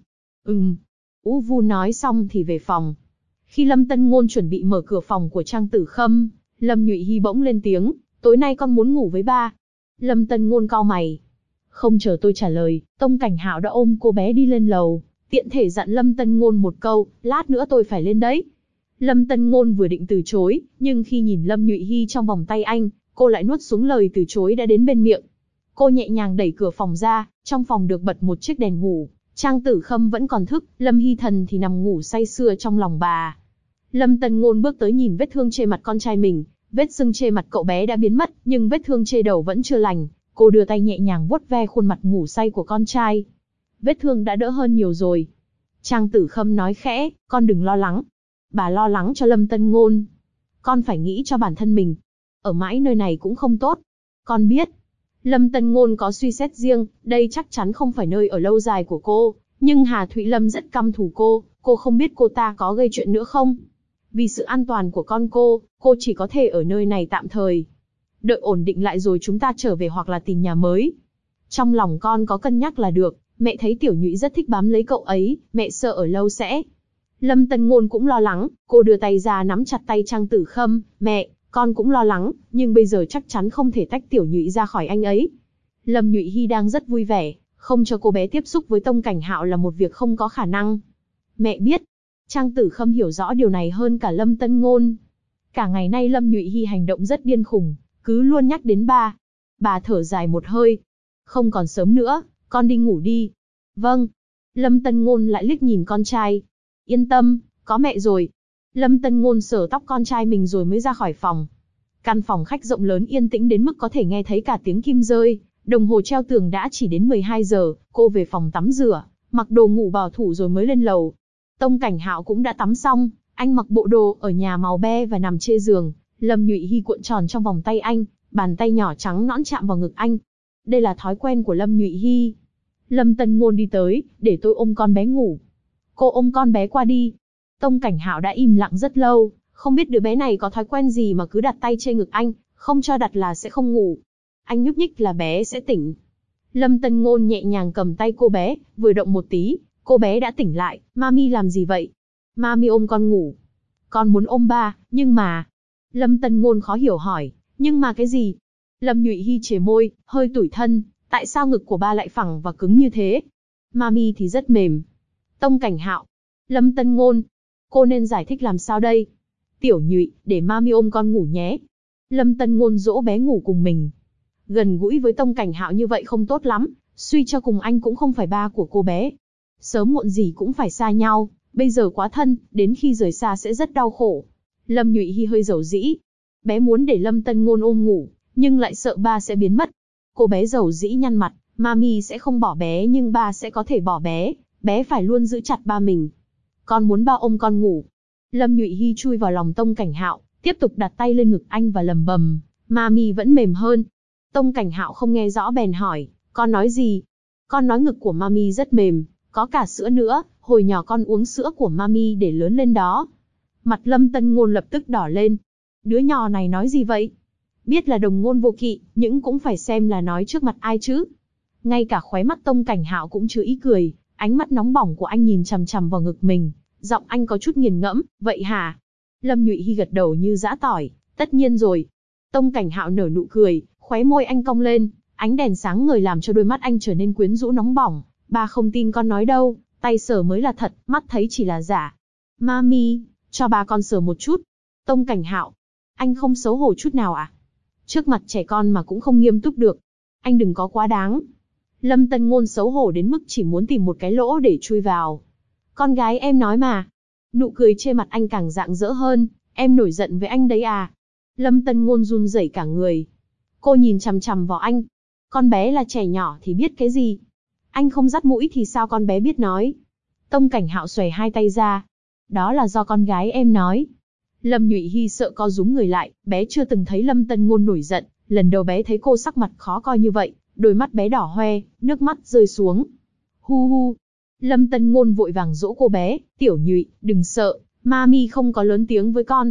Ú Vu nói xong thì về phòng. Khi Lâm Tân Ngôn chuẩn bị mở cửa phòng của Trang Tử Khâm, Lâm Nhụy Hy bỗng lên tiếng, tối nay con muốn ngủ với ba. Lâm Tân Ngôn cau mày. Không chờ tôi trả lời, Tông Cảnh Hạo đã ôm cô bé đi lên lầu, tiện thể dặn Lâm Tân Ngôn một câu, lát nữa tôi phải lên đấy. Lâm Tân Ngôn vừa định từ chối, nhưng khi nhìn Lâm Nhụy Hy trong vòng tay anh, cô lại nuốt xuống lời từ chối đã đến bên miệng. Cô nhẹ nhàng đẩy cửa phòng ra, trong phòng được bật một chiếc đèn ngủ, Trang Tử Khâm vẫn còn thức, Lâm Hy Thần thì nằm ngủ say sưa trong lòng bà. Lâm Tân Ngôn bước tới nhìn vết thương trên mặt con trai mình, vết sưng trên mặt cậu bé đã biến mất, nhưng vết thương trên đầu vẫn chưa lành. Cô đưa tay nhẹ nhàng vuốt ve khuôn mặt ngủ say của con trai. Vết thương đã đỡ hơn nhiều rồi. Trang Tử Khâm nói khẽ, con đừng lo lắng. Bà lo lắng cho Lâm Tân Ngôn. Con phải nghĩ cho bản thân mình. Ở mãi nơi này cũng không tốt. Con biết. Lâm Tân Ngôn có suy xét riêng, đây chắc chắn không phải nơi ở lâu dài của cô. Nhưng Hà Thụy Lâm rất căm thù cô không biết cô ta có gây chuyện nữa không? Vì sự an toàn của con cô chỉ có thể ở nơi này tạm thời. Đợi ổn định lại rồi chúng ta trở về hoặc là tìm nhà mới. Trong lòng con có cân nhắc là được, mẹ thấy Tiểu Nhụy rất thích bám lấy cậu ấy, mẹ sợ ở lâu sẽ. Lâm Tân Ngôn cũng lo lắng, cô đưa tay ra nắm chặt tay Trang Tử Khâm, mẹ, con cũng lo lắng, nhưng bây giờ chắc chắn không thể tách Tiểu Nhụy ra khỏi anh ấy. Lâm Nhụy Hy đang rất vui vẻ, không cho cô bé tiếp xúc với Tông Cảnh Hạo là một việc không có khả năng. Mẹ biết. Trang Tử Khâm hiểu rõ điều này hơn cả Lâm Tân Ngôn. Cả ngày nay Lâm Nhụy Hy hành động rất điên khùng, cứ luôn nhắc đến ba. Bà thở dài một hơi. Không còn sớm nữa, con đi ngủ đi. Vâng. Lâm Tân Ngôn lại liếc nhìn con trai. Yên tâm, có mẹ rồi. Lâm Tân Ngôn sờ tóc con trai mình rồi mới ra khỏi phòng. Căn phòng khách rộng lớn yên tĩnh đến mức có thể nghe thấy cả tiếng kim rơi. Đồng hồ treo tường đã chỉ đến 12 giờ, cô về phòng tắm rửa, mặc đồ ngủ bảo thủ rồi mới lên lầu. Tông Cảnh Hạo cũng đã tắm xong, anh mặc bộ đồ ở nhà màu be và nằm trên giường. Lâm Nhụy Hy cuộn tròn trong vòng tay anh, bàn tay nhỏ trắng nõn chạm vào ngực anh. Đây là thói quen của Lâm Nhụy Hy. Lâm Tân Ngôn đi tới, để tôi ôm con bé ngủ. Cô ôm con bé qua đi. Tông Cảnh Hạo đã im lặng rất lâu, không biết đứa bé này có thói quen gì mà cứ đặt tay trên ngực anh, không cho đặt là sẽ không ngủ. Anh nhúc nhích là bé sẽ tỉnh. Lâm Tân Ngôn nhẹ nhàng cầm tay cô bé, vừa động một tí, cô bé đã tỉnh lại. Mami làm gì vậy? Mami ôm con ngủ. Con muốn ôm ba, nhưng mà... Lâm Tân Ngôn khó hiểu hỏi, nhưng mà cái gì? Lâm Nhụy Hy chề môi, hơi tủi thân, tại sao ngực của ba lại phẳng và cứng như thế? Mami thì rất mềm. Tông Cảnh Hạo. Lâm Tân Ngôn. Cô nên giải thích làm sao đây? Tiểu Nhụy, để Mami ôm con ngủ nhé. Lâm Tân Ngôn dỗ bé ngủ cùng mình. Gần gũi với Tông Cảnh Hạo như vậy không tốt lắm, suy cho cùng anh cũng không phải ba của cô bé. Sớm muộn gì cũng phải xa nhau, bây giờ quá thân, đến khi rời xa sẽ rất đau khổ. Lâm Nhụy Hy hơi dầu dĩ. Bé muốn để Lâm Tân Ngôn ôm ngủ, nhưng lại sợ ba sẽ biến mất. Cô bé dầu dĩ nhăn mặt, Mami sẽ không bỏ bé nhưng ba sẽ có thể bỏ bé, bé phải luôn giữ chặt ba mình. Con muốn ba ôm con ngủ. Lâm Nhụy Hy chui vào lòng Tông Cảnh Hạo, tiếp tục đặt tay lên ngực anh và lầm bầm, Mami vẫn mềm hơn. Tông Cảnh Hạo không nghe rõ bèn hỏi, con nói gì? Con nói ngực của Mami rất mềm, có cả sữa nữa, hồi nhỏ con uống sữa của Mami để lớn lên đó. Mặt Lâm Tân Ngôn lập tức đỏ lên. Đứa nhỏ này nói gì vậy? Biết là đồng ngôn vô kỵ, nhưng cũng phải xem là nói trước mặt ai chứ. Ngay cả khóe mắt Tông Cảnh Hạo cũng chứa ý cười, ánh mắt nóng bỏng của anh nhìn chằm chằm vào ngực mình, giọng anh có chút nghiền ngẫm, vậy hả? Lâm Nhụy Hy gật đầu như giã tỏi, tất nhiên rồi. Tông Cảnh Hạo nở nụ cười, khóe môi anh cong lên, ánh đèn sáng ngời làm cho đôi mắt anh trở nên quyến rũ nóng bỏng. Ba không tin con nói đâu, tay sờ mới là thật, mắt thấy chỉ là giả. Mami, cho ba con sờ một chút. Tông Cảnh Hạo, anh không xấu hổ chút nào à? Trước mặt trẻ con mà cũng không nghiêm túc được. Anh đừng có quá đáng. Lâm Tân Ngôn xấu hổ đến mức chỉ muốn tìm một cái lỗ để chui vào. Con gái em nói mà. Nụ cười trên mặt anh càng rạng rỡ hơn, em nổi giận với anh đấy à? Lâm Tân Ngôn run rẩy cả người. Cô nhìn chằm chằm vào anh. Con bé là trẻ nhỏ thì biết cái gì? Anh không dắt mũi thì sao con bé biết nói? Tông Cảnh Hạo xuề hai tay ra. Đó là do con gái em nói. Lâm Nhụy Hy sợ co rúm người lại, bé chưa từng thấy Lâm Tân Ngôn nổi giận, lần đầu bé thấy cô sắc mặt khó coi như vậy, đôi mắt bé đỏ hoe, nước mắt rơi xuống. Hu hu. Lâm Tân Ngôn vội vàng dỗ cô bé, Tiểu Nhụy, đừng sợ, Mami không có lớn tiếng với con.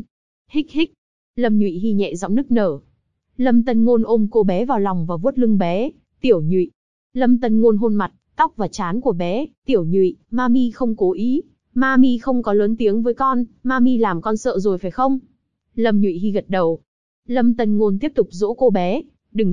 Hích hích. Lâm Nhụy Hy nhẹ giọng nức nở. Lâm Tân Ngôn ôm cô bé vào lòng và vuốt lưng bé. Tiểu Nhụy. Lâm Tân Ngôn hôn mặt, tóc và trán của bé. Tiểu Nhụy, mami không cố ý. Mami không có lớn tiếng với con, mami làm con sợ rồi phải không? Lâm Nhụy Hy gật đầu. Lâm Tân Ngôn tiếp tục dỗ cô bé.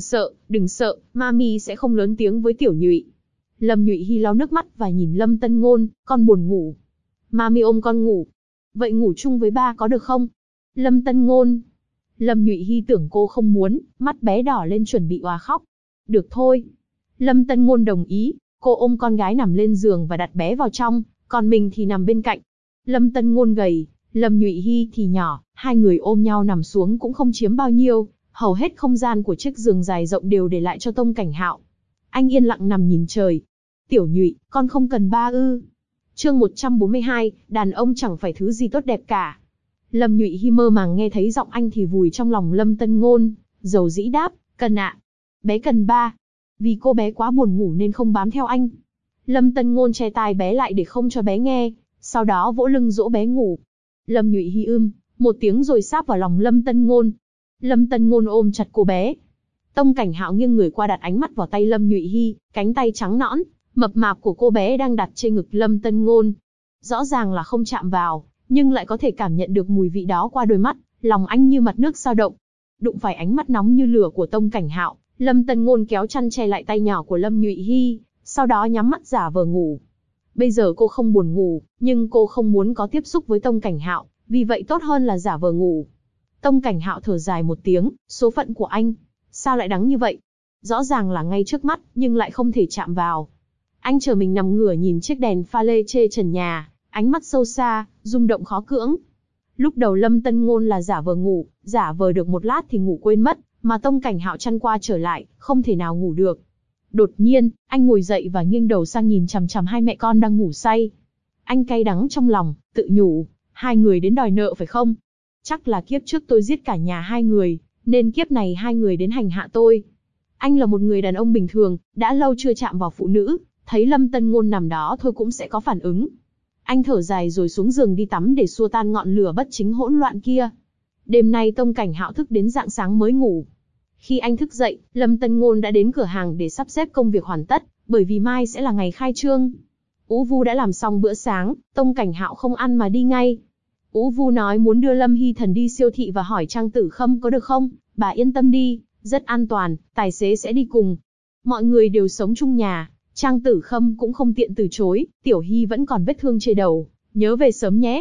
Đừng sợ, mami sẽ không lớn tiếng với Tiểu Nhụy. Lâm Nhụy Hy lau nước mắt và nhìn Lâm Tân Ngôn, con buồn ngủ. Mami ôm con ngủ. Vậy ngủ chung với ba có được không? Lâm Tân Ngôn. Lâm Nhụy Hy tưởng cô không muốn, mắt bé đỏ lên chuẩn bị òa khóc. Được thôi. Lâm Tân Ngôn đồng ý, cô ôm con gái nằm lên giường và đặt bé vào trong, còn mình thì nằm bên cạnh. Lâm Tân Ngôn gầy, Lâm Nhụy Hy thì nhỏ, hai người ôm nhau nằm xuống cũng không chiếm bao nhiêu, hầu hết không gian của chiếc giường dài rộng đều để lại cho Tông Cảnh Hạo. Anh yên lặng nằm nhìn trời. Tiểu Nhụy, con không cần ba ư? Chương 142, đàn ông chẳng phải thứ gì tốt đẹp cả. Lâm Nhụy Hy mơ màng nghe thấy giọng anh thì vùi trong lòng Lâm Tân Ngôn, dầu dĩ đáp, cần ạ. Bé cần ba. Vì cô bé quá buồn ngủ nên không bám theo anh. Lâm Tân Ngôn che tai bé lại để không cho bé nghe, sau đó vỗ lưng dỗ bé ngủ. Lâm Nhụy Hy một tiếng rồi sáp vào lòng Lâm Tân Ngôn. Lâm Tân Ngôn ôm chặt cô bé. Tông Cảnh Hạo nghiêng người qua đặt ánh mắt vào tay Lâm Nhụy Hy, cánh tay trắng nõn, mập mạp của cô bé đang đặt trên ngực Lâm Tân Ngôn. Rõ ràng là không chạm vào, nhưng lại có thể cảm nhận được mùi vị đó qua đôi mắt, lòng anh như mặt nước dao động. Đụng phải ánh mắt nóng như lửa của Tông Cảnh Hạo, Lâm Tân Ngôn kéo chăn che lại tay nhỏ của Lâm Nhụy Hy, sau đó nhắm mắt giả vờ ngủ. Bây giờ cô không buồn ngủ, nhưng cô không muốn có tiếp xúc với Tông Cảnh Hạo, vì vậy tốt hơn là giả vờ ngủ. Tông Cảnh Hạo thở dài một tiếng, số phận của anh, sao lại đắng như vậy? Rõ ràng là ngay trước mắt, nhưng lại không thể chạm vào. Anh chờ mình nằm ngửa nhìn chiếc đèn pha lê chê trần nhà, ánh mắt sâu xa, rung động khó cưỡng. Lúc đầu Lâm Tân Ngôn là giả vờ ngủ, giả vờ được một lát thì ngủ quên mất, mà Tông Cảnh Hạo chăn qua trở lại, không thể nào ngủ được. Đột nhiên, anh ngồi dậy và nghiêng đầu sang nhìn chằm chằm hai mẹ con đang ngủ say. Anh cay đắng trong lòng, tự nhủ, hai người đến đòi nợ phải không? Chắc là kiếp trước tôi giết cả nhà hai người, nên kiếp này hai người đến hành hạ tôi. Anh là một người đàn ông bình thường, đã lâu chưa chạm vào phụ nữ, thấy Lâm Tân Ngôn nằm đó thôi cũng sẽ có phản ứng. Anh thở dài rồi xuống giường đi tắm để xua tan ngọn lửa bất chính hỗn loạn kia. Đêm nay Tông Cảnh Hạo thức đến rạng sáng mới ngủ. Khi anh thức dậy, Lâm Tân Ngôn đã đến cửa hàng để sắp xếp công việc hoàn tất, bởi vì mai sẽ là ngày khai trương. Ú Vu đã làm xong bữa sáng, Tông Cảnh Hạo không ăn mà đi ngay. Ú Vu nói muốn đưa Lâm Hy Thần đi siêu thị và hỏi Trang Tử Khâm có được không, bà yên tâm đi, rất an toàn, tài xế sẽ đi cùng. Mọi người đều sống chung nhà, Trang Tử Khâm cũng không tiện từ chối, Tiểu Hy vẫn còn vết thương trên đầu, nhớ về sớm nhé.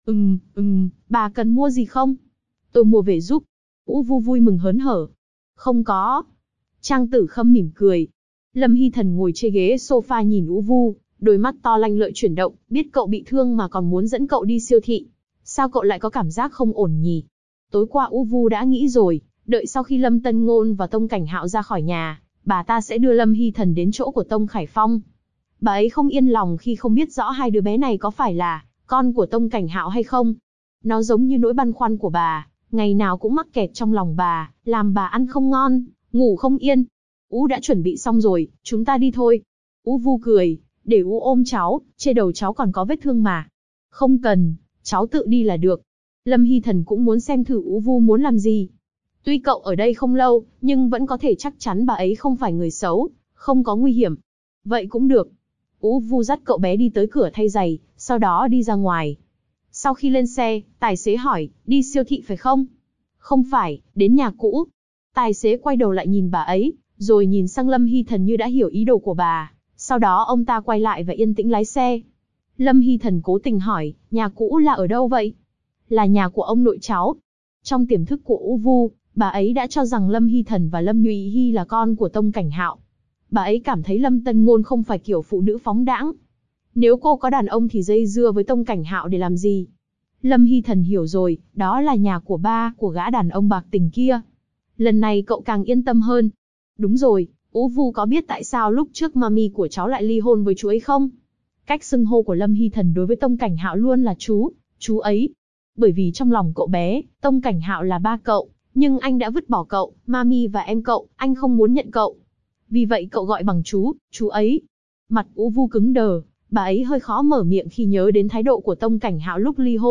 Bà cần mua gì không? Tôi mua về giúp. Ú Vu vui mừng hớn hở. Không có. Trang Tử Khâm mỉm cười. Lâm Hy Thần ngồi trên ghế sofa nhìn Ú Vu, đôi mắt to lanh lợi chuyển động, biết cậu bị thương mà còn muốn dẫn cậu đi siêu thị. Sao cậu lại có cảm giác không ổn nhỉ? Tối qua Ú Vu đã nghĩ rồi, đợi sau khi Lâm Tân Ngôn và Tông Cảnh Hạo ra khỏi nhà, bà ta sẽ đưa Lâm Hy Thần đến chỗ của Tông Khải Phong. Bà ấy không yên lòng khi không biết rõ hai đứa bé này có phải là con của Tông Cảnh Hạo hay không. Nó giống như nỗi băn khoăn của bà, ngày nào cũng mắc kẹt trong lòng bà, làm bà ăn không ngon, ngủ không yên. Ú đã chuẩn bị xong rồi, chúng ta đi thôi. Ú Vu cười, để Ú ôm cháu, trên đầu cháu còn có vết thương mà. Không cần, cháu tự đi là được. Lâm Hy Thần cũng muốn xem thử Ú Vu muốn làm gì. Tuy cậu ở đây không lâu, nhưng vẫn có thể chắc chắn bà ấy không phải người xấu, không có nguy hiểm. Vậy cũng được. Ú Vu dắt cậu bé đi tới cửa thay giày, sau đó đi ra ngoài. Sau khi lên xe, tài xế hỏi, đi siêu thị phải không? Không phải, đến nhà cũ. Tài xế quay đầu lại nhìn bà ấy, rồi nhìn sang Lâm Hy Thần như đã hiểu ý đồ của bà. Sau đó ông ta quay lại và yên tĩnh lái xe. Lâm Hy Thần cố tình hỏi, nhà cũ là ở đâu vậy? Là nhà của ông nội cháu. Trong tiềm thức của Ú Vu, bà ấy đã cho rằng Lâm Hy Thần và Lâm Nhụy Hy là con của Tông Cảnh Hạo. Bà ấy cảm thấy Lâm Tân Ngôn không phải kiểu phụ nữ phóng đãng. Nếu cô có đàn ông thì dây dưa với Tông Cảnh Hạo để làm gì? Lâm Hy Thần hiểu rồi, đó là nhà của ba của gã đàn ông bạc tình kia. Lần này cậu càng yên tâm hơn. Đúng rồi, Ú Vu có biết tại sao lúc trước mami của cháu lại ly hôn với chú ấy không? Cách xưng hô của Lâm Hy Thần đối với Tông Cảnh Hạo luôn là chú ấy. Bởi vì trong lòng cậu bé, Tông Cảnh Hạo là ba cậu, nhưng anh đã vứt bỏ cậu, mami và em cậu, anh không muốn nhận cậu. Vì vậy cậu gọi bằng chú ấy. Mặt Ú Vu cứng đờ, bà ấy hơi khó mở miệng khi nhớ đến thái độ của Tông Cảnh Hạo lúc ly hôn,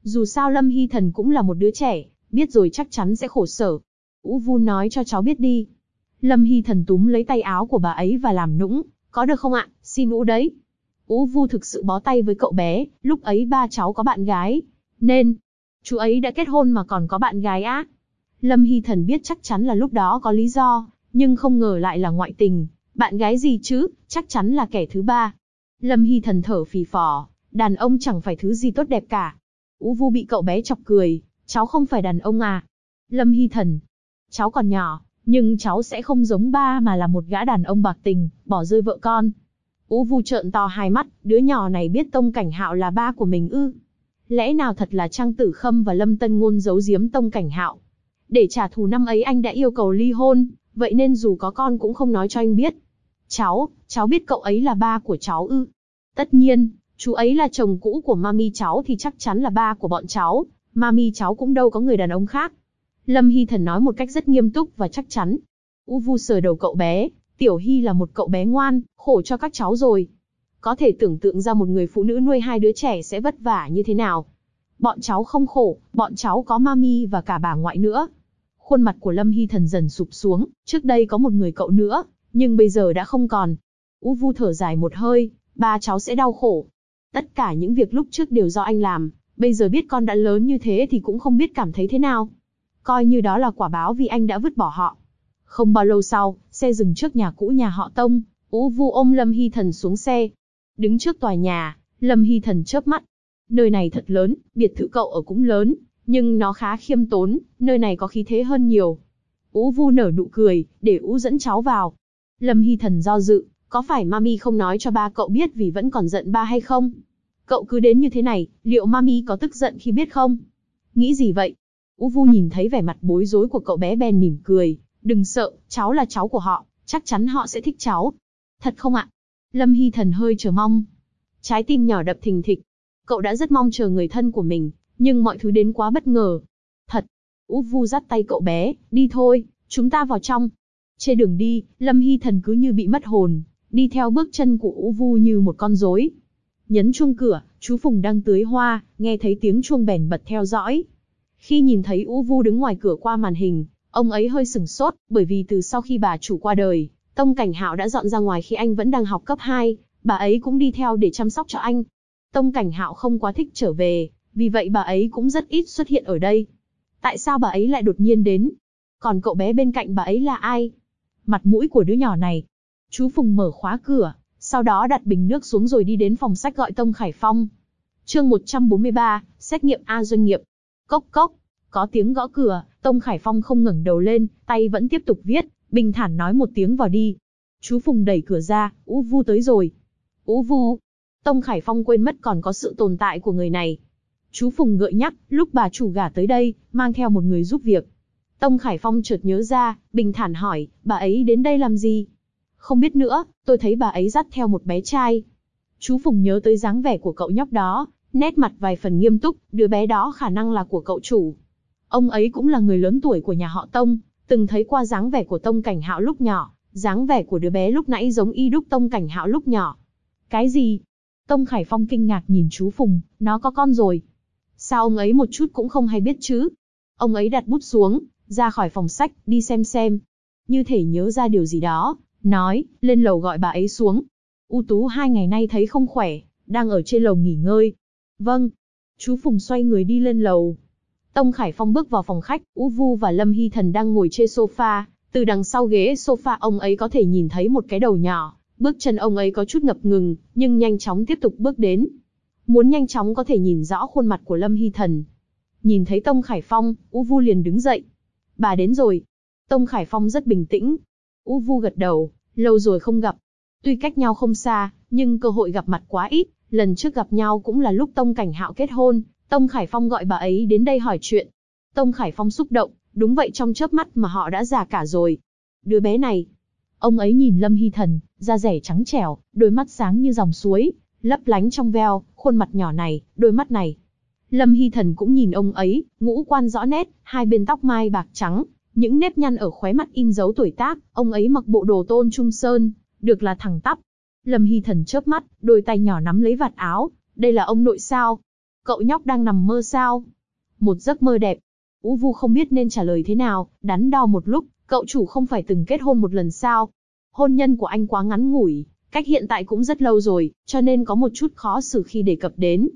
Dù sao Lâm Hy Thần cũng là một đứa trẻ, biết rồi chắc chắn sẽ khổ sở. Ú Vu nói cho cháu biết đi. Lâm Hy Thần túm lấy tay áo của bà ấy và làm nũng, có được không ạ, xin Ú đấy. Ú Vu thực sự bó tay với cậu bé, lúc ấy ba cháu có bạn gái, nên chú ấy đã kết hôn mà còn có bạn gái á. Lâm Hy Thần biết chắc chắn là lúc đó có lý do, nhưng không ngờ lại là ngoại tình. Bạn gái gì chứ, chắc chắn là kẻ thứ ba. Lâm Hy Thần thở phì phò, đàn ông chẳng phải thứ gì tốt đẹp cả. Ú Vu bị cậu bé chọc cười, cháu không phải đàn ông à? Lâm Hy Thần, cháu còn nhỏ, nhưng cháu sẽ không giống ba mà là một gã đàn ông bạc tình, bỏ rơi vợ con. Ú Vu trợn to hai mắt, đứa nhỏ này biết Tông Cảnh Hạo là ba của mình ư? Lẽ nào thật là Trang Tử Khâm và Lâm Tân Ngôn giấu giếm Tông Cảnh Hạo? Để trả thù năm ấy anh đã yêu cầu ly hôn, vậy nên dù có con cũng không nói cho anh biết. Cháu biết cậu ấy là ba của cháu ư? Tất nhiên, chú ấy là chồng cũ của mami cháu thì chắc chắn là ba của bọn cháu, mami cháu cũng đâu có người đàn ông khác. Lâm Hy Thần nói một cách rất nghiêm túc và chắc chắn. Ú Vu sờ đầu cậu bé, Tiểu Hy là một cậu bé ngoan, khổ cho các cháu rồi. Có thể tưởng tượng ra một người phụ nữ nuôi hai đứa trẻ sẽ vất vả như thế nào. Bọn cháu không khổ, bọn cháu có mami và cả bà ngoại nữa. Khuôn mặt của Lâm Hy Thần dần sụp xuống, trước đây có một người cậu nữa, nhưng bây giờ đã không còn. Ú Vu thở dài một hơi, ba cháu sẽ đau khổ. Tất cả những việc lúc trước đều do anh làm, bây giờ biết con đã lớn như thế thì cũng không biết cảm thấy thế nào. Coi như đó là quả báo vì anh đã vứt bỏ họ. Không bao lâu sau, xe dừng trước nhà cũ nhà họ Tông, Ú Vu ôm Lâm Hy Thần xuống xe. Đứng trước tòa nhà, Lâm Hy Thần chớp mắt. Nơi này thật lớn, biệt thự cậu ở cũng lớn, nhưng nó khá khiêm tốn, nơi này có khí thế hơn nhiều. Ú Vu nở nụ cười, để Ú dẫn cháu vào. Lâm Hy Thần do dự, có phải mami không nói cho ba cậu biết vì vẫn còn giận ba hay không? Cậu cứ đến như thế này, liệu mami có tức giận khi biết không? Nghĩ gì vậy? Ú Vu nhìn thấy vẻ mặt bối rối của cậu bé bèn mỉm cười, đừng sợ, cháu là cháu của họ, chắc chắn họ sẽ thích cháu. Thật không ạ? Lâm Hy Thần hơi chờ mong. Trái tim nhỏ đập thình thịch. Cậu đã rất mong chờ người thân của mình, nhưng mọi thứ đến quá bất ngờ. Thật. Ú Vu dắt tay cậu bé, đi thôi, chúng ta vào trong. Trên đường đi, Lâm Hy Thần cứ như bị mất hồn, đi theo bước chân của Ú Vu như một con rối. Nhấn chuông cửa, chú Phùng đang tưới hoa, nghe thấy tiếng chuông bèn bật theo dõi. Khi nhìn thấy Ú Vu đứng ngoài cửa qua màn hình, ông ấy hơi sửng sốt, bởi vì từ sau khi bà chủ qua đời, Tông Cảnh Hạo đã dọn ra ngoài khi anh vẫn đang học cấp 2, bà ấy cũng đi theo để chăm sóc cho anh. Tông Cảnh Hạo không quá thích trở về, vì vậy bà ấy cũng rất ít xuất hiện ở đây. Tại sao bà ấy lại đột nhiên đến? Còn cậu bé bên cạnh bà ấy là ai? Mặt mũi của đứa nhỏ này. Chú Phùng mở khóa cửa, sau đó đặt bình nước xuống rồi đi đến phòng sách gọi Tông Khải Phong. Chương 143, xét nghiệm A doanh nghiệp. Cốc cốc, có tiếng gõ cửa, Tông Khải Phong không ngẩng đầu lên, tay vẫn tiếp tục viết, bình thản nói một tiếng vào đi. Chú Phùng đẩy cửa ra, Ú Vu tới rồi. Ú Vu. Tông Khải Phong quên mất còn có sự tồn tại của người này. Chú Phùng gợi nhắc, lúc bà chủ gả tới đây, mang theo một người giúp việc. Tông Khải Phong chợt nhớ ra, bình thản hỏi, bà ấy đến đây làm gì? Không biết nữa, tôi thấy bà ấy dắt theo một bé trai. Chú Phùng nhớ tới dáng vẻ của cậu nhóc đó, nét mặt vài phần nghiêm túc, đứa bé đó khả năng là của cậu chủ. Ông ấy cũng là người lớn tuổi của nhà họ Tông, từng thấy qua dáng vẻ của Tông Cảnh Hạo lúc nhỏ, dáng vẻ của đứa bé lúc nãy giống y đúc Tông Cảnh Hạo lúc nhỏ. Cái gì? Tông Khải Phong kinh ngạc nhìn chú Phùng, nó có con rồi. Sao ông ấy một chút cũng không hay biết chứ? Ông ấy đặt bút xuống, ra khỏi phòng sách, đi xem. Như thể nhớ ra điều gì đó, nói, lên lầu gọi bà ấy xuống. U Tú 2 ngày nay thấy không khỏe, đang ở trên lầu nghỉ ngơi. Vâng. Chú Phùng xoay người đi lên lầu. Tông Khải Phong bước vào phòng khách, Ú Vu và Lâm Hy Thần đang ngồi trên sofa. Từ đằng sau ghế sofa ông ấy có thể nhìn thấy một cái đầu nhỏ. Bước chân ông ấy có chút ngập ngừng, nhưng nhanh chóng tiếp tục bước đến. Muốn nhanh chóng có thể nhìn rõ khuôn mặt của Lâm Hy Thần. Nhìn thấy Tông Khải Phong, Ú Vu liền đứng dậy. Bà đến rồi. Tông Khải Phong rất bình tĩnh. Ú Vu gật đầu, lâu rồi không gặp. Tuy cách nhau không xa, nhưng cơ hội gặp mặt quá ít. Lần trước gặp nhau cũng là lúc Tông Cảnh Hạo kết hôn. Tông Khải Phong gọi bà ấy đến đây hỏi chuyện. Tông Khải Phong xúc động, đúng vậy trong chớp mắt mà họ đã già cả rồi. Đứa bé này. Ông ấy nhìn Lâm Hy Thần, da dẻ trắng trẻo, đôi mắt sáng như dòng suối, lấp lánh trong veo, khuôn mặt nhỏ này, đôi mắt này. Lâm Hy Thần cũng nhìn ông ấy, ngũ quan rõ nét, hai bên tóc mai bạc trắng, những nếp nhăn ở khóe mắt in dấu tuổi tác, ông ấy mặc bộ đồ tôn trung sơn, được là thẳng tắp. Lâm Hy Thần chớp mắt, đôi tay nhỏ nắm lấy vạt áo, đây là ông nội sao? Cậu nhóc đang nằm mơ sao? Một giấc mơ đẹp. U Vu không biết nên trả lời thế nào, đắn đo một lúc, cậu chủ không phải từng kết hôn một lần sao? Hôn nhân của anh quá ngắn ngủi, cách hiện tại cũng rất lâu rồi, cho nên có một chút khó xử khi đề cập đến.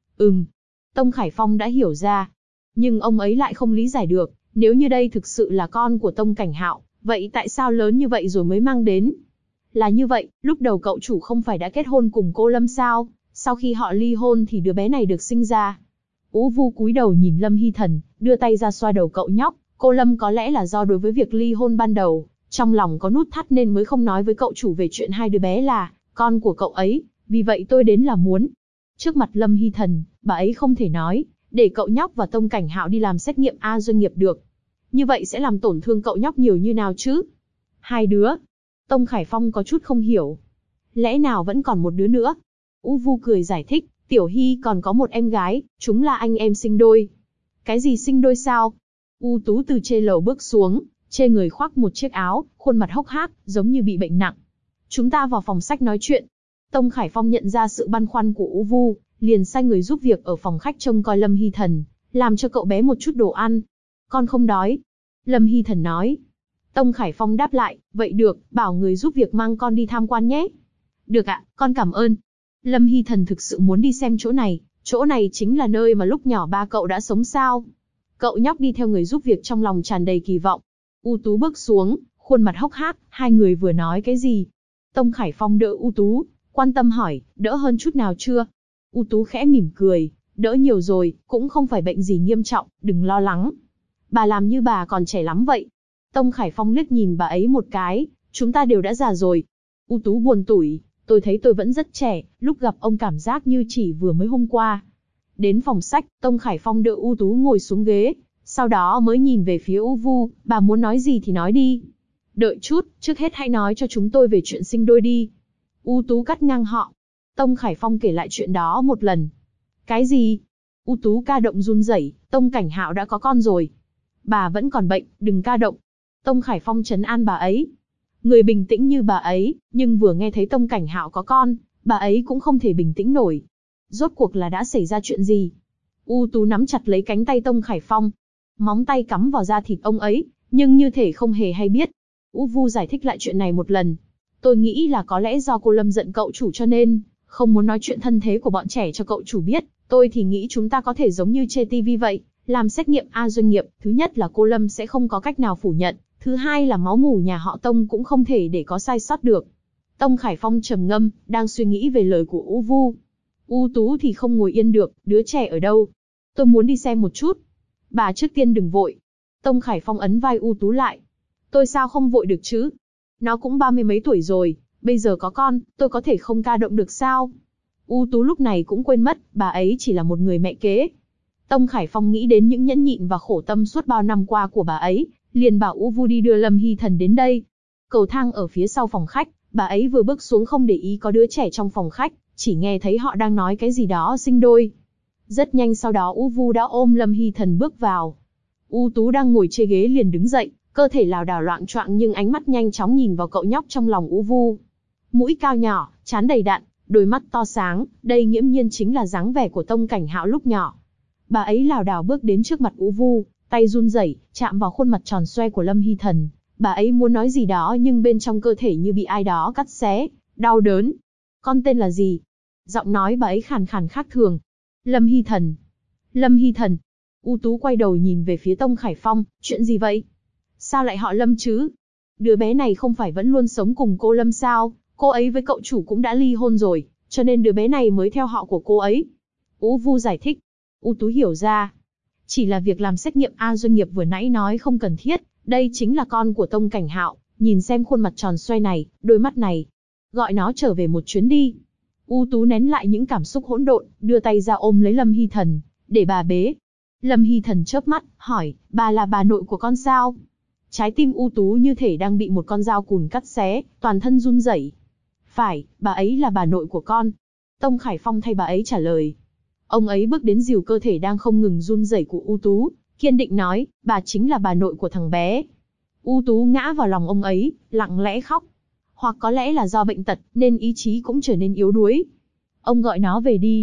Tông Khải Phong đã hiểu ra. Nhưng ông ấy lại không lý giải được, nếu như đây thực sự là con của Tông Cảnh Hạo, vậy tại sao lớn như vậy rồi mới mang đến? Là như vậy, lúc đầu cậu chủ không phải đã kết hôn cùng cô Lâm sao? Sau khi họ ly hôn thì đứa bé này được sinh ra. U Vu cúi đầu nhìn Lâm Hy Thần, đưa tay ra xoa đầu cậu nhóc. Cô Lâm có lẽ là do đối với việc ly hôn ban đầu, trong lòng có nút thắt nên mới không nói với cậu chủ về chuyện hai đứa bé là con của cậu ấy, vì vậy tôi đến là muốn. Trước mặt Lâm Hy Thần, bà ấy không thể nói, để cậu nhóc và Tông Cảnh Hạo đi làm xét nghiệm A doanh nghiệp được. Như vậy sẽ làm tổn thương cậu nhóc nhiều như nào chứ? Hai đứa. Tông Khải Phong có chút không hiểu. Lẽ nào vẫn còn một đứa nữa? U Vu cười giải thích, Tiểu Hy còn có một em gái, chúng là anh em sinh đôi. Cái gì sinh đôi sao? U Tú từ trên lầu bước xuống, trên người khoác một chiếc áo, khuôn mặt hốc hác, giống như bị bệnh nặng. Chúng ta vào phòng sách nói chuyện. Tông Khải Phong nhận ra sự băn khoăn của U Vu, liền sai người giúp việc ở phòng khách trông coi Lâm Hy Thần, làm cho cậu bé một chút đồ ăn. Con không đói. Lâm Hy Thần nói. Tông Khải Phong đáp lại, vậy được, bảo người giúp việc mang con đi tham quan nhé. Được ạ, con cảm ơn. Lâm Hy Thần thực sự muốn đi xem chỗ này chính là nơi mà lúc nhỏ ba cậu đã sống sao. Cậu nhóc đi theo người giúp việc trong lòng tràn đầy kỳ vọng. U Tú bước xuống, khuôn mặt hốc hác, hai người vừa nói cái gì? Tông Khải Phong đỡ U Tú, quan tâm hỏi, đỡ hơn chút nào chưa? U Tú khẽ mỉm cười, đỡ nhiều rồi, cũng không phải bệnh gì nghiêm trọng, đừng lo lắng. Bà làm như bà còn trẻ lắm vậy. Tông Khải Phong liếc nhìn bà ấy một cái, chúng ta đều đã già rồi. U Tú buồn tủi, tôi thấy tôi vẫn rất trẻ, lúc gặp ông cảm giác như chỉ vừa mới hôm qua. Đến phòng sách, Tông Khải Phong đỡ U Tú ngồi xuống ghế, sau đó mới nhìn về phía U Vu, bà muốn nói gì thì nói đi. Đợi chút, trước hết hãy nói cho chúng tôi về chuyện sinh đôi đi. U Tú cắt ngang họ. Tông Khải Phong kể lại chuyện đó một lần. Cái gì? U Tú ca động run rẩy, Tông Cảnh Hạo đã có con rồi. Bà vẫn còn bệnh, đừng ca động. Tông Khải Phong trấn an bà ấy. Người bình tĩnh như bà ấy, nhưng vừa nghe thấy Tông Cảnh Hạo có con, bà ấy cũng không thể bình tĩnh nổi. Rốt cuộc là đã xảy ra chuyện gì? U Tú nắm chặt lấy cánh tay Tông Khải Phong. Móng tay cắm vào da thịt ông ấy, nhưng như thể không hề hay biết. U Vu giải thích lại chuyện này một lần. Tôi nghĩ là có lẽ do cô Lâm giận cậu chủ cho nên không muốn nói chuyện thân thế của bọn trẻ cho cậu chủ biết. Tôi thì nghĩ chúng ta có thể giống như trên TV vậy, làm xét nghiệm A doanh nghiệp. Thứ nhất là cô Lâm sẽ không có cách nào phủ nhận. Thứ hai là máu mủ nhà họ Tông cũng không thể để có sai sót được. Tông Khải Phong trầm ngâm, đang suy nghĩ về lời của U Vu. U Tú thì không ngồi yên được, đứa trẻ ở đâu? Tôi muốn đi xem một chút. Bà trước tiên đừng vội. Tông Khải Phong ấn vai U Tú lại. Tôi sao không vội được chứ? Nó cũng 30 mấy tuổi rồi, bây giờ có con, tôi có thể không ca động được sao? U Tú lúc này cũng quên mất, bà ấy chỉ là một người mẹ kế. Tông Khải Phong nghĩ đến những nhẫn nhịn và khổ tâm suốt bao năm qua của bà ấy, liền bảo U Vu đi đưa Lâm Hy Thần đến đây. Cầu thang ở phía sau phòng khách, bà ấy vừa bước xuống không để ý có đứa trẻ trong phòng khách, chỉ nghe thấy họ đang nói cái gì đó sinh đôi. Rất nhanh sau đó U Vu đã ôm Lâm Hy Thần bước vào. U Tú đang ngồi trên ghế liền đứng dậy, cơ thể lảo đảo loạng choạng nhưng ánh mắt nhanh chóng nhìn vào cậu nhóc trong lòng U Vu. Mũi cao nhỏ, trán đầy đặn, đôi mắt to sáng, đây nghiễm nhiên chính là dáng vẻ của Tông Cảnh Hạo lúc nhỏ. Bà ấy lảo đảo bước đến trước mặt U Vu, tay run rẩy, chạm vào khuôn mặt tròn xoe của Lâm Hy Thần. Bà ấy muốn nói gì đó nhưng bên trong cơ thể như bị ai đó cắt xé, đau đớn. Con tên là gì? Giọng nói bà ấy khàn khàn khác thường. Lâm Hy Thần. Lâm Hy Thần. U Tú quay đầu nhìn về phía Tông Khải Phong, chuyện gì vậy? Sao lại họ Lâm chứ? Đứa bé này không phải vẫn luôn sống cùng cô Lâm sao? Cô ấy với cậu chủ cũng đã ly hôn rồi, cho nên đứa bé này mới theo họ của cô ấy. U Vu giải thích. U Tú hiểu ra. Chỉ là việc làm xét nghiệm A doanh nghiệp vừa nãy nói không cần thiết, đây chính là con của Tông Cảnh Hạo, nhìn xem khuôn mặt tròn xoay này, đôi mắt này. Gọi nó trở về một chuyến đi. U Tú nén lại những cảm xúc hỗn độn, đưa tay ra ôm lấy Lâm Hy Thần, để bà bế. Lâm Hy Thần chớp mắt, hỏi, bà là bà nội của con sao? Trái tim U Tú như thể đang bị một con dao cùn cắt xé, toàn thân run rẩy. Phải, bà ấy là bà nội của con. Tông Khải Phong thay bà ấy trả lời. Ông ấy bước đến dìu cơ thể đang không ngừng run rẩy của U Tú, kiên định nói, bà chính là bà nội của thằng bé. U Tú ngã vào lòng ông ấy, lặng lẽ khóc. Hoặc có lẽ là do bệnh tật, nên ý chí cũng trở nên yếu đuối. Ông gọi nó về đi.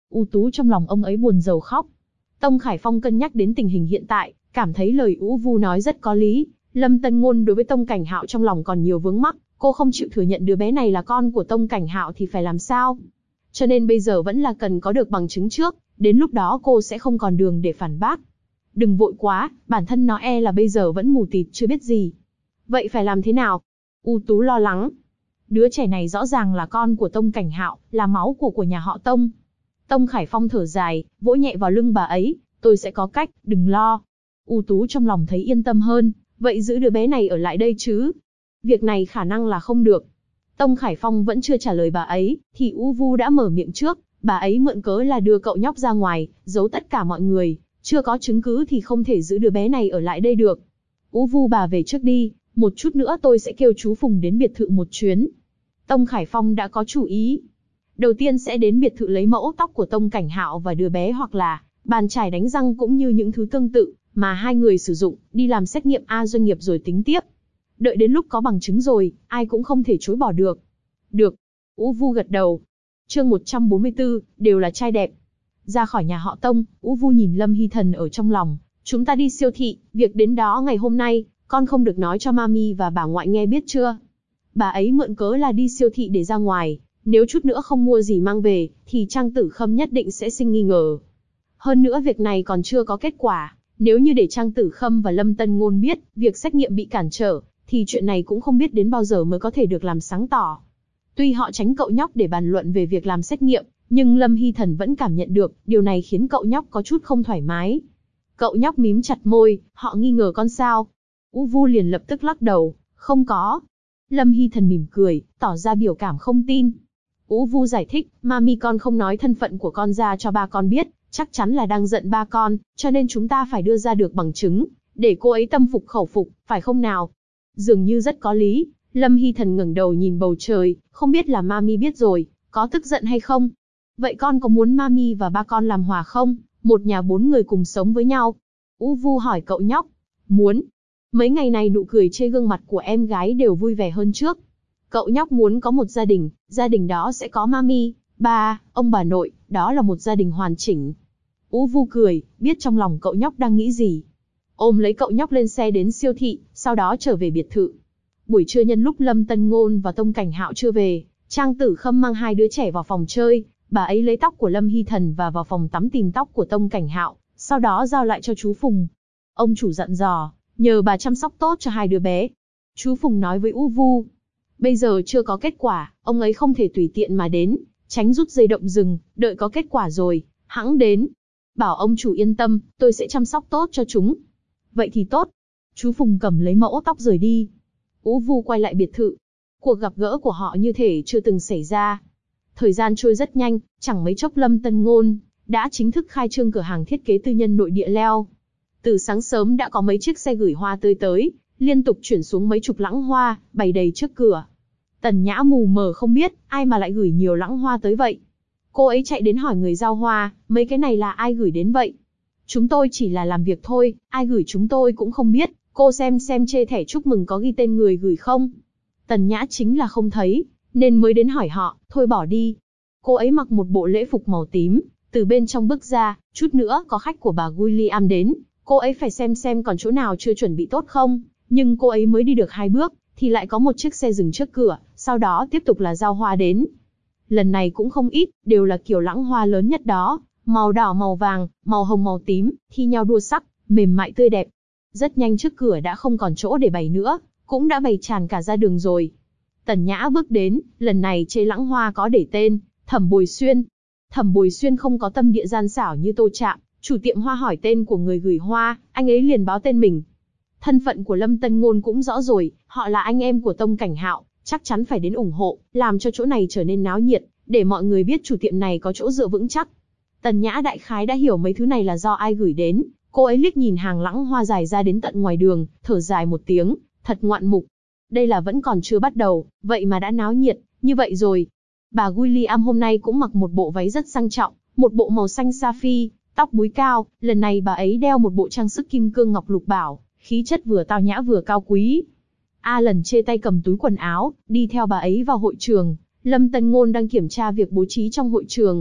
U Tú trong lòng ông ấy buồn rầu khóc. Tông Khải Phong cân nhắc đến tình hình hiện tại, cảm thấy lời U Vu nói rất có lý. Lâm Tân Ngôn đối với Tông Cảnh Hạo trong lòng còn nhiều vướng mắc, cô không chịu thừa nhận đứa bé này là con của Tông Cảnh Hạo thì phải làm sao? Cho nên bây giờ vẫn là cần có được bằng chứng trước, đến lúc đó cô sẽ không còn đường để phản bác. Đừng vội quá, bản thân nó là bây giờ vẫn mù tịt chưa biết gì. Vậy phải làm thế nào? U Tú lo lắng. Đứa trẻ này rõ ràng là con của Tông Cảnh Hạo, là máu của nhà họ Tông. Tông Khải Phong thở dài, vỗ nhẹ vào lưng bà ấy, tôi sẽ có cách, đừng lo. U Tú trong lòng thấy yên tâm hơn, vậy giữ đứa bé này ở lại đây chứ? Việc này khả năng là không được. Tông Khải Phong vẫn chưa trả lời bà ấy, thì U Vu đã mở miệng trước, bà ấy mượn cớ là đưa cậu nhóc ra ngoài, giấu tất cả mọi người, chưa có chứng cứ thì không thể giữ đứa bé này ở lại đây được. U Vu bà về trước đi, một chút nữa tôi sẽ kêu chú Phùng đến biệt thự một chuyến. Tông Khải Phong đã có chủ ý. Đầu tiên sẽ đến biệt thự lấy mẫu tóc của Tông Cảnh Hạo và đứa bé, hoặc là bàn chải đánh răng cũng như những thứ tương tự mà hai người sử dụng, đi làm xét nghiệm doanh nghiệp rồi tính tiếp. Đợi đến lúc có bằng chứng rồi, ai cũng không thể chối bỏ được. Được. U Vu gật đầu. Chương 144, đều là trai đẹp. Ra khỏi nhà họ Tông, U Vu nhìn Lâm Hy Thần ở trong lòng. Chúng ta đi siêu thị, việc đến đó ngày hôm nay, con không được nói cho mami và bà ngoại nghe biết chưa? Bà ấy mượn cớ là đi siêu thị để ra ngoài, nếu chút nữa không mua gì mang về, thì Trang Tử Khâm nhất định sẽ sinh nghi ngờ. Hơn nữa việc này còn chưa có kết quả, nếu như để Trang Tử Khâm và Lâm Tân Ngôn biết, việc xét nghiệm bị cản trở, thì chuyện này cũng không biết đến bao giờ mới có thể được làm sáng tỏ. Tuy họ tránh cậu nhóc để bàn luận về việc làm xét nghiệm, nhưng Lâm Hy Thần vẫn cảm nhận được, điều này khiến cậu nhóc có chút không thoải mái. Cậu nhóc mím chặt môi, họ nghi ngờ con sao? U Vu liền lập tức lắc đầu, không có. Lâm Hy Thần mỉm cười, tỏ ra biểu cảm không tin. U Vu giải thích, mami con không nói thân phận của con ra cho ba con biết, chắc chắn là đang giận ba con, cho nên chúng ta phải đưa ra được bằng chứng, để cô ấy tâm phục khẩu phục, phải không nào? Dường như rất có lý. Lâm Hy Thần ngẩng đầu nhìn bầu trời, không biết là mami biết rồi, có tức giận hay không? Vậy con có muốn mami và ba con làm hòa không? Một nhà 4 người cùng sống với nhau. U Vu hỏi cậu nhóc. Muốn. Mấy ngày này nụ cười trên gương mặt của em gái đều vui vẻ hơn trước. Cậu nhóc muốn có một gia đình đó sẽ có mami, ba, ông bà nội, đó là một gia đình hoàn chỉnh. U Vu cười, biết trong lòng cậu nhóc đang nghĩ gì. Ôm lấy cậu nhóc lên xe đến siêu thị, sau đó trở về biệt thự. Buổi trưa nhân lúc Lâm Tân Ngôn và Tông Cảnh Hạo chưa về, Trang Tử Khâm mang hai đứa trẻ vào phòng chơi, bà ấy lấy tóc của Lâm Hy Thần và vào phòng tắm tìm tóc của Tông Cảnh Hạo, sau đó giao lại cho chú Phùng. Ông chủ dặn dò, nhờ bà chăm sóc tốt cho hai đứa bé. Chú Phùng nói với U Vu, bây giờ chưa có kết quả, ông ấy không thể tùy tiện mà đến, tránh rút dây động rừng, đợi có kết quả rồi, hẵng đến. Bảo ông chủ yên tâm, tôi sẽ chăm sóc tốt cho chúng. Vậy thì tốt. Chú Phùng cầm lấy mẫu tóc rời đi. U Vu quay lại biệt thự. Cuộc gặp gỡ của họ như thể chưa từng xảy ra. Thời gian trôi rất nhanh, chẳng mấy chốc Lâm Tân Ngôn đã chính thức khai trương cửa hàng thiết kế tư nhân nội địa Leo. Từ sáng sớm đã có mấy chiếc xe gửi hoa tươi tới, liên tục chuyển xuống mấy chục lẵng hoa, bày đầy trước cửa. Tần Nhã mù mờ không biết, ai mà lại gửi nhiều lẵng hoa tới vậy. Cô ấy chạy đến hỏi người giao hoa, mấy cái này là ai gửi đến vậy? Chúng tôi chỉ là làm việc thôi, ai gửi chúng tôi cũng không biết, cô xem trên thẻ chúc mừng có ghi tên người gửi không? Tần Nhã chính là không thấy, nên mới đến hỏi họ, thôi bỏ đi. Cô ấy mặc một bộ lễ phục màu tím, từ bên trong bước ra, chút nữa có khách của bà William đến, cô ấy phải xem còn chỗ nào chưa chuẩn bị tốt không, nhưng cô ấy mới đi được 2 bước, thì lại có một chiếc xe dừng trước cửa, sau đó tiếp tục là giao hoa đến. Lần này cũng không ít, đều là kiểu lẵng hoa lớn nhất đó, màu đỏ màu vàng, màu hồng màu tím, thi nhau đua sắc, mềm mại tươi đẹp. Rất nhanh trước cửa đã không còn chỗ để bày nữa, cũng đã bày tràn cả ra đường rồi. Tần Nhã bước đến, lần này trên lẵng hoa có để tên, Thẩm Bồi Xuyên. Thẩm Bồi Xuyên không có tâm địa gian xảo như Tô Trạm, chủ tiệm hoa hỏi tên của người gửi hoa, anh ấy liền báo tên mình. Thân phận của Lâm Tân Ngôn cũng rõ rồi, họ là anh em của Tông Cảnh Hạo, chắc chắn phải đến ủng hộ, làm cho chỗ này trở nên náo nhiệt, để mọi người biết chủ tiệm này có chỗ dựa vững chắc. Tần Nhã đại khái đã hiểu mấy thứ này là do ai gửi đến, cô ấy liếc nhìn hàng lẵng hoa dài ra đến tận ngoài đường, thở dài một tiếng, thật ngoạn mục. Đây là vẫn còn chưa bắt đầu, vậy mà đã náo nhiệt, như vậy rồi. Bà William hôm nay cũng mặc một bộ váy rất sang trọng, một bộ màu xanh sapphire, tóc búi cao, lần này bà ấy đeo một bộ trang sức kim cương ngọc lục bảo, khí chất vừa tao nhã vừa cao quý. Alan chê tay cầm túi quần áo, đi theo bà ấy vào hội trường. Lâm Tân Ngôn đang kiểm tra việc bố trí trong hội trường,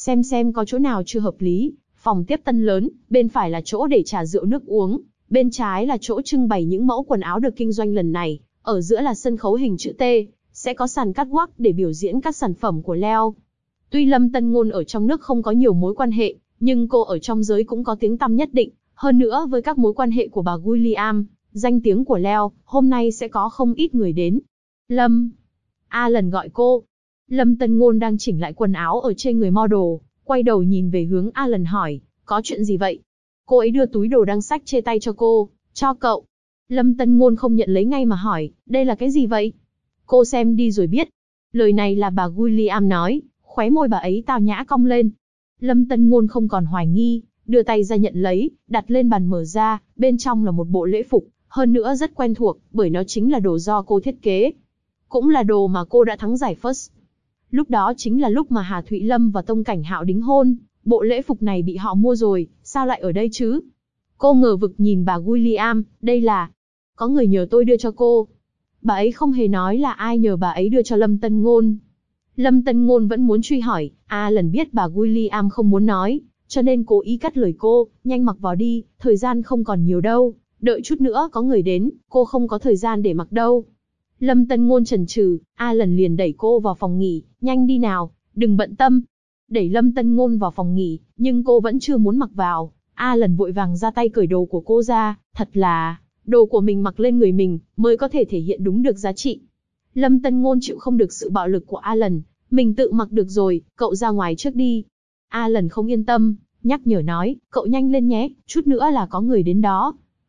xem có chỗ nào chưa hợp lý. Phòng tiếp tân lớn, bên phải là chỗ để trà rượu nước uống, bên trái là chỗ trưng bày những mẫu quần áo được kinh doanh lần này, ở giữa là sân khấu hình chữ T, sẽ có sàn catwalk để biểu diễn các sản phẩm của Leo. Tuy Lâm Tân Ngôn ở trong nước không có nhiều mối quan hệ, nhưng cô ở trong giới cũng có tiếng tăm nhất định, hơn nữa với các mối quan hệ của bà William, danh tiếng của Leo, hôm nay sẽ có không ít người đến. Lâm. Alan gọi cô. Lâm Tân Ngôn đang chỉnh lại quần áo ở trên người model, quay đầu nhìn về hướng Alan hỏi, có chuyện gì vậy? Cô ấy đưa túi đồ đang xách trên tay cho cô, cho cậu. Lâm Tân Ngôn không nhận lấy ngay mà hỏi, đây là cái gì vậy? Cô xem đi rồi biết. Lời này là bà William nói, khóe môi bà ấy tao nhã cong lên. Lâm Tân Ngôn không còn hoài nghi, đưa tay ra nhận lấy, đặt lên bàn mở ra, bên trong là một bộ lễ phục, hơn nữa rất quen thuộc, bởi nó chính là đồ do cô thiết kế. Cũng là đồ mà cô đã thắng giải First. Lúc đó chính là lúc mà Hà Thụy Lâm và Tông Cảnh Hạo đính hôn, bộ lễ phục này bị họ mua rồi, sao lại ở đây chứ? Cô ngờ vực nhìn bà William, đây là... Có người nhờ tôi đưa cho cô. Bà ấy không hề nói là ai nhờ bà ấy đưa cho Lâm Tân Ngôn. Lâm Tân Ngôn vẫn muốn truy hỏi, lần biết bà William không muốn nói, cho nên cố ý cắt lời cô, nhanh mặc vào đi, thời gian không còn nhiều đâu, đợi chút nữa có người đến, cô không có thời gian để mặc đâu. Lâm Tân Ngôn chần chừ, Alan liền đẩy cô vào phòng nghỉ, nhanh đi nào, đừng bận tâm. Đẩy Lâm Tân Ngôn vào phòng nghỉ, nhưng cô vẫn chưa muốn mặc vào. Alan vội vàng ra tay cởi đồ của cô ra, thật là, đồ của mình mặc lên người mình, mới có thể thể hiện đúng được giá trị. Lâm Tân Ngôn chịu không được sự bạo lực của Alan, mình tự mặc được rồi, cậu ra ngoài trước đi. Alan không yên tâm, nhắc nhở nói, cậu nhanh lên nhé, chút nữa là có người đến đó.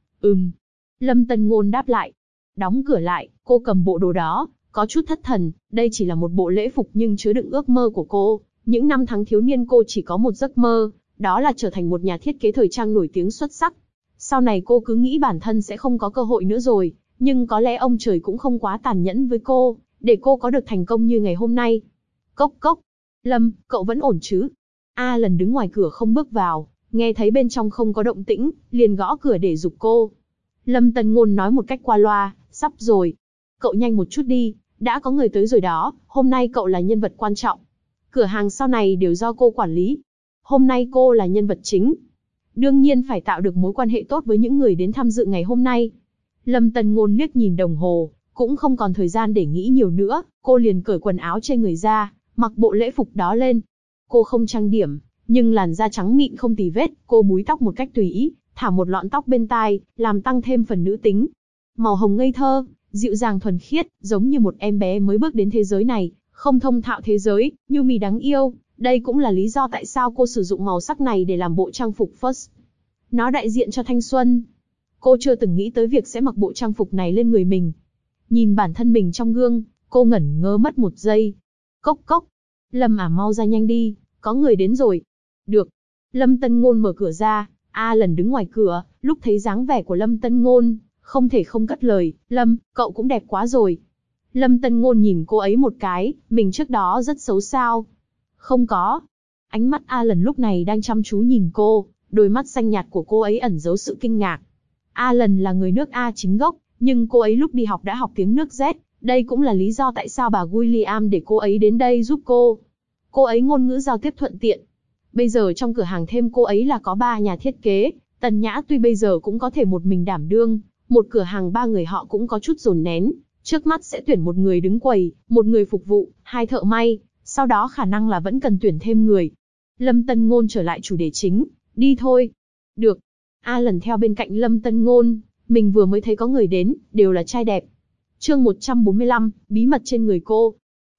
Lâm Tân Ngôn đáp lại. Đóng cửa lại, cô cầm bộ đồ đó, có chút thất thần, đây chỉ là một bộ lễ phục nhưng chứa đựng ước mơ của cô. Những năm tháng thiếu niên cô chỉ có một giấc mơ, đó là trở thành một nhà thiết kế thời trang nổi tiếng xuất sắc. Sau này cô cứ nghĩ bản thân sẽ không có cơ hội nữa rồi, nhưng có lẽ ông trời cũng không quá tàn nhẫn với cô, để cô có được thành công như ngày hôm nay. Cốc cốc. Lâm, cậu vẫn ổn chứ? Alan đứng ngoài cửa không bước vào, nghe thấy bên trong không có động tĩnh, liền gõ cửa để giục cô. Lâm Tân Ngôn nói một cách qua loa, sắp rồi. Cậu nhanh một chút đi, đã có người tới rồi đó, hôm nay cậu là nhân vật quan trọng. Cửa hàng sau này đều do cô quản lý. Hôm nay cô là nhân vật chính. Đương nhiên phải tạo được mối quan hệ tốt với những người đến tham dự ngày hôm nay. Lâm Tân Ngôn liếc nhìn đồng hồ, cũng không còn thời gian để nghĩ nhiều nữa, cô liền cởi quần áo trên người ra, mặc bộ lễ phục đó lên. Cô không trang điểm, nhưng làn da trắng mịn không tì vết, cô búi tóc một cách tùy ý, thả một lọn tóc bên tai, làm tăng thêm phần nữ tính. Màu hồng ngây thơ, dịu dàng thuần khiết, giống như một em bé mới bước đến thế giới này, không thông thạo thế giới, nhu mì đáng yêu. Đây cũng là lý do tại sao cô sử dụng màu sắc này để làm bộ trang phục First. Nó đại diện cho thanh xuân. Cô chưa từng nghĩ tới việc sẽ mặc bộ trang phục này lên người mình. Nhìn bản thân mình trong gương, cô ngẩn ngơ mất một giây. Cốc cốc. Lâm mau ra nhanh đi, có người đến rồi. Được. Lâm Tân Ngôn mở cửa ra, Alan đứng ngoài cửa, lúc thấy dáng vẻ của Lâm Tân Ngôn, không thể không cất lời, Lâm, cậu cũng đẹp quá rồi. Lâm Tân Ngôn nhìn cô ấy một cái, mình trước đó rất xấu sao? Không có. Ánh mắt Alan lúc này đang chăm chú nhìn cô, đôi mắt xanh nhạt của cô ấy ẩn giấu sự kinh ngạc. Alan là người nước A chính gốc, nhưng cô ấy lúc đi học đã học tiếng nước Z, đây cũng là lý do tại sao bà William để cô ấy đến đây giúp cô. Cô ấy ngôn ngữ giao tiếp thuận tiện. Bây giờ trong cửa hàng thêm cô ấy là có 3 nhà thiết kế, Tần Nhã tuy bây giờ cũng có thể một mình đảm đương, một cửa hàng 3 người họ cũng có chút dồn nén, trước mắt sẽ tuyển một người đứng quầy, một người phục vụ, 2 thợ may, sau đó khả năng là vẫn cần tuyển thêm người. Lâm Tân Ngôn trở lại chủ đề chính, đi thôi. Được. Alan theo bên cạnh Lâm Tân Ngôn, mình vừa mới thấy có người đến, đều là trai đẹp. Chương 145, bí mật trên người cô.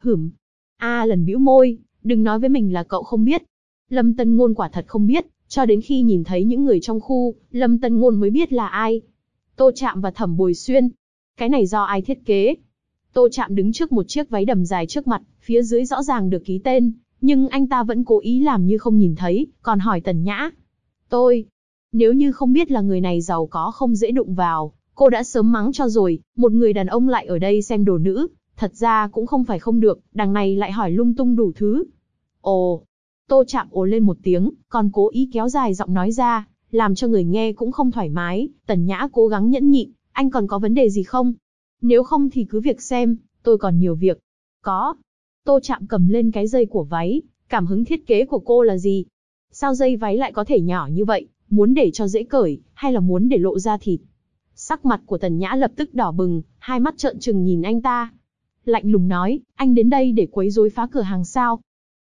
Alan bĩu môi, đừng nói với mình là cậu không biết. Lâm Tân Ngôn quả thật không biết, cho đến khi nhìn thấy những người trong khu, Lâm Tân Ngôn mới biết là ai. Tô Trạm và Thẩm Bồi Xuyên. Cái này do ai thiết kế? Tô Trạm đứng trước một chiếc váy đầm dài trước mặt, phía dưới rõ ràng được ký tên, nhưng anh ta vẫn cố ý làm như không nhìn thấy, còn hỏi Tần Nhã. Nếu như không biết là người này giàu có không dễ đụng vào, cô đã sớm mắng cho rồi, một người đàn ông lại ở đây xem đồ nữ, thật ra cũng không phải không được, đằng này lại hỏi lung tung đủ thứ. Ồ, Tô Trạm ồ lên một tiếng, còn cố ý kéo dài giọng nói ra, làm cho người nghe cũng không thoải mái. Tần Nhã cố gắng nhẫn nhịn, anh còn có vấn đề gì không? Nếu không thì cứ việc xem, tôi còn nhiều việc. Có. Tô Trạm cầm lên cái dây của váy, Cảm hứng thiết kế của cô là gì? Sao dây váy lại có thể nhỏ như vậy, muốn để cho dễ cởi, hay là muốn để lộ ra thịt? Sắc mặt của Tần Nhã lập tức đỏ bừng, hai mắt trợn trừng nhìn anh ta. Lạnh lùng nói, anh đến đây để quấy rối phá cửa hàng sao?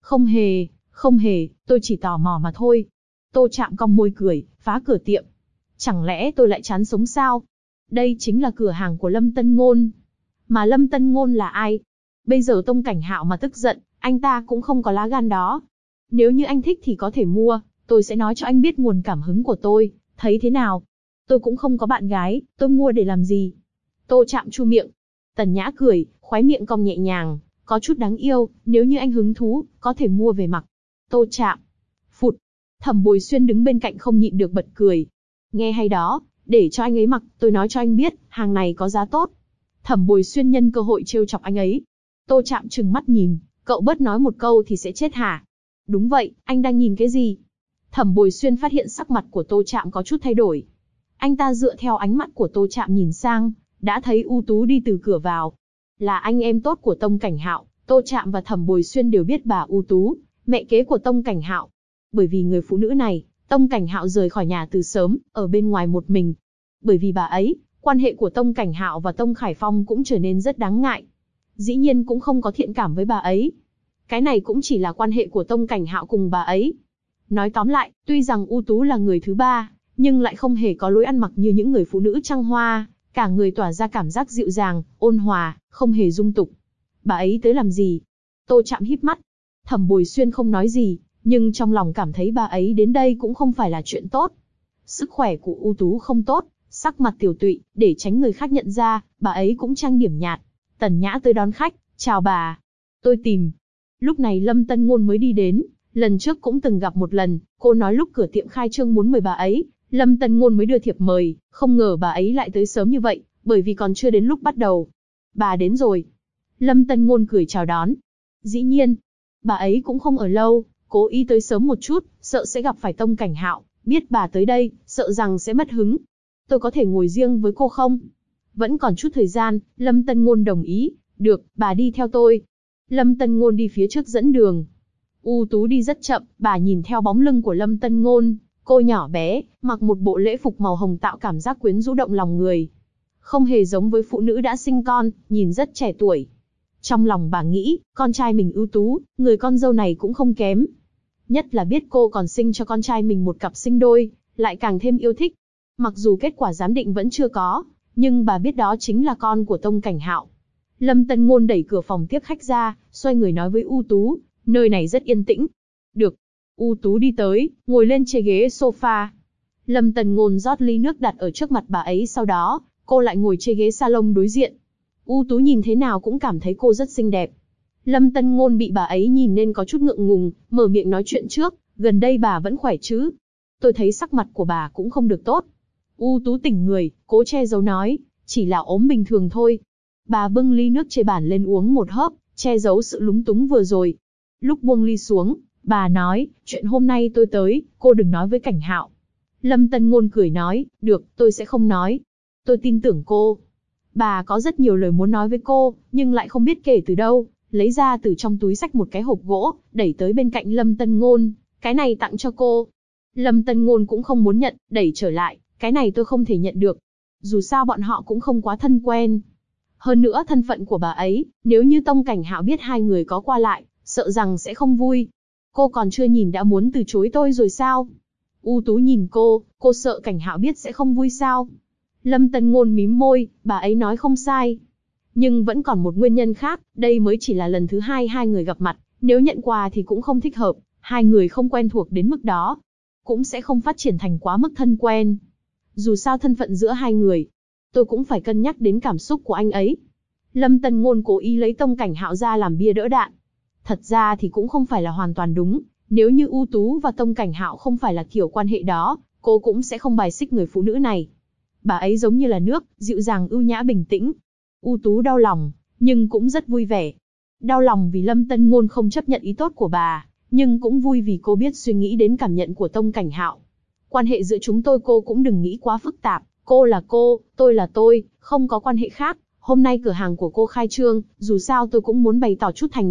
Không hề, tôi chỉ tò mò mà thôi. Tô Trạm cong môi cười, phá cửa tiệm. Chẳng lẽ tôi lại chán sống sao? Đây chính là cửa hàng của Lâm Tân Ngôn. Mà Lâm Tân Ngôn là ai? Bây giờ Tông Cảnh Hạo mà tức giận, anh ta cũng không có lá gan đó. Nếu như anh thích thì có thể mua, tôi sẽ nói cho anh biết nguồn cảm hứng của tôi, thấy thế nào? Tôi cũng không có bạn gái, tôi mua để làm gì? Tô Trạm chu miệng. Tần Nhã cười, khóe miệng cong nhẹ nhàng, có chút đáng yêu, nếu như anh hứng thú, có thể mua về mặc. Tô Trạm. Phụt. Thẩm Bồi Xuyên đứng bên cạnh không nhịn được bật cười. Nghe hay đó, để cho anh ấy mặc, tôi nói cho anh biết, hàng này có giá tốt. Thẩm Bồi Xuyên nhân cơ hội trêu chọc anh ấy. Tô Trạm trừng mắt nhìn, cậu bớt nói một câu thì sẽ chết hả? Đúng vậy, anh đang nhìn cái gì? Thẩm Bồi Xuyên phát hiện sắc mặt của Tô Trạm có chút thay đổi. Anh ta dựa theo ánh mắt của Tô Trạm nhìn sang, đã thấy U Tú đi từ cửa vào. Là anh em tốt của Tông Cảnh Hạo, Tô Trạm và Thẩm Bồi Xuyên đều biết bà U Tú, mẹ kế của Tông Cảnh Hạo. Bởi vì người phụ nữ này, Tông Cảnh Hạo rời khỏi nhà từ sớm, ở bên ngoài một mình. Bởi vì bà ấy, quan hệ của Tông Cảnh Hạo và Tông Khải Phong cũng trở nên rất đáng ngại. Dĩ nhiên cũng không có thiện cảm với bà ấy. Cái này cũng chỉ là quan hệ của Tông Cảnh Hạo cùng bà ấy. Nói tóm lại, tuy rằng U Tú là người thứ ba, nhưng lại không hề có lối ăn mặc như những người phụ nữ trăng hoa, cả người tỏa ra cảm giác dịu dàng, ôn hòa, không hề dung tục. Bà ấy tới làm gì? Tô Trạm híp mắt. Thẩm Bồi Xuyên không nói gì, nhưng trong lòng cảm thấy bà ấy đến đây cũng không phải là chuyện tốt. Sức khỏe của U Tú không tốt, sắc mặt tiểu tụy, để tránh người khác nhận ra, bà ấy cũng trang điểm nhạt. Tần Nhã tới đón khách, chào bà. Tôi tìm. Lúc này Lâm Tân Ngôn mới đi đến, lần trước cũng từng gặp một lần, cô nói lúc cửa tiệm khai trương muốn mời bà ấy, Lâm Tân Ngôn mới đưa thiệp mời, không ngờ bà ấy lại tới sớm như vậy, bởi vì còn chưa đến lúc bắt đầu. Bà đến rồi. Lâm Tân Ngôn cười chào đón. Dĩ nhiên, bà ấy cũng không ở lâu, cố ý tới sớm một chút, sợ sẽ gặp phải Tông Cảnh Hạo, biết bà tới đây, sợ rằng sẽ mất hứng. Tôi có thể ngồi riêng với cô không? Vẫn còn chút thời gian, Lâm Tân Ngôn đồng ý. Được, bà đi theo tôi. Lâm Tân Ngôn đi phía trước dẫn đường. U Tú đi rất chậm, bà nhìn theo bóng lưng của Lâm Tân Ngôn. Cô nhỏ bé, mặc một bộ lễ phục màu hồng tạo cảm giác quyến rũ động lòng người. Không hề giống với phụ nữ đã sinh con, nhìn rất trẻ tuổi. Trong lòng bà nghĩ, con trai mình ưu tú, người con dâu này cũng không kém. Nhất là biết cô còn sinh cho con trai mình một cặp sinh đôi, lại càng thêm yêu thích. Mặc dù kết quả giám định vẫn chưa có, nhưng bà biết đó chính là con của Tông Cảnh Hạo. Lâm Tân Ngôn đẩy cửa phòng tiếp khách ra, xoay người nói với U Tú, nơi này rất yên tĩnh. Được. U Tú đi tới, ngồi lên chiếc ghế sofa. Lâm Tân Ngôn rót ly nước đặt ở trước mặt bà ấy, sau đó, cô lại ngồi trên ghế salon đối diện. U Tú nhìn thế nào cũng cảm thấy cô rất xinh đẹp. Lâm Tân Ngôn bị bà ấy nhìn nên có chút ngượng ngùng, mở miệng nói chuyện trước, gần đây bà vẫn khỏe chứ? Tôi thấy sắc mặt của bà cũng không được tốt. U Tú tỉnh người, cố che giấu nói, chỉ là ốm bình thường thôi. Bà bưng ly nước trên bàn lên uống một hớp, che giấu sự lúng túng vừa rồi. Lúc buông ly xuống, bà nói, chuyện hôm nay tôi tới, cô đừng nói với Cảnh Hạo. Lâm Tân Ngôn cười nói, được, tôi sẽ không nói. Tôi tin tưởng cô. Bà có rất nhiều lời muốn nói với cô, nhưng lại không biết kể từ đâu, lấy ra từ trong túi xách một cái hộp gỗ, đẩy tới bên cạnh Lâm Tân Ngôn, cái này tặng cho cô. Lâm Tân Ngôn cũng không muốn nhận, đẩy trở lại, cái này tôi không thể nhận được. Dù sao bọn họ cũng không quá thân quen. Hơn nữa thân phận của bà ấy, nếu như Tông Cảnh Hạo biết hai người có qua lại, sợ rằng sẽ không vui. Cô còn chưa nhìn đã muốn từ chối tôi rồi sao? U Tú nhìn cô sợ Cảnh Hạo biết sẽ không vui sao? Lâm Tân Ngôn mím môi, bà ấy nói không sai. Nhưng vẫn còn một nguyên nhân khác, đây mới chỉ là lần thứ hai hai người gặp mặt, nếu nhận quà thì cũng không thích hợp, hai người không quen thuộc đến mức đó. Cũng sẽ không phát triển thành quá mức thân quen. Dù sao thân phận giữa hai người, tôi cũng phải cân nhắc đến cảm xúc của anh ấy. Lâm Tân Ngôn cố ý lấy Tông Cảnh Hạo ra làm bia đỡ đạn. Thật ra thì cũng không phải là hoàn toàn đúng, nếu như U Tú và Tông Cảnh Hạo không phải là kiểu quan hệ đó, cô cũng sẽ không bài xích người phụ nữ này. Bà ấy giống như là nước, dịu dàng ưu nhã bình tĩnh. U Tú đau lòng, nhưng cũng rất vui vẻ. Đau lòng vì Lâm Tân Ngôn không chấp nhận ý tốt của bà, nhưng cũng vui vì cô biết suy nghĩ đến cảm nhận của Tông Cảnh Hạo. Quan hệ giữa chúng tôi cô cũng đừng nghĩ quá phức tạp, cô là cô, tôi là tôi, không có quan hệ khác. Hôm nay cửa hàng của cô khai trương, dù sao tôi cũng muốn bày tỏ chút thành ý,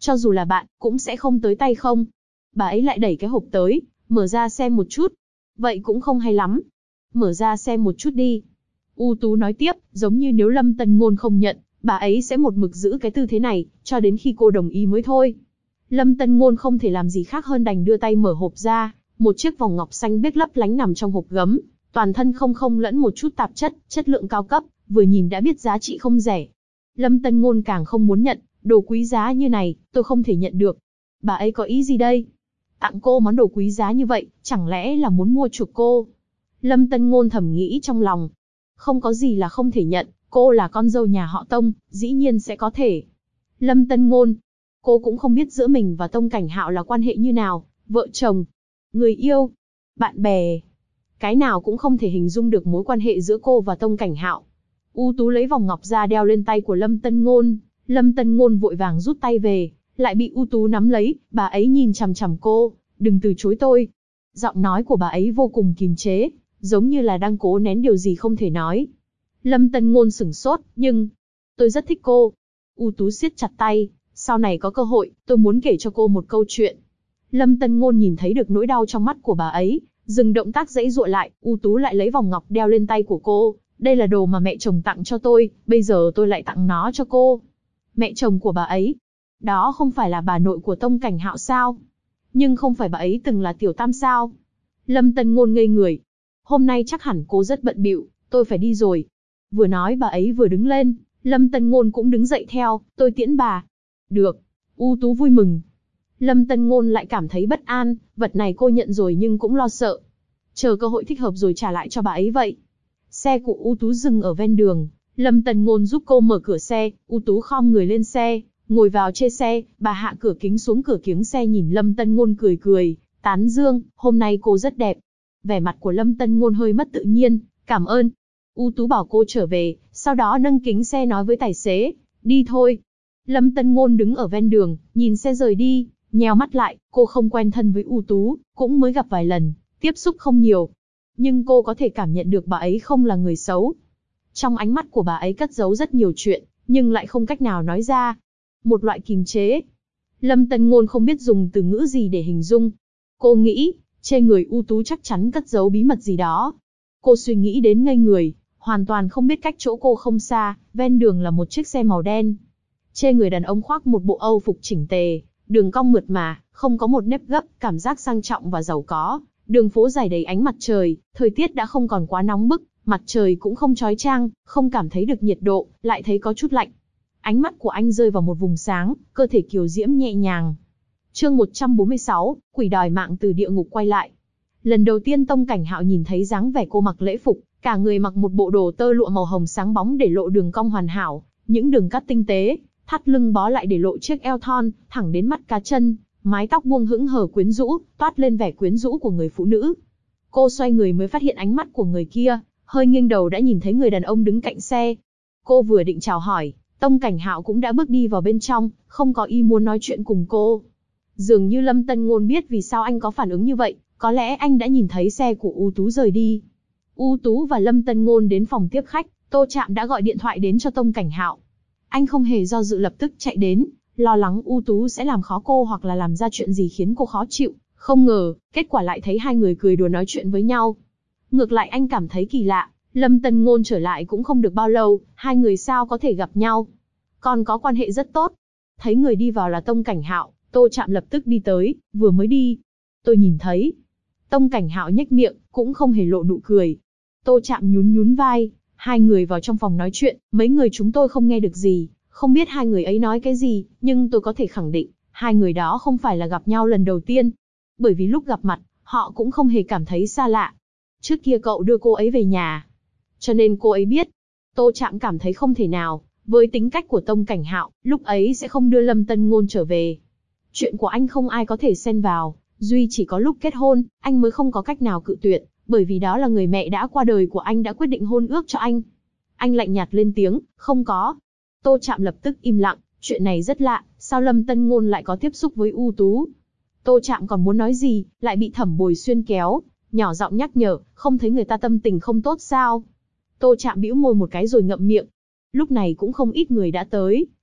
cho dù là bạn, cũng sẽ không tới tay không. Bà ấy lại đẩy cái hộp tới, mở ra xem một chút. Vậy cũng không hay lắm. Mở ra xem một chút đi. U Tú nói tiếp, giống như nếu Lâm Tân Ngôn không nhận, bà ấy sẽ một mực giữ cái tư thế này, cho đến khi cô đồng ý mới thôi. Lâm Tân Ngôn không thể làm gì khác hơn đành đưa tay mở hộp ra, một chiếc vòng ngọc xanh biếc lấp lánh nằm trong hộp gấm, toàn thân không lẫn một chút tạp chất, chất lượng cao cấp, vừa nhìn đã biết giá trị không rẻ. Lâm Tân Ngôn càng không muốn nhận, đồ quý giá như này, tôi không thể nhận được. Bà ấy có ý gì đây? Tặng cô món đồ quý giá như vậy, chẳng lẽ là muốn mua chuộc cô? Lâm Tân Ngôn thầm nghĩ trong lòng. Không có gì là không thể nhận, cô là con dâu nhà họ Tông, dĩ nhiên sẽ có thể. Lâm Tân Ngôn, cô cũng không biết giữa mình và Tông Cảnh Hạo là quan hệ như nào, vợ chồng, người yêu, bạn bè. Cái nào cũng không thể hình dung được mối quan hệ giữa cô và Tông Cảnh Hạo. U Tú lấy vòng ngọc ra đeo lên tay của Lâm Tân Ngôn. Lâm Tân Ngôn vội vàng rút tay về, lại bị U Tú nắm lấy, bà ấy nhìn chằm chằm cô, đừng từ chối tôi. Giọng nói của bà ấy vô cùng kiềm chế, giống như là đang cố nén điều gì không thể nói. Lâm Tân Ngôn sửng sốt, nhưng, tôi rất thích cô. U Tú siết chặt tay, sau này có cơ hội, tôi muốn kể cho cô một câu chuyện. Lâm Tân Ngôn nhìn thấy được nỗi đau trong mắt của bà ấy, dừng động tác giãy giụa lại, U Tú lại lấy vòng ngọc đeo lên tay của cô. Đây là đồ mà mẹ chồng tặng cho tôi, bây giờ tôi lại tặng nó cho cô. Mẹ chồng của bà ấy, đó không phải là bà nội của Tông Cảnh Hạo sao? Nhưng không phải bà ấy từng là tiểu tam sao? Lâm Tân Ngôn ngây người. Hôm nay chắc hẳn cô rất bận bịu, tôi phải đi rồi. Vừa nói bà ấy vừa đứng lên, Lâm Tân Ngôn cũng đứng dậy theo, tôi tiễn bà. Được. U Tú vui mừng. Lâm Tân Ngôn lại cảm thấy bất an, vật này cô nhận rồi nhưng cũng lo sợ. Chờ cơ hội thích hợp rồi trả lại cho bà ấy vậy. Xe của U Tú dừng ở ven đường, Lâm Tân Ngôn giúp cô mở cửa xe, U Tú khom người lên xe, ngồi vào trên xe, bà hạ cửa kính xuống cửa kiếng xe nhìn Lâm Tân Ngôn cười cười, tán dương, hôm nay cô rất đẹp. Vẻ mặt của Lâm Tân Ngôn hơi mất tự nhiên, cảm ơn. U Tú bảo cô trở về, sau đó nâng kính xe nói với tài xế, đi thôi. Lâm Tân Ngôn đứng ở ven đường, nhìn xe rời đi, nheo mắt lại, cô không quen thân với U Tú, cũng mới gặp vài lần, tiếp xúc không nhiều. Nhưng cô có thể cảm nhận được bà ấy không là người xấu. Trong ánh mắt của bà ấy cất giấu rất nhiều chuyện, nhưng lại không cách nào nói ra. Một loại kiềm chế. Lâm Tân Ngôn không biết dùng từ ngữ gì để hình dung. Cô nghĩ, trên người U Tú chắc chắn cất giấu bí mật gì đó. Cô suy nghĩ đến ngây người, hoàn toàn không biết cách chỗ cô không xa, ven đường là một chiếc xe màu đen. Trên người đàn ông khoác một bộ Âu phục chỉnh tề, đường cong mượt mà, không có một nếp gấp, cảm giác sang trọng và giàu có. Đường phố dài đầy ánh mặt trời, thời tiết đã không còn quá nóng bức, mặt trời cũng không chói chang, không cảm thấy được nhiệt độ, lại thấy có chút lạnh. Ánh mắt của anh rơi vào một vùng sáng, cơ thể kiều diễm nhẹ nhàng. Chương 146, quỷ đòi mạng từ địa ngục quay lại. Lần đầu tiên Tông Cảnh Hạo nhìn thấy dáng vẻ cô mặc lễ phục, cả người mặc một bộ đồ tơ lụa màu hồng sáng bóng để lộ đường cong hoàn hảo, những đường cắt tinh tế, thắt lưng bó lại để lộ chiếc eo thon, thẳng đến mắt cá chân, mái tóc buông hững hờ quyến rũ, toát lên vẻ quyến rũ của người phụ nữ. Cô xoay người mới phát hiện ánh mắt của người kia, hơi nghiêng đầu đã nhìn thấy người đàn ông đứng cạnh xe. Cô vừa định chào hỏi, Tông Cảnh Hạo cũng đã bước đi vào bên trong, không có ý muốn nói chuyện cùng cô. Dường như Lâm Tân Ngôn biết vì sao anh có phản ứng như vậy, có lẽ anh đã nhìn thấy xe của U Tú rời đi. U Tú và Lâm Tân Ngôn đến phòng tiếp khách, Tô Trạm đã gọi điện thoại đến cho Tông Cảnh Hạo. Anh không hề do dự lập tức chạy đến, lo lắng U Tú sẽ làm khó cô hoặc là làm ra chuyện gì khiến cô khó chịu. Không ngờ, kết quả lại thấy hai người cười đùa nói chuyện với nhau. Ngược lại anh cảm thấy kỳ lạ, Lâm Tân Ngôn trở lại cũng không được bao lâu, hai người sao có thể gặp nhau. Còn có quan hệ rất tốt. Thấy người đi vào là Tông Cảnh Hạo, Tô Trạm lập tức đi tới, vừa mới đi. Tôi nhìn thấy. Tông Cảnh Hạo nhếch miệng, cũng không hề lộ nụ cười. Tô Trạm nhún nhún vai, hai người vào trong phòng nói chuyện, mấy người chúng tôi không nghe được gì, không biết hai người ấy nói cái gì, nhưng tôi có thể khẳng định, hai người đó không phải là gặp nhau lần đầu tiên. Bởi vì lúc gặp mặt, họ cũng không hề cảm thấy xa lạ. Trước kia cậu đưa cô ấy về nhà, cho nên cô ấy biết. Tô Trạm cảm thấy không thể nào, với tính cách của Tông Cảnh Hạo, lúc ấy sẽ không đưa Lâm Tân Ngôn trở về. Chuyện của anh không ai có thể xen vào, duy chỉ có lúc kết hôn, anh mới không có cách nào cự tuyệt, bởi vì đó là người mẹ đã qua đời của anh đã quyết định hôn ước cho anh. Anh lạnh nhạt lên tiếng, không có. Tô Trạm lập tức im lặng, chuyện này rất lạ, sao Lâm Tân Ngôn lại có tiếp xúc với U Tú? Tô Trạm còn muốn nói gì, lại bị Thẩm Bồi Xuyên kéo, nhỏ giọng nhắc nhở, không thấy người ta tâm tình không tốt sao? Tô Trạm bĩu môi một cái rồi ngậm miệng. Lúc này cũng không ít người đã tới,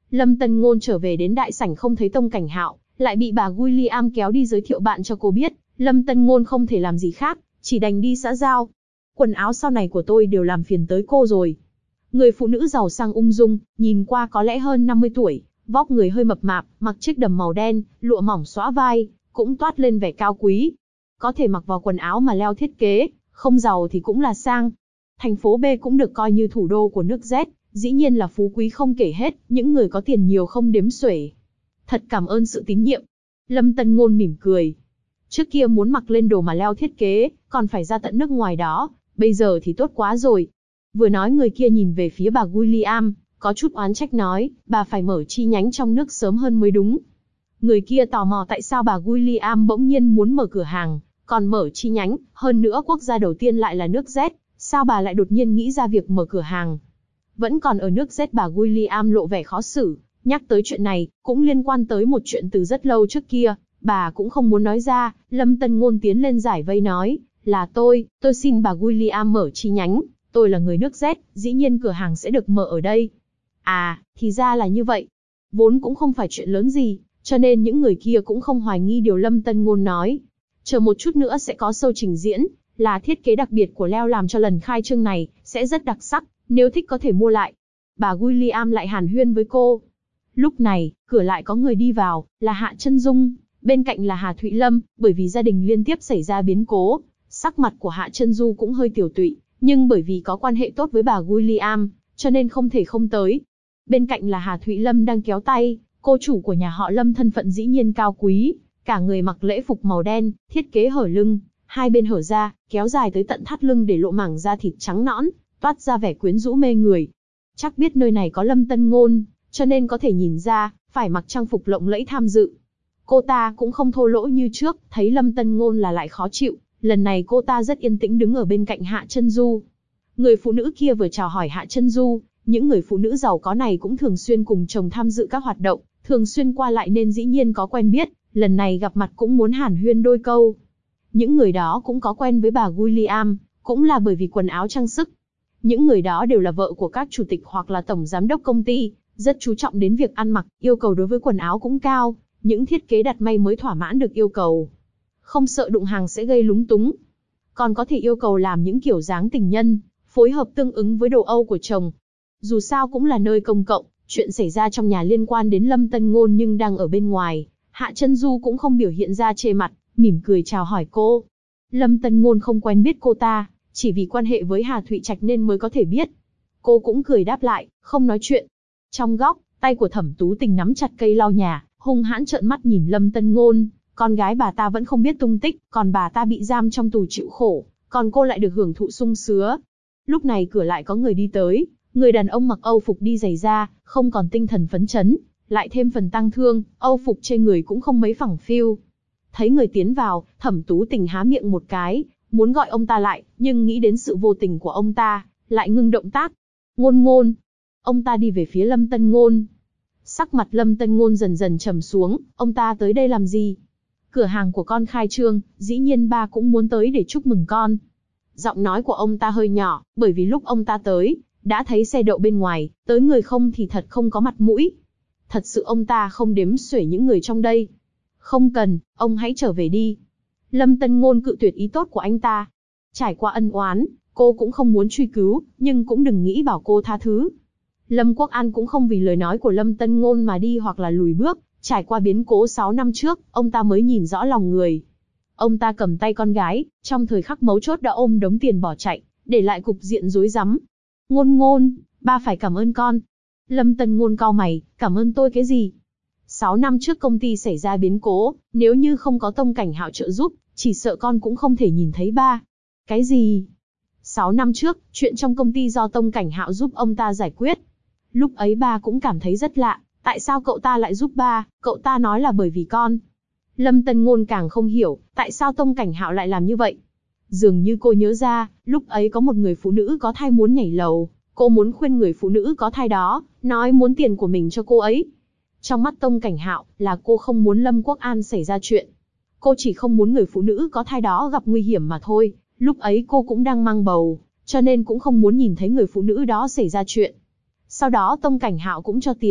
Lâm Tân Ngôn trở về đến đại sảnh không thấy Tông Cảnh Hạo, lại bị bà William kéo đi giới thiệu bạn cho cô biết. Lâm Tân Ngôn không thể làm gì khác, chỉ đành đi xã giao. Quần áo sau này của tôi đều làm phiền tới cô rồi. Người phụ nữ giàu sang ung dung, nhìn qua có lẽ hơn 50 tuổi, vóc người hơi mập mạp, mặc chiếc đầm màu đen, lụa mỏng xõa vai, cũng toát lên vẻ cao quý. Có thể mặc vào quần áo mà Leo thiết kế, không giàu thì cũng là sang. Thành phố B cũng được coi như thủ đô của nước Z, dĩ nhiên là phú quý không kể hết, những người có tiền nhiều không đếm xuể. Thật cảm ơn sự tín nhiệm. Lâm Tân Ngôn mỉm cười. Trước kia muốn mặc lên đồ mà Leo thiết kế, còn phải ra tận nước ngoài đó, bây giờ thì tốt quá rồi. Vừa nói người kia nhìn về phía bà William, có chút oán trách nói, bà phải mở chi nhánh trong nước sớm hơn mới đúng. Người kia tò mò tại sao bà William bỗng nhiên muốn mở cửa hàng, còn mở chi nhánh, hơn nữa quốc gia đầu tiên lại là nước Z, sao bà lại đột nhiên nghĩ ra việc mở cửa hàng. Vẫn còn ở nước Z, bà William lộ vẻ khó xử, nhắc tới chuyện này, cũng liên quan tới một chuyện từ rất lâu trước kia, bà cũng không muốn nói ra. Lâm Tân Ngôn tiến lên giải vây nói, là tôi xin bà William mở chi nhánh, tôi là người nước Z, dĩ nhiên cửa hàng sẽ được mở ở đây. À, thì ra là như vậy. Vốn cũng không phải chuyện lớn gì, cho nên những người kia cũng không hoài nghi điều Lâm Tân Ngôn nói. Chờ một chút nữa sẽ có show trình diễn, là thiết kế đặc biệt của Leo làm cho lần khai trương này, sẽ rất đặc sắc, nếu thích có thể mua lại. Bà William lại hàn huyên với cô. Lúc này, cửa lại có người đi vào, là Hạ Chân Dung, bên cạnh là Hà Thụy Lâm, bởi vì gia đình liên tiếp xảy ra biến cố, sắc mặt của Hạ Chân Du cũng hơi tiểu tụy, nhưng bởi vì có quan hệ tốt với bà William, cho nên không thể không tới. Bên cạnh là Hà Thụy Lâm đang kéo tay, cô chủ của nhà họ Lâm thân phận dĩ nhiên cao quý, cả người mặc lễ phục màu đen, thiết kế hở lưng, hai bên hở ra, kéo dài tới tận thắt lưng để lộ mảng da thịt trắng nõn, toát ra vẻ quyến rũ mê người. Chắc biết nơi này có Lâm Tân Ngôn, cho nên có thể nhìn ra, phải mặc trang phục lộng lẫy tham dự. Cô ta cũng không thô lỗ như trước, thấy Lâm Tân Ngôn là lại khó chịu, lần này cô ta rất yên tĩnh đứng ở bên cạnh Hạ Chân Du. Người phụ nữ kia vừa chào hỏi Hạ Chân Du, những người phụ nữ giàu có này cũng thường xuyên cùng chồng tham dự các hoạt động, thường xuyên qua lại nên dĩ nhiên có quen biết, lần này gặp mặt cũng muốn hàn huyên đôi câu. Những người đó cũng có quen với bà William, cũng là bởi vì quần áo trang sức. Những người đó đều là vợ của các chủ tịch hoặc là tổng giám đốc công ty, rất chú trọng đến việc ăn mặc, yêu cầu đối với quần áo cũng cao, những thiết kế đặt may mới thỏa mãn được yêu cầu. Không sợ đụng hàng sẽ gây lúng túng. Còn có thể yêu cầu làm những kiểu dáng tình nhân, phối hợp tương ứng với đồ Âu của chồng. Dù sao cũng là nơi công cộng, chuyện xảy ra trong nhà liên quan đến Lâm Tân Ngôn nhưng đang ở bên ngoài. Hạ Chân Du cũng không biểu hiện ra chê mặt, mỉm cười chào hỏi cô. Lâm Tân Ngôn không quen biết cô ta, chỉ vì quan hệ với Hà Thụy Trạch nên mới có thể biết. Cô cũng cười đáp lại, không nói chuyện. Trong góc, tay của Thẩm Tú Tình nắm chặt cây lau nhà, hung hãn trợn mắt nhìn Lâm Tân Ngôn. Con gái bà ta vẫn không biết tung tích, còn bà ta bị giam trong tù chịu khổ, còn cô lại được hưởng thụ sung sướng. Lúc này cửa lại có người đi tới, người đàn ông mặc Âu phục đi giày da, không còn tinh thần phấn chấn, lại thêm phần tang thương, Âu phục trên người cũng không mấy phẳng phiu. Thấy người tiến vào, Thẩm Tú Tình há miệng một cái, muốn gọi ông ta lại, nhưng nghĩ đến sự vô tình của ông ta, lại ngưng động tác. Ngôn Ngôn. Ông ta đi về phía Lâm Tân Ngôn. Sắc mặt Lâm Tân Ngôn dần dần trầm xuống, ông ta tới đây làm gì? Cửa hàng của con khai trương, dĩ nhiên ba cũng muốn tới để chúc mừng con. Giọng nói của ông ta hơi nhỏ, bởi vì lúc ông ta tới, đã thấy xe đậu bên ngoài, tới người không thì thật không có mặt mũi. Thật sự ông ta không đếm xuể những người trong đây. Không cần, ông hãy trở về đi. Lâm Tân Ngôn cự tuyệt ý tốt của anh ta. Trải qua ân oán, cô cũng không muốn truy cứu, nhưng cũng đừng nghĩ bảo cô tha thứ. Lâm Quốc An cũng không vì lời nói của Lâm Tân Ngôn mà đi hoặc là lùi bước. Trải qua biến cố 6 năm trước, ông ta mới nhìn rõ lòng người. Ông ta cầm tay con gái, trong thời khắc mấu chốt đã ôm đống tiền bỏ chạy, để lại cục diện rối rắm. Ngôn Ngôn, ba phải cảm ơn con. Lâm Tân Ngôn cau mày, cảm ơn tôi cái gì? 6 năm trước công ty xảy ra biến cố, nếu như không có Tông Cảnh Hạo trợ giúp, chỉ sợ con cũng không thể nhìn thấy ba. Cái gì? 6 năm trước, chuyện trong công ty do Tông Cảnh Hạo giúp ông ta giải quyết. Lúc ấy ba cũng cảm thấy rất lạ, tại sao cậu ta lại giúp ba, cậu ta nói là bởi vì con. Lâm Tân Ngôn càng không hiểu, tại sao Tông Cảnh Hạo lại làm như vậy. Dường như cô nhớ ra, lúc ấy có một người phụ nữ có thai muốn nhảy lầu, cô muốn khuyên người phụ nữ có thai đó, nói muốn tiền của mình cho cô ấy. Trong mắt Tông Cảnh Hạo, là cô không muốn Lâm Quốc An xảy ra chuyện. Cô chỉ không muốn người phụ nữ có thai đó gặp nguy hiểm mà thôi, lúc ấy cô cũng đang mang bầu, cho nên cũng không muốn nhìn thấy người phụ nữ đó xảy ra chuyện. Sau đó Tông Cảnh Hạo cũng cho tiền,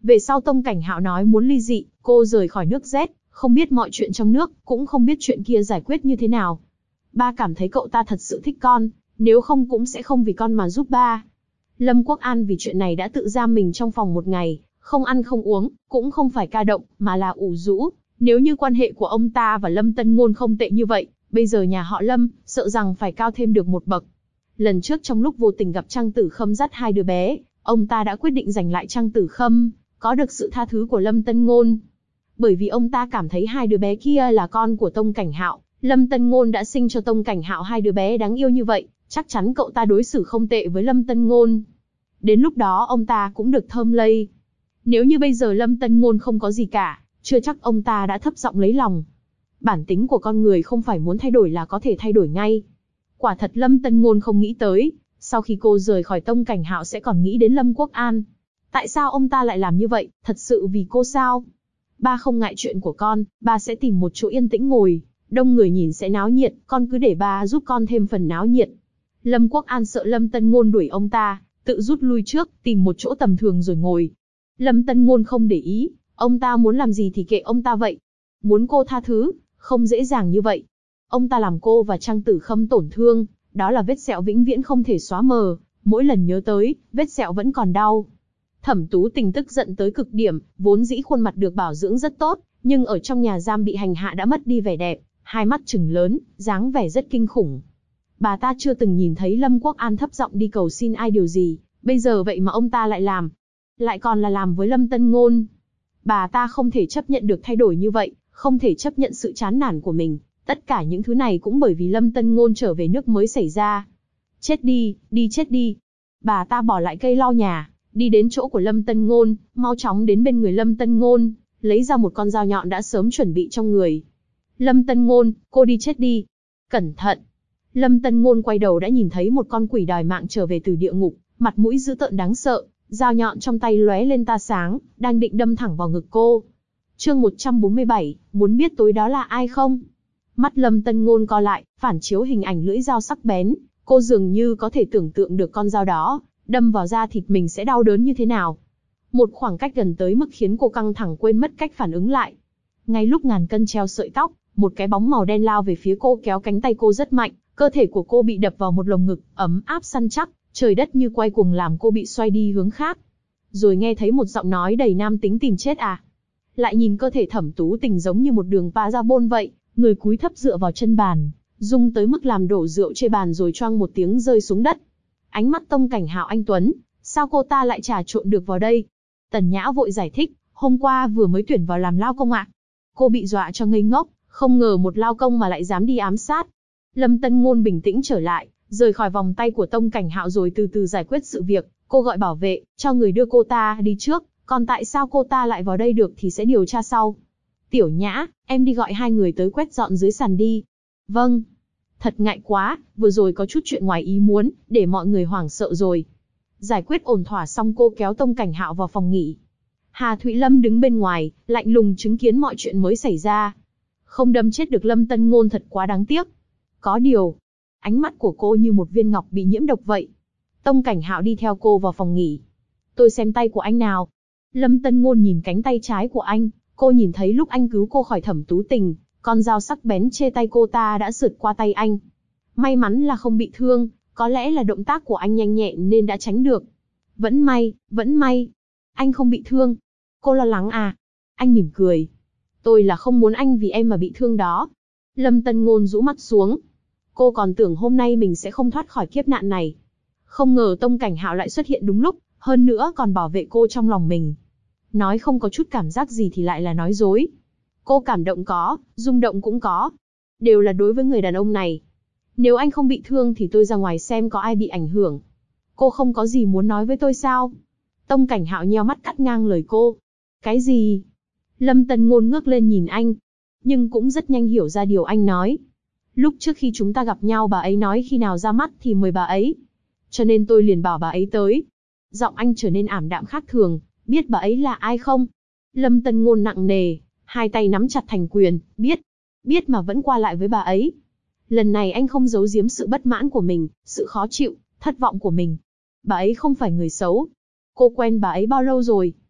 Về sau Tông Cảnh Hạo nói muốn ly dị, cô rời khỏi nước Z, không biết mọi chuyện trong nước, cũng không biết chuyện kia giải quyết như thế nào. Ba cảm thấy cậu ta thật sự thích con, nếu không cũng sẽ không vì con mà giúp ba. Lâm Quốc An vì chuyện này đã tự giam mình trong phòng một ngày, không ăn không uống, cũng không phải ca động, mà là ủ rũ. Nếu như quan hệ của ông ta và Lâm Tân Ngôn không tệ như vậy, bây giờ nhà họ Lâm, sợ rằng phải cao thêm được một bậc. Lần trước trong lúc vô tình gặp Trang Tử Khâm dắt hai đứa bé, ông ta đã quyết định giành lại Trang Tử Khâm, có được sự tha thứ của Lâm Tân Ngôn. Bởi vì ông ta cảm thấy hai đứa bé kia là con của Tông Cảnh Hạo, Lâm Tân Ngôn đã sinh cho Tông Cảnh Hạo hai đứa bé đáng yêu như vậy, chắc chắn cậu ta đối xử không tệ với Lâm Tân Ngôn. Đến lúc đó ông ta cũng được thơm lây. Nếu như bây giờ Lâm Tân Ngôn không có gì cả, chưa chắc ông ta đã thấp giọng lấy lòng. Bản tính của con người không phải muốn thay đổi là có thể thay đổi ngay. Quả thật Lâm Tân Ngôn không nghĩ tới, sau khi cô rời khỏi Tông Cảnh Hạo sẽ còn nghĩ đến Lâm Quốc An. Tại sao ông ta lại làm như vậy, thật sự vì cô sao? Ba không ngại chuyện của con, ba sẽ tìm một chỗ yên tĩnh ngồi, đông người nhìn sẽ náo nhiệt, con cứ để ba giúp con thêm phần náo nhiệt. Lâm Quốc An sợ Lâm Tân Ngôn đuổi ông ta, tự rút lui trước, tìm một chỗ tầm thường rồi ngồi. Lâm Tân Ngôn không để ý, ông ta muốn làm gì thì kệ ông ta vậy. Muốn cô tha thứ, không dễ dàng như vậy. Ông ta làm cô và Trang Tử Khâm tổn thương, đó là vết sẹo vĩnh viễn không thể xóa mờ, mỗi lần nhớ tới, vết sẹo vẫn còn đau. Thẩm Tú Tình tức giận tới cực điểm, vốn dĩ khuôn mặt được bảo dưỡng rất tốt, nhưng ở trong nhà giam bị hành hạ đã mất đi vẻ đẹp, hai mắt trừng lớn, dáng vẻ rất kinh khủng. Bà ta chưa từng nhìn thấy Lâm Quốc An thấp giọng đi cầu xin ai điều gì, bây giờ vậy mà ông ta lại làm. Lại còn là làm với Lâm Tân Ngôn. Bà ta không thể chấp nhận được thay đổi như vậy, không thể chấp nhận sự chán nản của mình. Tất cả những thứ này cũng bởi vì Lâm Tân Ngôn trở về nước mới xảy ra. Chết đi, đi chết đi. Bà ta bỏ lại cây lau nhà, đi đến chỗ của Lâm Tân Ngôn, mau chóng đến bên người Lâm Tân Ngôn, lấy ra một con dao nhọn đã sớm chuẩn bị trong người. Lâm Tân Ngôn, cô đi chết đi. Cẩn thận. Lâm Tân Ngôn quay đầu đã nhìn thấy một con quỷ đòi mạng trở về từ địa ngục, mặt mũi dữ tợn đáng sợ, dao nhọn trong tay lóe lên tia sáng, đang định đâm thẳng vào ngực cô. Chương 147, muốn biết tối đó là ai không? Mắt Lâm Tân Ngôn co lại, phản chiếu hình ảnh lưỡi dao sắc bén, cô dường như có thể tưởng tượng được con dao đó, đâm vào da thịt mình sẽ đau đớn như thế nào. Một khoảng cách gần tới mức khiến cô căng thẳng quên mất cách phản ứng lại. Ngay lúc ngàn cân treo sợi tóc, một cái bóng màu đen lao về phía cô kéo cánh tay cô rất mạnh, cơ thể của cô bị đập vào một lồng ngực, ấm áp săn chắc, trời đất như quay cuồng làm cô bị xoay đi hướng khác. Rồi nghe thấy một giọng nói đầy nam tính tìm chết à. Lại nhìn cơ thể Thẩm Tú Tình giống như một đường parabol vậy, người cúi thấp dựa vào chân bàn, rung tới mức làm đổ rượu trên bàn rồi choang một tiếng rơi xuống đất. Ánh mắt Tông Cảnh Hạo anh tuấn, sao cô ta lại trà trộn được vào đây? Tần Nhã vội giải thích, hôm qua vừa mới tuyển vào làm lao công ạ. Cô bị dọa cho ngây ngốc, không ngờ một lao công mà lại dám đi ám sát. Lâm Tân Ngôn bình tĩnh trở lại, rời khỏi vòng tay của Tông Cảnh Hạo rồi từ từ giải quyết sự việc. Cô gọi bảo vệ, cho người đưa cô ta đi trước, còn tại sao cô ta lại vào đây được thì sẽ điều tra sau. Tiểu Nhã, em đi gọi hai người tới quét dọn dưới sàn đi. Vâng. Thật ngại quá, vừa rồi có chút chuyện ngoài ý muốn, để mọi người hoảng sợ rồi. Giải quyết ổn thỏa xong cô kéo Tông Cảnh Hạo vào phòng nghỉ. Hà Thụy Lâm đứng bên ngoài, lạnh lùng chứng kiến mọi chuyện mới xảy ra. Không đâm chết được Lâm Tân Ngôn thật quá đáng tiếc. Có điều, ánh mắt của cô như một viên ngọc bị nhiễm độc vậy. Tông Cảnh Hạo đi theo cô vào phòng nghỉ. Tôi xem tay của anh nào. Lâm Tân Ngôn nhìn cánh tay trái của anh, cô nhìn thấy lúc anh cứu cô khỏi Thẩm Tú Tình, con dao sắc bén trên tay cô ta đã sượt qua tay anh. May mắn là không bị thương, có lẽ là động tác của anh nhanh nhẹn nên đã tránh được. Vẫn may. Anh không bị thương. Cô lo lắng à? Anh mỉm cười. Tôi là không muốn anh vì em mà bị thương đó. Lâm Tân Ngôn rũ mắt xuống. Cô còn tưởng hôm nay mình sẽ không thoát khỏi kiếp nạn này. Không ngờ Tông Cảnh Hạo lại xuất hiện đúng lúc, hơn nữa còn bảo vệ cô trong lòng mình. Nói không có chút cảm giác gì thì lại là nói dối. Cô cảm động có, rung động cũng có. Đều là đối với người đàn ông này. Nếu anh không bị thương thì tôi ra ngoài xem có ai bị ảnh hưởng. Cô không có gì muốn nói với tôi sao? Tông Cảnh Hạo nheo mắt cắt ngang lời cô. Cái gì? Lâm Tân Ngôn ngước lên nhìn anh. Nhưng cũng rất nhanh hiểu ra điều anh nói. Lúc trước khi chúng ta gặp nhau bà ấy nói khi nào ra mắt thì mời bà ấy. Cho nên tôi liền bảo bà ấy tới. Giọng anh trở nên ảm đạm khác thường. Biết bà ấy là ai không? Lâm Tân Ngôn nặng nề, hai tay nắm chặt thành quyền. Biết mà vẫn qua lại với bà ấy. Lần này anh không giấu giếm sự bất mãn của mình, sự khó chịu, thất vọng của mình. Bà ấy không phải người xấu. Cô quen bà ấy bao lâu rồi?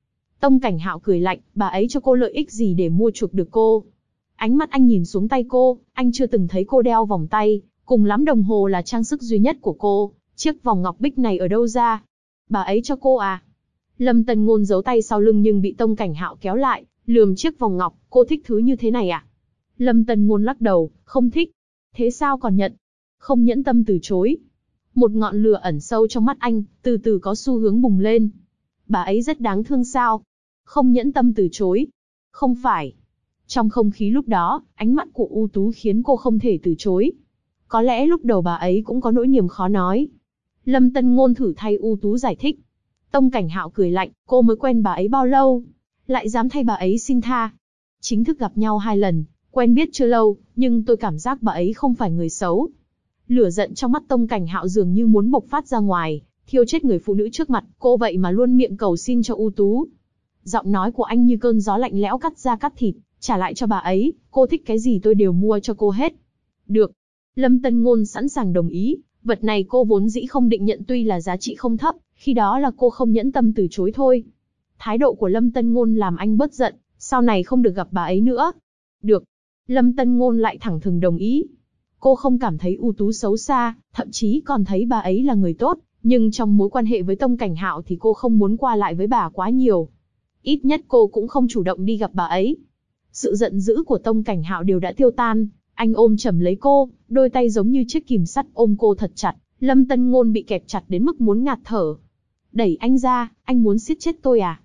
Tông Cảnh Hạo cười lạnh, bà ấy cho cô lợi ích gì để mua chuộc được cô? Ánh mắt anh nhìn xuống tay cô, anh chưa từng thấy cô đeo vòng tay, cùng lắm đồng hồ là trang sức duy nhất của cô, chiếc vòng ngọc bích này ở đâu ra? Bà ấy cho cô à? Lâm Tân Ngôn giấu tay sau lưng nhưng bị Tông Cảnh Hạo kéo lại, lườm chiếc vòng ngọc, cô thích thứ như thế này à? Lâm Tân Ngôn lắc đầu, không thích. Thế sao còn nhận? Không nhẫn tâm từ chối. Một ngọn lửa ẩn sâu trong mắt anh, từ từ có xu hướng bùng lên. Bà ấy rất đáng thương sao? Không nhẫn tâm từ chối. Không phải. Trong không khí lúc đó, ánh mắt của U Tú khiến cô không thể từ chối. Có lẽ lúc đầu bà ấy cũng có nỗi niềm khó nói. Lâm Tân Ngôn thử thay U Tú giải thích. Tông Cảnh Hạo cười lạnh, cô mới quen bà ấy bao lâu? Lại dám thay bà ấy xin tha. Chính thức gặp nhau 2 lần, quen biết chưa lâu, nhưng tôi cảm giác bà ấy không phải người xấu. Lửa giận trong mắt Tông Cảnh Hạo dường như muốn bộc phát ra ngoài, thiêu chết người phụ nữ trước mặt, cô vậy mà luôn miệng cầu xin cho U Tú. Giọng nói của anh như cơn gió lạnh lẽo cắt da cắt thịt, trả lại cho bà ấy, cô thích cái gì tôi đều mua cho cô hết. Được. Lâm Tân Ngôn sẵn sàng đồng ý, vật này cô vốn dĩ không định nhận tuy là giá trị không thấp, khi đó là cô không nhẫn tâm từ chối thôi. Thái độ của Lâm Tân Ngôn làm anh bớt giận, sau này không được gặp bà ấy nữa. Được. Lâm Tân Ngôn lại thẳng thừng đồng ý. Cô không cảm thấy U Tú xấu xa, thậm chí còn thấy bà ấy là người tốt, nhưng trong mối quan hệ với Tông Cảnh Hạo thì cô không muốn qua lại với bà quá nhiều. Ít nhất cô cũng không chủ động đi gặp bà ấy. Sự giận dữ của Tông Cảnh Hạo đều đã tiêu tan, anh ôm chầm lấy cô, đôi tay giống như chiếc kìm sắt ôm cô thật chặt, Lâm Tân Ngôn bị kẹp chặt đến mức muốn ngạt thở. Đẩy anh ra, anh muốn siết chết tôi à?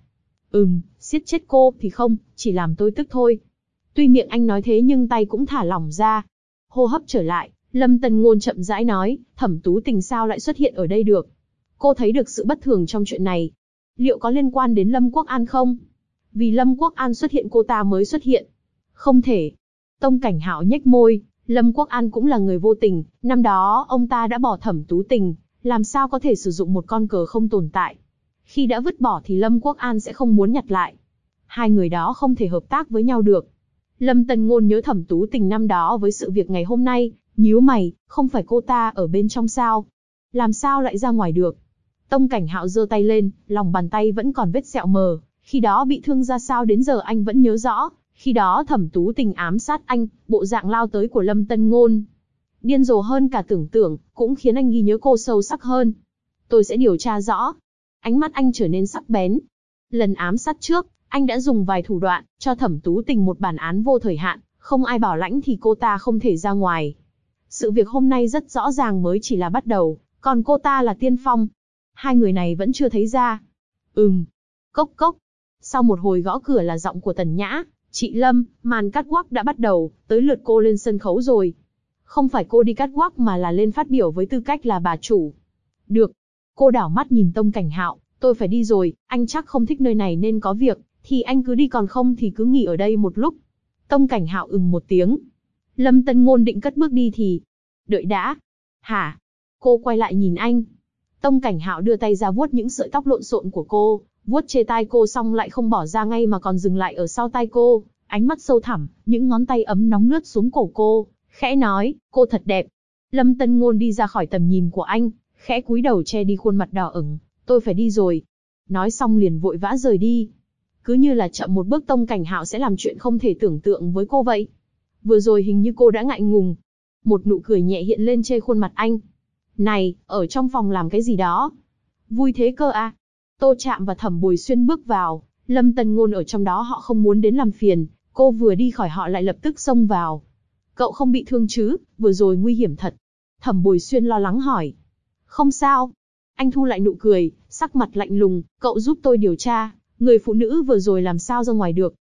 Siết chết cô thì không, chỉ làm tôi tức thôi. Tuy miệng anh nói thế nhưng tay cũng thả lỏng ra. Hô hấp trở lại, Lâm Tân Ngôn chậm rãi nói, Thẩm Tú Tình sao lại xuất hiện ở đây được? Cô thấy được sự bất thường trong chuyện này. Liệu có liên quan đến Lâm Quốc An không? Vì Lâm Quốc An xuất hiện cô ta mới xuất hiện. Không thể. Tông Cảnh Hạo nhếch môi, Lâm Quốc An cũng là người vô tình, năm đó ông ta đã bỏ Thẩm Tú Tình, làm sao có thể sử dụng một con cờ không tồn tại. Khi đã vứt bỏ thì Lâm Quốc An sẽ không muốn nhặt lại. Hai người đó không thể hợp tác với nhau được. Lâm Tân Ngôn nhớ Thẩm Tú Tình năm đó với sự việc ngày hôm nay, nhíu mày, không phải cô ta ở bên trong sao? Làm sao lại ra ngoài được? Tông Cảnh Hạo giơ tay lên, lòng bàn tay vẫn còn vết sẹo mờ, khi đó bị thương ra sao đến giờ anh vẫn nhớ rõ, khi đó Thẩm Tú Tình ám sát anh, bộ dạng lao tới của Lâm Tân Ngôn. Điên rồ hơn cả tưởng tượng, cũng khiến anh ghi nhớ cô sâu sắc hơn. Tôi sẽ điều tra rõ. Ánh mắt anh trở nên sắc bén. Lần ám sát trước, anh đã dùng vài thủ đoạn, cho Thẩm Tú Tình một bản án vô thời hạn, không ai bảo lãnh thì cô ta không thể ra ngoài. Sự việc hôm nay rất rõ ràng mới chỉ là bắt đầu, còn cô ta là tiên phong. Hai người này vẫn chưa thấy ra. Cốc cốc. Sau một hồi gõ cửa là giọng của Tần Nhã, chị Lâm, màn catwalk đã bắt đầu, tới lượt cô lên sân khấu rồi. Không phải cô đi catwalk mà là lên phát biểu với tư cách là bà chủ. Được. Cô đảo mắt nhìn Tông Cảnh Hạo, tôi phải đi rồi, anh chắc không thích nơi này nên có việc, thì anh cứ đi còn không thì cứ nghỉ ở đây một lúc. Tông Cảnh Hạo một tiếng. Lâm Tân Ngôn định cất bước đi thì... Đợi đã. Hả? Cô quay lại nhìn anh. Tông Cảnh Hạo đưa tay ra vuốt những sợi tóc lộn xộn của cô, vuốt chê tai cô xong lại không bỏ ra ngay mà còn dừng lại ở sau tai cô, ánh mắt sâu thẳm, những ngón tay ấm nóng lướt xuống cổ cô, khẽ nói, cô thật đẹp. Lâm Tân Ngôn đi ra khỏi tầm nhìn của anh, khẽ cúi đầu che đi khuôn mặt đỏ ửng, tôi phải đi rồi. Nói xong liền vội vã rời đi. Cứ như là chậm một bước Tông Cảnh Hạo sẽ làm chuyện không thể tưởng tượng với cô vậy. Vừa rồi hình như cô đã ngại ngùng. Một nụ cười nhẹ hiện lên trên khuôn mặt anh. Này, ở trong phòng làm cái gì đó? Vui thế cơ à? Tô Trạm và Thẩm Bồi Xuyên bước vào, Lâm Tân Ngôn ở trong đó họ không muốn đến làm phiền, cô vừa đi khỏi họ lại lập tức xông vào. Cậu không bị thương chứ, vừa rồi nguy hiểm thật. Thẩm Bồi Xuyên lo lắng hỏi. Không sao. Anh thu lại nụ cười, sắc mặt lạnh lùng, cậu giúp tôi điều tra, người phụ nữ vừa rồi làm sao ra ngoài được.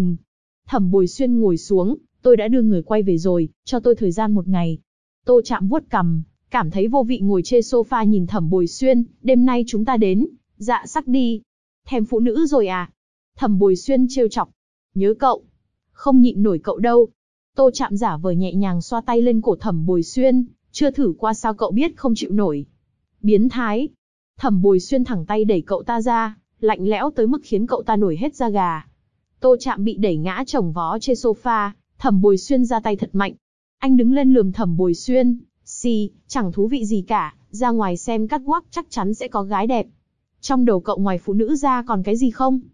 Thẩm Bồi Xuyên ngồi xuống, tôi đã đưa người quay về rồi, cho tôi thời gian 1 ngày. Tô Trạm vuốt cằm, cảm thấy vô vị ngồi trên sofa nhìn Thẩm Bồi Xuyên, đêm nay chúng ta đến, dạ sắc đi. Thèm phụ nữ rồi à? Thẩm Bồi Xuyên trêu chọc. Nhớ cậu. Không nhịn nổi cậu đâu. Tô Trạm giả vờ nhẹ nhàng xoa tay lên cổ Thẩm Bồi Xuyên, chưa thử qua sao cậu biết không chịu nổi. Biến thái. Thẩm Bồi Xuyên thẳng tay đẩy cậu ta ra, lạnh lẽo tới mức khiến cậu ta nổi hết da gà. Tô Trạm bị đẩy ngã chồng vó trên sofa, Thẩm Bồi Xuyên ra tay thật mạnh. Anh đứng lên lườm Thẩm Bồi Xuyên, chẳng thú vị gì cả, ra ngoài xem catwalk chắc chắn sẽ có gái đẹp. Trong đầu cậu ngoài phụ nữ ra còn cái gì không?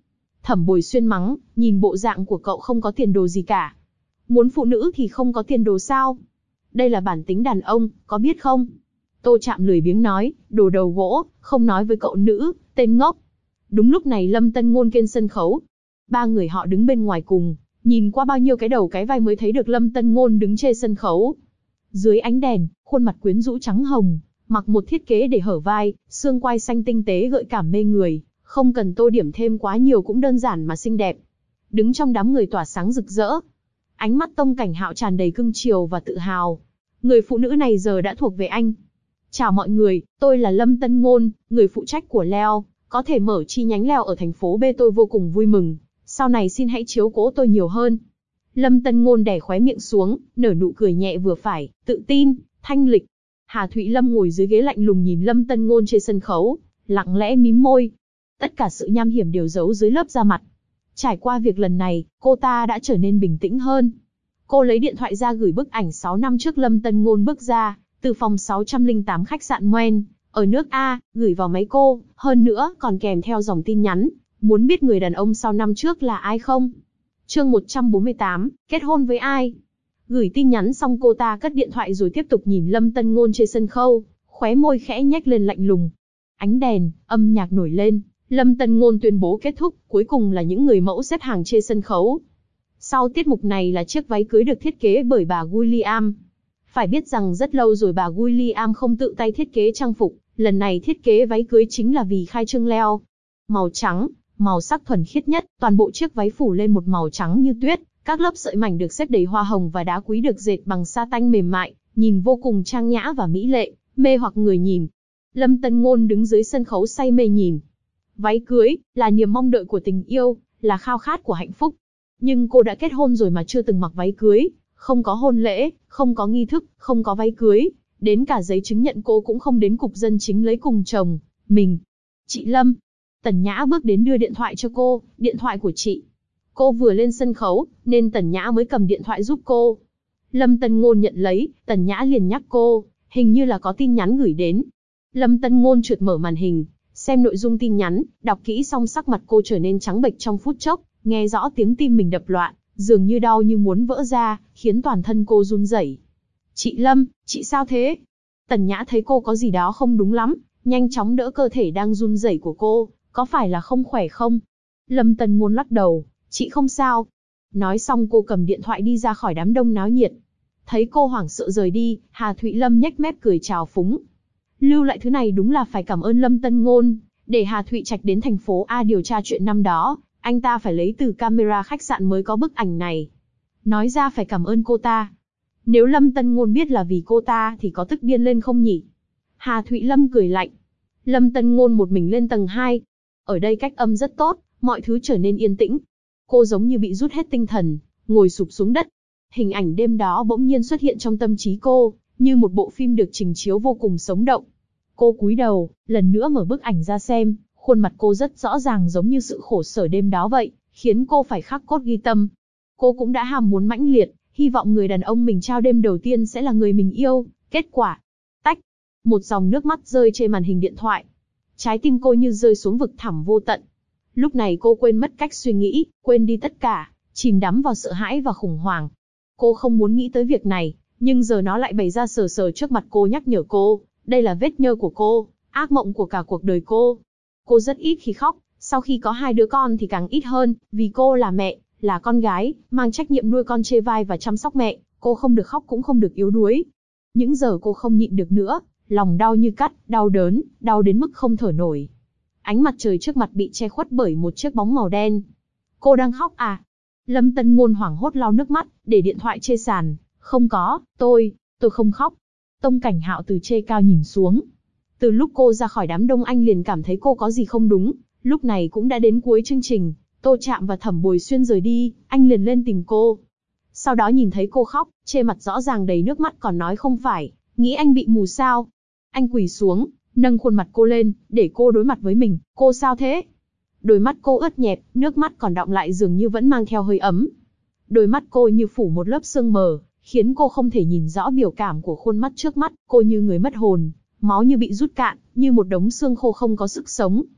Thẩm Bồi Xuyên mắng, nhìn bộ dạng của cậu không có tiền đồ gì cả. Muốn phụ nữ thì không có tiền đồ sao? Đây là bản tính đàn ông, có biết không? Tô Trạm lười biếng nói, đồ đầu gỗ, không nói với cậu nữ, tên ngốc. Đúng lúc này Lâm Tân Ngôn trên sân khấu. Ba người họ đứng bên ngoài cùng, nhìn qua bao nhiêu cái đầu cái vai mới thấy được Lâm Tân Ngôn đứng trên sân khấu. Dưới ánh đèn, khuôn mặt quyến rũ trắng hồng, mặc một thiết kế để hở vai, xương quai xanh tinh tế gợi cảm mê người, không cần tô điểm thêm quá nhiều cũng đơn giản mà xinh đẹp. Đứng trong đám người tỏa sáng rực rỡ. Ánh mắt Tông Cảnh Hạo tràn đầy cưng chiều và tự hào. Người phụ nữ này giờ đã thuộc về anh. Chào mọi người, tôi là Lâm Tân Ngôn, người phụ trách của Leo, có thể mở chi nhánh Leo ở thành phố B tôi vô cùng vui mừng. Sau này xin hãy chiếu cố tôi nhiều hơn. Lâm Tân Ngôn đè khóe miệng xuống, nở nụ cười nhẹ vừa phải, tự tin, thanh lịch. Hà Thụy Lâm ngồi dưới ghế lạnh lùng nhìn Lâm Tân Ngôn trên sân khấu, lặng lẽ mím môi. Tất cả sự nham hiểm đều giấu dưới lớp da mặt. Trải qua việc lần này, cô ta đã trở nên bình tĩnh hơn. Cô lấy điện thoại ra gửi bức ảnh 6 năm trước Lâm Tân Ngôn bước ra, từ phòng 608 khách sạn Moen, ở nước A, gửi vào máy cô, hơn nữa còn kèm theo dòng tin nhắn, muốn biết người đàn ông sau năm trước là ai không? Chương 148, kết hôn với ai? Gửi tin nhắn xong cô ta cất điện thoại rồi tiếp tục nhìn Lâm Tân Ngôn trên sân khấu, khóe môi khẽ nhếch lên lạnh lùng. Ánh đèn, âm nhạc nổi lên, Lâm Tân Ngôn tuyên bố kết thúc, cuối cùng là những người mẫu xếp hàng trên sân khấu. Sau tiết mục này là chiếc váy cưới được thiết kế bởi bà William. Phải biết rằng rất lâu rồi bà William không tự tay thiết kế trang phục, lần này thiết kế váy cưới chính là vì khai trương Leo. Màu trắng, màu sắc thuần khiết nhất, toàn bộ chiếc váy phủ lên một màu trắng như tuyết, các lớp sợi mảnh được xếp đầy hoa hồng và đá quý được dệt bằng sa tanh mềm mại, nhìn vô cùng trang nhã và mỹ lệ, mê hoặc người nhìn. Lâm Tân Ngôn đứng dưới sân khấu say mê nhìn. Váy cưới là niềm mong đợi của tình yêu, là khao khát của hạnh phúc. Nhưng cô đã kết hôn rồi mà chưa từng mặc váy cưới, không có hôn lễ, không có nghi thức, không có váy cưới, đến cả giấy chứng nhận cô cũng không đến cục dân chính lấy cùng chồng mình. Chị Lâm. Tần Nhã bước đến đưa điện thoại cho cô, điện thoại của chị. Cô vừa lên sân khấu, nên Tần Nhã mới cầm điện thoại giúp cô. Lâm Tân Ngôn nhận lấy, Tần Nhã liền nhắc cô, hình như là có tin nhắn gửi đến. Lâm Tân Ngôn trượt mở màn hình, xem nội dung tin nhắn, đọc kỹ xong sắc mặt cô trở nên trắng bệch trong phút chốc, nghe rõ tiếng tim mình đập loạn, dường như đau như muốn vỡ ra, khiến toàn thân cô run rẩy. Chị Lâm, chị sao thế? Tần Nhã thấy cô có gì đó không đúng lắm, nhanh chóng đỡ cơ thể đang run rẩy của cô, có phải là không khỏe không? Lâm Tân Ngôn lắc đầu, chị không sao. Nói xong cô cầm điện thoại đi ra khỏi đám đông náo nhiệt. Thấy cô hoảng sợ rời đi, Hà Thụy Lâm nhếch mép cười chào phúng. Lưu lại thứ này đúng là phải cảm ơn Lâm Tân Ngôn, để Hà Thụy Trạch đến thành phố A điều tra chuyện năm đó, anh ta phải lấy từ camera khách sạn mới có bức ảnh này. Nói ra phải cảm ơn cô ta. Nếu Lâm Tân Ngôn biết là vì cô ta thì có tức điên lên không nhỉ? Hà Thụy Lâm cười lạnh. Lâm Tân Ngôn một mình lên tầng 2. Ở đây cách âm rất tốt, mọi thứ trở nên yên tĩnh. Cô giống như bị rút hết tinh thần, ngồi sụp xuống đất. Hình ảnh đêm đó bỗng nhiên xuất hiện trong tâm trí cô, như một bộ phim được trình chiếu vô cùng sống động. Cô cúi đầu, lần nữa mở bức ảnh ra xem, khuôn mặt cô rất rõ ràng giống như sự khổ sở đêm đó vậy, khiến cô phải khắc cốt ghi tâm. Cô cũng đã ham muốn mãnh liệt, hy vọng người đàn ông mình trao đêm đầu tiên sẽ là người mình yêu. Kết quả, tách, một dòng nước mắt rơi trên màn hình điện thoại. Trái tim cô như rơi xuống vực thẳm vô tận. Lúc này cô quên mất cách suy nghĩ, quên đi tất cả, chìm đắm vào sợ hãi và khủng hoảng. Cô không muốn nghĩ tới việc này, nhưng giờ nó lại bày ra sờ sờ trước mặt cô nhắc nhở cô, đây là vết nhơ của cô, ác mộng của cả cuộc đời cô. Cô rất ít khi khóc, sau khi có 2 đứa con thì càng ít hơn, vì cô là mẹ, là con gái, mang trách nhiệm nuôi con chê vai và chăm sóc mẹ, cô không được khóc cũng không được yếu đuối. Những giờ cô không nhịn được nữa, lòng đau như cắt, đau đớn, đau đến mức không thở nổi. Ánh mặt trời trước mặt bị che khuất bởi một chiếc bóng màu đen. Cô đang khóc à? Lâm Tân Ngôn hoảng hốt lau nước mắt, để điện thoại trên sàn. Không có, tôi không khóc. Tông Cảnh Hạo từ trên cao nhìn xuống. Từ lúc cô ra khỏi đám đông anh liền cảm thấy cô có gì không đúng. Lúc này cũng đã đến cuối chương trình, Tô Trạm và Thẩm Bồi Xuyên rời đi, anh liền lên tìm cô. Sau đó nhìn thấy cô khóc, trên mặt rõ ràng đầy nước mắt còn nói không phải, nghĩ anh bị mù sao. Anh quỳ xuống, nâng khuôn mặt cô lên, để cô đối mặt với mình, cô sao thế? Đôi mắt cô ướt nhẹp, nước mắt còn đọng lại dường như vẫn mang theo hơi ấm. Đôi mắt cô như phủ một lớp sương mờ, khiến cô không thể nhìn rõ biểu cảm của khuôn mắt trước mắt, cô như người mất hồn, máu như bị rút cạn, như một đống xương khô không có sức sống.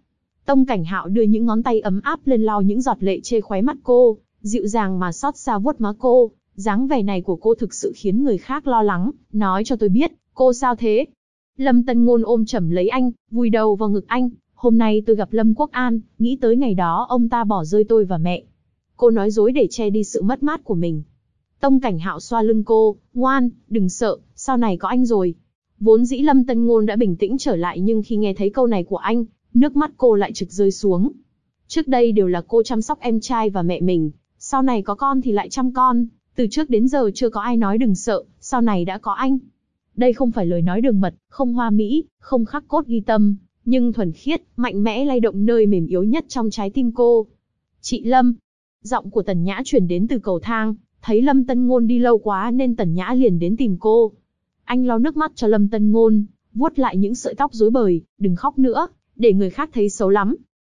Tông Cảnh Hạo đưa những ngón tay ấm áp lên lau những giọt lệ trên khóe mắt cô, dịu dàng mà xót xa vuốt má cô. Dáng vẻ này của cô thực sự khiến người khác lo lắng. Nói cho tôi biết, cô sao thế? Lâm Tân Ngôn ôm chầm lấy anh, vùi đầu vào ngực anh. Hôm nay tôi gặp Lâm Quốc An, nghĩ tới ngày đó ông ta bỏ rơi tôi và mẹ. Cô nói dối để che đi sự mất mát của mình. Tông Cảnh Hạo xoa lưng cô, ngoan, đừng sợ, sau này có anh rồi. Vốn dĩ Lâm Tân Ngôn đã bình tĩnh trở lại, nhưng khi nghe thấy câu này của anh, nước mắt cô lại trực rơi xuống. Trước đây đều là cô chăm sóc em trai và mẹ mình, sau này có con thì lại chăm con. Từ trước đến giờ chưa có ai nói đừng sợ, sau này đã có anh. Đây không phải lời nói đường mật, không hoa mỹ, không khắc cốt ghi tâm, nhưng thuần khiết, mạnh mẽ lay động nơi mềm yếu nhất trong trái tim cô. Chị Lâm. Giọng của Tần Nhã truyền đến từ cầu thang, thấy Lâm Tân Ngôn đi lâu quá nên Tần Nhã liền đến tìm cô. Anh lau nước mắt cho Lâm Tân Ngôn, vuốt lại những sợi tóc rối bời, đừng khóc nữa, để người khác thấy xấu lắm.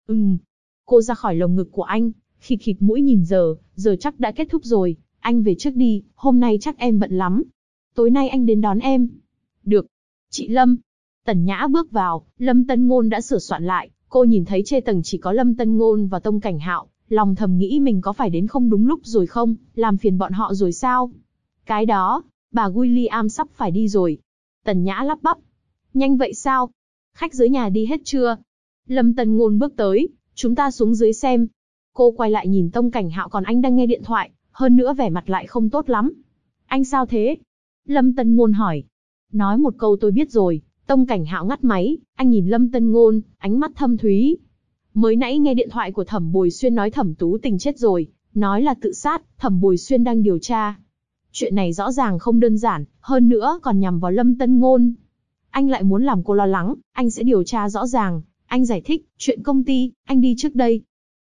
Cô ra khỏi lồng ngực của anh, khịt khịt mũi nhìn giờ chắc đã kết thúc rồi, anh về trước đi, hôm nay chắc em bận lắm. Tối nay anh đến đón em. Được. Chị Lâm. Tần Nhã bước vào, Lâm Tân Ngôn đã sửa soạn lại, cô nhìn thấy trên tầng chỉ có Lâm Tân Ngôn và Tông Cảnh Hạo, lòng thầm nghĩ mình có phải đến không đúng lúc rồi không, làm phiền bọn họ rồi sao? Cái đó, bà William sắp phải đi rồi. Tần Nhã lắp bắp. Nhanh vậy sao? Khách dưới nhà đi hết chưa? Lâm Tân Ngôn bước tới, chúng ta xuống dưới xem. Cô quay lại nhìn Tông Cảnh Hạo, còn anh đang nghe điện thoại, hơn nữa vẻ mặt lại không tốt lắm. Anh sao thế? Lâm Tân Ngôn hỏi. Nói một câu tôi biết rồi. Tông Cảnh Hạo ngắt máy, anh nhìn Lâm Tân Ngôn, ánh mắt thâm thúy. Mới nãy nghe điện thoại của Thẩm Bồi Xuyên nói Thẩm Tú Tình chết rồi, nói là tự sát, Thẩm Bồi Xuyên đang điều tra. Chuyện này rõ ràng không đơn giản, hơn nữa còn nhằm vào Lâm Tân Ngôn. Anh lại muốn làm cô lo lắng, anh sẽ điều tra rõ ràng. Anh giải thích, chuyện công ty, anh đi trước đây.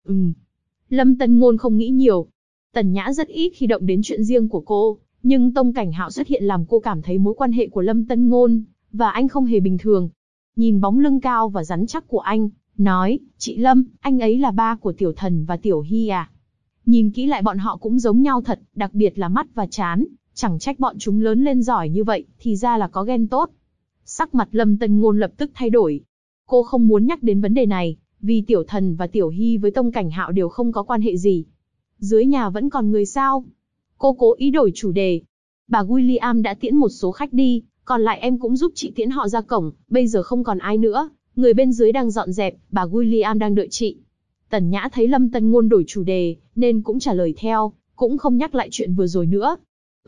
Lâm Tân Ngôn không nghĩ nhiều. Tần Nhã rất ít khi động đến chuyện riêng của cô, nhưng Tông Cảnh Hạo xuất hiện làm cô cảm thấy mối quan hệ của Lâm Tân Ngôn và anh không hề bình thường. Nhìn bóng lưng cao và rắn chắc của anh, nói, chị Lâm, anh ấy là ba của Tiểu Thần và Tiểu Hy à? Nhìn kỹ lại bọn họ cũng giống nhau thật, đặc biệt là mắt và trán, chẳng trách bọn chúng lớn lên giỏi như vậy, thì ra là có gen tốt. Sắc mặt Lâm Tân Ngôn lập tức thay đổi. Cô không muốn nhắc đến vấn đề này, vì Tiểu Thần và Tiểu Hy với Tông Cảnh Hạo đều không có quan hệ gì. Dưới nhà vẫn còn người sao? Cô cố ý đổi chủ đề. Bà William đã tiễn một số khách đi, còn lại em cũng giúp chị tiễn họ ra cổng, bây giờ không còn ai nữa, người bên dưới đang dọn dẹp, bà William đang đợi chị. Tần Nhã thấy Lâm Tân Ngôn đổi chủ đề, nên cũng trả lời theo, cũng không nhắc lại chuyện vừa rồi nữa.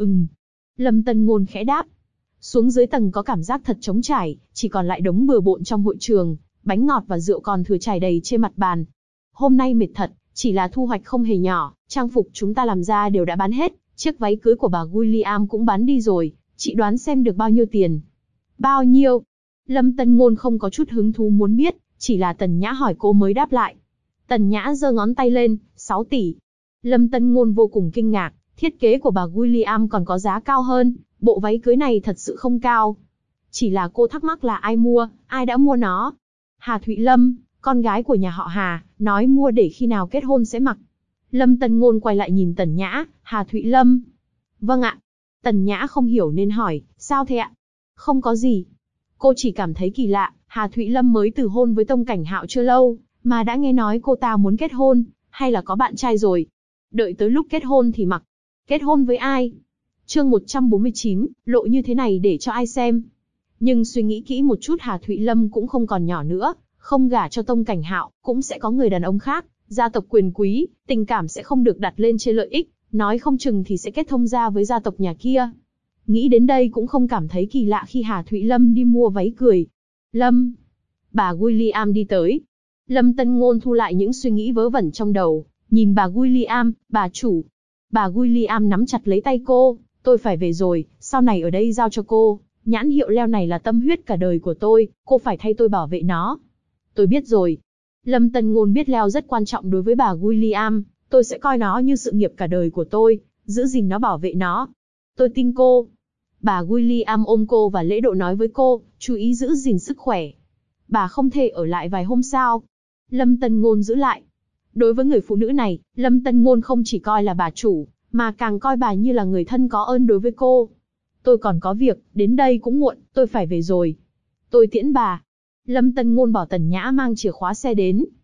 Lâm Tân Ngôn khẽ đáp. Xuống dưới tầng có cảm giác thật trống trải, chỉ còn lại đống bừa bộn trong hội trường, bánh ngọt và rượu còn thừa trải đầy trên mặt bàn. Hôm nay mệt thật, chỉ là thu hoạch không hề nhỏ, trang phục chúng ta làm ra đều đã bán hết, chiếc váy cưới của bà William cũng bán đi rồi, chị đoán xem được bao nhiêu tiền? Bao nhiêu? Lâm Tân Ngôn không có chút hứng thú muốn biết, chỉ là Tần Nhã hỏi cô mới đáp lại. Tần Nhã giơ ngón tay lên, 6 tỷ. Lâm Tân Ngôn vô cùng kinh ngạc, thiết kế của bà William còn có giá cao hơn, bộ váy cưới này thật sự không cao. Chỉ là cô thắc mắc là ai mua, ai đã mua nó? Hà Thụy Lâm, con gái của nhà họ Hà, nói mua để khi nào kết hôn sẽ mặc. Lâm Tân Ngôn quay lại nhìn Tần Nhã, Hà Thụy Lâm. Vâng ạ. Tần Nhã không hiểu nên hỏi, sao thế ạ? Không có gì. Cô chỉ cảm thấy kỳ lạ, Hà Thụy Lâm mới từ hôn với Tông Cảnh Hạo chưa lâu, mà đã nghe nói cô ta muốn kết hôn, hay là có bạn trai rồi. Đợi tới lúc kết hôn thì mặc. Kết hôn với ai? Chương 149, lộ như thế này để cho ai xem? Nhưng suy nghĩ kỹ một chút, Hà Thụy Lâm cũng không còn nhỏ nữa, không gả cho Tông Cảnh Hạo, cũng sẽ có người đàn ông khác, gia tộc quyền quý, tình cảm sẽ không được đặt lên trên lợi ích, nói không chừng thì sẽ kết thông gia với gia tộc nhà kia. Nghĩ đến đây cũng không cảm thấy kỳ lạ khi Hà Thụy Lâm đi mua váy cười. Lâm. Bà William đi tới. Lâm Tân Ngôn thu lại những suy nghĩ vớ vẩn trong đầu, nhìn bà William, bà chủ. Bà William nắm chặt lấy tay cô, tôi phải về rồi, sau này ở đây giao cho cô, nhãn hiệu leo này là tâm huyết cả đời của tôi, cô phải thay tôi bảo vệ nó. Tôi biết rồi. Lâm Tân Ngôn biết leo rất quan trọng đối với bà William, tôi sẽ coi nó như sự nghiệp cả đời của tôi, giữ gìn nó, bảo vệ nó. Tôi tin cô. Bà William ôm cô và lễ độ nói với cô, chú ý giữ gìn sức khỏe. Bà không thể ở lại vài hôm sao? Lâm Tân Ngôn giữ lại. Đối với người phụ nữ này, Lâm Tân Ngôn không chỉ coi là bà chủ, mà càng coi bà như là người thân có ơn đối với cô. Tôi còn có việc, đến đây cũng muộn, tôi phải về rồi. Tôi tiễn bà. Lâm Tân Ngôn bảo Tần Nhã mang chìa khóa xe đến.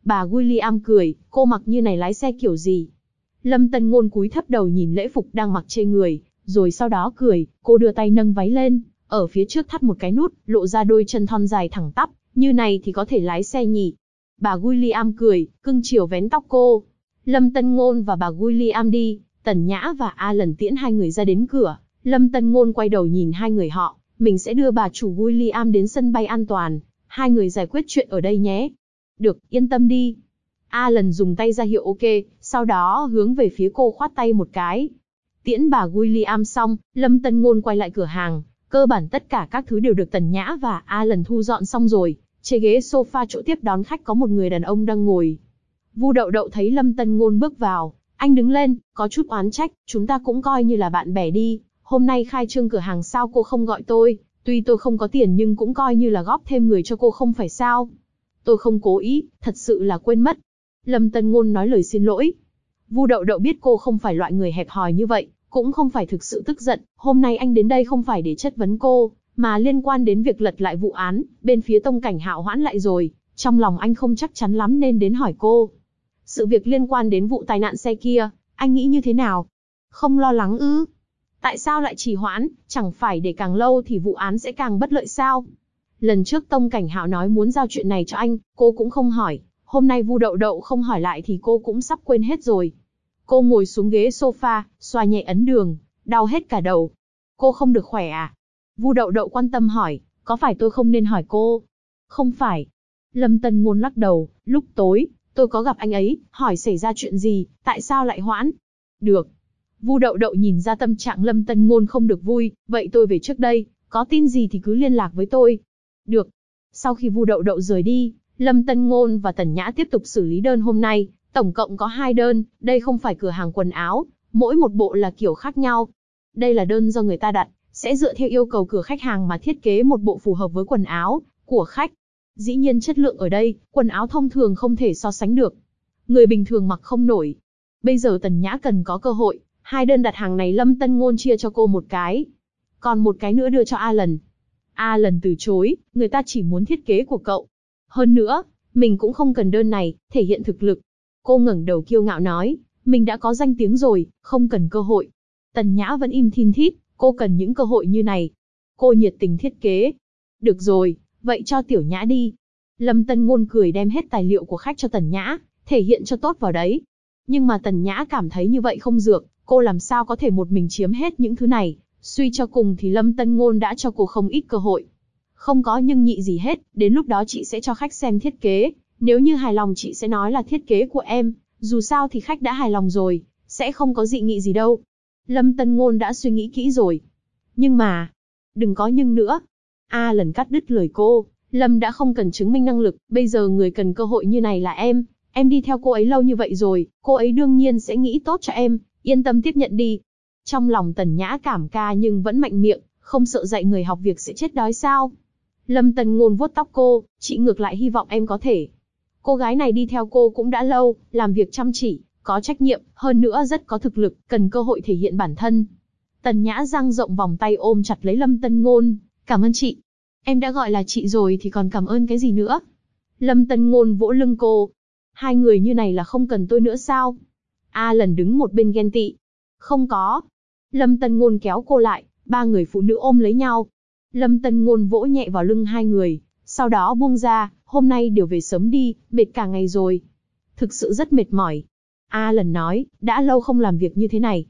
Bà William cười, cô mặc như này lái xe kiểu gì? Lâm Tân Ngôn cúi thấp đầu nhìn lễ phục đang mặc trên người, rồi sau đó cười, cô đưa tay nâng váy lên, ở phía trước thắt một cái nút, lộ ra đôi chân thon dài thẳng tắp, như này thì có thể lái xe nhỉ? Bà William cười, cưng chiều vén tóc cô. Lâm Tân Ngôn và bà William đi, Tần Nhã và Alan tiễn hai người ra đến cửa. Lâm Tân Ngôn quay đầu nhìn hai người họ, mình sẽ đưa bà chủ William đến sân bay an toàn, hai người giải quyết chuyện ở đây nhé. Được, yên tâm đi. Alan dùng tay ra hiệu ok, sau đó hướng về phía cô khoát tay một cái. Tiễn bà William xong, Lâm Tân Ngôn quay lại cửa hàng, cơ bản tất cả các thứ đều được Tần Nhã và Alan thu dọn xong rồi. Trên ghế sofa chỗ tiếp đón khách có một người đàn ông đang ngồi. Vu Đậu Đậu thấy Lâm Tân Ngôn bước vào, anh đứng lên, có chút oán trách, chúng ta cũng coi như là bạn bè đi, hôm nay khai trương cửa hàng sao cô không gọi tôi, tuy tôi không có tiền nhưng cũng coi như là góp thêm người cho cô không phải sao. Tôi không cố ý, thật sự là quên mất. Lâm Tân Ngôn nói lời xin lỗi. Vu Đậu Đậu biết cô không phải loại người hẹp hòi như vậy, cũng không phải thực sự tức giận, hôm nay anh đến đây không phải để chất vấn cô, mà liên quan đến việc lật lại vụ án, bên phía Tông Cảnh Hạo hoãn lại rồi, trong lòng anh không chắc chắn lắm nên đến hỏi cô. Sự việc liên quan đến vụ tai nạn xe kia, anh nghĩ như thế nào? Không lo lắng ư? Tại sao lại trì hoãn, chẳng phải để càng lâu thì vụ án sẽ càng bất lợi sao? Lần trước Tông Cảnh Hạo nói muốn giao chuyện này cho anh, cô cũng không hỏi, hôm nay Vu Đậu Đậu không hỏi lại thì cô cũng sắp quên hết rồi. Cô ngồi xuống ghế sofa, xoa nhẹ ấn đường, đau hết cả đầu. Cô không được khỏe à? Vu Đậu Đậu quan tâm hỏi, có phải tôi không nên hỏi cô? Không phải. Lâm Tân Ngôn lắc đầu, lúc tối, tôi có gặp anh ấy, hỏi xảy ra chuyện gì, tại sao lại hoãn? Được. Vu Đậu Đậu nhìn ra tâm trạng Lâm Tân Ngôn không được vui, vậy tôi về trước đây, có tin gì thì cứ liên lạc với tôi. Được. Sau khi Vu Đậu Đậu rời đi, Lâm Tân Ngôn và Tần Nhã tiếp tục xử lý đơn hôm nay, tổng cộng có 2 đơn, đây không phải cửa hàng quần áo, mỗi một bộ là kiểu khác nhau. Đây là đơn do người ta đặt, sẽ dựa theo yêu cầu của khách hàng mà thiết kế một bộ phù hợp với quần áo của khách. Dĩ nhiên chất lượng ở đây, quần áo thông thường không thể so sánh được. Người bình thường mặc không nổi. Bây giờ Tần Nhã cần có cơ hội, 2 đơn đặt hàng này Lâm Tân Ngôn chia cho cô một cái. Còn một cái nữa đưa cho Alan. Alan từ chối, người ta chỉ muốn thiết kế của cậu. Hơn nữa, mình cũng không cần đơn này, thể hiện thực lực. Cô ngẩng đầu kiêu ngạo nói, mình đã có danh tiếng rồi, không cần cơ hội. Tần Nhã vẫn im thin thít, cô cần những cơ hội như này. Cô nhiệt tình thiết kế. Được rồi, vậy cho Tiểu Nhã đi. Lâm Tân Ngôn cười đem hết tài liệu của khách cho Tần Nhã, thể hiện cho tốt vào đấy. Nhưng mà Tần Nhã cảm thấy như vậy không dược, cô làm sao có thể một mình chiếm hết những thứ này. Suy cho cùng thì Lâm Tân Ngôn đã cho cô không ít cơ hội. Không có nhưng nhị gì hết, đến lúc đó chị sẽ cho khách xem thiết kế. Nếu như hài lòng chị sẽ nói là thiết kế của em, dù sao thì khách đã hài lòng rồi, sẽ không có dị nghị gì đâu. Lâm Tân Ngôn đã suy nghĩ kỹ rồi. Nhưng mà, đừng có nhưng nữa. Lần cắt đứt lời cô, Lâm đã không cần chứng minh năng lực, bây giờ người cần cơ hội như này là em đi theo cô ấy lâu như vậy rồi, cô ấy đương nhiên sẽ nghĩ tốt cho em, yên tâm tiếp nhận đi. Trong lòng Tần Nhã cảm ca nhưng vẫn mạnh miệng, không sợ dạy người học việc sẽ chết đói sao. Lâm Tân Ngôn vuốt tóc cô, chị ngược lại hy vọng em có thể. Cô gái này đi theo cô cũng đã lâu, làm việc chăm chỉ, có trách nhiệm, hơn nữa rất có thực lực, cần cơ hội thể hiện bản thân. Tần Nhã dang rộng vòng tay ôm chặt lấy Lâm Tân Ngôn, cảm ơn chị. Em đã gọi là chị rồi thì còn cảm ơn cái gì nữa. Lâm Tân Ngôn vỗ lưng cô. Hai người như này là không cần tôi nữa sao? Alan đứng một bên ghen tị. Không có. Lâm Tân Ngôn kéo cô lại, 3 người phụ nữ ôm lấy nhau. Lâm Tân Ngôn vỗ nhẹ vào lưng hai người, sau đó buông ra, hôm nay đều về sớm đi, mệt cả ngày rồi. Thực sự rất mệt mỏi. Alan nói, đã lâu không làm việc như thế này.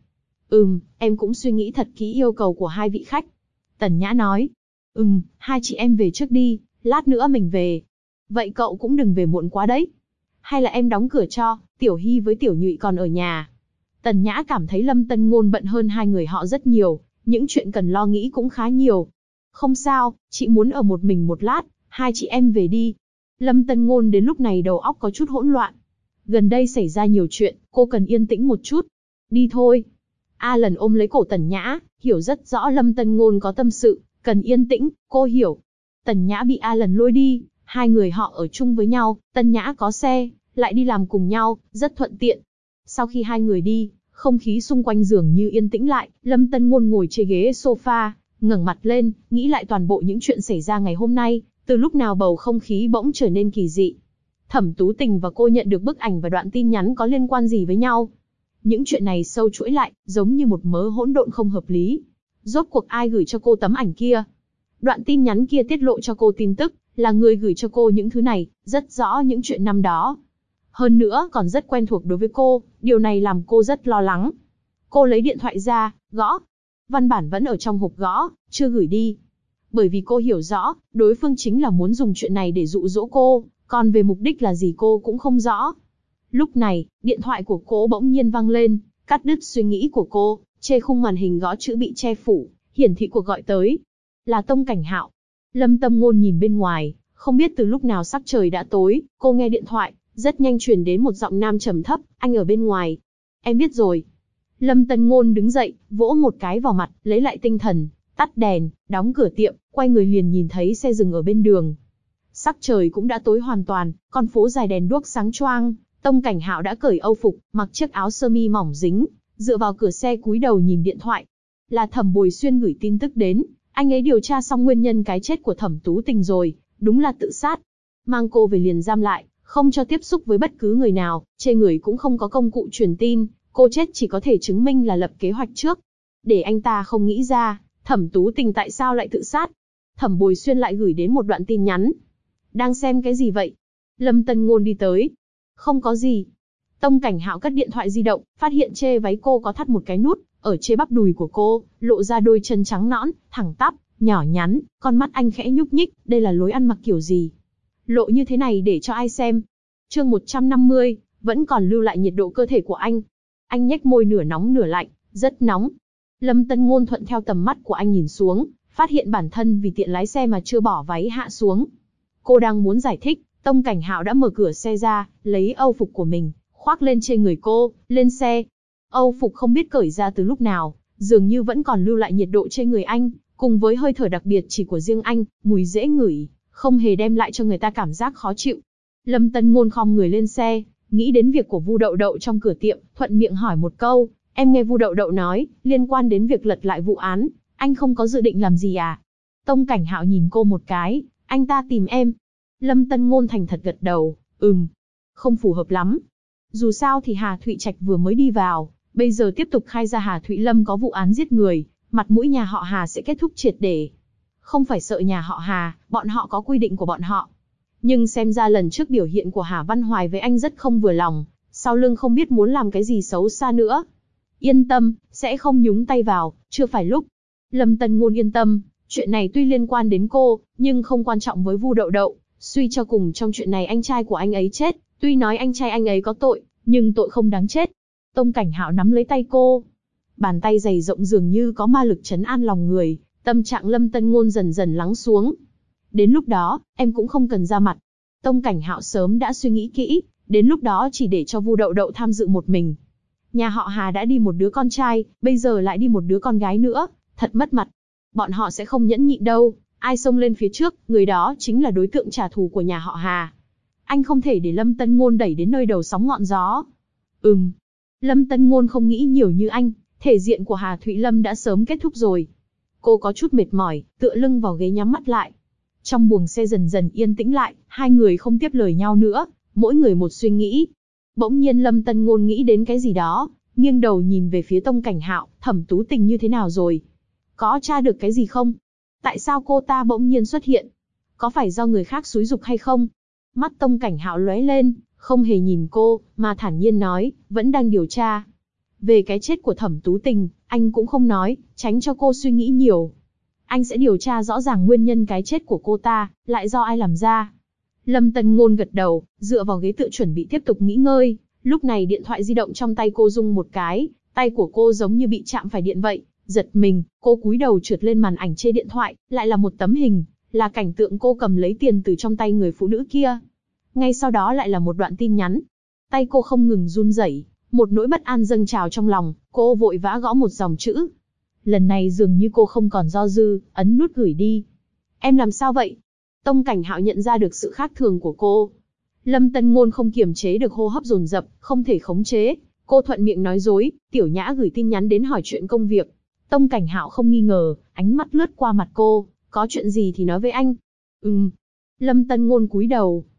Em cũng suy nghĩ thật kỹ yêu cầu của hai vị khách. Tần Nhã nói, hai chị em về trước đi, lát nữa mình về. Vậy cậu cũng đừng về muộn quá đấy. Hay là em đóng cửa cho, Tiểu Hy với Tiểu Nhụy còn ở nhà. Tần Nhã cảm thấy Lâm Tân Ngôn bận hơn hai người họ rất nhiều, những chuyện cần lo nghĩ cũng khá nhiều. Không sao, chị muốn ở một mình một lát, hai chị em về đi. Lâm Tân Ngôn đến lúc này đầu óc có chút hỗn loạn. Gần đây xảy ra nhiều chuyện, cô cần yên tĩnh một chút. Đi thôi. Alan ôm lấy cổ Tần Nhã, hiểu rất rõ Lâm Tân Ngôn có tâm sự, cần yên tĩnh, cô hiểu. Tần Nhã bị Alan lôi đi, hai người họ ở chung với nhau, Tần Nhã có xe, lại đi làm cùng nhau, rất thuận tiện. Sau khi hai người đi, không khí xung quanh dường như yên tĩnh lại, Lâm Tân Ngôn ngồi trên ghế sofa, ngẩng mặt lên, nghĩ lại toàn bộ những chuyện xảy ra ngày hôm nay, từ lúc nào bầu không khí bỗng trở nên kỳ dị. Thẩm Tú Tình và cô nhận được bức ảnh và đoạn tin nhắn có liên quan gì với nhau? Những chuyện này sâu chuỗi lại, giống như một mớ hỗn độn không hợp lý. Rốt cuộc ai gửi cho cô tấm ảnh kia? Đoạn tin nhắn kia tiết lộ cho cô tin tức, là người gửi cho cô những thứ này, rất rõ những chuyện năm đó. Hơn nữa còn rất quen thuộc đối với cô, điều này làm cô rất lo lắng. Cô lấy điện thoại ra, gõ. Văn bản vẫn ở trong hộp gõ, chưa gửi đi. Bởi vì cô hiểu rõ, đối phương chính là muốn dùng chuyện này để dụ dỗ cô, còn về mục đích là gì cô cũng không rõ. Lúc này, điện thoại của cô bỗng nhiên vang lên, cắt đứt suy nghĩ của cô, trên khung màn hình gõ chữ bị che phủ, hiển thị cuộc gọi tới. Là Tông Cảnh Hạo. Lâm Tâm Ngôn nhìn bên ngoài, không biết từ lúc nào sắc trời đã tối, cô nghe điện thoại, rất nhanh truyền đến một giọng nam trầm thấp, anh ở bên ngoài. Em biết rồi. Lâm Tâm Ngôn đứng dậy, vỗ một cái vào mặt, lấy lại tinh thần, tắt đèn, đóng cửa tiệm, quay người liền nhìn thấy xe dừng ở bên đường. Sắc trời cũng đã tối hoàn toàn, con phố dài đèn đuốc sáng choang. Tông Cảnh Hạo đã cởi âu phục, mặc chiếc áo sơ mi mỏng dính, dựa vào cửa xe cúi đầu nhìn điện thoại. Là Thẩm Bồi Xuyên gửi tin tức đến, anh ấy điều tra xong nguyên nhân cái chết của Thẩm Tú Tình rồi, đúng là tự sát. Mang cô về liền giam lại, không cho tiếp xúc với bất cứ người nào, trên người cũng không có công cụ truyền tin, cô chết chỉ có thể chứng minh là lập kế hoạch trước. Để anh ta không nghĩ ra, Thẩm Tú Tình tại sao lại tự sát. Thẩm Bồi Xuyên lại gửi đến một đoạn tin nhắn. Đang xem cái gì vậy? Lâm Tân Ngôn đi tới. Không có gì. Tông Cảnh Hạo cất điện thoại di động, phát hiện chê váy cô có thắt một cái nút, ở trên bắp đùi của cô, lộ ra đôi chân trắng nõn, thẳng tắp, nhỏ nhắn, con mắt anh khẽ nhúc nhích, đây là lối ăn mặc kiểu gì? Lộ như thế này để cho ai xem? Chương 150, vẫn còn lưu lại nhiệt độ cơ thể của anh. Anh nhếch môi nửa nóng nửa lạnh, rất nóng. Lâm Tân Ngôn thuận theo tầm mắt của anh nhìn xuống, phát hiện bản thân vì tiện lái xe mà chưa bỏ váy hạ xuống. Cô đang muốn giải thích, Tông Cảnh Hạo đã mở cửa xe ra, lấy âu phục của mình, khoác lên trên người cô, lên xe. Âu phục không biết cởi ra từ lúc nào, dường như vẫn còn lưu lại nhiệt độ trên người anh, cùng với hơi thở đặc biệt chỉ của riêng anh, mùi dễ ngửi, không hề đem lại cho người ta cảm giác khó chịu. Lâm Tân Ngôn khom người lên xe, nghĩ đến việc của Vu Đậu Đậu trong cửa tiệm, thuận miệng hỏi một câu, em nghe Vu Đậu Đậu nói, liên quan đến việc lật lại vụ án, anh không có dự định làm gì à? Tông Cảnh Hạo nhìn cô một cái, anh ta tìm em. Lâm Tân Ngôn thành thật gật đầu, không phù hợp lắm. Dù sao thì Hà Thụy Trạch vừa mới đi vào, bây giờ tiếp tục khai ra Hà Thụy Lâm có vụ án giết người, mặt mũi nhà họ Hà sẽ kết thúc triệt để. Không phải sợ nhà họ Hà, bọn họ có quy định của bọn họ. Nhưng xem ra lần trước biểu hiện của Hà Văn Hoài với anh rất không vừa lòng, sau lưng không biết muốn làm cái gì xấu xa nữa. Yên tâm, sẽ không nhúng tay vào, chưa phải lúc. Lâm Tân Ngôn yên tâm, chuyện này tuy liên quan đến cô, nhưng không quan trọng với Vu Đậu Đậu. Suy cho cùng trong chuyện này anh trai của anh ấy chết, tuy nói anh trai anh ấy có tội, nhưng tội không đáng chết. Tông Cảnh Hạo nắm lấy tay cô. Bàn tay dày rộng dường như có ma lực trấn an lòng người, tâm trạng Lâm Tân Ngôn dần dần lắng xuống. Đến lúc đó, em cũng không cần ra mặt. Tông Cảnh Hạo sớm đã suy nghĩ kỹ, đến lúc đó chỉ để cho Vu Đậu Đậu tham dự một mình. Nhà họ Hà đã đi một đứa con trai, bây giờ lại đi một đứa con gái nữa, thật mất mặt. Bọn họ sẽ không nhẫn nhịn đâu, ai xông lên phía trước, người đó chính là đối tượng trả thù của nhà họ Hà. Anh không thể để Lâm Tân Ngôn đẩy đến nơi đầu sóng ngọn gió. Lâm Tân Ngôn không nghĩ nhiều như anh, thể diện của Hà Thụy Lâm đã sớm kết thúc rồi. Cô có chút mệt mỏi, tựa lưng vào ghế nhắm mắt lại. Trong buồng xe dần dần yên tĩnh lại, hai người không tiếp lời nhau nữa, mỗi người một suy nghĩ. Bỗng nhiên Lâm Tân Ngôn nghĩ đến cái gì đó, nghiêng đầu nhìn về phía Tông Cảnh Hạo, Thẩm Tú Tình như thế nào rồi? Có tra được cái gì không? Tại sao cô ta bỗng nhiên xuất hiện? Có phải do người khác xúi giục hay không? Mắt Tông Cảnh Hạo lóe lên, không hề nhìn cô, mà thản nhiên nói, vẫn đang điều tra. Về cái chết của Thẩm Tú Tình, anh cũng không nói, tránh cho cô suy nghĩ nhiều. Anh sẽ điều tra rõ ràng nguyên nhân cái chết của cô ta, lại do ai làm ra. Lâm Tân Ngôn gật đầu, dựa vào ghế tựa chuẩn bị tiếp tục nghỉ ngơi. Lúc này điện thoại di động trong tay cô rung một cái, tay của cô giống như bị chạm phải điện vậy. Giật mình, cô cúi đầu trượt lên màn ảnh trên điện thoại, lại là một tấm hình, là cảnh tượng cô cầm lấy tiền từ trong tay người phụ nữ kia. Ngay sau đó lại là một đoạn tin nhắn. Tay cô không ngừng run rẩy, một nỗi bất an dâng trào trong lòng, cô vội vã gõ một dòng chữ. Lần này dường như cô không còn do dự, ấn nút gửi đi. Em làm sao vậy? Tông Cảnh Hạo nhận ra được sự khác thường của cô. Lâm Tân Ngôn không kiềm chế được hô hấp dồn dập, không thể khống chế. Cô thuận miệng nói dối, Tiểu Nhã gửi tin nhắn đến hỏi chuyện công việc. Tông Cảnh Hạo không nghi ngờ, ánh mắt lướt qua mặt cô, có chuyện gì thì nói với anh. Lâm Tân Ngôn cúi đầu.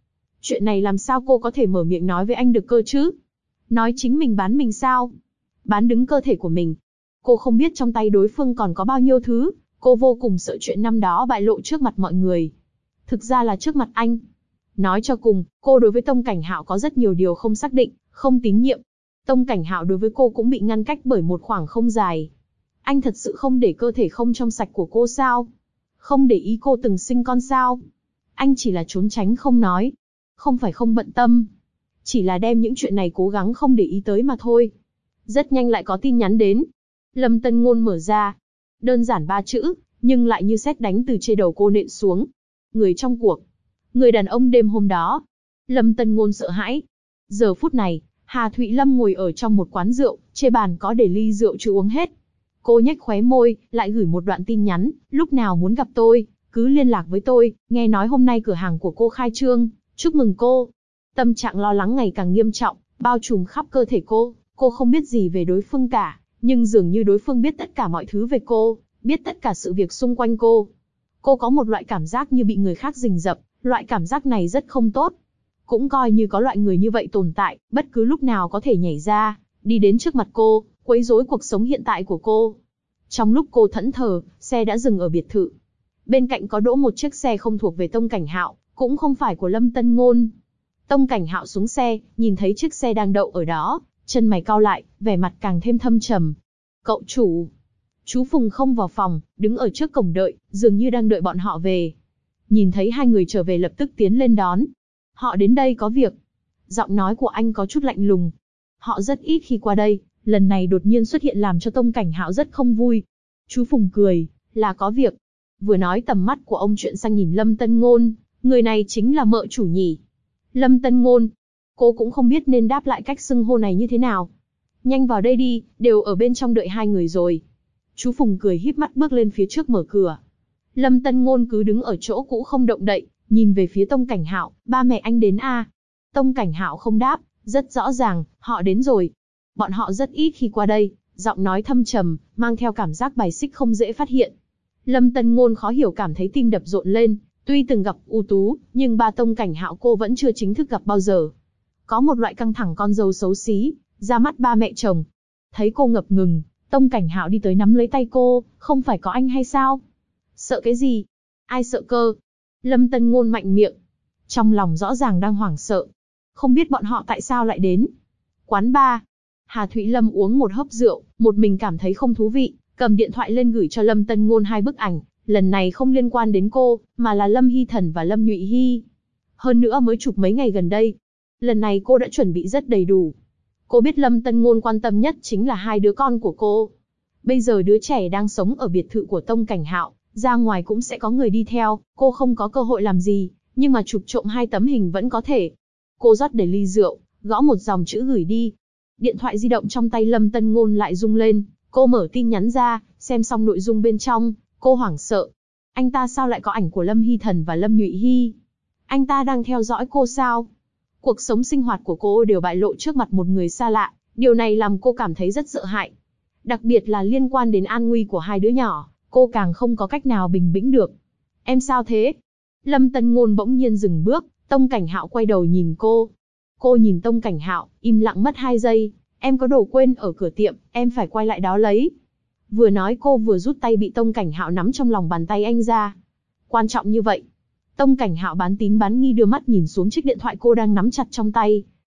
Chuyện này làm sao cô có thể mở miệng nói với anh được cơ chứ? Nói chính mình bán mình sao? Bán đứng cơ thể của mình. Cô không biết trong tay đối phương còn có bao nhiêu thứ, cô vô cùng sợ chuyện năm đó bại lộ trước mặt mọi người. Thực ra là trước mặt anh. Nói cho cùng, cô đối với Tông Cảnh Hạo có rất nhiều điều không xác định, không tín nhiệm. Tông Cảnh Hạo đối với cô cũng bị ngăn cách bởi một khoảng không dài. Anh thật sự không để cơ thể không trong sạch của cô sao? Không để ý cô từng sinh con sao? Anh chỉ là trốn tránh không nói. Không phải không bận tâm. Chỉ là đem những chuyện này cố gắng không để ý tới mà thôi. Rất nhanh lại có tin nhắn đến. Lâm Tân Ngôn mở ra. Đơn giản 3 chữ, nhưng lại như sét đánh từ trên đầu cô nện xuống. Người trong cuộc. Người đàn ông đêm hôm đó. Lâm Tân Ngôn sợ hãi. Giờ phút này, Hà Thụy Lâm ngồi ở trong một quán rượu, trên bàn có để ly rượu chưa uống hết. Cô nhếch khóe môi, lại gửi một đoạn tin nhắn, lúc nào muốn gặp tôi, cứ liên lạc với tôi, nghe nói hôm nay cửa hàng của cô khai trương, chúc mừng cô. Tâm trạng lo lắng ngày càng nghiêm trọng, bao trùm khắp cơ thể cô không biết gì về đối phương cả, nhưng dường như đối phương biết tất cả mọi thứ về cô, biết tất cả sự việc xung quanh cô. Cô có một loại cảm giác như bị người khác rình rập, loại cảm giác này rất không tốt. Cũng coi như có loại người như vậy tồn tại, bất cứ lúc nào có thể nhảy ra, đi đến trước mặt cô, quấy rối cuộc sống hiện tại của cô. Trong lúc cô thẫn thờ, xe đã dừng ở biệt thự. Bên cạnh có đỗ một chiếc xe không thuộc về Tông Cảnh Hạo, cũng không phải của Lâm Tân Ngôn. Tông Cảnh Hạo xuống xe, nhìn thấy chiếc xe đang đậu ở đó, chân mày cau lại, vẻ mặt càng thêm thâm trầm. Cậu chủ. Chú Phùng không vào phòng, đứng ở trước cổng đợi, dường như đang đợi bọn họ về. Nhìn thấy hai người trở về lập tức tiến lên đón. Họ đến đây có việc. Giọng nói của anh có chút lạnh lùng. Họ rất ít khi qua đây, lần này đột nhiên xuất hiện làm cho Tông Cảnh Hạo rất không vui. Chú Phùng cười, là có việc. Vừa nói tầm mắt của ông chuyện sang nhìn Lâm Tân Ngôn, người này chính là mợ chủ nhỉ. Lâm Tân Ngôn. Cô cũng không biết nên đáp lại cách xưng hô này như thế nào. Nhanh vào đây đi, đều ở bên trong đợi hai người rồi. Chú Phùng cười híp mắt bước lên phía trước mở cửa. Lâm Tân Ngôn cứ đứng ở chỗ cũ không động đậy, nhìn về phía Tông Cảnh Hạo, ba mẹ anh đến à? Tông Cảnh Hạo không đáp, rất rõ ràng, họ đến rồi. Bọn họ rất ít khi qua đây, giọng nói thâm trầm, mang theo cảm giác bài xích không dễ phát hiện. Lâm Tân Ngôn khó hiểu cảm thấy tim đập rộn lên, tuy từng gặp ưu tú, nhưng ba Tông Cảnh Hạo cô vẫn chưa chính thức gặp bao giờ. Có một loại căng thẳng con dâu xấu xí, ra mắt ba mẹ chồng. Thấy cô ngập ngừng, Tông Cảnh Hạo đi tới nắm lấy tay cô, không phải có anh hay sao? Sợ cái gì? Ai sợ cơ? Lâm Tân Ngôn mạnh miệng. Trong lòng rõ ràng đang hoảng sợ. Không biết bọn họ tại sao lại đến. Quán bar. Hà Thụy Lâm uống một hớp rượu, một mình cảm thấy không thú vị, cầm điện thoại lên gửi cho Lâm Tân Ngôn 2 bức ảnh, lần này không liên quan đến cô, mà là Lâm Hy Thần và Lâm Nhụy Hy. Hơn nữa mới chụp mấy ngày gần đây. Lần này cô đã chuẩn bị rất đầy đủ. Cô biết Lâm Tân Ngôn quan tâm nhất chính là 2 đứa con của cô. Bây giờ đứa trẻ đang sống ở biệt thự của Tông Cảnh Hạo, ra ngoài cũng sẽ có người đi theo, cô không có cơ hội làm gì, nhưng mà chụp trộm 2 tấm hình vẫn có thể. Cô rót đầy ly rượu, gõ một dòng chữ gửi đi. Điện thoại di động trong tay Lâm Tân Ngôn lại rung lên, cô mở tin nhắn ra, xem xong nội dung bên trong, cô hoảng sợ. Anh ta sao lại có ảnh của Lâm Hy Thần và Lâm Nhụy Hy? Anh ta đang theo dõi cô sao? Cuộc sống sinh hoạt của cô đều bại lộ trước mặt một người xa lạ, điều này làm cô cảm thấy rất sợ hãi. Đặc biệt là liên quan đến an nguy của 2 đứa nhỏ, cô càng không có cách nào bình tĩnh được. Em sao thế? Lâm Tân Ngôn bỗng nhiên dừng bước, Tông Cảnh Hạo quay đầu nhìn cô. Cô nhìn Tông Cảnh Hạo, im lặng mất 2 giây. Em có đồ quên ở cửa tiệm, em phải quay lại đó lấy. Vừa nói cô vừa rút tay bị Tông Cảnh Hạo nắm trong lòng bàn tay anh ra. Quan trọng như vậy. Tông Cảnh Hạo bán tín bán nghi đưa mắt nhìn xuống chiếc điện thoại cô đang nắm chặt trong tay.